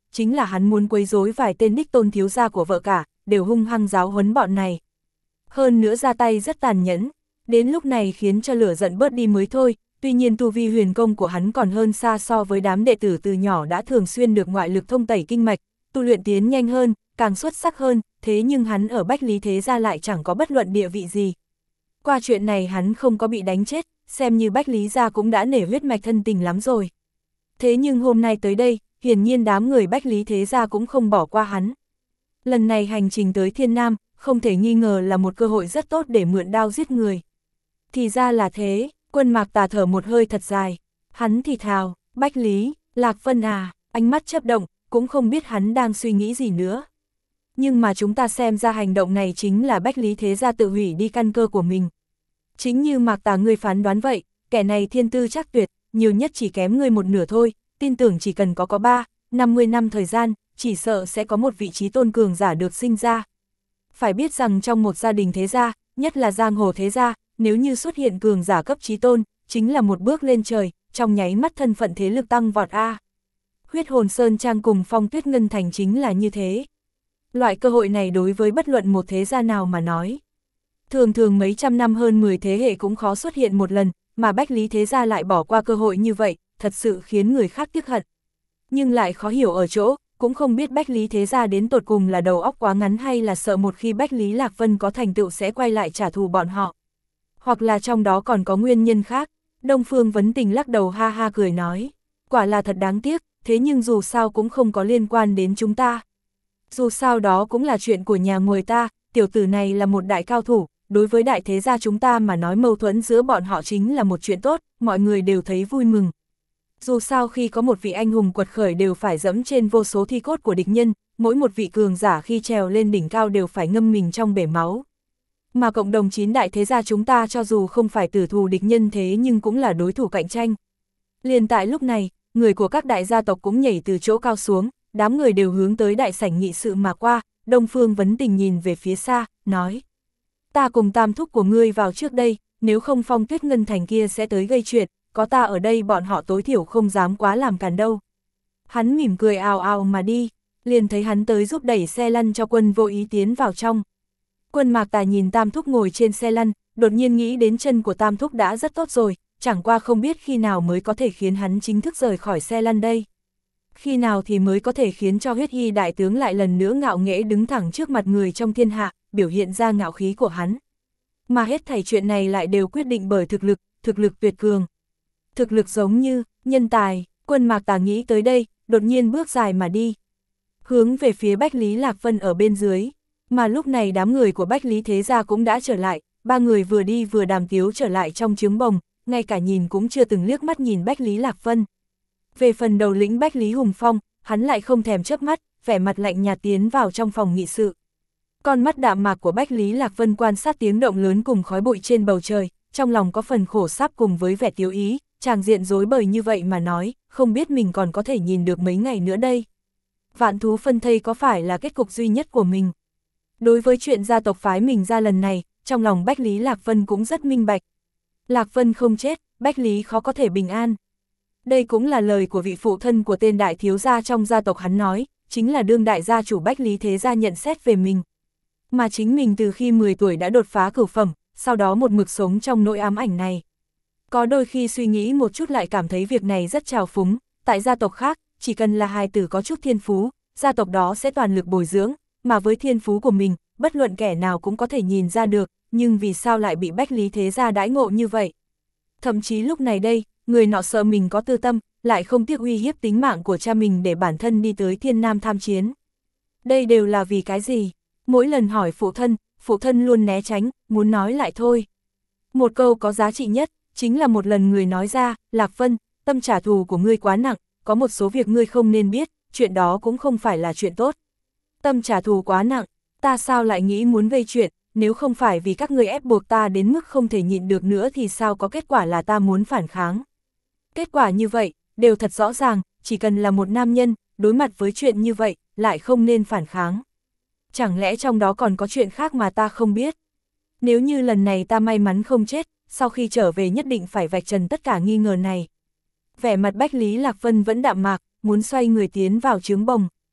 chính là hắn muốn quấy rối vài tên đích tôn thiếu gia của vợ cả, đều hung hăng giáo huấn bọn này. Hơn nữa ra tay rất tàn nhẫn, đến lúc này khiến cho lửa giận bớt đi mới thôi, tuy nhiên tu vi huyền công của hắn còn hơn xa so với đám đệ tử từ nhỏ đã thường xuyên được ngoại lực thông tẩy kinh mạch, tu luyện tiến nhanh hơn, càng xuất sắc hơn, thế nhưng hắn ở Bách Lý Thế Gia lại chẳng có bất luận địa vị gì. Qua chuyện này hắn không có bị đánh chết, xem như Bách Lý Gia cũng đã nể huyết mạch thân tình lắm rồi. Thế nhưng hôm nay tới đây, hiển nhiên đám người Bách Lý Thế Gia cũng không bỏ qua hắn. Lần này hành trình tới Thiên Nam, không thể nghi ngờ là một cơ hội rất tốt để mượn đao giết người. Thì ra là thế, Quân Mạc Tà thở một hơi thật dài. Hắn thì thào, Bách Lý, Lạc Vân à, ánh mắt chớp động, cũng không biết hắn đang suy nghĩ gì nữa. Nhưng mà chúng ta xem ra hành động này chính là Bách Lý Thế Gia tự hủy đi căn cơ của mình. Chính như Mạc Tà ngươi phán đoán vậy, kẻ này thiên tư chắc tuyệt, nhiều nhất chỉ kém ngươi một nửa thôi, tin tưởng chỉ cần có 50 năm thời gian, chỉ sợ sẽ có một vị trí tôn cường giả được sinh ra. Phải biết rằng trong một gia đình thế gia, nhất là giang hồ thế gia, nếu như xuất hiện cường giả cấp chí tôn, chính là một bước lên trời, trong nháy mắt thân phận thế lực tăng vọt a. Huyết Hồn Sơn Trang cùng Phong Tuyết Ngân Thành chính là như thế. Loại cơ hội này đối với bất luận một thế gia nào mà nói, thường thường mấy trăm năm hơn 10 thế hệ cũng khó xuất hiện một lần, mà Bách Lý Thế Gia lại bỏ qua cơ hội như vậy, thật sự khiến người khác tiếc hận. Nhưng lại khó hiểu ở chỗ, cũng không biết Bách Lý Thế Gia đến tột cùng là đầu óc quá ngắn hay là sợ một khi Bách Lý Lạc Vân có thành tựu sẽ quay lại trả thù bọn họ. Hoặc là trong đó còn có nguyên nhân khác. Đông Phương Vấn Tình lắc đầu ha ha cười nói, quả là thật đáng tiếc, thế nhưng dù sao cũng không có liên quan đến chúng ta. Dù sao đó cũng là chuyện của nhà người ta, tiểu tử này là một đại cao thủ, đối với đại thế gia chúng ta mà nói mâu thuẫn giữa bọn họ chính là một chuyện tốt, mọi người đều thấy vui mừng. Dù sao khi có một vị anh hùng quật khởi đều phải dẫm trên vô số thi cốt của địch nhân, mỗi một vị cường giả khi trèo lên đỉnh cao đều phải ngâm mình trong bể máu. Mà cộng đồng 9 đại thế gia chúng ta cho dù không phải tử thù địch nhân thế nhưng cũng là đối thủ cạnh tranh. Liền tại lúc này, người của các đại gia tộc cũng nhảy từ chỗ cao xuống, đám người đều hướng tới đại sảnh nghị sự mà qua. Đông Phương Vấn Tình nhìn về phía xa, nói, ta cùng tam thúc của ngươi vào trước đây, nếu không Phong Tuyết Ngân Thành kia sẽ tới gây chuyện, có ta ở đây bọn họ tối thiểu không dám quá làm cản đâu. Hắn mỉm cười ào ào mà đi, liền thấy hắn tới giúp đẩy xe lăn cho Quân Vô Ý tiến vào trong. Quân Mạc Tà nhìn tam thúc ngồi trên xe lăn, đột nhiên nghĩ đến chân của tam thúc đã rất tốt rồi, chẳng qua không biết khi nào mới có thể khiến hắn chính thức rời khỏi xe lăn đây. Khi nào thì mới có thể khiến cho Huyết Hy đại tướng lại lần nữa ngạo nghễ đứng thẳng trước mặt người trong thiên hạ, biểu hiện ra ngạo khí của hắn. Mà hết thảy chuyện này lại đều quyết định bởi thực lực tuyệt cường. Thực lực giống như nhân tài. Quân Mạc Tà nghĩ tới đây, đột nhiên bước dài mà đi, hướng về phía Bách Lý Lạc Vân ở bên dưới. Mà lúc này đám người của Bách Lý Thế Gia cũng đã trở lại, ba người vừa đi vừa đàm tiếu trở lại trong trướng bồng, ngay cả nhìn cũng chưa từng liếc mắt nhìn Bách Lý Lạc Vân. Về phần đầu lĩnh Bách Lý Hùng Phong, hắn lại không thèm chớp mắt, vẻ mặt lạnh nhạt tiến vào trong phòng nghị sự. Con mắt đạm mạc của Bách Lý Lạc Vân quan sát tiếng động lớn cùng khói bụi trên bầu trời, trong lòng có phần khổ sáp cùng với vẻ tiêu ý, tràng diện rối bời như vậy mà nói, không biết mình còn có thể nhìn được mấy ngày nữa đây. Vạn thú phân thây có phải là kết cục duy nhất của mình? Đối với chuyện gia tộc phái mình ra lần này, trong lòng Bách Lý Lạc Vân cũng rất minh bạch. Lạc Vân không chết, Bách Lý khó có thể bình an. Đây cũng là lời của vị phụ thân của tên đại thiếu gia trong gia tộc hắn nói, chính là đương đại gia chủ Bách Lý Thế Gia nhận xét về mình. Mà chính mình từ khi 10 tuổi đã đột phá cửu phẩm, sau đó một mực sống trong nỗi ám ảnh này. Có đôi khi suy nghĩ một chút lại cảm thấy việc này rất trào phúng, tại gia tộc khác, chỉ cần là hài tử có chút thiên phú, gia tộc đó sẽ toàn lực bồi dưỡng, mà với thiên phú của mình, bất luận kẻ nào cũng có thể nhìn ra được, nhưng vì sao lại bị Bách Lý Thế Gia đãi ngộ như vậy? Thậm chí lúc này đây, người nọ sợ mình có tư tâm, lại không tiếc uy hiếp tính mạng của cha mình để bản thân đi tới Thiên Nam tham chiến. Đây đều là vì cái gì? Mỗi lần hỏi phụ thân luôn né tránh, muốn nói lại thôi. Một câu có giá trị nhất, chính là một lần người nói ra, Lạc Vân, tâm trả thù của ngươi quá nặng, có một số việc ngươi không nên biết, chuyện đó cũng không phải là chuyện tốt. Tâm trả thù quá nặng, ta sao lại nghĩ muốn gây chuyện, nếu không phải vì các ngươi ép buộc ta đến mức không thể nhịn được nữa thì sao có kết quả là ta muốn phản kháng. Kết quả như vậy, đều thật rõ ràng, chỉ cần là một nam nhân, đối mặt với chuyện như vậy, lại không nên phản kháng. Chẳng lẽ trong đó còn có chuyện khác mà ta không biết? Nếu như lần này ta may mắn không chết, sau khi trở về nhất định phải vạch trần tất cả nghi ngờ này. Vẻ mặt Bách Lý Lạc Vân vẫn đạm mạc, muốn xoay người tiến vào trướng bồng.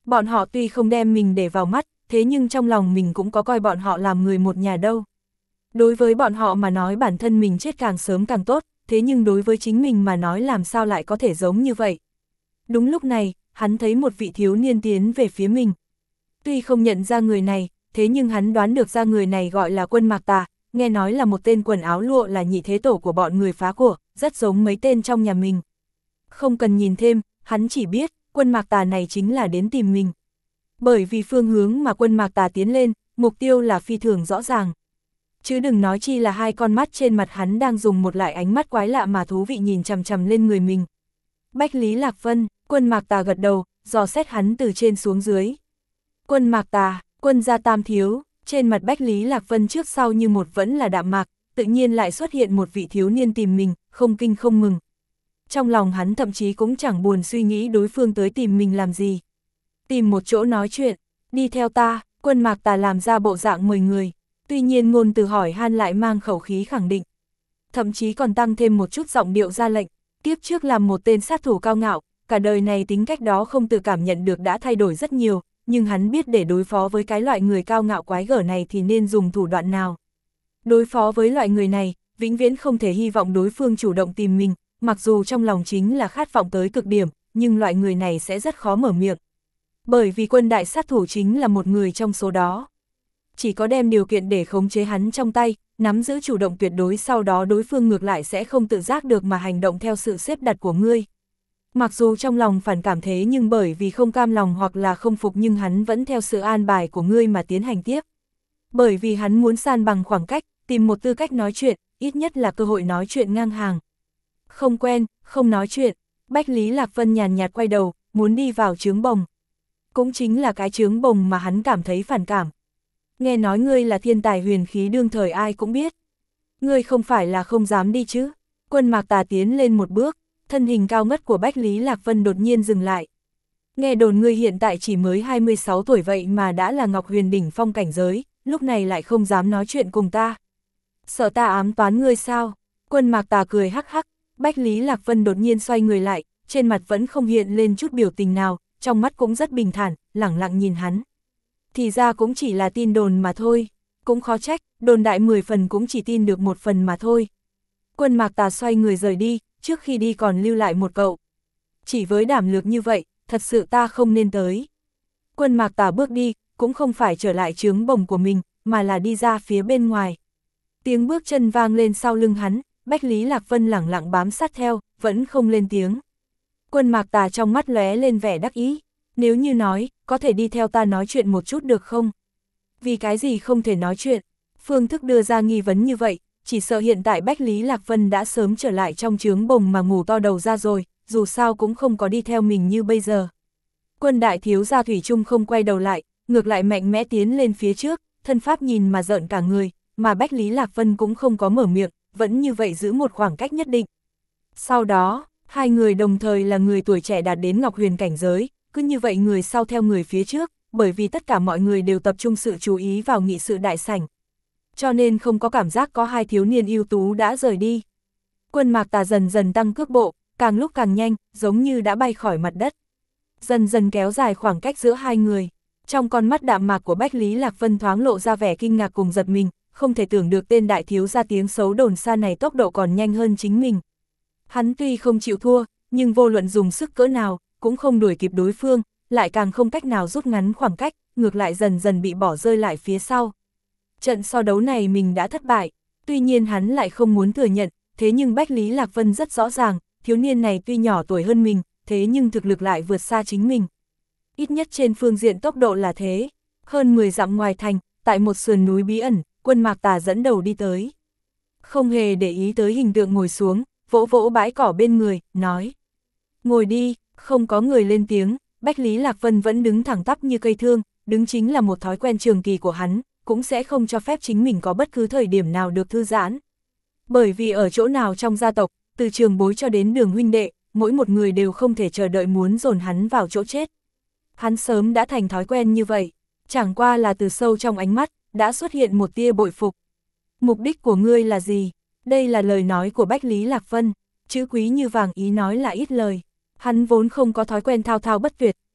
Bọn họ tuy không đem mình để vào mắt, thế nhưng trong lòng mình cũng có coi bọn họ làm người một nhà đâu. Đối với bọn họ mà nói bản thân mình chết càng sớm càng tốt, thế nhưng đối với chính mình mà nói làm sao lại có thể giống như vậy. Đúng lúc này, hắn thấy một vị thiếu niên tiến về phía mình. Tuy không nhận ra người này, thế nhưng hắn đoán được ra người này gọi là Quân Mạc Tà, nghe nói là một tên quần áo lụa là nhị thế tổ của bọn người phá của, rất giống mấy tên trong nhà mình. Không cần nhìn thêm, hắn chỉ biết, Quân Mạc Tà này chính là đến tìm mình. Bởi vì phương hướng mà Quân Mạc Tà tiến lên, mục tiêu là phi thường rõ ràng. Chứ đừng nói chi là hai con mắt trên mặt hắn đang dùng một loại ánh mắt quái lạ mà thú vị nhìn chằm chằm lên người mình. Bách Lý Lạc Vân, Quân Mạc Tà gật đầu, dò xét hắn từ trên xuống dưới. Quân Mạc Tà, Quân gia tam thiếu, trên mặt Bách Lý Lạc Vân trước sau như một vẫn là đạm mạc, tự nhiên lại xuất hiện một vị thiếu niên tìm mình, không kinh không mừng. Trong lòng hắn thậm chí cũng chẳng buồn suy nghĩ đối phương tới tìm mình làm gì. Tìm một chỗ nói chuyện, đi theo ta, Quân Mạc Tà làm ra bộ dạng mời người, tuy nhiên ngôn từ hỏi han lại mang khẩu khí khẳng định. Thậm chí còn tăng thêm một chút giọng điệu ra lệnh, tiếp trước làm một tên sát thủ cao ngạo, cả đời này tính cách đó không tự cảm nhận được đã thay đổi rất nhiều, nhưng hắn biết để đối phó với cái loại người cao ngạo quái gở này thì nên dùng thủ đoạn nào. Đối phó với loại người này, vĩnh viễn không thể hy vọng đối phương chủ động tìm mình, mặc dù trong lòng chính là khát vọng tới cực điểm, nhưng loại người này sẽ rất khó mở miệng. Bởi vì Quân đại sát thủ chính là một người trong số đó. Chỉ có đem điều kiện để khống chế hắn trong tay, nắm giữ chủ động tuyệt đối, sau đó đối phương ngược lại sẽ không tự giác được mà hành động theo sự xếp đặt của ngươi. Mặc dù trong lòng phản cảm thế nhưng bởi vì không cam lòng hoặc là không phục nhưng hắn vẫn theo sự an bài của ngươi mà tiến hành tiếp. Bởi vì hắn muốn san bằng khoảng cách, tìm một tư cách nói chuyện, ít nhất là cơ hội nói chuyện ngang hàng. Không quen, không nói chuyện, Bách Lý Lạc Vân nhàn nhạt quay đầu, muốn đi vào trướng bồng. Cũng chính là cái trướng bồng mà hắn cảm thấy phản cảm. Nghe nói ngươi là thiên tài huyền khí đương thời ai cũng biết. Ngươi không phải là không dám đi chứ. Quân Mạc Tà tiến lên một bước, thân hình cao ngất của Bách Lý Lạc Vân đột nhiên dừng lại. Nghe đồn ngươi hiện tại chỉ mới 26 tuổi vậy mà đã là Ngọc Huyền đỉnh phong cảnh giới, lúc này lại không dám nói chuyện cùng ta. Sợ ta ám toán ngươi sao? Quân Mạc Tà cười hắc hắc, Bách Lý Lạc Vân đột nhiên xoay người lại, trên mặt vẫn không hiện lên chút biểu tình nào, trong mắt cũng rất bình thản, lẳng lặng nhìn hắn. Thì ra cũng chỉ là tin đồn mà thôi, cũng khó trách, đồn đại 10 phần cũng chỉ tin được 1 phần mà thôi. Quân Mạc Tà xoay người rời đi, trước khi đi còn lưu lại một câu. Chỉ với đảm lược như vậy, thật sự ta không nên tới. Quân Mạc Tà bước đi, cũng không phải trở lại trướng bồng của mình, mà là đi ra phía bên ngoài. Tiếng bước chân vang lên sau lưng hắn, Bách Lý Lạc Vân lẳng lặng bám sát theo, vẫn không lên tiếng. Quân Mạc Tà trong mắt lóe lên vẻ đắc ý. Nếu như nói, có thể đi theo ta nói chuyện một chút được không? Vì cái gì không thể nói chuyện? Phương thức đưa ra nghi vấn như vậy, chỉ sợ hiện tại Bách Lý Lạc Vân đã sớm trở lại trong trướng bồng mà ngủ to đầu ra rồi, dù sao cũng không có đi theo mình như bây giờ. Quân đại thiếu gia thủy chung không quay đầu lại, ngược lại mạnh mẽ tiến lên phía trước, thân pháp nhìn mà rợn cả người, mà Bách Lý Lạc Vân cũng không có mở miệng, vẫn như vậy giữ một khoảng cách nhất định. Sau đó, hai người đồng thời là người tuổi trẻ đạt đến Ngọc Huyền cảnh giới, cứ như vậy người sau theo người phía trước, bởi vì tất cả mọi người đều tập trung sự chú ý vào nghị sự đại sảnh. Cho nên không có cảm giác có hai thiếu niên ưu tú đã rời đi. Quân Mạc Tà dần dần tăng cước bộ, càng lúc càng nhanh, giống như đã bay khỏi mặt đất. Dần dần kéo dài khoảng cách giữa hai người. Trong con mắt đạm mạc của Bách Lý Lạc Vân thoáng lộ ra vẻ kinh ngạc cùng giật mình, không thể tưởng được tên đại thiếu gia tiếng xấu đồn xa này tốc độ còn nhanh hơn chính mình. Hắn tuy không chịu thua, nhưng vô luận dùng sức cỡ nào, cũng không đuổi kịp đối phương, lại càng không cách nào rút ngắn khoảng cách, ngược lại dần dần bị bỏ rơi lại phía sau. Trận so đấu này mình đã thất bại, tuy nhiên hắn lại không muốn thừa nhận, thế nhưng Bách Lý Lạc Vân rất rõ ràng, thiếu niên này tuy nhỏ tuổi hơn mình, thế nhưng thực lực lại vượt xa chính mình. Ít nhất trên phương diện tốc độ là thế. Hơn 10 dặm ngoài thành, tại một sườn núi bí ẩn, Quân Mạc Tà dẫn đầu đi tới. Không hề để ý tới hình tượng ngồi xuống, vỗ vỗ bãi cỏ bên người, nói. Ngồi đi, không có người lên tiếng, Bách Lý Lạc Vân vẫn đứng thẳng tắp như cây thương, đứng chính là một thói quen trường kỳ của hắn, cũng sẽ không cho phép chính mình có bất cứ thời điểm nào được thư giãn. Bởi vì ở chỗ nào trong gia tộc, từ trường bối cho đến đường huynh đệ, mỗi một người đều không thể chờ đợi muốn dồn hắn vào chỗ chết. Hắn sớm đã thành thói quen như vậy, chẳng qua là từ sâu trong ánh mắt, đã xuất hiện một tia bội phục. Mục đích của ngươi là gì? Đây là lời nói của Bách Lý Lạc Vân, chữ quý như vàng ý nói là ít lời. Hắn vốn không có thói quen thao thao bất tuyệt,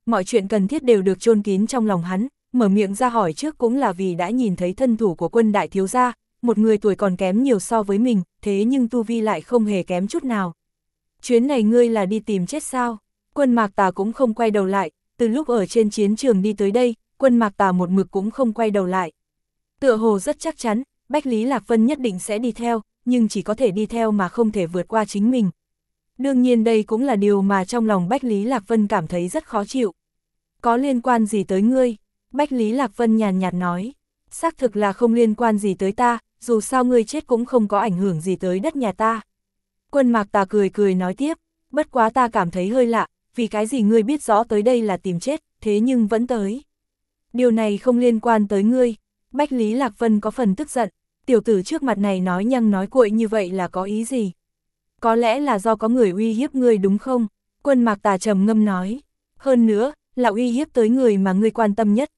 mọi chuyện cần thiết đều được chôn kín trong lòng hắn, mở miệng ra hỏi trước cũng là vì đã nhìn thấy thân thủ của Quân đại thiếu gia, một người tuổi còn kém nhiều so với mình, thế nhưng tu vi lại không hề kém chút nào. Chuyến này ngươi là đi tìm chết sao? Quân Mạc Tà cũng không quay đầu lại, từ lúc ở trên chiến trường đi tới đây, Quân Mạc Tà một mực cũng không quay đầu lại. Tựa hồ rất chắc chắn, Bách Lý Lạc Vân nhất định sẽ đi theo, nhưng chỉ có thể đi theo mà không thể vượt qua chính mình. Đương nhiên đây cũng là điều mà trong lòng Bách Lý Lạc Vân cảm thấy rất khó chịu. Có liên quan gì tới ngươi? Bách Lý Lạc Vân nhàn nhạt nói. Xác thực là không liên quan gì tới ta, dù sao ngươi chết cũng không có ảnh hưởng gì tới đất nhà ta. Quân Mạc Tà cười cười nói tiếp, bất quá ta cảm thấy hơi lạ, vì cái gì ngươi biết rõ tới đây là tìm chết, thế nhưng vẫn tới. Điều này không liên quan tới ngươi. Bách Lý Lạc Vân có phần tức giận, tiểu tử trước mặt này nói nhăng nói cuội như vậy là có ý gì? Có lẽ là do có người uy hiếp ngươi đúng không? Quân Mạc Tà trầm ngâm nói, hơn nữa, là uy hiếp tới người mà ngươi quan tâm nhất.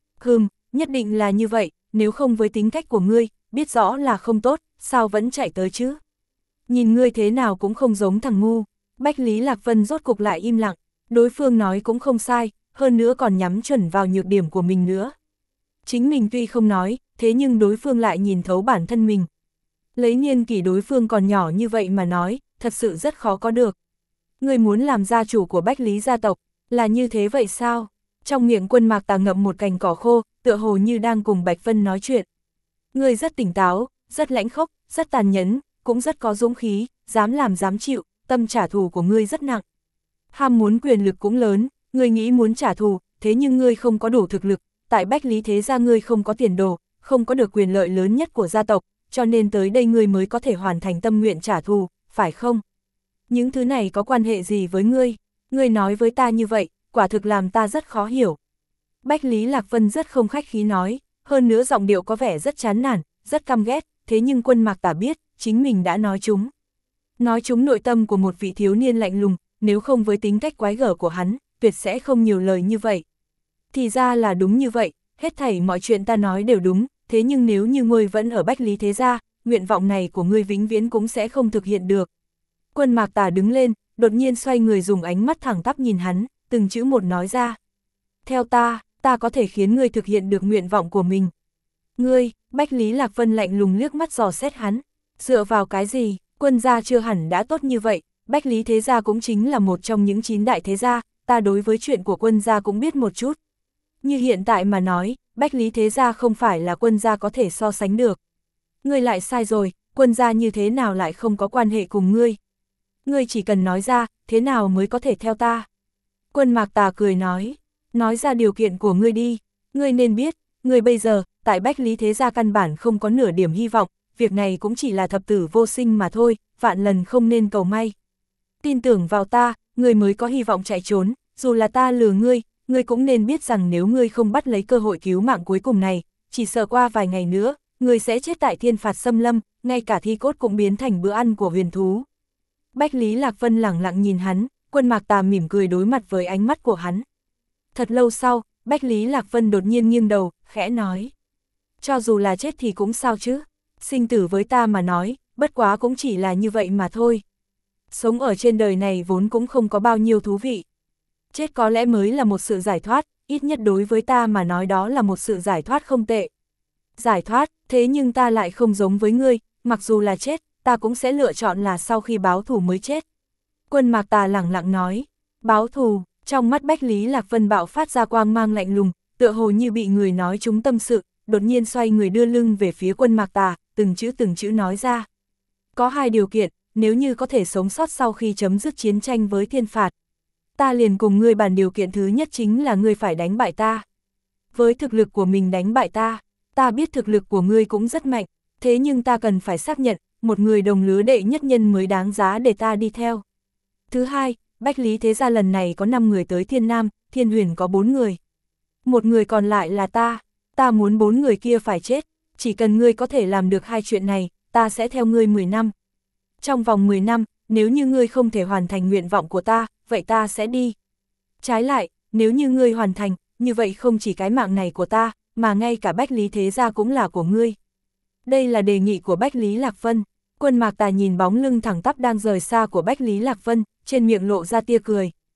Nhất định là như vậy, nếu không với tính cách của ngươi, biết rõ là không tốt, sao vẫn chạy tới chứ? Nhìn ngươi thế nào cũng không giống thằng ngu. Bách Lý Lạc Vân rốt cục lại im lặng, đối phương nói cũng không sai, hơn nữa còn nhắm chuẩn vào nhược điểm của mình nữa. Chính mình tuy không nói, thế nhưng đối phương lại nhìn thấu bản thân mình. Lấy niên kỷ đối phương còn nhỏ như vậy mà nói, thật sự rất khó có được. Ngươi muốn làm gia chủ của Bách Lý gia tộc, là như thế vậy sao? Trong miệng Quân Mạc Tà ngậm một cành cỏ khô, tựa hồ như đang cùng Bạch Vân nói chuyện. Ngươi rất tỉnh táo, rất lãnh khốc, rất tàn nhẫn, cũng rất có dũng khí, dám làm dám chịu, tâm trả thù của ngươi rất nặng. Ham muốn quyền lực cũng lớn, ngươi nghĩ muốn trả thù, thế nhưng ngươi không có đủ thực lực, tại Bách Lý thế gia ngươi không có tiền đồ, không có được quyền lợi lớn nhất của gia tộc, cho nên tới đây ngươi mới có thể hoàn thành tâm nguyện trả thù, phải không? Những thứ này có quan hệ gì với ngươi? Ngươi nói với ta như vậy, quả thực làm ta rất khó hiểu. Bách Lý Lạc Vân rất không khách khí nói, hơn nữa giọng điệu có vẻ rất chán nản, rất căm ghét, thế nhưng Quân Mạc Tà biết, chính mình đã nói chúng. Nói chúng nội tâm của một vị thiếu niên lạnh lùng, nếu không với tính cách quái gở của hắn, tuyệt sẽ không nhiều lời như vậy. Thì ra là đúng như vậy, hết thảy mọi chuyện ta nói đều đúng, thế nhưng nếu như ngươi vẫn ở Bách Lý thế gia, nguyện vọng này của ngươi vĩnh viễn cũng sẽ không thực hiện được. Quân Mạc Tà đứng lên, đột nhiên xoay người dùng ánh mắt thẳng tắp nhìn hắn, từng chữ một nói ra. Theo ta có thể khiến ngươi thực hiện được nguyện vọng của mình. Ngươi, Bách Lý Lạc Vân lạnh lùng liếc mắt dò xét hắn. Dựa vào cái gì, Quân gia chưa hẳn đã tốt như vậy, Bách Lý thế gia cũng chính là một trong những 9 đại thế gia, ta đối với chuyện của Quân gia cũng biết một chút. Như hiện tại mà nói, Bách Lý thế gia không phải là Quân gia có thể so sánh được. Ngươi lại sai rồi, Quân gia như thế nào lại không có quan hệ cùng ngươi? Ngươi chỉ cần nói ra, thế nào mới có thể theo ta? Quân Mạc Tà cười nói ra điều kiện của ngươi đi. Ngươi nên biết, ngươi bây giờ, tại Bách Lý thế gia căn bản không có nửa điểm hy vọng, việc này cũng chỉ là thập tử vô sinh mà thôi, vạn lần không nên cầu may. Tin tưởng vào ta, ngươi mới có hy vọng chạy trốn, dù là ta lừa ngươi, ngươi cũng nên biết rằng nếu ngươi không bắt lấy cơ hội cứu mạng cuối cùng này, chỉ sợ qua vài ngày nữa, ngươi sẽ chết tại thiên phạt xâm lâm, ngay cả thi cốt cũng biến thành bữa ăn của huyền thú. Bách Lý Lạc Vân lẳng lặng nhìn hắn, Quân Mạc Tà mỉm cười đối mặt với ánh mắt của hắn. Thật lâu sau, Bách Lý Lạc Vân đột nhiên nghiêng đầu, khẽ nói. Cho dù là chết thì cũng sao chứ, sinh tử với ta mà nói, bất quá cũng chỉ là như vậy mà thôi. Sống ở trên đời này vốn cũng không có bao nhiêu thú vị. Chết có lẽ mới là một sự giải thoát, ít nhất đối với ta mà nói đó là một sự giải thoát không tệ. Giải thoát, thế nhưng ta lại không giống với ngươi, mặc dù là chết, ta cũng sẽ lựa chọn là sau khi báo thù mới chết. Quân Mạc Tà lẳng lặng nói, báo thù, trong mắt Bách Lý Lạc Vân bạo phát ra quang mang lạnh lùng, tựa hồ như bị người nói trúng tâm sự, đột nhiên xoay người đưa lưng về phía Quân Mạc Tà, từng chữ nói ra. Có 2 điều kiện, nếu như có thể sống sót sau khi chấm dứt chiến tranh với thiên phạt. Ta liền cùng ngươi bàn điều kiện thứ nhất chính là ngươi phải đánh bại ta. Với thực lực của mình đánh bại ta, ta biết thực lực của ngươi cũng rất mạnh, thế nhưng ta cần phải xác nhận, một người đồng lứa đệ nhất nhân mới đáng giá để ta đi theo. Thứ hai, Bách Lý thế gia lần này có 5 người tới Thiên Nam, Thiên Huyền có 4 người. Một người còn lại là ta muốn 4 người kia phải chết, chỉ cần ngươi có thể làm được 2 chuyện này, ta sẽ theo ngươi 10 năm. Trong vòng 10 năm, nếu như ngươi không thể hoàn thành nguyện vọng của ta, vậy ta sẽ đi. Trái lại, nếu như ngươi hoàn thành, như vậy không chỉ cái mạng này của ta, mà ngay cả Bách Lý thế gia cũng là của ngươi. Đây là đề nghị của Bách Lý Lạc Vân. Quân Mạc Tà nhìn bóng lưng thẳng tắp đang rời xa của Bách Lý Lạc Vân, trên miệng lộ ra tia cười.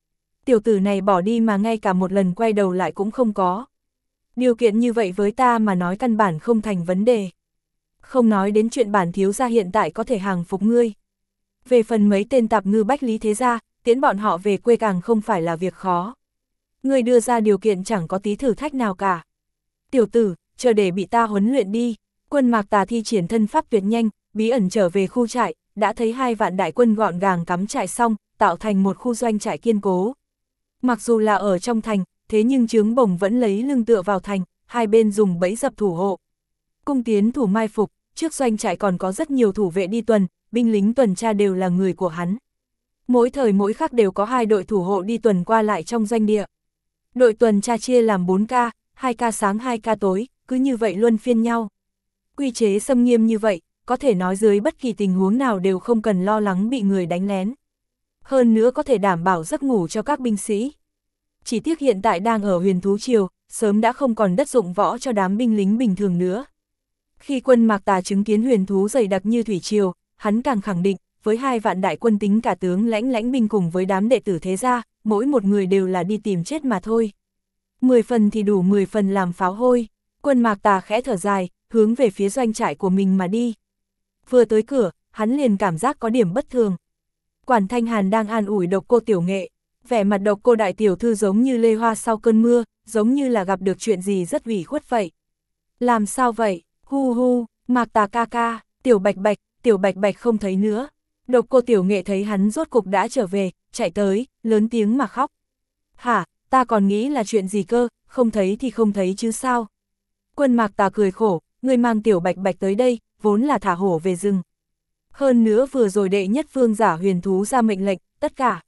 Tiểu tử này bỏ đi mà ngay cả một lần quay đầu lại cũng không có. Điều kiện như vậy với ta mà nói căn bản không thành vấn đề. Không nói đến chuyện bản thiếu gia hiện tại có thể hàng phục ngươi. Về phần mấy tên tạp ngư Bách Lý thế gia, tiễn bọn họ về quê càng không phải là việc khó. Ngươi đưa ra điều kiện chẳng có tí thử thách nào cả. Tiểu tử, chờ để bị ta huấn luyện đi. Quân Mạc Tà thi triển thân pháp tuyệt nhanh, bí ẩn trở về khu trại, đã thấy 2 vạn đại quân gọn gàng cắm trại xong, tạo thành một khu doanh trại kiên cố. Mặc dù là ở trong thành, thế nhưng Trướng Bổng vẫn lấy lưng tựa vào thành, hai bên dùng bẫy dập thủ hộ. Cung tiến thủ mai phục, trước doanh trại còn có rất nhiều thủ vệ đi tuần, binh lính tuần tra đều là người của hắn. Mỗi thời mỗi khắc đều có 2 đội thủ hộ đi tuần qua lại trong doanh địa. Đội tuần tra chia làm 4 ca, 2 ca sáng 2 ca tối, cứ như vậy luân phiên nhau. Quy chế xâm nghiêm như vậy, có thể nói dưới bất kỳ tình huống nào đều không cần lo lắng bị người đánh lén. Hơn nữa có thể đảm bảo giấc ngủ cho các binh sĩ. Chỉ tiếc hiện tại đang ở Huyền Thú Triều, sớm đã không còn đất dụng võ cho đám binh lính bình thường nữa. Khi quân Mạc Tà chứng kiến huyền thú dày đặc như thủy triều, hắn càng khẳng định, với 2 vạn đại quân tính cả tướng lãnh binh cùng với đám đệ tử thế gia, mỗi một người đều là đi tìm chết mà thôi. 10 phần thì đủ 10 phần làm pháo hôi. Quân Mạc Tà khẽ thở dài, hướng về phía doanh trại của mình mà đi. Vừa tới cửa, hắn liền cảm giác có điểm bất thường. Quản Thanh Hàn đang an ủi Độc Cô Tiểu Nghệ, vẻ mặt Độc Cô đại tiểu thư giống như lê hoa sau cơn mưa, giống như là gặp được chuyện gì rất ủy khuất vậy. Làm sao vậy? Hu hu, Mạc Tà ca ca, Tiểu Bạch Bạch không thấy nữa. Độc Cô Tiểu Nghệ thấy hắn rốt cục đã trở về, chạy tới, lớn tiếng mà khóc. Hả, ta còn nghĩ là chuyện gì cơ, không thấy thì không thấy chứ sao. Quân Mạc Tà cười khổ, người mang Tiểu Bạch tới đây, vốn là thả hổ về rừng. Hơn nữa vừa rồi đệ nhất vương giả huyền thú ra mệnh lệnh, tất cả